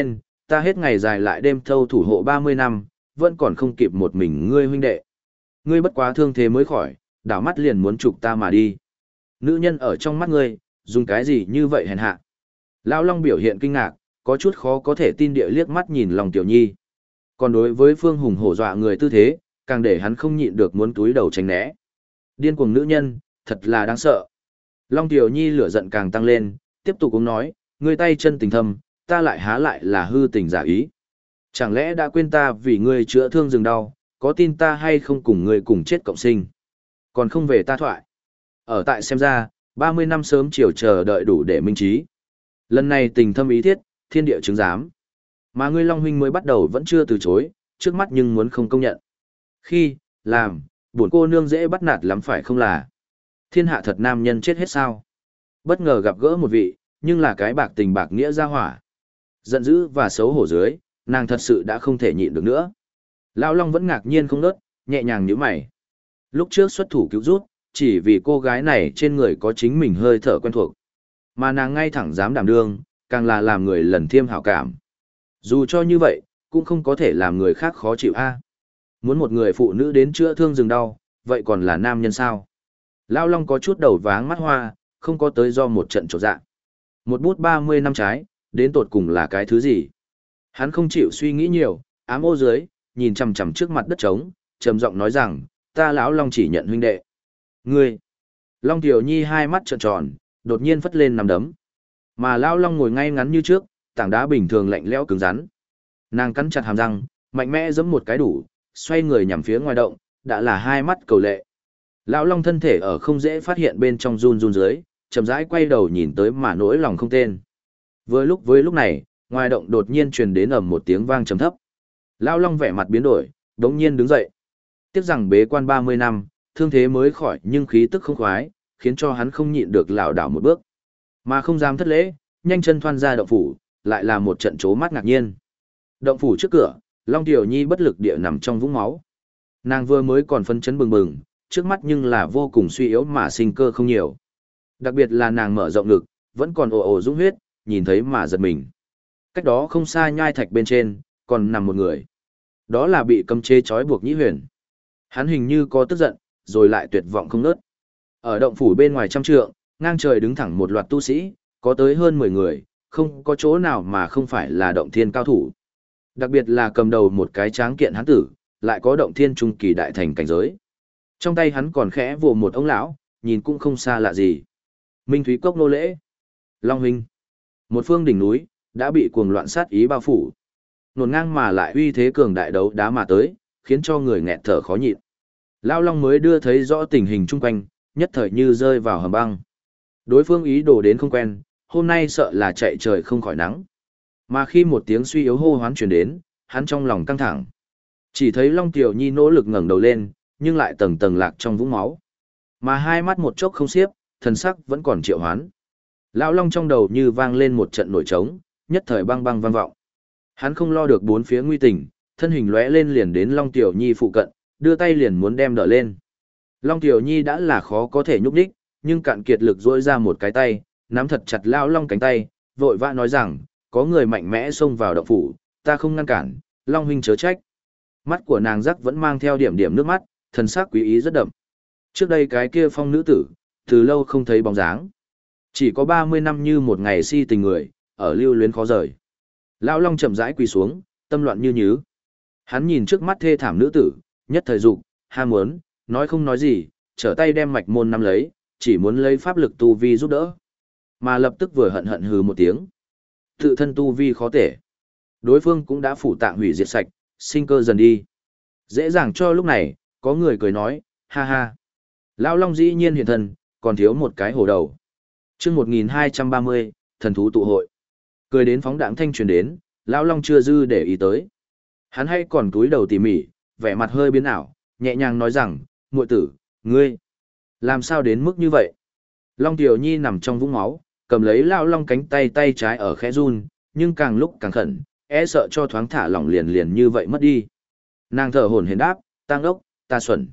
ta hết ngày dài lại đêm thâu thủ hộ 30 năm, vẫn còn không kịp một mình ngươi huynh đệ. Ngươi bất quá thương thế mới khỏi, đảo mắt liền muốn trục ta mà đi. Nữ nhân ở trong mắt ngươi, dùng cái gì như vậy hèn hạ. Lão Long biểu hiện kinh ngạc, có chút khó có thể tin địa liếc mắt nhìn Long Tiểu Nhi. Còn đối với Phương Hùng hổ dọa người tư thế, càng để hắn không nhịn được muốn túi đầu tránh né. Điên cuồng nữ nhân, thật là đáng sợ. Long Tiểu Nhi lửa giận càng tăng lên, tiếp tục cũng nói, ngươi tay chân tình thâm, ta lại há lại là hư tình giả ý. Chẳng lẽ đã quên ta vì ngươi chữa thương rừng đau, có tin ta hay không cùng ngươi cùng chết cộng sinh. Còn không về ta thoại. Ở tại xem ra, 30 năm sớm chiều chờ đợi đủ để minh trí. Lần này tình thâm ý thiết, thiên địa chứng giám. Mà ngươi Long huynh mới bắt đầu vẫn chưa từ chối, trước mắt nhưng muốn không công nhận. Khi, làm, buồn cô nương dễ bắt nạt lắm phải không là. Thiên hạ thật nam nhân chết hết sao. Bất ngờ gặp gỡ một vị, nhưng là cái bạc tình bạc nghĩa ra hỏa. Giận dữ và xấu hổ dưới, nàng thật sự đã không thể nhịn được nữa. Lão Long vẫn ngạc nhiên không nớt, nhẹ nhàng nhíu mày. Lúc trước xuất thủ cứu rút, chỉ vì cô gái này trên người có chính mình hơi thở quen thuộc. Mà nàng ngay thẳng dám đảm đương, càng là làm người lần thiêm hảo cảm. Dù cho như vậy, cũng không có thể làm người khác khó chịu a. Muốn một người phụ nữ đến chữa thương rừng đau, vậy còn là nam nhân sao? Lão Long có chút đầu váng mắt hoa, không có tới do một trận trột dạ. Một bút 30 năm trái, đến tột cùng là cái thứ gì? Hắn không chịu suy nghĩ nhiều, ám ô dưới, nhìn chằm chằm trước mặt đất trống, trầm giọng nói rằng, ta lão Long chỉ nhận huynh đệ. Ngươi! Long Tiểu Nhi hai mắt trợn tròn, đột nhiên phất lên nằm đấm. Mà lão Long ngồi ngay ngắn như trước, tảng đá bình thường lạnh lẽo cứng rắn. Nàng cắn chặt hàm răng, mạnh mẽ giẫm một cái đủ, xoay người nhằm phía ngoài động, đã là hai mắt cầu lệ. Lão Long thân thể ở không dễ phát hiện bên trong run run dưới, chậm rãi quay đầu nhìn tới mà nỗi lòng không tên. Với lúc này, ngoài động đột nhiên truyền đến ầm một tiếng vang trầm thấp. Lão Long vẻ mặt biến đổi, đống nhiên đứng dậy. Tiếc rằng bế quan 30 năm, thương thế mới khỏi nhưng khí tức không khoái, khiến cho hắn không nhịn được lảo đảo một bước. Mà không dám thất lễ, nhanh chân thoăn ra động phủ, lại là một trận chố mắt ngạc nhiên. Động phủ trước cửa, Long Tiểu Nhi bất lực địa nằm trong vũng máu. Nàng vừa mới còn phấn chấn bừng bừng, trước mắt nhưng là vô cùng suy yếu mà sinh cơ không nhiều. Đặc biệt là nàng mở rộng ngực, vẫn còn ồ ồ dũng huyết, nhìn thấy mà giật mình. Cách đó không xa nhai thạch bên trên, còn nằm một người. Đó là bị cấm chế trói buộc Nhĩ Huyền. Hắn hình như có tức giận, rồi lại tuyệt vọng không nớt. Ở động phủ bên ngoài trăm trượng, ngang trời đứng thẳng một loạt tu sĩ, có tới hơn 10 người, không có chỗ nào mà không phải là động thiên cao thủ. Đặc biệt là cầm đầu một cái tráng kiện hắn tử, lại có động thiên trung kỳ đại thành cảnh giới. Trong tay hắn còn khẽ vồ một ông lão, nhìn cũng không xa lạ gì. Minh Thúy Cốc nô lễ. Long huynh. Một phương đỉnh núi, đã bị cuồng loạn sát ý bao phủ. Nổn ngang mà lại uy thế cường đại đấu đá mà tới, khiến cho người nghẹt thở khó nhịn. Lão Long mới đưa thấy rõ tình hình chung quanh, nhất thời như rơi vào hầm băng. Đối phương ý đồ đến không quen, hôm nay sợ là chạy trời không khỏi nắng. Mà khi một tiếng suy yếu hô hoán truyền đến, hắn trong lòng căng thẳng. Chỉ thấy Long Tiểu Nhi nỗ lực ngẩng đầu lên, nhưng lại tầng tầng lạc trong vũng máu. Mà hai mắt một chốc không xiếp, thần sắc vẫn còn triệu hoán. Lão Long trong đầu như vang lên một trận nổi trống, nhất thời băng băng vang vọng. Hắn không lo được bốn phía nguy tình, thân hình lóe lên liền đến Long Tiểu Nhi phụ cận, đưa tay liền muốn đem đỡ lên. Long Tiểu Nhi đã là khó có thể nhúc nhích, nhưng cạn kiệt lực duỗi ra một cái tay, nắm thật chặt Lão Long cánh tay, vội vã nói rằng, có người mạnh mẽ xông vào động phủ, ta không ngăn cản, Long huynh chớ trách. Mắt của nàng rắc vẫn mang theo điểm điểm nước mắt, thần sắc quý ý rất đậm. Trước đây cái kia phong nữ tử, từ lâu không thấy bóng dáng. Chỉ có 30 năm như một ngày si tình người, ở lưu luyến khó rời. Lão Long chậm rãi quỳ xuống, tâm loạn như nhứ. Hắn nhìn trước mắt thê thảm nữ tử, nhất thời dục, ham muốn, nói không nói gì, trở tay đem mạch môn nắm lấy, chỉ muốn lấy pháp lực tu vi giúp đỡ. Mà lập tức vừa hận hận hừ một tiếng. Tự thân tu vi khó thể. Đối phương cũng đã phủ tạng hủy diệt sạch, sinh cơ dần đi. Dễ dàng cho lúc này, có người cười nói, ha ha. Lão Long dĩ nhiên hiện thân, còn thiếu một cái hổ đầu. Chương 1230, thần thú tụ hội. Cười đến phóng đãng thanh truyền đến, Lão Long chưa dư để ý tới. Hắn hay còn cúi đầu tỉ mỉ, vẻ mặt hơi biến ảo, nhẹ nhàng nói rằng, muội tử, ngươi, làm sao đến mức như vậy? Long Tiểu Nhi nằm trong vũng máu, cầm lấy Lão Long cánh tay tay trái ở khẽ run, nhưng càng lúc càng khẩn, e sợ cho thoáng thả lỏng liền liền như vậy mất đi. Nàng thở hổn hển đáp, ta ngốc, ta xuẩn,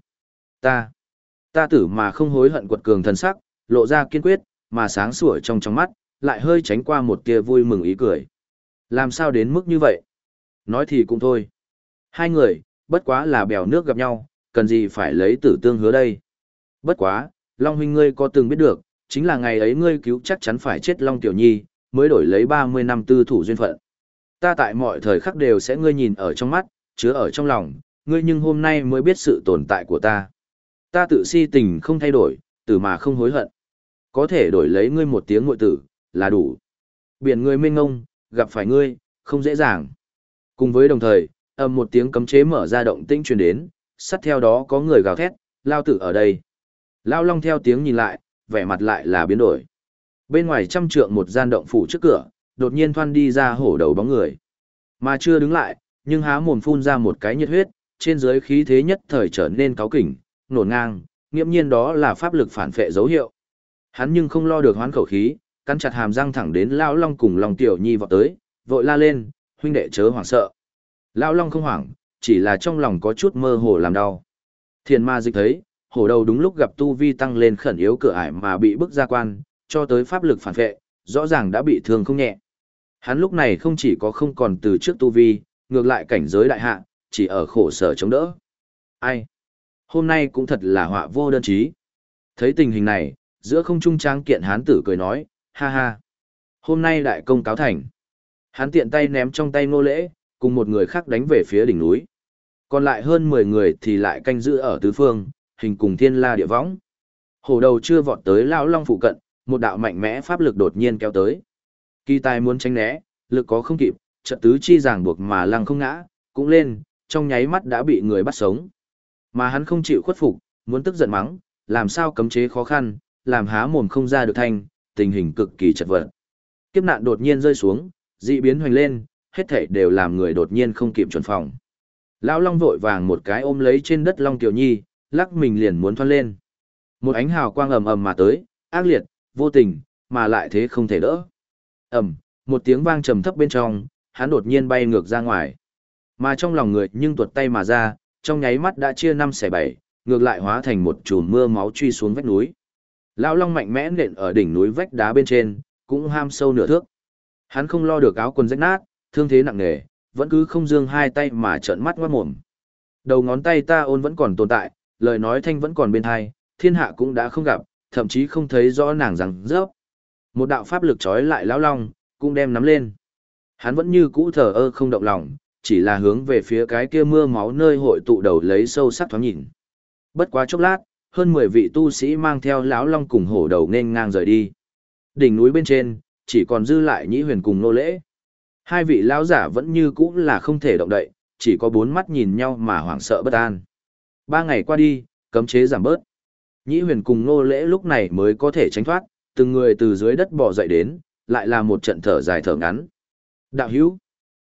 ta tử mà không hối hận quật cường thần sắc, lộ ra kiên quyết, mà sáng sủa trong mắt, lại hơi tránh qua một tia vui mừng ý cười. Làm sao đến mức như vậy? Nói thì cũng thôi. Hai người, bất quá là bèo nước gặp nhau, cần gì phải lấy tử tương hứa đây. Bất quá, Long huynh ngươi có từng biết được, chính là ngày ấy ngươi cứu chắc chắn phải chết Long Tiểu Nhi, mới đổi lấy 30 năm tư thủ duyên phận. Ta tại mọi thời khắc đều sẽ ngươi nhìn ở trong mắt, chứa ở trong lòng, ngươi nhưng hôm nay mới biết sự tồn tại của ta. Ta tự si tình không thay đổi, tử mà không hối hận. Có thể đổi lấy ngươi một tiếng ngội tử, là đủ. Biển người mênh ngông, gặp phải ngươi, không dễ dàng. Cùng với đồng thời, một tiếng cấm chế mở ra động tĩnh truyền đến, sát theo đó có người gào thét, lao tử ở đây. Lao Long theo tiếng nhìn lại, vẻ mặt lại là biến đổi. Bên ngoài trăm trượng một gian động phủ trước cửa, đột nhiên thoăn đi ra hổ đầu bóng người. Mà chưa đứng lại, nhưng há mồm phun ra một cái nhiệt huyết, trên dưới khí thế nhất thời trở nên cáu kỉnh, nổn ngang, nghiễm nhiên đó là pháp lực phản phệ dấu hiệu. Hắn nhưng không lo được hoán khẩu khí, cắn chặt hàm răng thẳng đến Lão Long cùng Long Tiểu Nhi vọt tới, vội la lên, huynh đệ chớ hoảng sợ. Lão Long không hoảng, chỉ là trong lòng có chút mơ hồ làm đau. Thiền ma dịch thấy, hổ đầu đúng lúc gặp tu vi tăng lên khẩn yếu cửa ải mà bị bức ra quan, cho tới pháp lực phản vệ, rõ ràng đã bị thương không nhẹ. Hắn lúc này không chỉ có không còn từ trước tu vi, ngược lại cảnh giới đại hạ, chỉ ở khổ sở chống đỡ. Ai? Hôm nay cũng thật là họa vô đơn chí. Thấy tình hình này, giữa không trung tráng kiện hán tử cười nói, ha ha. Hôm nay đại công cáo thành. Hắn tiện tay ném trong tay Ngô Lễ, cùng một người khác đánh về phía đỉnh núi. Còn lại hơn 10 người thì lại canh giữ ở tứ phương, hình cùng thiên la địa võng. Hổ đầu chưa vọt tới Lão Long phụ cận, một đạo mạnh mẽ pháp lực đột nhiên kéo tới. Kỳ tài muốn tránh né, lực có không kịp, trận tứ chi ràng buộc mà lăng không ngã, cũng lên, trong nháy mắt đã bị người bắt sống. Mà hắn không chịu khuất phục, muốn tức giận mắng, làm sao cấm chế khó khăn, làm há mồm không ra được thanh, tình hình cực kỳ chật vật. Kiếp nạn đột nhiên rơi xuống, dị biến hoành lên, hết thảy đều làm người đột nhiên không kịp chuẩn phòng. Lão Long vội vàng một cái ôm lấy trên đất Long Tiểu Nhi, lắc mình liền muốn thoát lên. Một ánh hào quang ầm ầm mà tới, ác liệt, vô tình, mà lại thế không thể đỡ. Ầm, một tiếng vang trầm thấp bên trong, hắn đột nhiên bay ngược ra ngoài. Mà trong lòng người nhưng tuột tay mà ra, trong nháy mắt đã chia 5/7, ngược lại hóa thành một chùm mưa máu truy xuống vách núi. Lão Long mạnh mẽ nện ở đỉnh núi vách đá bên trên, cũng ham sâu nửa thước. Hắn không lo được áo quần rách nát, thương thế nặng nề, vẫn cứ không giương hai tay mà trợn mắt ngoát mồm. Đầu ngón tay ta ôn vẫn còn tồn tại, lời nói thanh vẫn còn bên tai, thiên hạ cũng đã không gặp, thậm chí không thấy rõ nàng rằng rớp. Một đạo pháp lực trói lại Lão Long, cũng đem nắm lên. Hắn vẫn như cũ thờ ơ không động lòng, chỉ là hướng về phía cái kia mưa máu nơi hội tụ đầu lấy sâu sắc thoáng nhìn. Bất quá chốc lát, hơn 10 vị tu sĩ mang theo Lão Long cùng hổ đầu nên ngang rời đi. Đỉnh núi bên trên, chỉ còn dư lại Nhĩ Huyền cùng Nô Lễ. Hai vị lão giả vẫn như cũ là không thể động đậy, chỉ có 4 mắt nhìn nhau mà hoảng sợ bất an. 3 ngày qua đi, cấm chế giảm bớt. Nhĩ Huyền cùng Nô Lễ lúc này mới có thể tránh thoát, từng người từ dưới đất bò dậy đến, lại là một trận thở dài thở ngắn. Đạo hữu,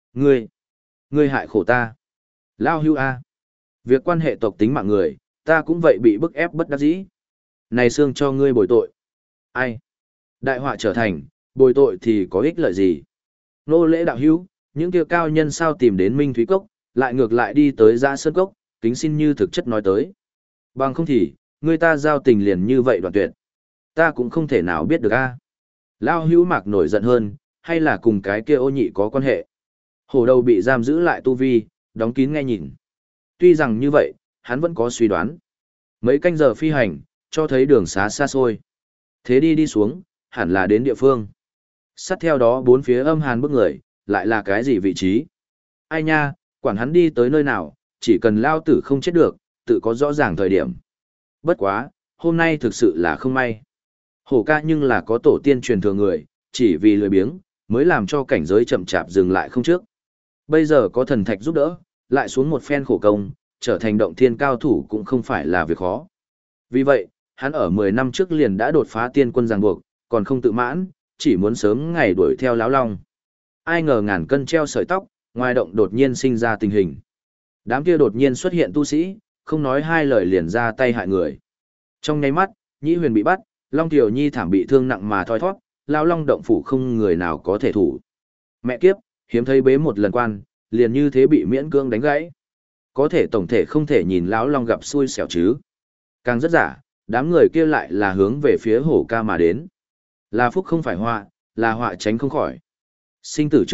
ngươi hại khổ ta. Lao hữu a, việc quan hệ tộc tính mạng người, ta cũng vậy bị bức ép bất đắc dĩ. Này xương cho ngươi bồi tội. Ai? Đại họa trở thành, bồi tội thì có ích lợi gì? Nô Lễ đạo hữu, những kia cao nhân sao tìm đến Minh Thúy Cốc, lại ngược lại đi tới Giã Sơn Cốc, kính xin như thực chất nói tới. Bằng không thì, người ta giao tình liền như vậy đoạn tuyệt. Ta cũng không thể nào biết được a. Lao hữu mạc nổi giận hơn, hay là cùng cái kia ô nhị có quan hệ. Hổ đầu bị giam giữ lại tu vi, đóng kín nghe nhìn. Tuy rằng như vậy, hắn vẫn có suy đoán. Mấy canh giờ phi hành, cho thấy đường xá xa xôi. Thế đi xuống, hẳn là đến địa phương. Sát theo đó bốn phía âm hàn bức người, lại là cái gì vị trí? Ai nha, quản hắn đi tới nơi nào, chỉ cần lao tử không chết được, tự có rõ ràng thời điểm. Bất quá, hôm nay thực sự là không may. Hổ ca nhưng là có tổ tiên truyền thừa người, chỉ vì lười biếng, mới làm cho cảnh giới chậm chạp dừng lại không trước. Bây giờ có thần thạch giúp đỡ, lại xuống một phen khổ công, trở thành động thiên cao thủ cũng không phải là việc khó. Vì vậy, hắn ở 10 năm trước liền đã đột phá tiên quân ràng buộc, còn không tự mãn, chỉ muốn sớm ngày đuổi theo Lão Long. Ai ngờ ngàn cân treo sợi tóc, ngoài động đột nhiên sinh ra tình hình. Đám kia đột nhiên xuất hiện tu sĩ, không nói hai lời liền ra tay hại người. Trong nháy mắt, Nhĩ Huyền bị bắt, Long Tiểu Nhi thảm bị thương nặng mà thoi thoát, Lão Long động phủ không người nào có thể thủ. Mẹ kiếp, hiếm thấy bế một lần quan, liền như thế bị miễn cưỡng đánh gãy. Có thể tổng thể không thể nhìn Lão Long gặp xui xẻo chứ. Càng rất giả, đám người kia lại là hướng về phía hổ ca mà đến. Là phúc không phải họa, là họa tránh không khỏi. Sinh tử trước mặt,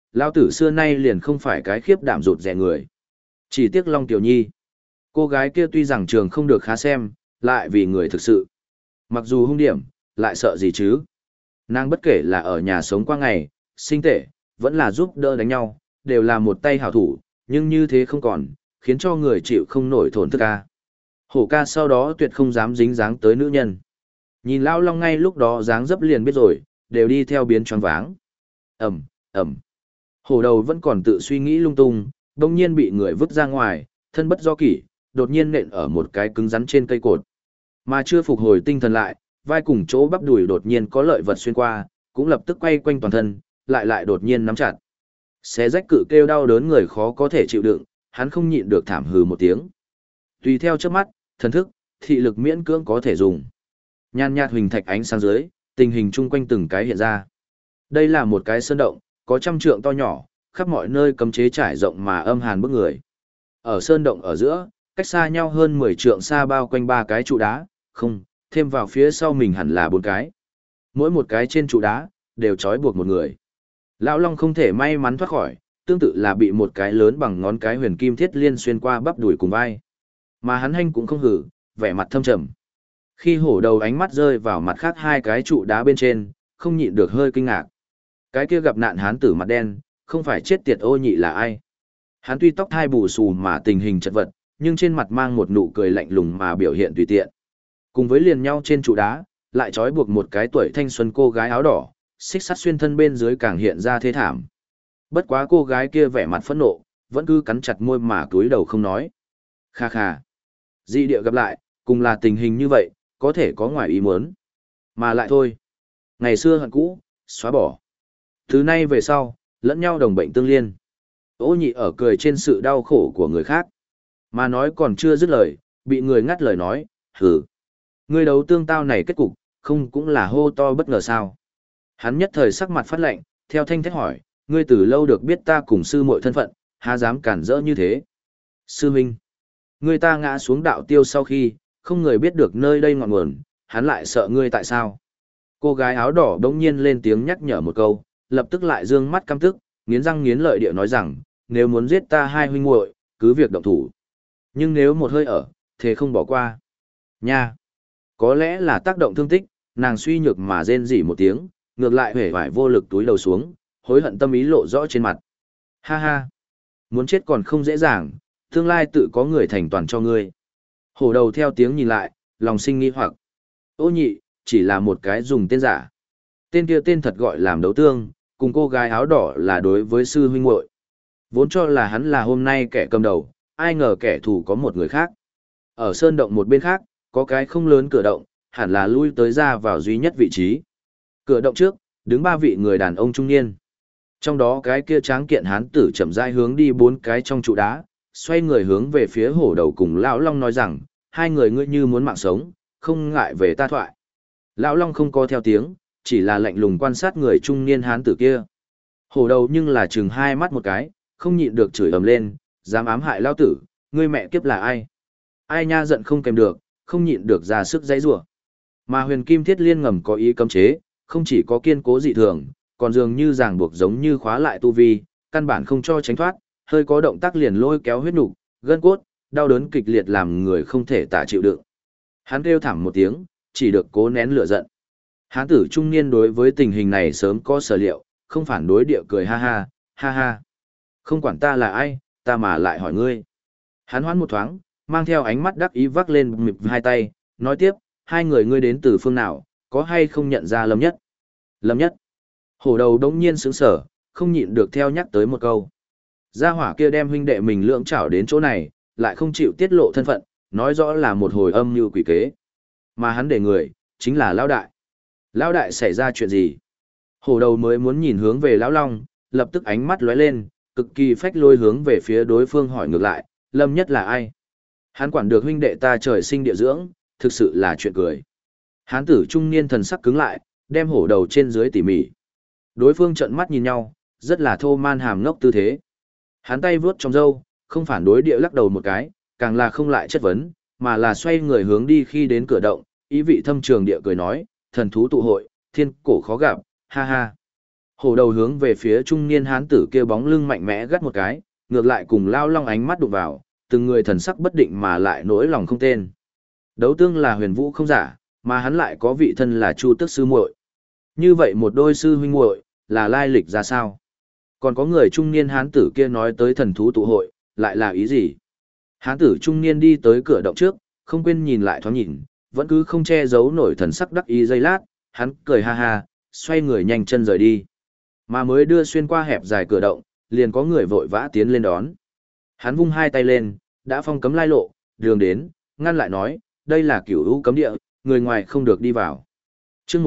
Lão tử xưa nay liền không phải cái khiếp đảm rụt rẻ người. Chỉ tiếc Long Tiểu Nhi. Cô gái kia tuy rằng trường không được khá xem, lại vì người thực sự. Mặc dù hung điểm, lại sợ gì chứ? Nàng bất kể là ở nhà sống qua ngày, sinh tể, vẫn là giúp đỡ đánh nhau, đều là một tay hảo thủ, nhưng như thế không còn, khiến cho người chịu không nổi thổn thức ca. Hổ ca sau đó tuyệt không dám dính dáng tới nữ nhân. Nhìn Lão Long ngay lúc đó dáng dấp liền biết rồi, đều đi theo biến choáng váng. Ẩm, Ẩm. Hổ đầu vẫn còn tự suy nghĩ lung tung, đông nhiên bị người vứt ra ngoài, thân bất do kỷ, đột nhiên nện ở một cái cứng rắn trên cây cột. Mà chưa phục hồi tinh thần lại, vai cùng chỗ bắp đùi đột nhiên có lợi vật xuyên qua, cũng lập tức quay quanh toàn thân, lại đột nhiên nắm chặt. Xé rách cự kêu đau đớn người khó có thể chịu đựng, hắn không nhịn được thảm hừ một tiếng. Tùy theo chớp mắt, thần thức, thị lực miễn cưỡng có thể dùng. Nhan nhạt huỳnh thạch ánh sáng dưới, tình hình chung quanh từng cái hiện ra. Đây là một cái sơn động, có trăm trượng to nhỏ, khắp mọi nơi cấm chế trải rộng mà âm hàn bức người. Ở sơn động ở giữa, cách xa nhau hơn 10 trượng xa bao quanh ba cái trụ đá, không, thêm vào phía sau mình hẳn là 4 cái. Mỗi một cái trên trụ đá, đều trói buộc một người. Lão Long không thể may mắn thoát khỏi, tương tự là bị một cái lớn bằng ngón cái huyền kim thiết liên xuyên qua bắp đùi cùng vai. Mà hắn hanh cũng không hử, vẻ mặt thâm trầm. Khi hổ đầu ánh mắt rơi vào mặt khác hai cái trụ đá bên trên, không nhịn được hơi kinh ngạc. Cái kia gặp nạn hán tử mặt đen, không phải chết tiệt Ô Nhị là ai? Hắn tuy tóc thai bù xù mà tình hình chật vật, nhưng trên mặt mang một nụ cười lạnh lùng mà biểu hiện tùy tiện. Cùng với liền nhau trên trụ đá, lại trói buộc một cái tuổi thanh xuân cô gái áo đỏ, xích sắt xuyên thân bên dưới càng hiện ra thế thảm. Bất quá cô gái kia vẻ mặt phẫn nộ, vẫn cứ cắn chặt môi mà cúi đầu không nói. Kha kha. Dị địa gặp lại, cùng là tình hình như vậy, có thể có ngoài ý muốn. Mà lại thôi. Ngày xưa hận cũ, xóa bỏ. Từ nay về sau, lẫn nhau đồng bệnh tương liên. Ô Nhị ở cười trên sự đau khổ của người khác. Mà nói còn chưa dứt lời, bị người ngắt lời nói, hừ. Ngươi đấu tương tao này kết cục, không cũng là hô to bất ngờ sao. Hắn nhất thời sắc mặt phát lạnh, theo thanh thét hỏi, ngươi từ lâu được biết ta cùng sư muội thân phận, há dám cản rỡ như thế. Sư Minh, ngươi ta ngã xuống đạo tiêu sau khi, không người biết được nơi đây ngọn nguồn, hắn lại sợ ngươi tại sao. Cô gái áo đỏ đống nhiên lên tiếng nhắc nhở một câu, lập tức lại dương mắt căm tức, nghiến răng nghiến lợi địa nói rằng, nếu muốn giết ta hai huynh muội, cứ việc động thủ. Nhưng nếu một hơi ở, thế không bỏ qua. Nha! Có lẽ là tác động thương tích, nàng suy nhược mà rên rỉ một tiếng, ngược lại hể vải vô lực túi đầu xuống, hối hận tâm ý lộ rõ trên mặt. Ha ha! Muốn chết còn không dễ dàng, tương lai tự có người thành toàn cho ngươi. Hổ đầu theo tiếng nhìn lại, lòng sinh nghi hoặc. Ô Nhị, chỉ là một cái dùng tên giả. Tên kia tên thật gọi làm đấu tương, cùng cô gái áo đỏ là đối với sư huynh muội. Vốn cho là hắn là hôm nay kẻ cầm đầu, ai ngờ kẻ thù có một người khác. Ở sơn động một bên khác, có cái không lớn cửa động, hẳn là lui tới ra vào duy nhất vị trí. Cửa động trước, đứng 3 vị người đàn ông trung niên. Trong đó cái kia tráng kiện hán tử chậm rãi hướng đi 4 cái trong trụ đá, xoay người hướng về phía hổ đầu cùng Lão Long nói rằng, hai người ngươi như muốn mạng sống, không ngại về ta thoại. Lão Long không có theo tiếng, chỉ là lạnh lùng quan sát người trung niên hán tử kia. Hổ đầu nhưng là chừng hai mắt một cái, không nhịn được chửi ầm lên, dám ám hại Lão tử, ngươi mẹ kiếp là ai? Ai nha giận không kèm được, không nhịn được ra sức giãy giụa. Mà huyền kim thiết liên ngầm có ý cấm chế, không chỉ có kiên cố dị thường, còn dường như ràng buộc giống như khóa lại tu vi, căn bản không cho tránh thoát, hơi có động tác liền lôi kéo huyết nục, gân cốt, đau đớn kịch liệt làm người không thể tả chịu đựng. Hắn kêu thảm một tiếng, chỉ được cố nén lửa giận. Hán tử trung niên đối với tình hình này sớm có sở liệu, không phản đối địa cười ha ha, ha ha. Không quản ta là ai, ta mà lại hỏi ngươi. Hắn hoán một thoáng, mang theo ánh mắt đắc ý vác lên mịp hai tay, nói tiếp, hai người ngươi đến từ phương nào, có hay không nhận ra Lâm Nhất? Lâm Nhất. Hổ đầu đống nhiên sững sở, không nhịn được theo nhắc tới một câu. Gia hỏa kia đem huynh đệ mình lưỡng chảo đến chỗ này, lại không chịu tiết lộ thân phận, nói rõ là một hồi âm mưu quỷ kế. Mà hắn để người, chính là Lão Đại. Lão Đại xảy ra chuyện gì? Hổ đầu mới muốn nhìn hướng về Lão Long, lập tức ánh mắt lóe lên, cực kỳ phách lôi hướng về phía đối phương hỏi ngược lại, Lâm Nhất là ai? Hắn quản được huynh đệ ta trời sinh địa dưỡng, thực sự là chuyện cười. Hán tử trung niên thần sắc cứng lại, đem hổ đầu trên dưới tỉ mỉ. Đối phương trợn mắt nhìn nhau, rất là thô man hàm ngốc tư thế. Hắn tay vướt trong râu, không phản đối địa lắc đầu một cái, càng là không lại chất vấn, mà là xoay người hướng đi khi đến cửa động, ý vị thâm trường địa cười nói, thần thú tụ hội, thiên cổ khó gặp, ha ha. Hổ đầu hướng về phía trung niên hán tử kia bóng lưng mạnh mẽ gắt một cái, ngược lại cùng Lao Long ánh mắt đụng vào, từng người thần sắc bất định mà lại nỗi lòng không tên. Đấu tương là huyền vũ không giả, mà hắn lại có vị thân là Chu Tước sư muội. Như vậy một đôi sư huynh muội, là lai lịch ra sao? Còn có người trung niên hán tử kia nói tới thần thú tụ hội, lại là ý gì? Hán tử trung niên đi tới cửa động trước, không quên nhìn lại thoáng nhìn, vẫn cứ không che giấu nổi thần sắc đắc ý giây lát, hắn cười ha ha, xoay người nhanh chân rời đi. Mà mới đưa xuyên qua hẹp dài cửa động, liền có người vội vã tiến lên đón. Hắn vung hai tay lên, đã phong cấm lai lộ, đường đến, ngăn lại nói, đây là cửu u cấm địa, người ngoài không được đi vào. Chương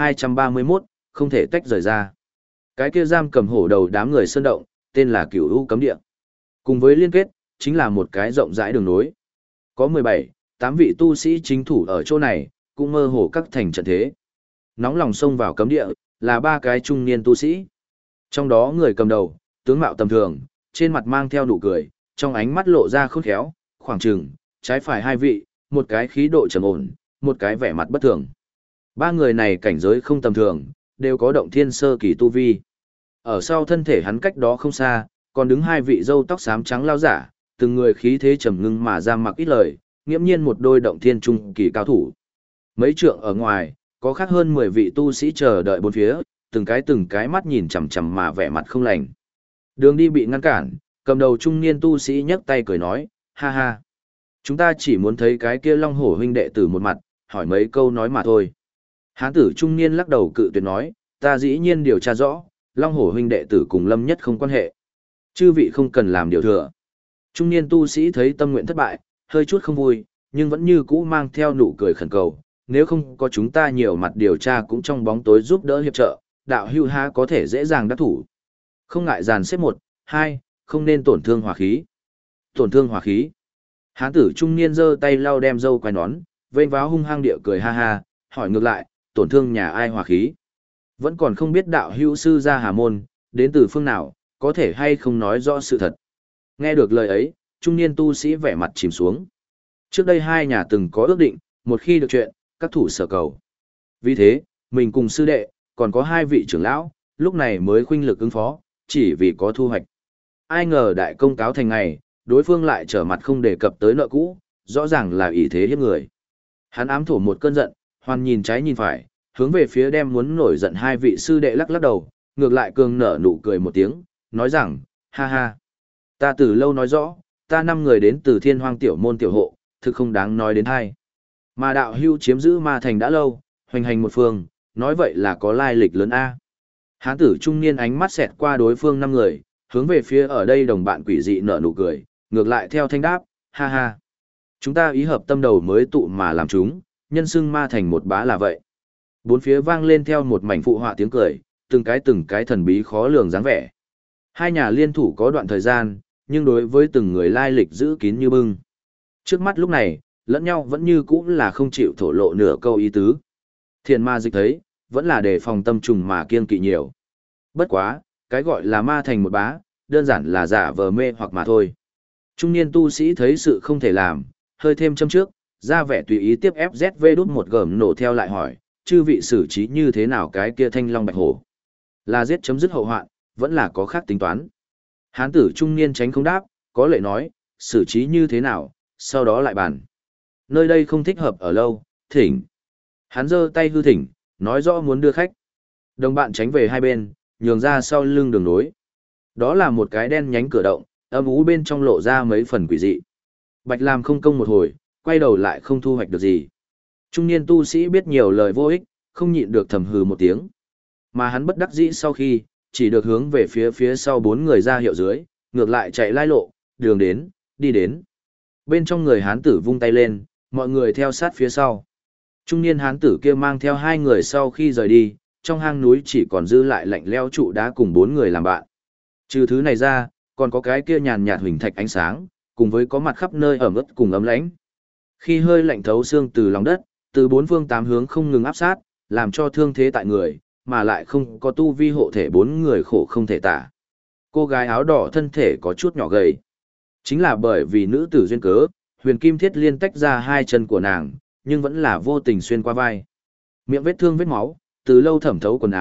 1231, không thể tách rời ra. Cái kia giam cầm hổ đầu đám người sơn động, tên là Cửu U cấm địa. Cùng với liên kết, chính là một cái rộng rãi đường nối. Có 17, 8 vị tu sĩ chính thủ ở chỗ này, cũng mơ hồ các thành trận thế. Nóng lòng xông vào cấm địa, là 3 cái trung niên tu sĩ. Trong đó người cầm đầu, tướng mạo tầm thường, trên mặt mang theo nụ cười, trong ánh mắt lộ ra khôn khéo, khoảng chừng, trái phải 2 vị, một cái khí độ trầm ổn, một cái vẻ mặt bất thường. 3 người này cảnh giới không tầm thường, đều có động thiên sơ kỳ tu vi. Ở sau thân thể hắn cách đó không xa, còn đứng 2 vị râu tóc xám trắng lao giả, từng người khí thế trầm ngưng mà ra mặc ít lời, nghiễm nhiên một đôi động thiên trung kỳ cao thủ. Mấy trượng ở ngoài, có khác hơn 10 vị tu sĩ chờ đợi bốn phía, từng cái mắt nhìn chằm chằm mà vẻ mặt không lành. Đường đi bị ngăn cản, cầm đầu trung niên tu sĩ nhấc tay cười nói, ha ha. Chúng ta chỉ muốn thấy cái kia Long Hổ huynh đệ tử một mặt, hỏi mấy câu nói mà thôi. Hán tử trung niên lắc đầu cự tuyệt nói, ta dĩ nhiên điều tra rõ, Long Hổ huynh đệ tử cùng Lâm Nhất không quan hệ. Chư vị không cần làm điều thừa. Trung niên tu sĩ thấy tâm nguyện thất bại, hơi chút không vui, nhưng vẫn như cũ mang theo nụ cười khẩn cầu, nếu không có chúng ta nhiều mặt điều tra cũng trong bóng tối giúp đỡ hiệp trợ, đạo hưu ha có thể dễ dàng đắc thủ. Không ngại dàn xếp 1, 2, không nên tổn thương hỏa khí. Tổn thương hỏa khí. Hán tử trung niên giơ tay lau đem râu quai nón, vênh váo hung hăng địa cười ha ha, hỏi ngược lại, tổn thương nhà ai hỏa khí? Vẫn còn không biết đạo hữu sư gia Hà Môn, đến từ phương nào, có thể hay không nói rõ sự thật. Nghe được lời ấy, trung niên tu sĩ vẻ mặt chìm xuống. Trước đây 2 nhà từng có ước định, một khi được chuyện, các thủ sở cầu. Vì thế, mình cùng sư đệ, còn có 2 vị trưởng lão, lúc này mới khuynh lực ứng phó, chỉ vì có thu hoạch. Ai ngờ đại công cáo thành ngày, đối phương lại trở mặt không đề cập tới nợ cũ, rõ ràng là ỷ thế hiếp người. Hắn ám thổ một cơn giận, hoàn nhìn trái nhìn phải, hướng về phía đem muốn nổi giận 2 vị sư đệ lắc lắc đầu, ngược lại cường nở nụ cười một tiếng, nói rằng, ha ha. Ta từ lâu nói rõ, ta 5 người đến từ Thiên Hoang tiểu môn tiểu hộ, thực không đáng nói đến hay. Mà đạo hưu chiếm giữ ma thành đã lâu, hoành hành một phương, nói vậy là có lai lịch lớn A. Hán tử trung niên ánh mắt xẹt qua đối phương 5 người, hướng về phía ở đây đồng bạn quỷ dị nở nụ cười, ngược lại theo thanh đáp, ha ha. Chúng ta ý hợp tâm đầu mới tụ mà làm chúng, nhân xưng ma thành một bá là vậy. Bốn phía vang lên theo một mảnh phụ họa tiếng cười, từng cái thần bí khó lường dáng vẻ. 2 nhà liên thủ có đoạn thời gian, nhưng đối với từng người lai lịch giữ kín như bưng. Trước mắt lúc này, lẫn nhau vẫn như cũ là không chịu thổ lộ nửa câu ý tứ. Thiền ma dịch thấy, vẫn là để phòng tâm trùng mà kiêng kỵ nhiều. Bất quá, cái gọi là ma thành một bá, đơn giản là giả vờ mê hoặc mà thôi. Trung niên tu sĩ thấy sự không thể làm, hơi thêm châm trước, ra vẻ tùy ý tiếp FZV đút một gầm nổ theo lại hỏi, chư vị xử trí như thế nào cái kia thanh long bạch hổ? Là giết chấm dứt hậu hoạn, vẫn là có khác tính toán. Hán tử trung niên tránh không đáp, có lệ nói, xử trí như thế nào, sau đó lại bàn. Nơi đây không thích hợp ở lâu, thỉnh. Hắn giơ tay hư thỉnh, nói rõ muốn đưa khách. Đồng bạn tránh về hai bên, nhường ra sau lưng đường nối. Đó là một cái đen nhánh cửa động, âm ú bên trong lộ ra mấy phần quỷ dị. Bạch làm không công một hồi, quay đầu lại không thu hoạch được gì. Trung niên tu sĩ biết nhiều lời vô ích, không nhịn được thầm hừ một tiếng. Mà hắn bất đắc dĩ sau khi, chỉ được hướng về phía sau 4 người ra hiệu dưới, ngược lại chạy lai lộ, đường đến, đi đến. Bên trong người hán tử vung tay lên, mọi người theo sát phía sau. Trung niên hán tử kia mang theo 2 người sau khi rời đi, trong hang núi chỉ còn dư lại lạnh leo trụ đá cùng 4 người làm bạn. Trừ thứ này ra, còn có cái kia nhàn nhạt huỳnh thạch ánh sáng, cùng với có mặt khắp nơi ẩm ướt cùng ấm lãnh. Khi hơi lạnh thấu xương từ lòng đất, từ 4 phương 8 hướng không ngừng áp sát, làm cho thương thế tại người, mà lại không có tu vi hộ thể 4 người khổ không thể tả. Cô gái áo đỏ thân thể có chút nhỏ gầy. Chính là bởi vì nữ tử duyên cớ, huyền kim thiết liên tách ra 2 chân của nàng, nhưng vẫn là vô tình xuyên qua vai. Miệng vết thương vết máu, từ lâu thẩm thấu quần áo,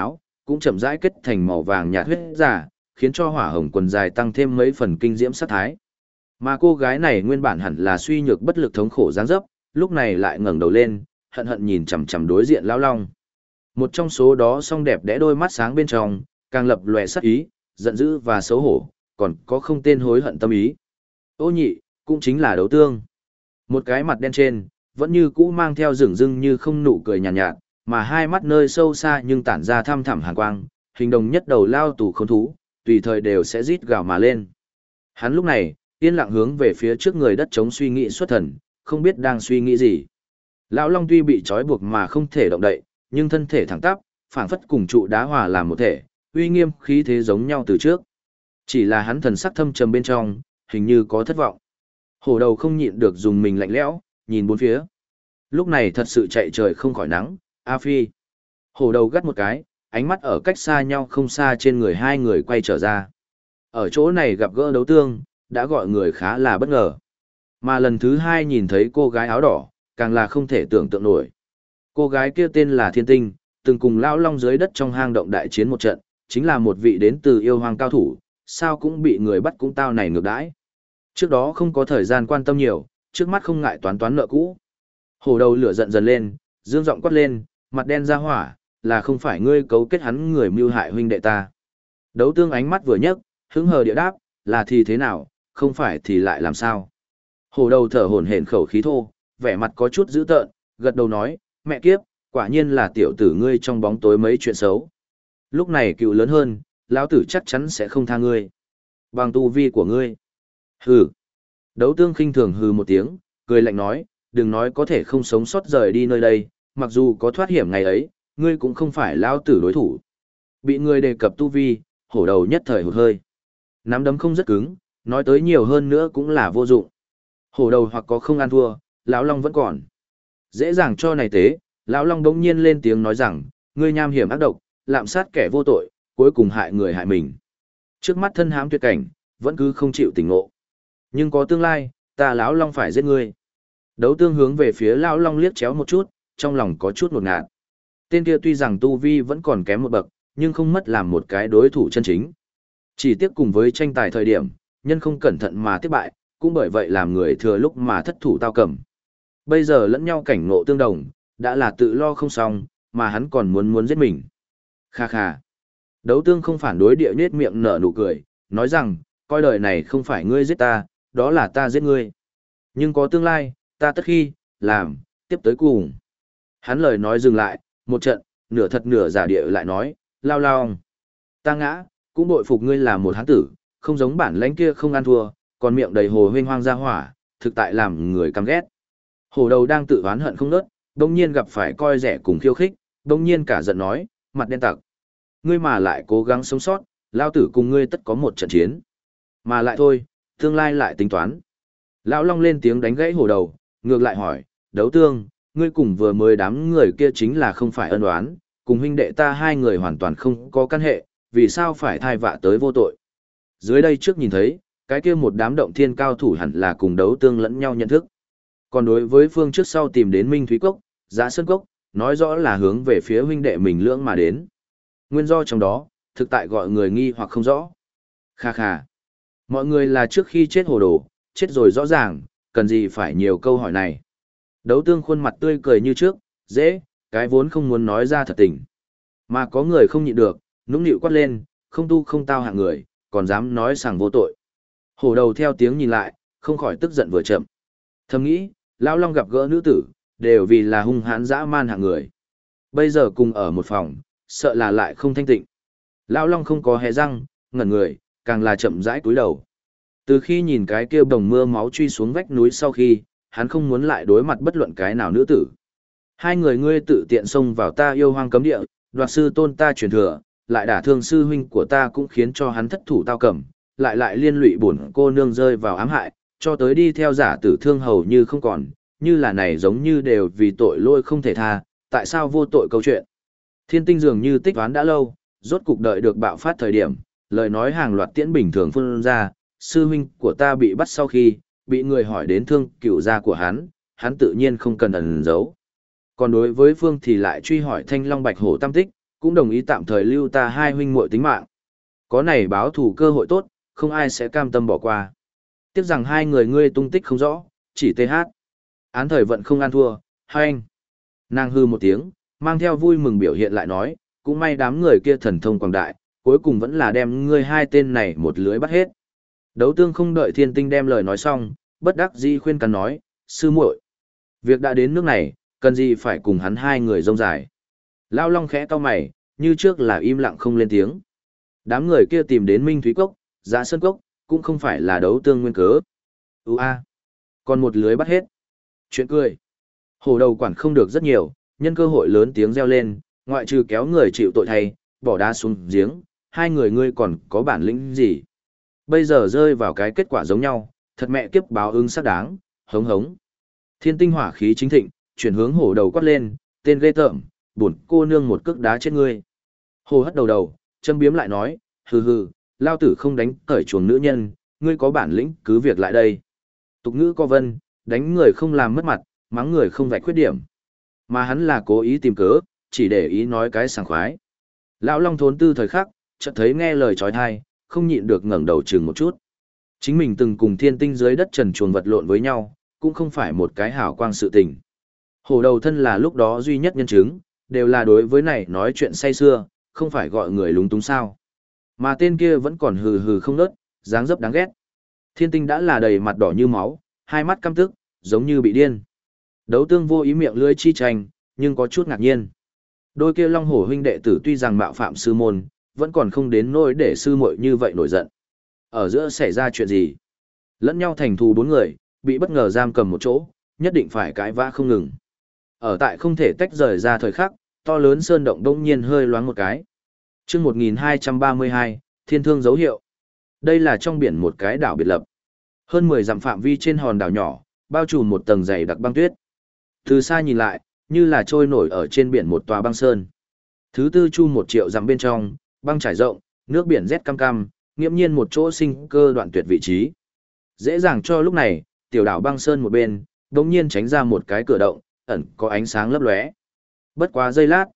cũng chậm rãi kết thành màu vàng nhạt huyết giả, khiến cho hỏa hồng quần dài tăng thêm mấy phần kinh diễm sát thái. Mà cô gái này nguyên bản hẳn là suy nhược bất lực thống khổ dáng dấp, lúc này lại ngẩng đầu lên, hận hận nhìn chằm chằm đối diện lão long. Một trong số đó song đẹp đẽ đôi mắt sáng bên trong, càng lập lòe sát ý, giận dữ và xấu hổ, còn có không tên hối hận tâm ý. Ô nhị, cũng chính là Đấu Tương. Một cái mặt đen trên, vẫn như cũ mang theo rừng rưng như không nụ cười nhàn nhạt, mà hai mắt nơi sâu xa nhưng tản ra thăm thẳm hàn quang, hình đồng nhất đầu lao tù khốn thú, tùy thời đều sẽ rít gào mà lên. Hắn lúc này, yên lặng hướng về phía trước người đất chống suy nghĩ xuất thần, không biết đang suy nghĩ gì. Lão Long tuy bị trói buộc mà không thể động đậy, nhưng thân thể thẳng tắp, phảng phất cùng trụ đá hòa làm một thể, uy nghiêm khí thế giống nhau từ trước. Chỉ là hắn thần sắc thâm trầm bên trong, hình như có thất vọng. Hổ đầu không nhịn được dùng mình lạnh lẽo, nhìn bốn phía. Lúc này thật sự chạy trời không khỏi nắng, A Phi. Hổ đầu gắt một cái, ánh mắt ở cách xa nhau không xa trên người hai người quay trở ra. Ở chỗ này gặp gỡ Đấu Tương, đã gọi người khá là bất ngờ. Mà lần thứ hai nhìn thấy cô gái áo đỏ, càng là không thể tưởng tượng nổi. Cô gái kia tên là Thiên Tinh, từng cùng Lão Long dưới đất trong hang động đại chiến một trận, chính là một vị đến từ yêu hoang cao thủ, sao cũng bị người bắt cũng tao này ngược đãi. Trước đó không có thời gian quan tâm nhiều, trước mắt không ngại toán toán nợ cũ. Hổ đầu lửa giận dần lên, dương giọng quát lên, mặt đen ra hỏa, là không phải ngươi cấu kết hắn người mưu hại huynh đệ ta. Đấu Tương ánh mắt vừa nhấc, hứng hờ địa đáp, là thì thế nào, không phải thì lại làm sao. Hổ đầu thở hổn hển khẩu khí thô, vẻ mặt có chút dữ tợn, gật đầu nói, mẹ kiếp, quả nhiên là tiểu tử ngươi trong bóng tối mấy chuyện xấu. Lúc này cựu lớn hơn, lão tử chắc chắn sẽ không tha ngươi. Bằng tu vi của ngươi. Hừ. Đấu Tương khinh thường hừ một tiếng, cười lạnh nói, đừng nói có thể không sống sót rời đi nơi đây, mặc dù có thoát hiểm ngày ấy, ngươi cũng không phải lão tử đối thủ. Bị ngươi đề cập tu vi, hổ đầu nhất thời hụt hơi. Nắm đấm không rất cứng, nói tới nhiều hơn nữa cũng là vô dụng. Hổ đầu hoặc có không ăn thua, lão Long vẫn còn. Dễ dàng cho này tế, lão Long đống nhiên lên tiếng nói rằng, ngươi nham hiểm ác độc, lạm sát kẻ vô tội, cuối cùng hại người hại mình. Trước mắt thân hãm tuyệt cảnh, vẫn cứ không chịu tỉnh ngộ. Nhưng có tương lai, ta lão Long phải giết ngươi. Đấu Tương hướng về phía lão Long liếc chéo một chút, trong lòng có chút ngột ngạt. Tên kia tuy rằng tu vi vẫn còn kém một bậc, nhưng không mất làm một cái đối thủ chân chính. Chỉ tiếc cùng với tranh tài thời điểm, nhân không cẩn thận mà thất bại, cũng bởi vậy làm người thừa lúc mà thất thủ tao cầm. Bây giờ lẫn nhau cảnh ngộ tương đồng, đã là tự lo không xong, mà hắn còn muốn giết mình. Kha kha. Đấu Tương không phản đối địa nết miệng nở nụ cười, nói rằng, coi đời này không phải ngươi giết ta, đó là ta giết ngươi. Nhưng có tương lai, ta tất khi, làm, tiếp tới cùng. Hắn lời nói dừng lại, một trận, nửa thật nửa giả địa lại nói, lao lao. Ta ngã, cũng bội phục ngươi là một hán tử, không giống bản lãnh kia không ăn thua, còn miệng đầy hồ huynh hoang ra hỏa, thực tại làm người căm ghét. Hổ đầu đang tự oán hận không nớt, đông nhiên gặp phải coi rẻ cùng khiêu khích, đông nhiên cả giận nói, mặt đen tặc. Ngươi mà lại cố gắng sống sót, lao tử cùng ngươi tất có một trận chiến. Mà lại thôi, tương lai lại tính toán. Lão Long lên tiếng đánh gãy hổ đầu, ngược lại hỏi, Đấu Tương, ngươi cùng vừa mới đám người kia chính là không phải ân oán, cùng huynh đệ ta hai người hoàn toàn không có căn hệ, vì sao phải thai vạ tới vô tội. Dưới đây trước nhìn thấy, cái kia một đám động thiên cao thủ hẳn là cùng Đấu Tương lẫn nhau nhận thức. Còn đối với phương trước sau tìm đến Minh Thúy Cốc, Giá Sơn Cốc, nói rõ là hướng về phía huynh đệ mình lưỡng mà đến. Nguyên do trong đó, thực tại gọi người nghi hoặc không rõ. Kha kha. Mọi người là trước khi chết hồ đồ, chết rồi rõ ràng, cần gì phải nhiều câu hỏi này. Đấu Tương khuôn mặt tươi cười như trước, dễ, cái vốn không muốn nói ra thật tình. Mà có người không nhịn được, nũng nịu quát lên, không tu không tao hạng người, còn dám nói sằng vô tội. Hổ đầu theo tiếng nhìn lại, không khỏi tức giận vừa chậm. Thầm nghĩ, Lão Long gặp gỡ nữ tử, đều vì là hung hãn dã man hạng người. Bây giờ cùng ở một phòng, sợ là lại không thanh tịnh. Lão Long không có hé răng, ngẩn người, càng là chậm rãi cúi đầu. Từ khi nhìn cái kia đồng mưa máu truy xuống vách núi sau khi, hắn không muốn lại đối mặt bất luận cái nào nữ tử. Hai người ngươi tự tiện xông vào ta yêu hoang cấm địa, đoạt sư tôn ta truyền thừa, lại đả thương sư huynh của ta cũng khiến cho hắn thất thủ tao cầm, lại liên lụy bổn cô nương rơi vào ám hại, cho tới đi theo giả tử thương hầu như không còn, như là này giống như đều vì tội lỗi không thể tha, tại sao vô tội câu chuyện. Thiên Tinh dường như tích toán đã lâu, rốt cục đợi được bạo phát thời điểm, lời nói hàng loạt tiễn bình thường phun ra, sư huynh của ta bị bắt sau khi, bị người hỏi đến thương cựu gia của hắn tự nhiên không cần ẩn giấu. Còn đối với Phương thì lại truy hỏi Thanh Long Bạch Hổ tam tích, cũng đồng ý tạm thời lưu ta hai huynh muội tính mạng. Có này báo thù cơ hội tốt, không ai sẽ cam tâm bỏ qua. Tiếc rằng hai người ngươi tung tích không rõ, chỉ TH. Án thời vận không ăn thua, hai anh. Nàng hư một tiếng, mang theo vui mừng biểu hiện lại nói, cũng may đám người kia thần thông quảng đại, cuối cùng vẫn là đem ngươi hai tên này một lưới bắt hết. Đấu Tương không đợi Thiên Tinh đem lời nói xong, bất đắc dĩ khuyên can nói, sư muội, việc đã đến nước này, cần gì phải cùng hắn hai người rông dài. Lao Long khẽ cau mày, như trước là im lặng không lên tiếng. Đám người kia tìm đến Minh Thúy Cốc, Dạ Sơn Cốc, cũng không phải là Đấu Tương nguyên cớ. Còn một lưới bắt hết. Chuyện cười. Hổ đầu quản không được rất nhiều, nhân cơ hội lớn tiếng reo lên, ngoại trừ kéo người chịu tội thay, bỏ đá xuống giếng, hai người ngươi còn có bản lĩnh gì. Bây giờ rơi vào cái kết quả giống nhau, thật mẹ kiếp báo ứng xác đáng, hống hống. Thiên Tinh hỏa khí chính thịnh, chuyển hướng hổ đầu quát lên, tên ghê tởm, bổn cô nương một cước đá chết ngươi. Hổ hất đầu, châm biếm lại nói, hừ hừ, lao tử không đánh cởi chuồng nữ nhân, ngươi có bản lĩnh cứ việc lại đây. Tục ngữ có vân, đánh người không làm mất mặt, mắng người không vạch khuyết điểm. Mà hắn là cố ý tìm cớ, chỉ để ý nói cái sảng khoái. Lão Long thốn tư thời khắc, chợt thấy nghe lời trói thai, không nhịn được ngẩng đầu chừng một chút. Chính mình từng cùng Thiên Tinh dưới đất trần chuồng vật lộn với nhau, cũng không phải một cái hảo quang sự tình. Hổ đầu thân là lúc đó duy nhất nhân chứng, đều là đối với này nói chuyện say xưa, không phải gọi người lúng túng sao. Mà tên kia vẫn còn hừ hừ không nớt, dáng dấp đáng ghét. Thiên Tinh đã là đầy mặt đỏ như máu, hai mắt căm tức, giống như bị điên. Đấu Tương vô ý miệng lưỡi chi tranh, nhưng có chút ngạc nhiên. Đôi kia Long Hổ huynh đệ tử tuy rằng mạo phạm sư môn, vẫn còn không đến nỗi để sư muội như vậy nổi giận. Ở giữa xảy ra chuyện gì? Lẫn nhau thành thù bốn người, bị bất ngờ giam cầm một chỗ, nhất định phải cãi vã không ngừng. Ở tại không thể tách rời ra thời khắc, to lớn sơn động đông nhiên hơi loáng một cái. Chương 1232, Thiên Thương dấu hiệu. Đây là trong biển một cái đảo biệt lập. Hơn 10 dặm phạm vi trên hòn đảo nhỏ, bao trùm một tầng dày đặc băng tuyết. Từ xa nhìn lại, như là trôi nổi ở trên biển một tòa băng sơn. Thứ tư chu 1 triệu dặm bên trong, băng trải rộng, nước biển rét cam cam, nghiễm nhiên một chỗ sinh cơ đoạn tuyệt vị trí. Dễ dàng cho lúc này, tiểu đảo băng sơn một bên, đột nhiên tránh ra một cái cửa động, ẩn có ánh sáng lấp lóe. Bất quá giây lát,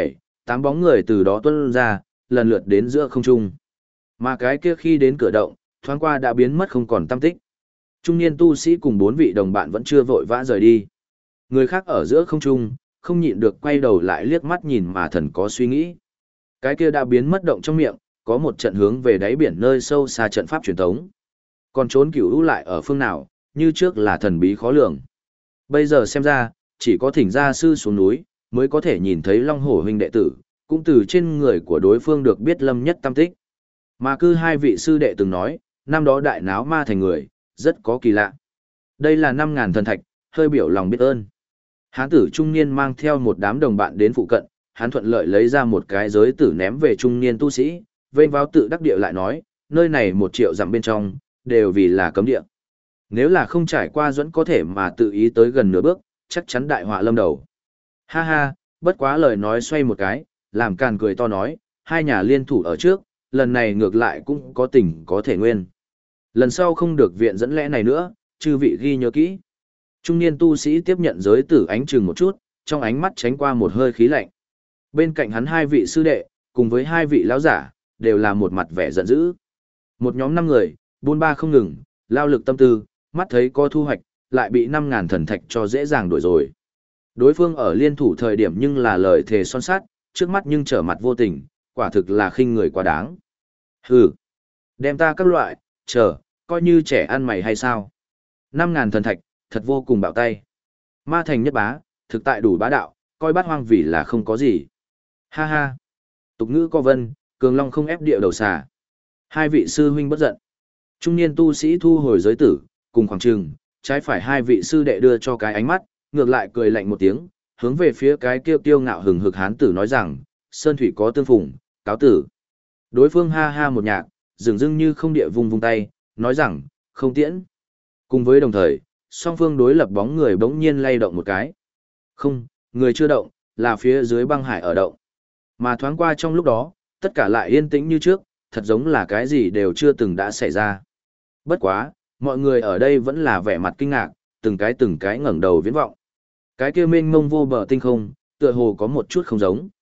8 bóng người từ đó tuôn ra, lần lượt đến giữa không trung. Mà cái kia khi đến cửa động, thoáng qua đã biến mất không còn tăm tích. Trung niên tu sĩ cùng 4 vị đồng bạn vẫn chưa vội vã rời đi. Người khác ở giữa không trung, không nhịn được quay đầu lại liếc mắt nhìn mà thần có suy nghĩ. Cái kia đã biến mất động trong miệng, có một trận hướng về đáy biển nơi sâu xa trận pháp truyền thống. Còn trốn cửu lũ lại ở phương nào, như trước là thần bí khó lường. Bây giờ xem ra, chỉ có thỉnh gia sư xuống núi, mới có thể nhìn thấy Long Hổ huynh đệ tử, cũng từ trên người của đối phương được biết lâm nhất tâm tích. Mà cứ hai vị sư đệ từng nói, năm đó đại náo ma thành người, rất có kỳ lạ. Đây là 5.000 thần thạch, hơi biểu lòng biết ơn. Hán tử trung niên mang theo một đám đồng bạn đến phụ cận, hắn thuận lợi lấy ra một cái giới tử ném về trung niên tu sĩ, vênh vào tự đắc địa lại nói, nơi này 1 triệu dặm bên trong, đều vì là cấm địa. Nếu là không trải qua dẫn có thể mà tự ý tới gần nửa bước, chắc chắn đại họa lâm đầu. Ha ha, bất quá lời nói xoay một cái, làm càn cười to nói, hai nhà liên thủ ở trước, lần này ngược lại cũng có tình có thể nguyên. Lần sau không được viện dẫn lẽ này nữa, chư vị ghi nhớ kỹ. Trung niên tu sĩ tiếp nhận giới tử ánh chừng một chút, trong ánh mắt tránh qua một hơi khí lạnh. Bên cạnh hắn 2 vị sư đệ, cùng với 2 vị lão giả, đều là một mặt vẻ giận dữ. Một nhóm 5 người, buôn ba không ngừng, lao lực tâm tư, mắt thấy có thu hoạch, lại bị 5.000 thần thạch cho dễ dàng đuổi rồi. Đối phương ở liên thủ thời điểm nhưng là lời thề son sát, trước mắt nhưng trở mặt vô tình, quả thực là khinh người quá đáng. Hừ, đem ta các loại, chờ, coi như trẻ ăn mày hay sao. 5.000 thần thạch, thật vô cùng bạo tay. Ma thành nhất bá, thực tại đủ bá đạo, coi bát hoang vì là không có gì. Ha ha, tục ngữ có vân, cường long không ép địa đầu xà. 2 vị sư huynh bất giận. Trung niên tu sĩ thu hồi giới tử, cùng khoảng trừng, trái phải 2 vị sư đệ đưa cho cái ánh mắt, ngược lại cười lạnh một tiếng, hướng về phía cái kiêu tiêu ngạo hừng hực hán tử nói rằng, sơn thủy có tương phùng, cáo tử. Đối phương ha ha một nhạc, dường dưng như không địa vung vung tay, nói rằng, không tiễn. Cùng với đồng thời, song phương đối lập bóng người bỗng nhiên lay động một cái. Không, người chưa động, là phía dưới băng hải ở động. Mà thoáng qua trong lúc đó, tất cả lại yên tĩnh như trước, thật giống là cái gì đều chưa từng đã xảy ra. Bất quá, mọi người ở đây vẫn là vẻ mặt kinh ngạc, từng cái ngẩng đầu viễn vọng. Cái kia mênh mông vô bờ tinh không, tựa hồ có một chút không giống.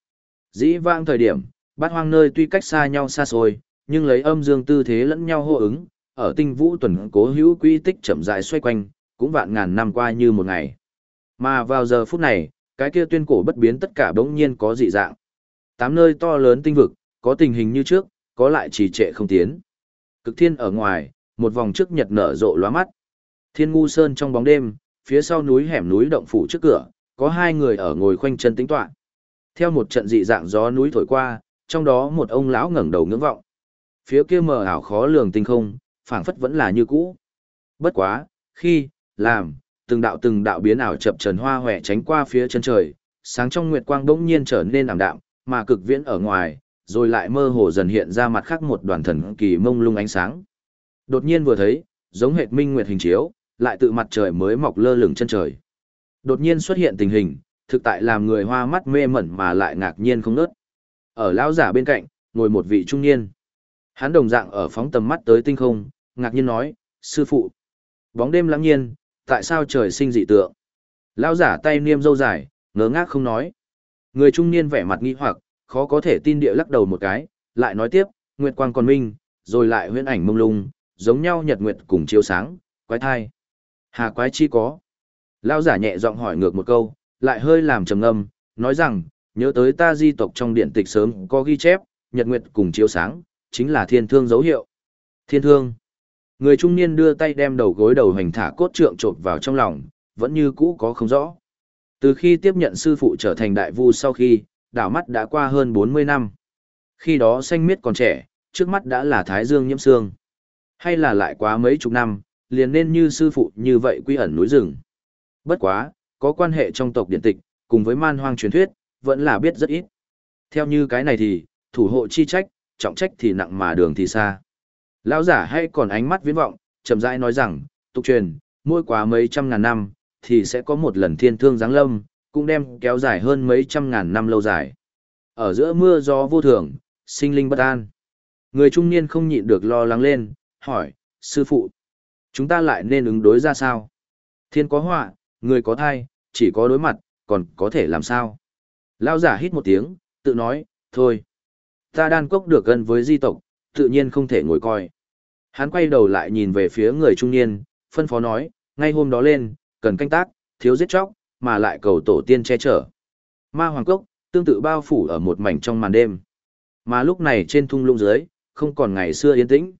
Dĩ vãng thời điểm, bát hoang nơi tuy cách xa nhau xa xôi, nhưng lấy âm dương tư thế lẫn nhau hô ứng, ở tinh vũ tuần cố hữu quy tích chậm rãi xoay quanh, cũng vạn ngàn năm qua như một ngày. Mà vào giờ phút này, cái kia tuyên cổ bất biến tất cả bỗng nhiên có dị dạng. 8 nơi to lớn tinh vực, có tình hình như trước, có lại trì trệ không tiến. Cực thiên ở ngoài, một vòng trước nhật nở rộ lóa mắt. Thiên ngu sơn trong bóng đêm, phía sau núi hẻm núi động phủ trước cửa, có hai người ở ngồi khoanh chân tính toán. Theo một trận dị dạng gió núi thổi qua, trong đó một ông lão ngẩng đầu ngưỡng vọng. Phía kia mờ ảo khó lường tinh không, phảng phất vẫn là như cũ. Bất quá, khi, làm, từng đạo biến ảo chập trần hoa hòe tránh qua phía chân trời, sáng trong nguyệt quang bỗng nhiên trở nên ảm đạm, mà cực viễn ở ngoài, rồi lại mơ hồ dần hiện ra mặt khác một đoàn thần kỳ mông lung ánh sáng. Đột nhiên vừa thấy, giống hệt minh nguyệt hình chiếu, lại tự mặt trời mới mọc lơ lửng chân trời. Đột nhiên xuất hiện tình hình, thực tại làm người hoa mắt mê mẩn mà lại ngạc nhiên không nớt. Ở lão giả bên cạnh, ngồi một vị trung niên. Hắn đồng dạng ở phóng tầm mắt tới tinh không, ngạc nhiên nói, sư phụ. Bóng đêm lắng nhiên, tại sao trời sinh dị tượng? Lão giả tay niêm râu dài, ngớ ngác không nói. Người trung niên vẻ mặt nghi hoặc, khó có thể tin địa lắc đầu một cái, lại nói tiếp, nguyệt quang còn minh, rồi lại huyễn ảnh mông lung, giống nhau nhật nguyệt cùng chiếu sáng, quái thai. Hà quái chi có? Lão giả nhẹ giọng hỏi ngược một câu, lại hơi làm trầm ngâm, nói rằng, nhớ tới ta di tộc trong điện tịch sớm có ghi chép, nhật nguyệt cùng chiếu sáng, chính là thiên thương dấu hiệu. Thiên thương. Người trung niên đưa tay đem đầu gối đầu hành thả cốt trượng trộn vào trong lòng, vẫn như cũ có không rõ. Từ khi tiếp nhận sư phụ trở thành đại vu sau khi, đảo mắt đã qua hơn 40 năm. Khi đó xanh miết còn trẻ, trước mắt đã là thái dương nhiễm xương. Hay là lại quá mấy chục năm, liền nên như sư phụ như vậy quy ẩn núi rừng. Bất quá, có quan hệ trong tộc điện tịch, cùng với man hoang truyền thuyết, vẫn là biết rất ít. Theo như cái này thì, thủ hộ chi trách, trọng trách thì nặng mà đường thì xa. Lão giả hay còn ánh mắt viễn vọng, chậm rãi nói rằng, tục truyền, mỗi quá mấy trăm ngàn năm, thì sẽ có một lần thiên thương giáng lâm, cũng đem kéo dài hơn mấy trăm ngàn năm lâu dài. Ở giữa mưa gió vô thường, sinh linh bất an. Người trung niên không nhịn được lo lắng lên, hỏi, sư phụ, chúng ta lại nên ứng đối ra sao? Thiên có họa, người có thai, chỉ có đối mặt, còn có thể làm sao? Lão giả hít một tiếng, tự nói, thôi. Ta đan cốc được gần với di tộc, tự nhiên không thể ngồi coi. Hắn quay đầu lại nhìn về phía người trung niên, phân phó nói, ngay hôm đó lên, cần canh tác, thiếu giết chóc, mà lại cầu tổ tiên che chở. Ma Hoàng Cốc, tương tự bao phủ ở một mảnh trong màn đêm. Mà lúc này trên thung lũng dưới, không còn ngày xưa yên tĩnh.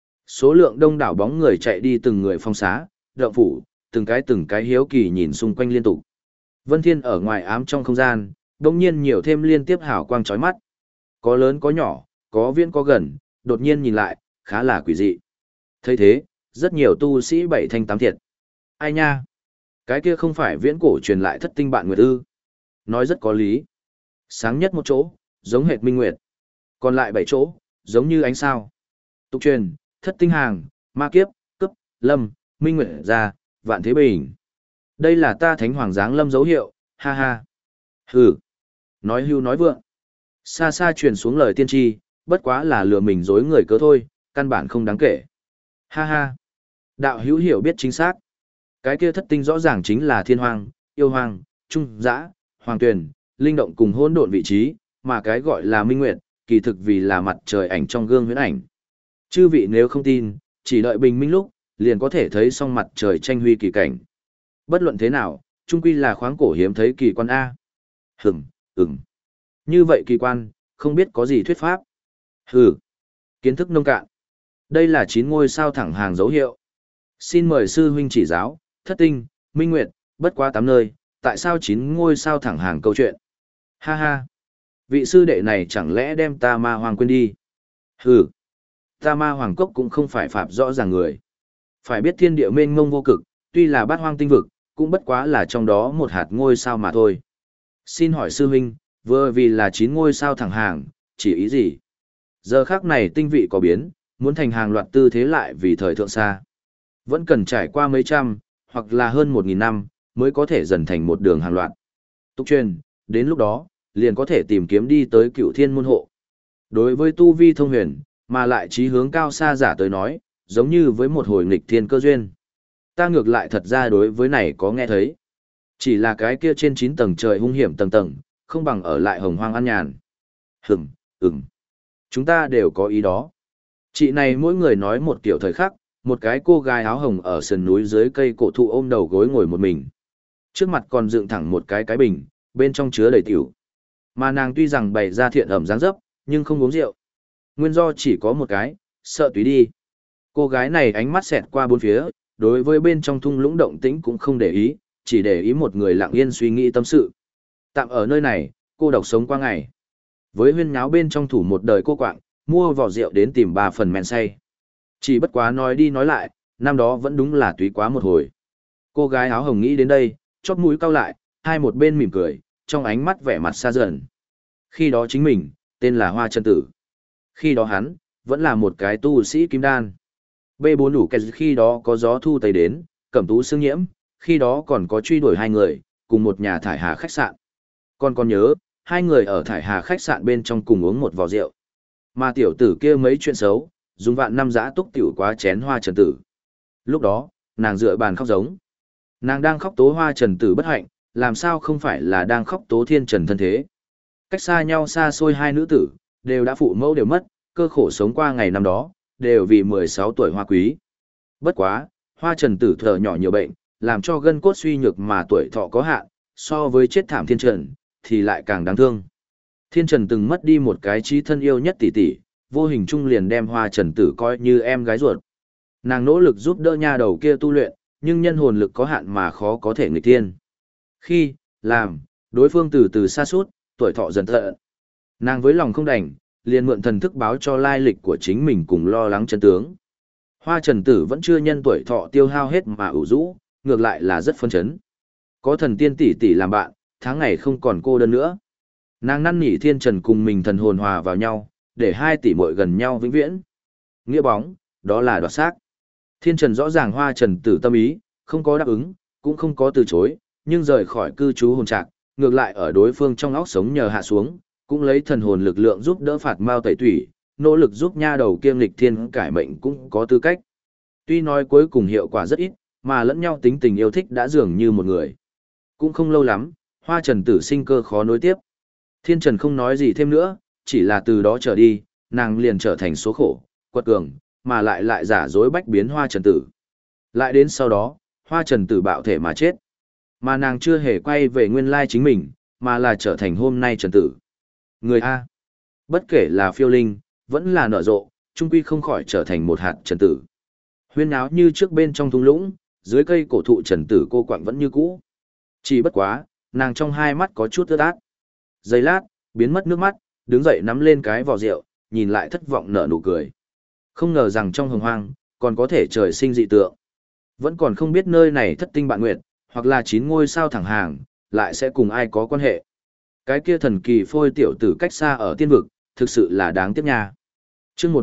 Số lượng đông đảo bóng người chạy đi từng người phong xá, động phủ, từng cái hiếu kỳ nhìn xung quanh liên tục. Vân Thiên ở ngoài ám trong không gian, đột nhiên nhiều thêm liên tiếp hào quang chói mắt. Có lớn có nhỏ, có viễn có gần, đột nhiên nhìn lại, khá là quỷ dị. Thấy thế, rất nhiều tu sĩ bảy thanh tám thiệt. Ai nha? Cái kia không phải viễn cổ truyền lại thất tinh bạn nguyệt ư? Nói rất có lý. Sáng nhất một chỗ, giống hệt minh nguyệt. Còn lại 7 chỗ, giống như ánh sao. Tục truyền, thất tinh hàng, ma kiếp, cấp, lâm, minh nguyệt ra, vạn thế bình. Đây là ta thánh hoàng giáng lâm dấu hiệu, ha ha. Hừ. Nói hưu nói vượng. Xa xa truyền xuống lời tiên tri, bất quá là lừa mình dối người cớ thôi, căn bản không đáng kể. Ha ha. Đạo hữu hiểu biết chính xác. Cái kia thất tinh rõ ràng chính là thiên hoàng, yêu hoàng, trung dã, hoàng tuyền, linh động cùng hỗn độn vị trí, mà cái gọi là minh nguyệt, kỳ thực vì là mặt trời ảnh trong gương huyễn ảnh. Chư vị nếu không tin, chỉ đợi bình minh lúc, liền có thể thấy song mặt trời tranh huy kỳ cảnh. Bất luận thế nào, chung quy là khoáng cổ hiếm thấy kỳ quan A. Ừm. Như vậy kỳ quan, không biết có gì thuyết pháp. Hừ. Kiến thức nông cạn. Đây là 9 ngôi sao thẳng hàng dấu hiệu. Xin mời sư huynh chỉ giáo, thất tinh, minh nguyệt, bất quá 8 nơi, tại sao 9 ngôi sao thẳng hàng câu chuyện? Ha ha. Vị sư đệ này chẳng lẽ đem ta ma hoàng quên đi? Hừ. Ta ma hoàng cốc cũng không phải phạm rõ ràng người. Phải biết thiên địa mênh mông vô cực, tuy là bát hoang tinh vực, cũng bất quá là trong đó một hạt ngôi sao mà thôi. Xin hỏi sư huynh, vừa vì là 9 ngôi sao thẳng hàng, chỉ ý gì? Giờ khác này tinh vị có biến, muốn thành hàng loạt tư thế lại vì thời thượng xa. Vẫn cần trải qua mấy trăm, hoặc là hơn 1.000 năm, mới có thể dần thành một đường hàng loạt. Tục truyền, đến lúc đó, liền có thể tìm kiếm đi tới Cửu Thiên môn hộ. Đối với tu vi thông huyền, mà lại chí hướng cao xa giả tới nói, giống như với một hồi nghịch thiên cơ duyên. Ta ngược lại thật ra đối với này có nghe thấy. Chỉ là cái kia trên 9 tầng trời hung hiểm tầng tầng, không bằng ở lại hồng hoang an nhàn. Hừm, ừm. Chúng ta đều có ý đó. Chị này mỗi người nói một kiểu thời khắc, một cái cô gái áo hồng ở sườn núi dưới cây cổ thụ ôm đầu gối ngồi một mình. Trước mặt còn dựng thẳng một cái bình, bên trong chứa đầy tiểu. Mà nàng tuy rằng bày ra thiện ẩm dáng dấp, nhưng không uống rượu. Nguyên do chỉ có một cái, sợ túy đi. Cô gái này ánh mắt xẹt qua bốn phía, đối với bên trong thung lũng động tĩnh cũng không để ý, chỉ để ý một người lặng yên suy nghĩ tâm sự. Tạm ở nơi này, cô độc sống qua ngày. Với huyên nháo bên trong thủ một đời cô quạng, mua vỏ rượu đến tìm 3 phần men say. Chỉ bất quá nói đi nói lại, năm đó vẫn đúng là túy quá một hồi. Cô gái áo hồng nghĩ đến đây, chóp mũi cau lại, hai một bên mỉm cười, trong ánh mắt vẻ mặt xa dần. Khi đó chính mình, tên là Hoa Chân Tử. Khi đó hắn, vẫn là một cái tu sĩ kim đan. B4 đủ kẹt khi đó có gió thu tây đến, cẩm tú xương nhiễm, khi đó còn có truy đuổi hai người, cùng một nhà thải hà khách sạn. Còn nhớ, hai người ở thải hà khách sạn bên trong cùng uống một vò rượu. Mà tiểu tử kia mấy chuyện xấu, dùng vạn năm giã túc tiểu quá chén Hoa Trần Tử. Lúc đó, nàng dựa bàn khóc giống. Nàng đang khóc tố Hoa Trần Tử bất hạnh, làm sao không phải là đang khóc tố Thiên Trần thân thế. Cách xa nhau xa xôi hai nữ tử, đều đã phụ mẫu đều mất, cơ khổ sống qua ngày năm đó, đều vì 16 tuổi hoa quý. Bất quá, Hoa Trần Tử thở nhỏ nhiều bệnh, làm cho gân cốt suy nhược mà tuổi thọ có hạn, so với chết thảm Thiên Trần, thì lại càng đáng thương. Thiên Trần từng mất đi một cái chí thân yêu nhất tỷ tỷ, vô hình chung liền đem Hoa Trần Tử coi như em gái ruột. Nàng nỗ lực giúp đỡ nha đầu kia tu luyện, nhưng nhân hồn lực có hạn mà khó có thể nghịch thiên. Khi, làm, đối phương từ từ xa suốt, tuổi thọ dần thận. Nàng với lòng không đành, liền mượn thần thức báo cho lai lịch của chính mình cùng lo lắng chân tướng. Hoa Trần Tử vẫn chưa nhân tuổi thọ tiêu hao hết mà ủ rũ, ngược lại là rất phấn chấn. Có thần tiên tỷ tỷ làm bạn, tháng ngày không còn cô đơn nữa. Nàng năn nỉ Thiên Trần cùng mình thần hồn hòa vào nhau, để hai tỷ muội gần nhau vĩnh viễn. Nghĩa bóng, đó là đoạt xác. Thiên Trần rõ ràng Hoa Trần Tử tâm ý, không có đáp ứng, cũng không có từ chối, nhưng rời khỏi cư trú hồn trạc, ngược lại ở đối phương trong óc sống nhờ hạ xuống, cũng lấy thần hồn lực lượng giúp đỡ phạt mao tẩy tủy, nỗ lực giúp nha đầu kiêm lịch thiên cải mệnh cũng có tư cách. Tuy nói cuối cùng hiệu quả rất ít, mà lẫn nhau tính tình yêu thích đã dường như một người. Cũng không lâu lắm, Hoa Trần Tử sinh cơ khó nối tiếp. Thiên Trần không nói gì thêm nữa, chỉ là từ đó trở đi, nàng liền trở thành số khổ, quật cường, mà lại giả dối bách biến Hoa Trần Tử. Lại đến sau đó, Hoa Trần Tử bạo thể mà chết. Mà nàng chưa hề quay về nguyên lai chính mình, mà là trở thành hôm nay Trần Tử. Người A. Bất kể là phiêu linh, vẫn là nở rộ, trung quy không khỏi trở thành một hạt Trần Tử. Huyên áo như trước bên trong thung lũng, dưới cây cổ thụ Trần Tử cô quạng vẫn như cũ. Chỉ bất quá, nàng trong hai mắt có chút ướt át. Giây lát, biến mất nước mắt, đứng dậy nắm lên cái vò rượu, nhìn lại thất vọng nở nụ cười. Không ngờ rằng trong hồng hoang, còn có thể trời sinh dị tượng. Vẫn còn không biết nơi này thất tinh bạn nguyệt, hoặc là 9 ngôi sao thẳng hàng, lại sẽ cùng ai có quan hệ. Cái kia thần kỳ phôi tiểu tử cách xa ở tiên vực, thực sự là đáng tiếc nha. Chương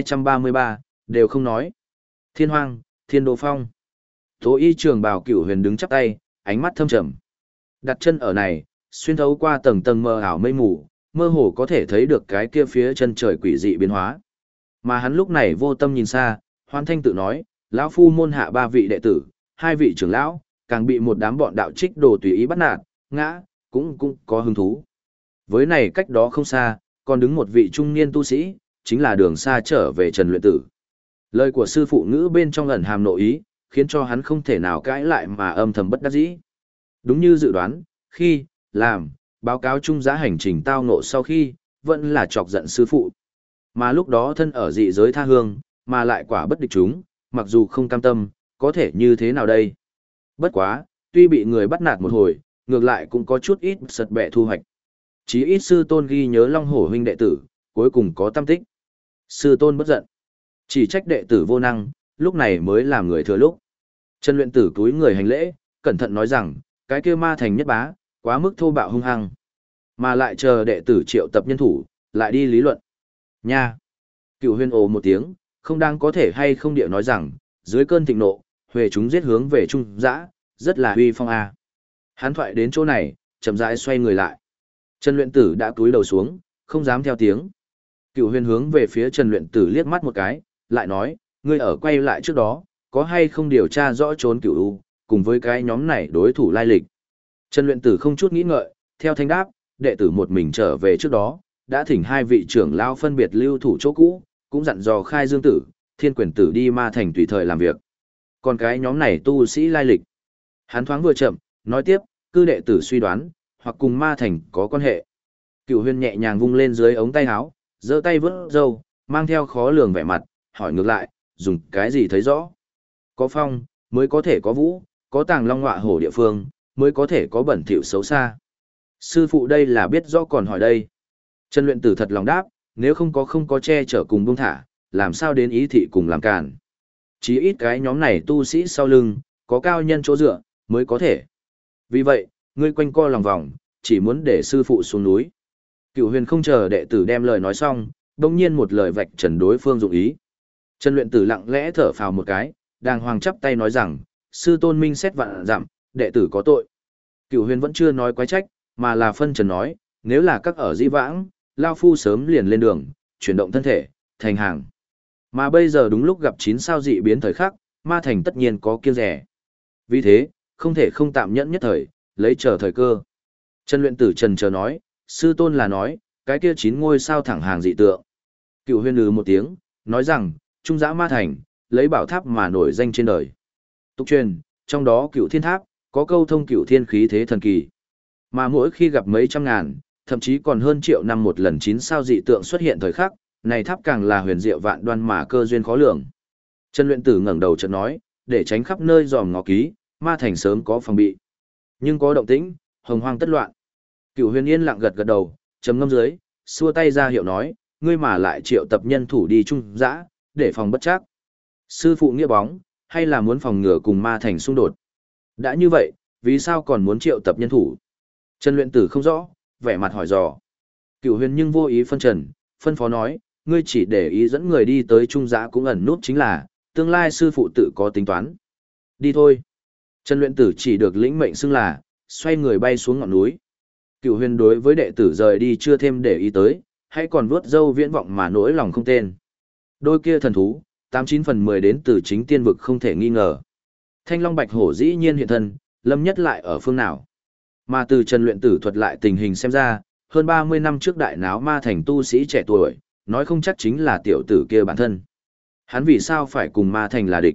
1233, đều không nói. Thiên Hoang, Thiên Đô Phong. Tố Y Trường Bào Cửu Huyền đứng chắp tay, ánh mắt thâm trầm. Đặt chân ở này, xuyên thấu qua tầng tầng mờ ảo mây mù, mơ hồ có thể thấy được cái kia phía chân trời quỷ dị biến hóa. Mà hắn lúc này vô tâm nhìn xa, Hoan Thanh tự nói, lão phu môn hạ 3 vị đệ tử, 2 vị trưởng lão, càng bị một đám bọn đạo trích đồ tùy ý bắt nạt, ngã, cũng có hứng thú. Với này cách đó không xa, còn đứng một vị trung niên tu sĩ, chính là đường xa trở về Trần Luyện Tử. Lời của sư phụ ngữ bên trong ẩn hàm nội ý, khiến cho hắn không thể nào cãi lại mà âm thầm bất đắc dĩ. Đúng như dự đoán, khi, làm, báo cáo trung giá hành trình tao ngộ sau khi, vẫn là chọc giận sư phụ. Mà lúc đó thân ở dị giới tha hương, mà lại quả bất địch chúng, mặc dù không cam tâm, có thể như thế nào đây? Bất quá, tuy bị người bắt nạt một hồi, ngược lại cũng có chút ít sật bẹ thu hoạch. Chí ít sư tôn ghi nhớ Long Hổ huynh đệ tử, cuối cùng có tâm tích. Sư tôn bất giận. Chỉ trách đệ tử vô năng, lúc này mới làm người thừa lúc. Trần Luyện Tử cúi người hành lễ, cẩn thận nói rằng, cái kia ma thành nhất bá, quá mức thô bạo hung hăng. Mà lại chờ đệ tử triệu tập nhân thủ, lại đi lý luận. Nha! Cựu Huyên ồ một tiếng, không đang có thể hay không địa nói rằng, dưới cơn thịnh nộ, huề chúng giết hướng về trung dã, rất là uy phong a. Hắn thoại đến chỗ này, chậm rãi xoay người lại. Trần Luyện Tử đã cúi đầu xuống, không dám theo tiếng. Cựu Huyên hướng về phía Trần Luyện Tử liếc mắt một cái, lại nói, ngươi ở quay lại trước đó, có hay không điều tra rõ trốn Cửu U, cùng với cái nhóm này đối thủ lai lịch. Trần Luyện Tử không chút nghĩ ngợi, theo thanh đáp, đệ tử một mình trở về trước đó, đã thỉnh hai vị trưởng lão phân biệt lưu thủ chỗ cũ, cũng dặn dò Khai Dương tử, Thiên Quyền tử đi ma thành tùy thời làm việc. Còn cái nhóm này tu sĩ lai lịch. Hắn thoáng vừa chậm, nói tiếp, cư đệ tử suy đoán, hoặc cùng ma thành có quan hệ. Cửu Huyền nhẹ nhàng vung lên dưới ống tay áo, giơ tay vớt râu, mang theo khó lường vẻ mặt, hỏi ngược lại, dùng cái gì thấy rõ? Có phong, mới có thể có vũ, có tàng long ngọa hổ địa phương, mới có thể có bẩn thỉu xấu xa. Sư phụ đây là biết rõ còn hỏi đây. Trần Luyện Tử thật lòng đáp, nếu không có che chở cùng buông thả, làm sao đến ý thị cùng làm càn. Chỉ ít cái nhóm này tu sĩ sau lưng, có cao nhân chỗ dựa, mới có thể. Vì vậy, ngươi quanh co lòng vòng, chỉ muốn để sư phụ xuống núi. Cửu Huyền không chờ đệ tử đem lời nói xong, đông nhiên một lời vạch trần đối phương dụng ý. Trần Luyện Tử lặng lẽ thở phào một cái, đàng hoàng chắp tay nói rằng, sư tôn minh xét vạn dặm, đệ tử có tội. Cửu Huyền vẫn chưa nói quái trách, mà là phân trần nói, nếu là các ở di vãng, Lao Phu sớm liền lên đường, chuyển động thân thể, thành hàng. Mà bây giờ đúng lúc gặp 9 sao dị biến thời khắc, ma thành tất nhiên có kiêng rẻ. Vì thế, không thể không tạm nhẫn nhất thời, lấy chờ thời cơ. Trần Luyện Tử trần chờ nói, sư tôn là nói, cái kia 9 ngôi sao thẳng hàng dị tượng. Cửu Huyền một tiếng, nói rằng, trung giã ma thành, lấy bảo tháp mà nổi danh trên đời. Tục truyền, trong đó Cửu Thiên Tháp, có câu thông cửu thiên khí thế thần kỳ. Mà mỗi khi gặp mấy trăm ngàn, thậm chí còn hơn triệu năm một lần 9 sao dị tượng xuất hiện thời khắc, này tháp càng là huyền diệu vạn đoan mà cơ duyên khó lường. Trần Luyện Tử ngẩng đầu chợt nói, để tránh khắp nơi dòm ngó ký, ma thành sớm có phòng bị. Nhưng có động tĩnh, hồng hoang tất loạn. Cửu Huyền yên lặng gật gật đầu, trầm ngâm dưới, xua tay ra hiệu nói, ngươi mà lại triệu tập nhân thủ đi trung dã, để phòng bất trắc. Sư phụ nghĩa bóng, hay là muốn phòng ngừa cùng ma thành xung đột? Đã như vậy, vì sao còn muốn triệu tập nhân thủ? Trần Luyện Tử không rõ, vẻ mặt hỏi dò. Cửu Huyền nhưng vô ý phân trần, phân phó nói, ngươi chỉ để ý dẫn người đi tới trung giã cũng ẩn nút chính là, tương lai sư phụ tự có tính toán. Đi thôi. Trần Luyện Tử chỉ được lĩnh mệnh xưng là, xoay người bay xuống ngọn núi. Cửu Huyền đối với đệ tử rời đi chưa thêm để ý tới, hay còn vuốt râu viễn vọng mà nỗi lòng không tên. Đôi kia thần thú, 89/10 đến từ chính tiên vực không thể nghi ngờ. Thanh Long Bạch Hổ dĩ nhiên hiện thân, Lâm Nhất lại ở phương nào? Mà từ Trần Luyện Tử thuật lại tình hình xem ra, hơn 30 năm trước đại náo ma thành tu sĩ trẻ tuổi, nói không chắc chính là tiểu tử kia bản thân. Hắn vì sao phải cùng ma thành là địch?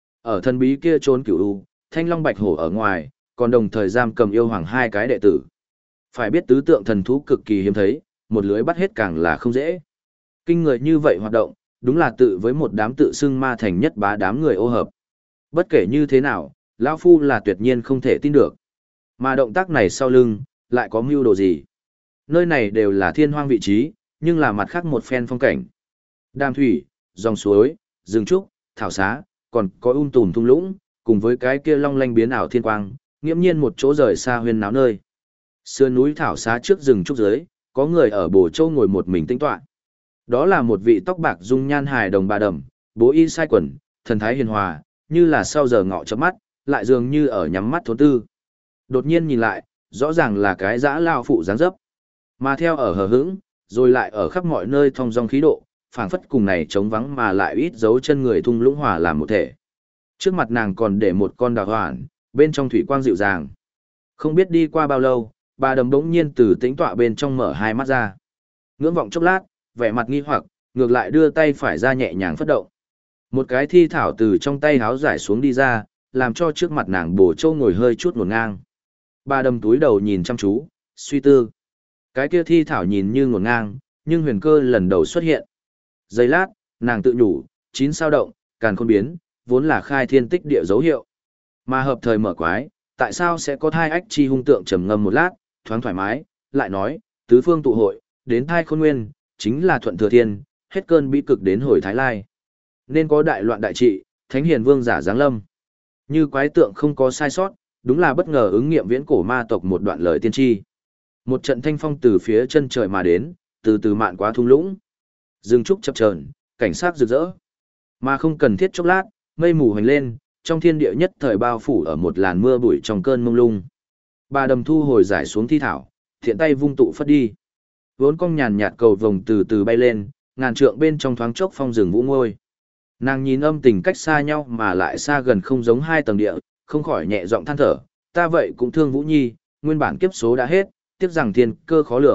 Ở thần bí kia trốn cửu u, Thanh Long Bạch Hổ ở ngoài, còn đồng thời giam cầm yêu hoàng 2 cái đệ tử. Phải biết tứ tượng thần thú cực kỳ hiếm thấy, một lưới bắt hết càng là không dễ. Kinh người như vậy hoạt động, đúng là tự với một đám tự xưng ma thành nhất bá đám người ô hợp. Bất kể như thế nào, lão phu là tuyệt nhiên không thể tin được. Mà động tác này sau lưng, lại có mưu đồ gì? Nơi này đều là thiên hoang vị trí, nhưng là mặt khác một phen phong cảnh. Đàm thủy, dòng suối, rừng trúc, thảo xá, còn có tùm thung lũng, cùng với cái kia long lanh biến ảo thiên quang, nghiễm nhiên một chỗ rời xa huyên náo nơi. Sườn núi thảo xá trước rừng trúc dưới, có người ở bồ châu ngồi một mình tĩnh tọa. Đó là một vị tóc bạc dung nhan hài đồng bà đầm, bố y sai quần, thần thái hiền hòa, như là sau giờ ngọ chớp mắt, lại dường như ở nhắm mắt thốn tư. Đột nhiên nhìn lại, rõ ràng là cái dã lao phụ dáng dấp. Mà theo ở hờ hững, rồi lại ở khắp mọi nơi thong dong khí độ, phảng phất cùng này trống vắng mà lại ít dấu chân người thung lũng hòa làm một thể. Trước mặt nàng còn để một con đào hoản, bên trong thủy quang dịu dàng. Không biết đi qua bao lâu, bà đầm bỗng nhiên từ tĩnh tọa bên trong mở hai mắt ra. Ngưỡng vọng chốc lát, vẻ mặt nghi hoặc, ngược lại đưa tay phải ra nhẹ nhàng phất động. Một cái thi thảo từ trong tay háo giải xuống đi ra, làm cho trước mặt nàng bổ châu ngồi hơi chút ngổn ngang. Bà đầm túi đầu nhìn chăm chú, suy tư. Cái kia thi thảo nhìn như ngổn ngang, nhưng huyền cơ lần đầu xuất hiện. Giây lát, nàng tự nhủ, 9 sao động, càn khôn biến, vốn là khai thiên tích địa dấu hiệu. Mà hợp thời mở quái, tại sao sẽ có thai ách chi hung tượng trầm ngâm một lát, thoáng thoải mái, lại nói, tứ phương tụ hội, đến thai khôn nguyên, chính là thuận thừa thiên, hết cơn bi cực đến hồi Thái Lai. Nên có đại loạn đại trị, thánh hiền vương giả giáng lâm. Như quái tượng không có sai sót, đúng là bất ngờ ứng nghiệm viễn cổ ma tộc một đoạn lời tiên tri. Một trận thanh phong từ phía chân trời mà đến, từ từ mạn quá thung lũng. Rừng trúc chập chờn, cảnh sắc rực rỡ. Mà không cần thiết chốc lát, mây mù hoành lên, trong thiên địa nhất thời bao phủ ở một làn mưa bụi trong cơn mông lung. Bà đầm thu hồi giải xuống thi thảo, thiện tay vung tụ phất đi. Vốn cong nhàn nhạt cầu vồng từ từ bay lên, ngàn trượng bên trong thoáng chốc phong rừng vũ ngôi. Nàng nhìn âm tình cách xa nhau mà lại xa gần không giống hai tầng địa, không khỏi nhẹ giọng than thở, ta vậy cũng thương Vũ Nhi, nguyên bản kiếp số đã hết, tiếc rằng thiên cơ khó lường,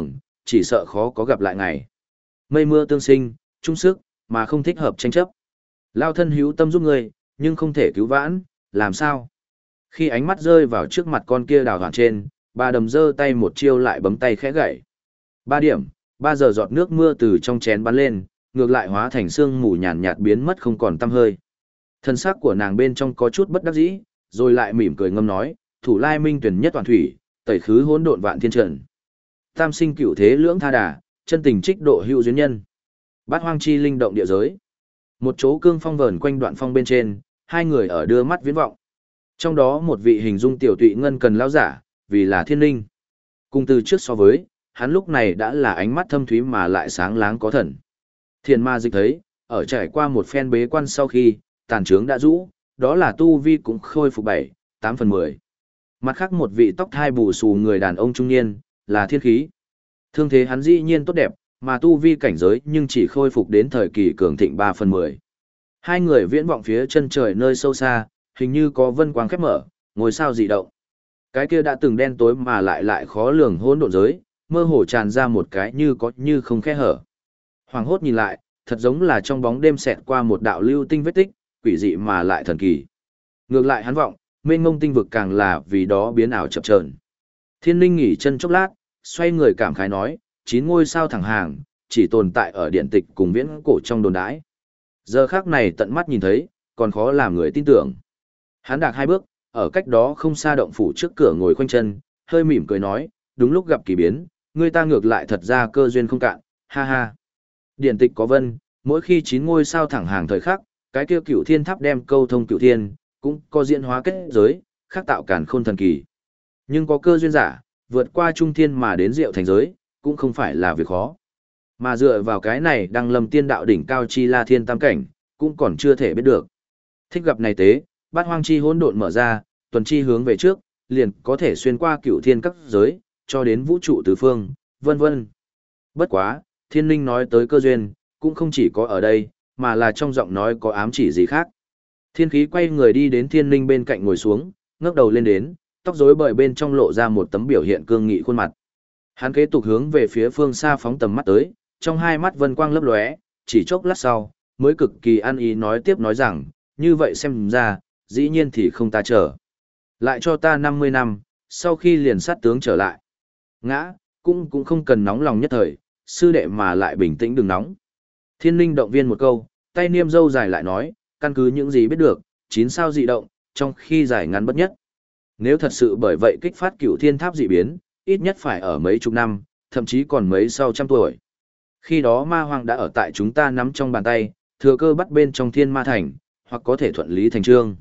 chỉ sợ khó có gặp lại ngày. Mây mưa tương sinh, chung sức, mà không thích hợp tranh chấp. Lao thân hữu tâm giúp ngươi, nhưng không thể cứu vãn, làm sao? Khi ánh mắt rơi vào trước mặt con kia đào hoàn trên, bà đầm giơ tay một chiêu lại bấm tay khẽ gậy. 3 điểm, 3 giờ giọt nước mưa từ trong chén bắn lên, ngược lại hóa thành sương mù nhàn nhạt biến mất không còn tăm hơi. Thân xác của nàng bên trong có chút bất đắc dĩ, rồi lại mỉm cười ngâm nói, thủ lai minh tuyển nhất toàn thủy, tẩy khứ hỗn độn vạn thiên trần. Tam sinh cửu thế lưỡng tha đà, chân tình trích độ hữu duyên nhân. Bát hoang chi linh động địa giới. Một chỗ cương phong vờn quanh đoạn phong bên trên, hai người ở đưa mắt viễn vọng. Trong đó một vị hình dung tiểu tụy ngân cần lão giả, vì là thiên linh. Cùng từ trước so với, hắn lúc này đã là ánh mắt thâm thúy mà lại sáng láng có thần. Thiền ma dịch thấy, ở trải qua một phen bế quan sau khi, tàn trướng đã rũ, đó là tu vi cũng khôi phục 7-8/10. Mặt khác một vị tóc thai bù xù người đàn ông trung niên, là thiên khí. Thương thế hắn dĩ nhiên tốt đẹp, mà tu vi cảnh giới nhưng chỉ khôi phục đến thời kỳ cường thịnh 3/10. Hai người viễn vọng phía chân trời nơi sâu xa, hình như có vân quang khép mở, ngôi sao dị động. Cái kia đã từng đen tối mà lại khó lường hỗn độn giới, mơ hồ tràn ra một cái như có như không khe hở. Hoàng hốt nhìn lại, thật giống là trong bóng đêm xẹt qua một đạo lưu tinh vết tích, quỷ dị mà lại thần kỳ. Ngược lại hắn vọng, mênh mông tinh vực càng là vì đó biến ảo chập chờn. Thiên Linh nghỉ chân chốc lát, xoay người cảm khái nói, 9 ngôi sao thẳng hàng, chỉ tồn tại ở điện tịch cùng viễn cổ trong đồn đãi. Giờ khắc này tận mắt nhìn thấy, còn khó làm người tin tưởng. Hắn đạp 2 bước, ở cách đó không xa động phủ trước cửa ngồi khoanh chân, hơi mỉm cười nói, đúng lúc gặp kỳ biến, người ta ngược lại thật ra cơ duyên không cạn, ha ha. Điện tịch có vân, mỗi khi 9 ngôi sao thẳng hàng thời khắc, cái kia Cửu Thiên Tháp đem câu thông Cửu Thiên, cũng có diễn hóa kết giới, khác tạo càn khôn thần kỳ. Nhưng có cơ duyên giả, vượt qua trung thiên mà đến diệu thành giới, cũng không phải là việc khó. Mà dựa vào cái này đăng lâm tiên đạo đỉnh cao chi la thiên tam cảnh, cũng còn chưa thể biết được. Thích gặp này tế, bát hoang chi hỗn độn mở ra, tuần chi hướng về trước, liền có thể xuyên qua Cửu Thiên các giới, cho đến vũ trụ tứ phương, vân vân. Bất quá, Thiên Linh nói tới cơ duyên, cũng không chỉ có ở đây, mà là trong giọng nói có ám chỉ gì khác. Thiên khí quay người đi đến Thiên Linh bên cạnh ngồi xuống, ngước đầu lên đến, tóc rối bời bên trong lộ ra một tấm biểu hiện cương nghị khuôn mặt. Hắn kế tục hướng về phía phương xa phóng tầm mắt tới, trong hai mắt vân quang lấp lóe, chỉ chốc lát sau, mới cực kỳ ăn ý nói tiếp nói rằng, như vậy xem ra, dĩ nhiên thì không ta chờ. Lại cho ta 50 năm, sau khi liền sát tướng trở lại. Ngã, cũng không cần nóng lòng nhất thời, sư đệ mà lại bình tĩnh đừng nóng. Thiên Linh động viên một câu, tay niêm dâu dài lại nói, căn cứ những gì biết được, 9 sao dị động, trong khi giải ngắn bất nhất. Nếu thật sự bởi vậy kích phát Cửu Thiên Tháp dị biến, ít nhất phải ở mấy chục năm, thậm chí còn mấy sau trăm tuổi. Khi đó ma hoang đã ở tại chúng ta nắm trong bàn tay, thừa cơ bắt bên trong Thiên Ma Thành, hoặc có thể thuận lý thành trương.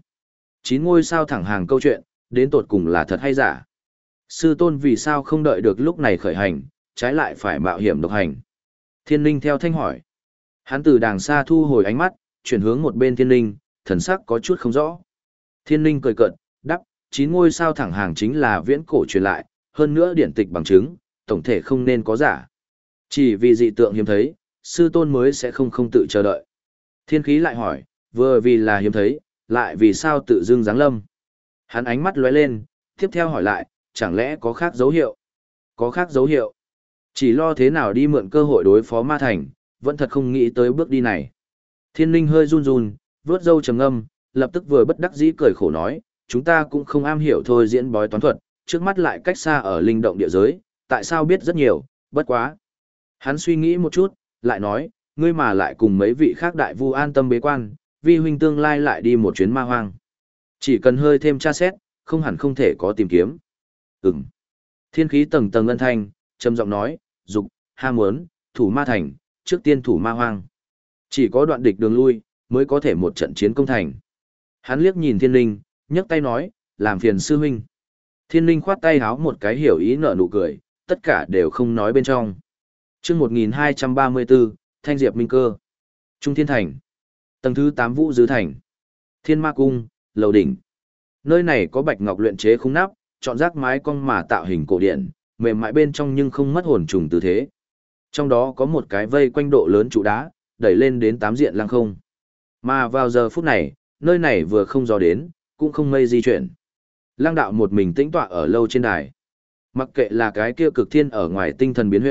9 ngôi sao thẳng hàng câu chuyện, đến tột cùng là thật hay giả? Sư tôn vì sao không đợi được lúc này khởi hành, trái lại phải mạo hiểm độc hành? Thiên Linh theo thanh hỏi. Hắn từ đàng xa thu hồi ánh mắt, chuyển hướng một bên Thiên Linh, thần sắc có chút không rõ. Thiên Linh cười cợt, đáp, 9 ngôi sao thẳng hàng chính là viễn cổ truyền lại, hơn nữa điển tịch bằng chứng, tổng thể không nên có giả. Chỉ vì dị tượng hiếm thấy, sư tôn mới sẽ không tự chờ đợi. Thiên khí lại hỏi, vừa vì là hiếm thấy, lại vì sao tự dưng giáng lâm? Hắn ánh mắt lóe lên, tiếp theo hỏi lại, chẳng lẽ có khác dấu hiệu? Có khác dấu hiệu. Chỉ lo thế nào đi mượn cơ hội đối phó ma thành, vẫn thật không nghĩ tới bước đi này. Thiên Linh hơi run run, vuốt râu trầm ngâm, lập tức vừa bất đắc dĩ cười khổ nói, chúng ta cũng không am hiểu thôi diễn bói toán thuật, trước mắt lại cách xa ở linh động địa giới, tại sao biết rất nhiều, bất quá. Hắn suy nghĩ một chút, lại nói, ngươi mà lại cùng mấy vị khác đại vu an tâm bế quan, vi huynh tương lai lại đi một chuyến ma hoang. Chỉ cần hơi thêm tra xét, không hẳn không thể có tìm kiếm. Ừm. Thiên khí tầng tầng ân thanh, trầm giọng nói, dục, ham muốn, thủ ma thành, trước tiên thủ ma hoang. Chỉ có đoạn địch đường lui, mới có thể một trận chiến công thành. Hắn liếc nhìn Thiên Linh, nhấc tay nói, làm phiền sư huynh. Thiên Linh khoát tay háo một cái hiểu ý nở nụ cười, tất cả đều không nói bên trong. Chương 1234, Thanh Diệp Minh Cơ. Trung Thiên Thành. Tầng thứ 8 Vũ Dư Thành. Thiên Ma Cung, Lầu Đỉnh. Nơi này có bạch ngọc luyện chế khung nắp, chọn rác mái cong mà tạo hình cổ điển, mềm mại bên trong nhưng không mất hồn trùng tư thế. Trong đó có một cái vây quanh độ lớn trụ đá, đẩy lên đến 8 diện lăng không. Mà vào giờ phút này, nơi này vừa không gió đến, cũng không mây di chuyển. Lăng đạo một mình tĩnh tọa ở lâu trên đài. Mặc kệ là cái kia cực thiên ở ngoài tinh thần biến huyễn,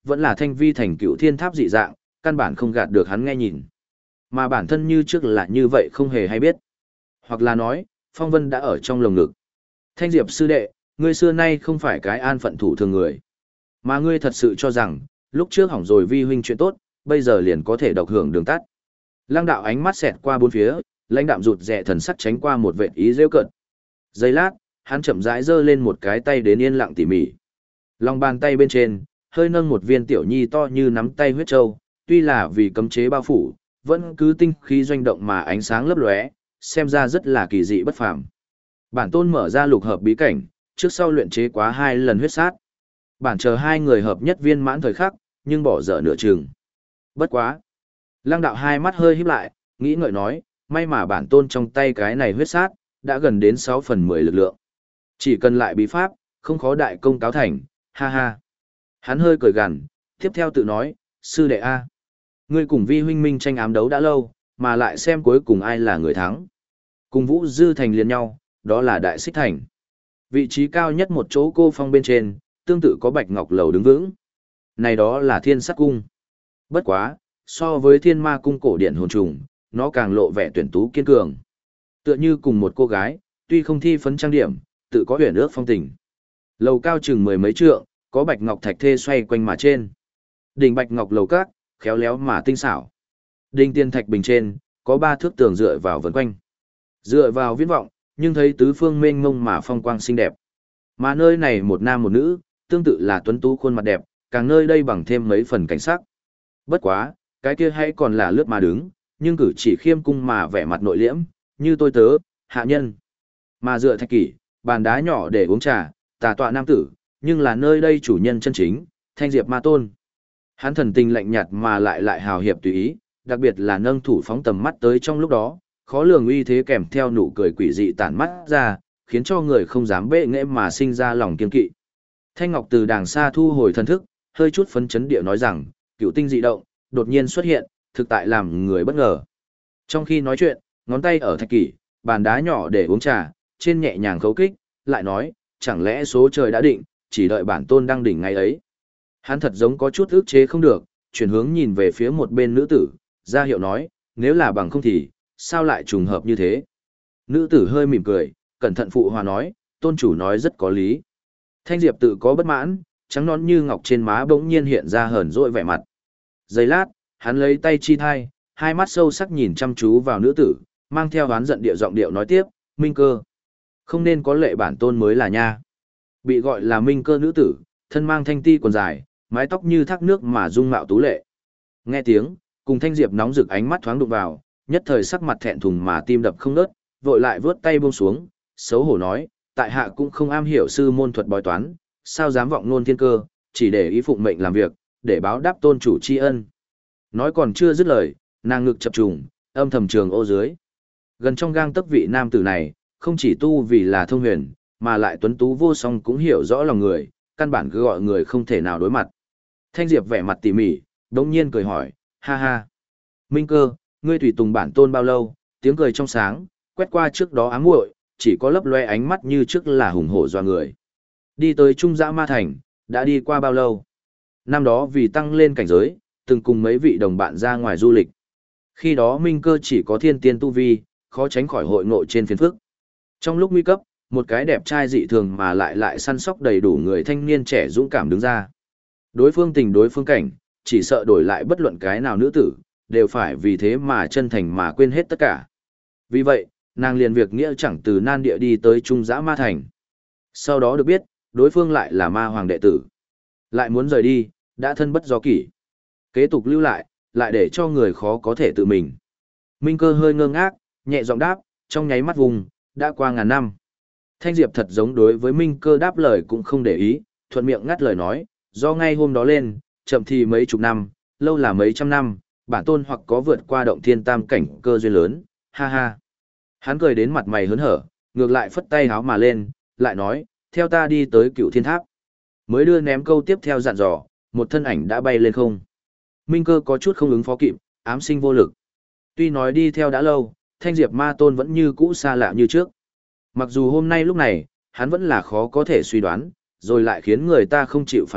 vẫn là thanh vi thành cựu thiên tháp dị dạng, căn bản không gạt được hắn nghe nhìn. Mà bản thân như trước là như vậy không hề hay biết. Hoặc là nói, phong vân đã ở trong lồng ngực. Thanh Diệp sư đệ, ngươi xưa nay không phải cái an phận thủ thường người. Mà ngươi thật sự cho rằng, lúc trước hỏng rồi vi huynh chuyện tốt, bây giờ liền có thể độc hưởng đường tắt. Lăng đạo ánh mắt xẹt qua bốn phía, lãnh đạm rụt rè thần sắc tránh qua một vệt ý rêu cợt. Giây lát, hắn chậm rãi giơ lên một cái tay đến yên lặng tỉ mỉ. Lòng bàn tay bên trên, hơi nâng một viên tiểu nhi to như nắm tay huyết châu, tuy là vì cấm chế bao phủ, vẫn cứ tinh khí doanh động mà ánh sáng lấp lóe, xem ra rất là kỳ dị bất phàm. Bản tôn mở ra lục hợp bí cảnh, trước sau luyện chế quá 2 lần huyết sát. Bản chờ 2 người hợp nhất viên mãn thời khắc, nhưng bỏ dở nửa chừng. Bất quá. Lăng đạo hai mắt hơi híp lại, nghĩ ngợi nói, may mà bản tôn trong tay cái này huyết sát, đã gần đến 6 phần 10 lực lượng. Chỉ cần lại bí pháp, không khó đại công cáo thành, ha ha. Hắn hơi cười gằn, tiếp theo tự nói, sư đệ A. Ngươi cùng vi huynh minh tranh ám đấu đã lâu, mà lại xem cuối cùng ai là người thắng. Cùng Vũ Dư Thành liền nhau, đó là Đại Xích Thành. Vị trí cao nhất một chỗ cô phong bên trên, tương tự có bạch ngọc lầu đứng vững. Này đó là thiên sát cung. Bất quá, so với thiên ma cung cổ điển hồn trùng, nó càng lộ vẻ tuyển tú kiên cường. Tựa như cùng một cô gái, tuy không thi phấn trang điểm, tự có huyền ước phong tình. Lầu cao chừng 10 mấy trượng, có bạch ngọc thạch thê xoay quanh mà trên. Đỉnh bạch ngọc lầu các, khéo léo mà tinh xảo. Đinh tiên thạch bình trên, có 3 thước tường dựa vào vần quanh. Dựa vào viễn vọng, nhưng thấy tứ phương mênh mông mà phong quang xinh đẹp. Mà nơi này một nam một nữ, tương tự là tuấn tú khuôn mặt đẹp, càng nơi đây bằng thêm mấy phần cảnh sắc. Bất quá, cái kia hay còn là lướt mà đứng, nhưng cử chỉ khiêm cung mà vẻ mặt nội liễm, như tôi tớ, hạ nhân. Mà dựa thạch kỷ, bàn đá nhỏ để uống trà, tà tọa nam tử, nhưng là nơi đây chủ nhân chân chính, Thanh Diệp Ma Tôn. Hắn thần tình lạnh nhạt mà lại hào hiệp tùy ý, đặc biệt là nâng thủ phóng tầm mắt tới trong lúc đó, khó lường uy thế kèm theo nụ cười quỷ dị tản mắt ra, khiến cho người không dám bệ nghệ mà sinh ra lòng kiên kỵ. Thanh Ngọc từ đàng xa thu hồi thần thức, hơi chút phấn chấn địa nói rằng, cựu tinh dị động, đột nhiên xuất hiện, thực tại làm người bất ngờ. Trong khi nói chuyện, ngón tay ở thạch kỷ, bàn đá nhỏ để uống trà, trên nhẹ nhàng khấu kích, lại nói, chẳng lẽ số trời đã định, chỉ đợi bản tôn đăng đỉnh ngày ấy. Hắn thật giống có chút ức chế không được, chuyển hướng nhìn về phía một bên nữ tử, ra hiệu nói, nếu là bằng không thì, sao lại trùng hợp như thế? Nữ tử hơi mỉm cười, cẩn thận phụ hòa nói, tôn chủ nói rất có lý. Thanh Diệp tự có bất mãn, trắng nón như ngọc trên má bỗng nhiên hiện ra hờn dỗi vẻ mặt. Giây lát, hắn lấy tay chi thai, hai mắt sâu sắc nhìn chăm chú vào nữ tử, mang theo oán giận địa giọng điệu nói tiếp, Minh Cơ. Không nên có lệ bản tôn mới là nha. Bị gọi là Minh Cơ nữ tử, thân mang thanh ti quần dài, mái tóc như thác nước mà dung mạo tú lệ. Nghe tiếng, cùng Thanh Diệp nóng rực ánh mắt thoáng đụng vào, nhất thời sắc mặt thẹn thùng mà tim đập không ngớt, vội lại vướt tay buông xuống, xấu hổ nói, tại hạ cũng không am hiểu sư môn thuật bói toán, sao dám vọng nôn thiên cơ, chỉ để ý phụng mệnh làm việc, để báo đáp tôn chủ tri ân. Nói còn chưa dứt lời, nàng ngực chập trùng, âm thầm trường ô dưới. Gần trong gang tấc vị nam tử này, không chỉ tu vì là thông huyền, mà lại tuấn tú vô song cũng hiểu rõ lòng người, căn bản cứ gọi người không thể nào đối mặt. Thanh Diệp vẻ mặt tỉ mỉ, đống nhiên cười hỏi, ha ha. Minh Cơ, ngươi tùy tùng bản tôn bao lâu? Tiếng cười trong sáng, quét qua trước đó ám muội, chỉ có lấp loe ánh mắt như trước là hùng hổ doa người. Đi tới Trung Dã Ma Thành, đã đi qua bao lâu? Năm đó vì tăng lên cảnh giới, từng cùng mấy vị đồng bạn ra ngoài du lịch. Khi đó Minh Cơ chỉ có thiên tiên tu vi, khó tránh khỏi hội ngộ trên phiền phức. Trong lúc nguy cấp, một cái đẹp trai dị thường mà lại săn sóc đầy đủ người thanh niên trẻ dũng cảm đứng ra. Đối phương tình đối phương cảnh, chỉ sợ đổi lại bất luận cái nào nữ tử, đều phải vì thế mà chân thành mà quên hết tất cả. Vì vậy, nàng liền việc nghĩa chẳng từ nan địa đi tới Trung Dã Ma Thành. Sau đó được biết, đối phương lại là ma hoàng đệ tử. Lại muốn rời đi, đã thân bất do kỷ. Kế tục lưu lại để cho người khó có thể tự mình. Minh Cơ hơi ngơ ngác, nhẹ giọng đáp, trong nháy mắt vùng, đã qua ngàn năm. Thanh Diệp thật giống đối với Minh Cơ đáp lời cũng không để ý, thuận miệng ngắt lời nói, do ngay hôm đó lên, chậm thì mấy chục năm, lâu là mấy trăm năm, bản tôn hoặc có vượt qua động thiên tam cảnh cơ duyên lớn, ha ha. Hắn cười đến mặt mày hớn hở, ngược lại phất tay háo mà lên, lại nói, theo ta đi tới Cựu Thiên Tháp. Mới đưa ném câu tiếp theo dặn dò, một thân ảnh đã bay lên không. Minh Cơ có chút không ứng phó kịp, ám sinh vô lực. Tuy nói đi theo đã lâu, Thanh Diệp Ma Tôn vẫn như cũ xa lạ như trước. Mặc dù hôm nay lúc này, hắn vẫn là khó có thể suy đoán, rồi lại khiến người ta không chịu phản bội,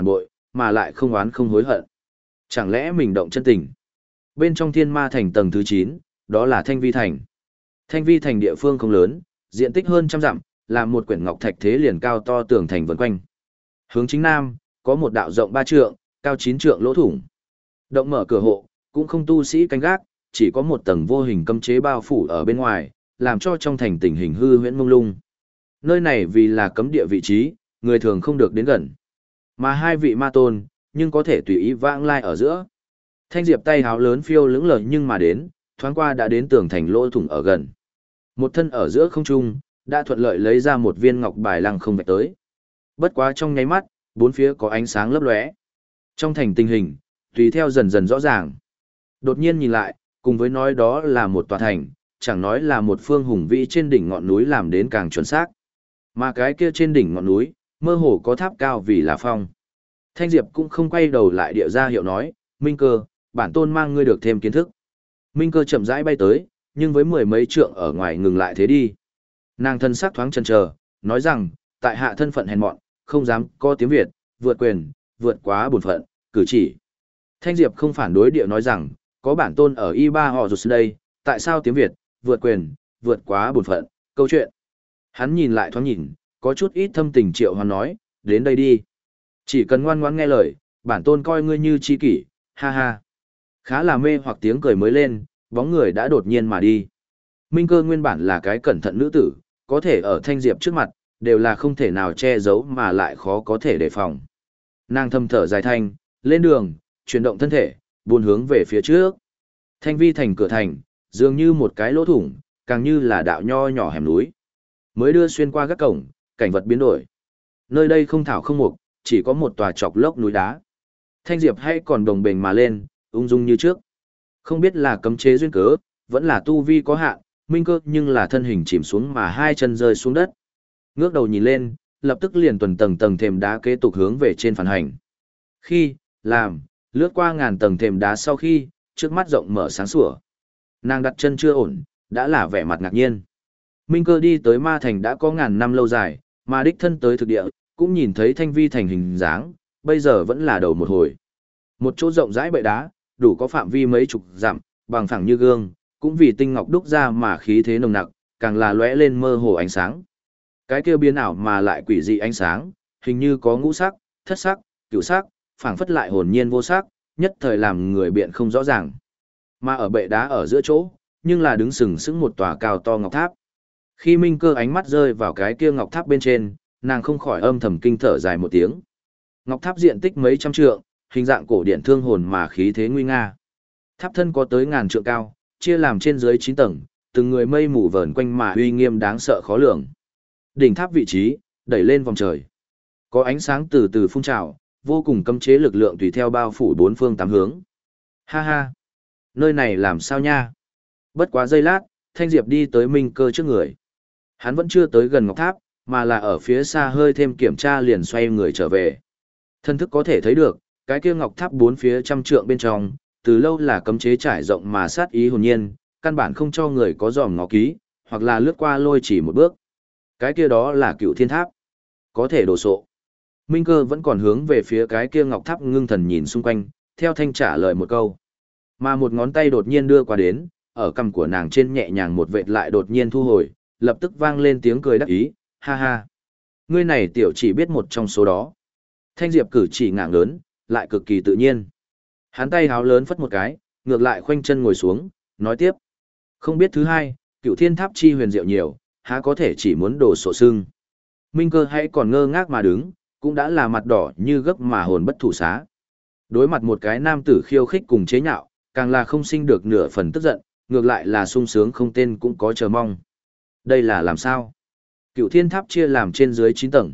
mà lại không oán không hối hận. Chẳng lẽ mình động chân tình? Bên trong Thiên Ma Thành tầng thứ 9, đó là Thanh Vi Thành. Thanh Vi Thành địa phương không lớn, diện tích hơn trăm dặm, là một quyển ngọc thạch thế liền cao to tường thành vần quanh. Hướng chính nam, có một đạo rộng 3 trượng, cao 9 trượng lỗ thủng. Động mở cửa hộ, cũng không tu sĩ canh gác, chỉ có một tầng vô hình cấm chế bao phủ ở bên ngoài, làm cho trong thành tình hình hư huyễn mông lung. Nơi này vì là cấm địa vị trí, người thường không được đến gần. Mà hai vị ma tôn, nhưng có thể tùy ý vãng lai ở giữa. Thanh Diệp tay háo lớn phiêu lững lờ nhưng mà đến, thoáng qua đã đến tường thành lỗ thủng ở gần. Một thân ở giữa không trung, đã thuận lợi lấy ra một viên ngọc bài lăng không vạch tới. Bất quá trong nháy mắt, bốn phía có ánh sáng lấp lóe. Trong thành tình hình, tùy theo dần dần rõ ràng. Đột nhiên nhìn lại, cùng với nói đó là một tòa thành, chẳng nói là một phương hùng vĩ trên đỉnh ngọn núi làm đến càng chuẩn xác. Mà cái kia trên đỉnh ngọn núi, mơ hồ có tháp cao vì là phong. Thanh Diệp cũng không quay đầu lại địa ra hiệu nói, Minh Cơ, bản tôn mang ngươi được thêm kiến thức. Minh Cơ chậm rãi bay tới, nhưng với mười mấy trượng ở ngoài ngừng lại thế đi. Nàng thân sắc thoáng chần chờ, nói rằng, tại hạ thân phận hèn mọn, không dám có tiếng Việt, vượt quyền, vượt quá bổn phận, cử chỉ. Thanh Diệp không phản đối địa nói rằng, có bản tôn ở y ba họ rụt đây, tại sao tiếng Việt, vượt quyền, vượt quá bổn phận, câu chuyện. Hắn nhìn lại thoáng nhìn, có chút ít thâm tình Triệu Hoán nói, đến đây đi. Chỉ cần ngoan ngoãn nghe lời, bản tôn coi ngươi như chi kỷ, ha ha. Khá là mê hoặc tiếng cười mới lên, bóng người đã đột nhiên mà đi. Minh Cơ nguyên bản là cái cẩn thận nữ tử, có thể ở Thanh Diệp trước mặt, đều là không thể nào che giấu mà lại khó có thể đề phòng. Nàng thầm thở dài thanh, lên đường, chuyển động thân thể, buôn hướng về phía trước. Thanh Vi thành cửa thành, dường như một cái lỗ thủng, càng như là đạo nho nhỏ hẻm núi. Mới đưa xuyên qua các cổng, cảnh vật biến đổi. Nơi đây không thảo không mục, chỉ có một tòa chọc lốc núi đá. Thanh Diệp hay còn đồng bền mà lên, ung dung như trước. Không biết là cấm chế duyên cớ, vẫn là tu vi có hạn, Minh Cơ nhưng là thân hình chìm xuống mà hai chân rơi xuống đất. Ngước đầu nhìn lên, lập tức liền tuần tầng tầng thềm đá kế tục hướng về trên phản hành. Khi, làm, lướt qua ngàn tầng thềm đá sau khi, trước mắt rộng mở sáng sủa. Nàng đặt chân chưa ổn, đã là vẻ mặt ngạc nhiên. Minh Cơ đi tới ma thành đã có ngàn năm lâu dài, mà đích thân tới thực địa, cũng nhìn thấy Thanh Vi thành hình dáng, bây giờ vẫn là đầu một hồi. Một chỗ rộng rãi bệ đá, đủ có phạm vi mấy chục dặm, bằng phẳng như gương, cũng vì tinh ngọc đúc ra mà khí thế nồng nặc, càng là lóe lên mơ hồ ánh sáng. Cái kia biến ảo mà lại quỷ dị ánh sáng, hình như có ngũ sắc, thất sắc, cửu sắc, phảng phất lại hồn nhiên vô sắc, nhất thời làm người biện không rõ ràng. Mà ở bệ đá ở giữa chỗ, nhưng là đứng sừng sững một tòa cao to ngọc tháp. Khi Minh Cơ ánh mắt rơi vào cái kia ngọc tháp bên trên, nàng không khỏi âm thầm kinh thở dài một tiếng. Ngọc tháp diện tích mấy trăm trượng, hình dạng cổ điển thương hồn mà khí thế nguy nga. Tháp thân có tới ngàn trượng cao, chia làm trên dưới 9 tầng, từng người mây mù vờn quanh mà uy nghiêm đáng sợ khó lường. Đỉnh tháp vị trí, đẩy lên vòng trời. Có ánh sáng từ từ phun trào, vô cùng cấm chế lực lượng tùy theo bao phủ bốn phương tám hướng. Ha ha! Nơi này làm sao nha? Bất quá giây lát, Thanh Diệp đi tới Minh Cơ trước người. Hắn vẫn chưa tới gần ngọc tháp, mà là ở phía xa hơi thêm kiểm tra liền xoay người trở về. Thân thức có thể thấy được, cái kia ngọc tháp bốn phía trăm trượng bên trong, từ lâu là cấm chế trải rộng mà sát ý hồn nhiên, căn bản không cho người có dòm ngó ký, hoặc là lướt qua lôi chỉ một bước. Cái kia đó là Cựu Thiên Tháp. Có thể đồ sộ. Minh Cơ vẫn còn hướng về phía cái kia ngọc tháp ngưng thần nhìn xung quanh, theo thanh trả lời một câu. Mà một ngón tay đột nhiên đưa qua đến, ở cằm của nàng trên nhẹ nhàng một vệt lại đột nhiên thu hồi, lập tức vang lên tiếng cười đắc ý, ha ha. Ngươi này tiểu chỉ biết một trong số đó. Thanh Diệp cử chỉ ngạng lớn, lại cực kỳ tự nhiên. Hắn tay háo lớn phất một cái, ngược lại khoanh chân ngồi xuống, nói tiếp. Không biết thứ hai, Cựu Thiên Tháp chi huyền diệu nhiều, há có thể chỉ muốn đồ sộ sưng. Minh Cơ hãy còn ngơ ngác mà đứng, cũng đã là mặt đỏ như gấc mà hồn bất thủ xá. Đối mặt một cái nam tử khiêu khích cùng chế nhạo, càng là không sinh được nửa phần tức giận, ngược lại là sung sướng không tên cũng có chờ mong. Đây là làm sao? Cựu Thiên Tháp chia làm trên dưới 9 tầng.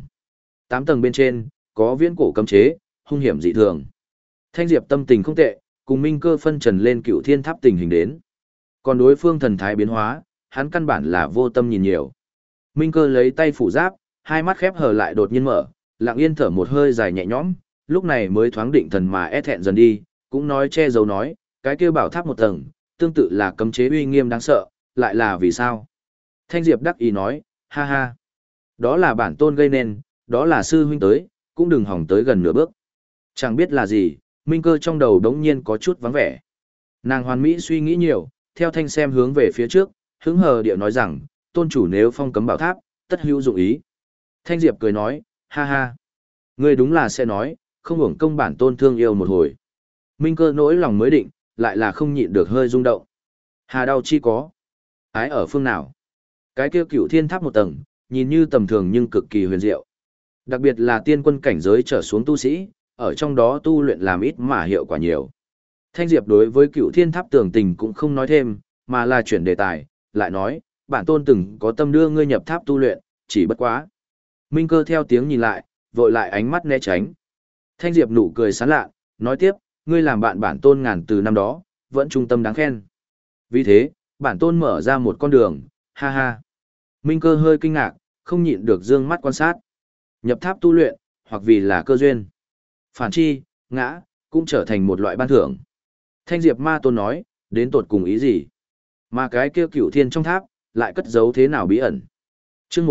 8 tầng bên trên, có viễn cổ cấm chế, hung hiểm dị thường. Thanh Diệp tâm tình không tệ, cùng Minh Cơ phân trần lên Cựu Thiên Tháp tình hình đến. Còn đối phương thần thái biến hóa, hắn căn bản là vô tâm nhìn nhiều. Minh Cơ lấy tay phủ giáp, hai mắt khép hờ lại đột nhiên mở, lặng yên thở một hơi dài nhẹ nhõm, lúc này mới thoáng định thần mà e thẹn dần đi, cũng nói che giấu nói, cái kia bảo tháp một tầng, tương tự là cấm chế uy nghiêm đáng sợ, lại là vì sao? Thanh Diệp đắc ý nói, ha ha, đó là bản tôn gây nên, đó là sư huynh tới, cũng đừng hỏng tới gần nửa bước. Chẳng biết là gì, Minh Cơ trong đầu đống nhiên có chút vắng vẻ. Nàng hoàn mỹ suy nghĩ nhiều, theo thanh xem hướng về phía trước, hứng hờ điệu nói rằng, tôn chủ nếu phong cấm bảo tháp, tất hữu dụng ý. Thanh Diệp cười nói, ha ha. Ngươi đúng là sẽ nói, không hưởng công bản tôn thương yêu một hồi. Minh Cơ nỗi lòng mới định, lại là không nhịn được hơi rung động. Hà đau chi có. Ái ở phương nào? Cái kia Cửu Thiên Tháp một tầng, nhìn như tầm thường nhưng cực kỳ huyền diệu. Đặc biệt là tiên quân cảnh giới trở xuống tu sĩ, ở trong đó tu luyện làm ít mà hiệu quả nhiều. Thanh Diệp đối với Cửu Thiên Tháp tưởng tình cũng không nói thêm, mà là chuyển đề tài, lại nói, bản tôn từng có tâm đưa ngươi nhập tháp tu luyện, chỉ bất quá. Minh Cơ theo tiếng nhìn lại, vội lại ánh mắt né tránh. Thanh Diệp nụ cười sán lạ, nói tiếp, ngươi làm bạn bản tôn ngàn từ năm đó, vẫn trung tâm đáng khen. Vì thế, bản tôn mở ra một con đường, ha ha. Minh Cơ hơi kinh ngạc, không nhịn được dương mắt quan sát. Nhập tháp tu luyện, hoặc vì là cơ duyên. Phản chi, ngã, cũng trở thành một loại ban thưởng. Thanh Diệp Ma Tôn nói, đến tột cùng ý gì? Mà cái kia Cửu Thiên trong tháp, lại cất giấu thế nào bí ẩn? Chương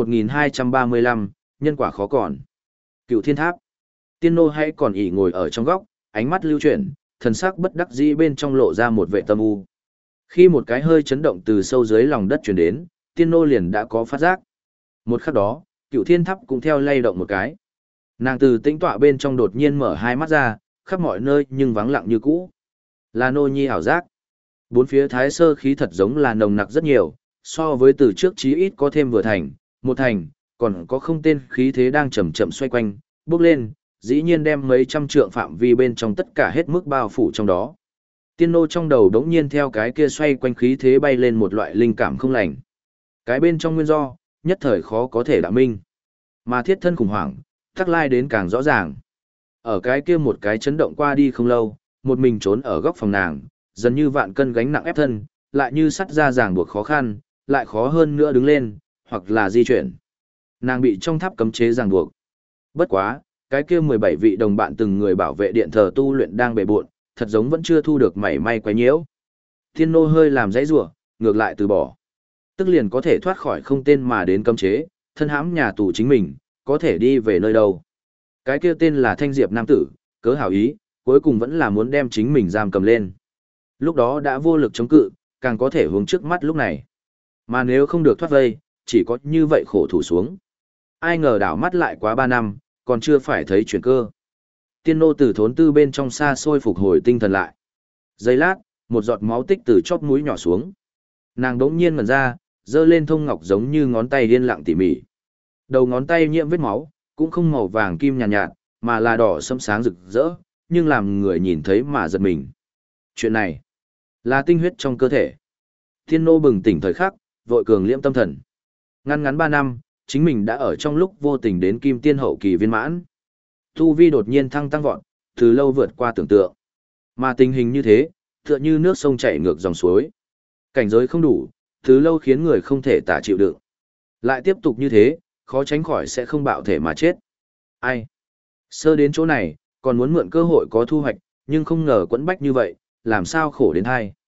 1235, nhân quả khó còn. Cửu Thiên Tháp. Tiên nô hay còn ỉ ngồi ở trong góc, ánh mắt lưu chuyển, thần sắc bất đắc dĩ bên trong lộ ra một vẻ tâm u. Khi một cái hơi chấn động từ sâu dưới lòng đất truyền đến, tiên nô liền đã có phát giác. Một khắc đó, Cửu Thiên Tháp cũng theo lay động một cái. Nàng từ tĩnh tọa bên trong đột nhiên mở hai mắt ra, khắp mọi nơi nhưng vắng lặng như cũ. Là nô nhi ảo giác. Bốn phía thái sơ khí thật giống là nồng nặc rất nhiều, so với từ trước chí ít có thêm vừa thành, một thành, còn có không tên khí thế đang chậm chậm xoay quanh, bước lên, dĩ nhiên đem mấy trăm trượng phạm vi bên trong tất cả hết mức bao phủ trong đó. Tiên nô trong đầu đống nhiên theo cái kia xoay quanh khí thế bay lên một loại linh cảm không lành. Cái bên trong nguyên do, nhất thời khó có thể đạo minh. Mà thiết thân khủng hoảng, tắc lai đến càng rõ ràng. Ở cái kia một cái chấn động qua đi không lâu, một mình trốn ở góc phòng nàng, dần như vạn cân gánh nặng ép thân, lại như sắt ra ràng buộc khó khăn, lại khó hơn nữa đứng lên, hoặc là di chuyển. Nàng bị trong tháp cấm chế ràng buộc. Bất quá, cái kia 17 vị đồng bạn từng người bảo vệ điện thờ tu luyện đang bề bộn, thật giống vẫn chưa thu được mảy may quấy nhiễu. Thiên nô hơi làm dãy rủa, ngược lại từ bỏ. Tức liền có thể thoát khỏi không tên mà đến cấm chế, thân hãm nhà tù chính mình, có thể đi về nơi đâu. Cái kia tên là Thanh Diệp nam tử, cớ hảo ý, cuối cùng vẫn là muốn đem chính mình giam cầm lên. Lúc đó đã vô lực chống cự, càng có thể hướng trước mắt lúc này. Mà nếu không được thoát vây, chỉ có như vậy khổ thủ xuống. Ai ngờ đảo mắt lại quá 3 năm, còn chưa phải thấy chuyển cơ. Tiên nô từ thốn tư bên trong xa xôi phục hồi tinh thần lại. Giây lát, một giọt máu tích từ chóp mũi nhỏ xuống. Nàng đống nhiên ngẩn ra, giơ lên thông ngọc giống như ngón tay điên lặng tỉ mỉ. Đầu ngón tay nhiễm vết máu, cũng không màu vàng kim nhàn nhạt, mà là đỏ sẫm sáng rực rỡ, nhưng làm người nhìn thấy mà giật mình. Chuyện này là tinh huyết trong cơ thể. Thiên nô bừng tỉnh thời khắc, vội cường liễm tâm thần. Ngăn ngắn 3 năm, chính mình đã ở trong lúc vô tình đến kim tiên hậu kỳ viên mãn. Tu vi đột nhiên tăng vọt, từ lâu vượt qua tưởng tượng. Mà tình hình như thế, tựa như nước sông chảy ngược dòng suối. Cảnh giới không đủ, từ lâu khiến người không thể tả chịu đựng. Lại tiếp tục như thế, khó tránh khỏi sẽ không bạo thể mà chết. Ai? Sơ đến chỗ này, còn muốn mượn cơ hội có thu hoạch, nhưng không ngờ quẫn bách như vậy, làm sao khổ đến hay.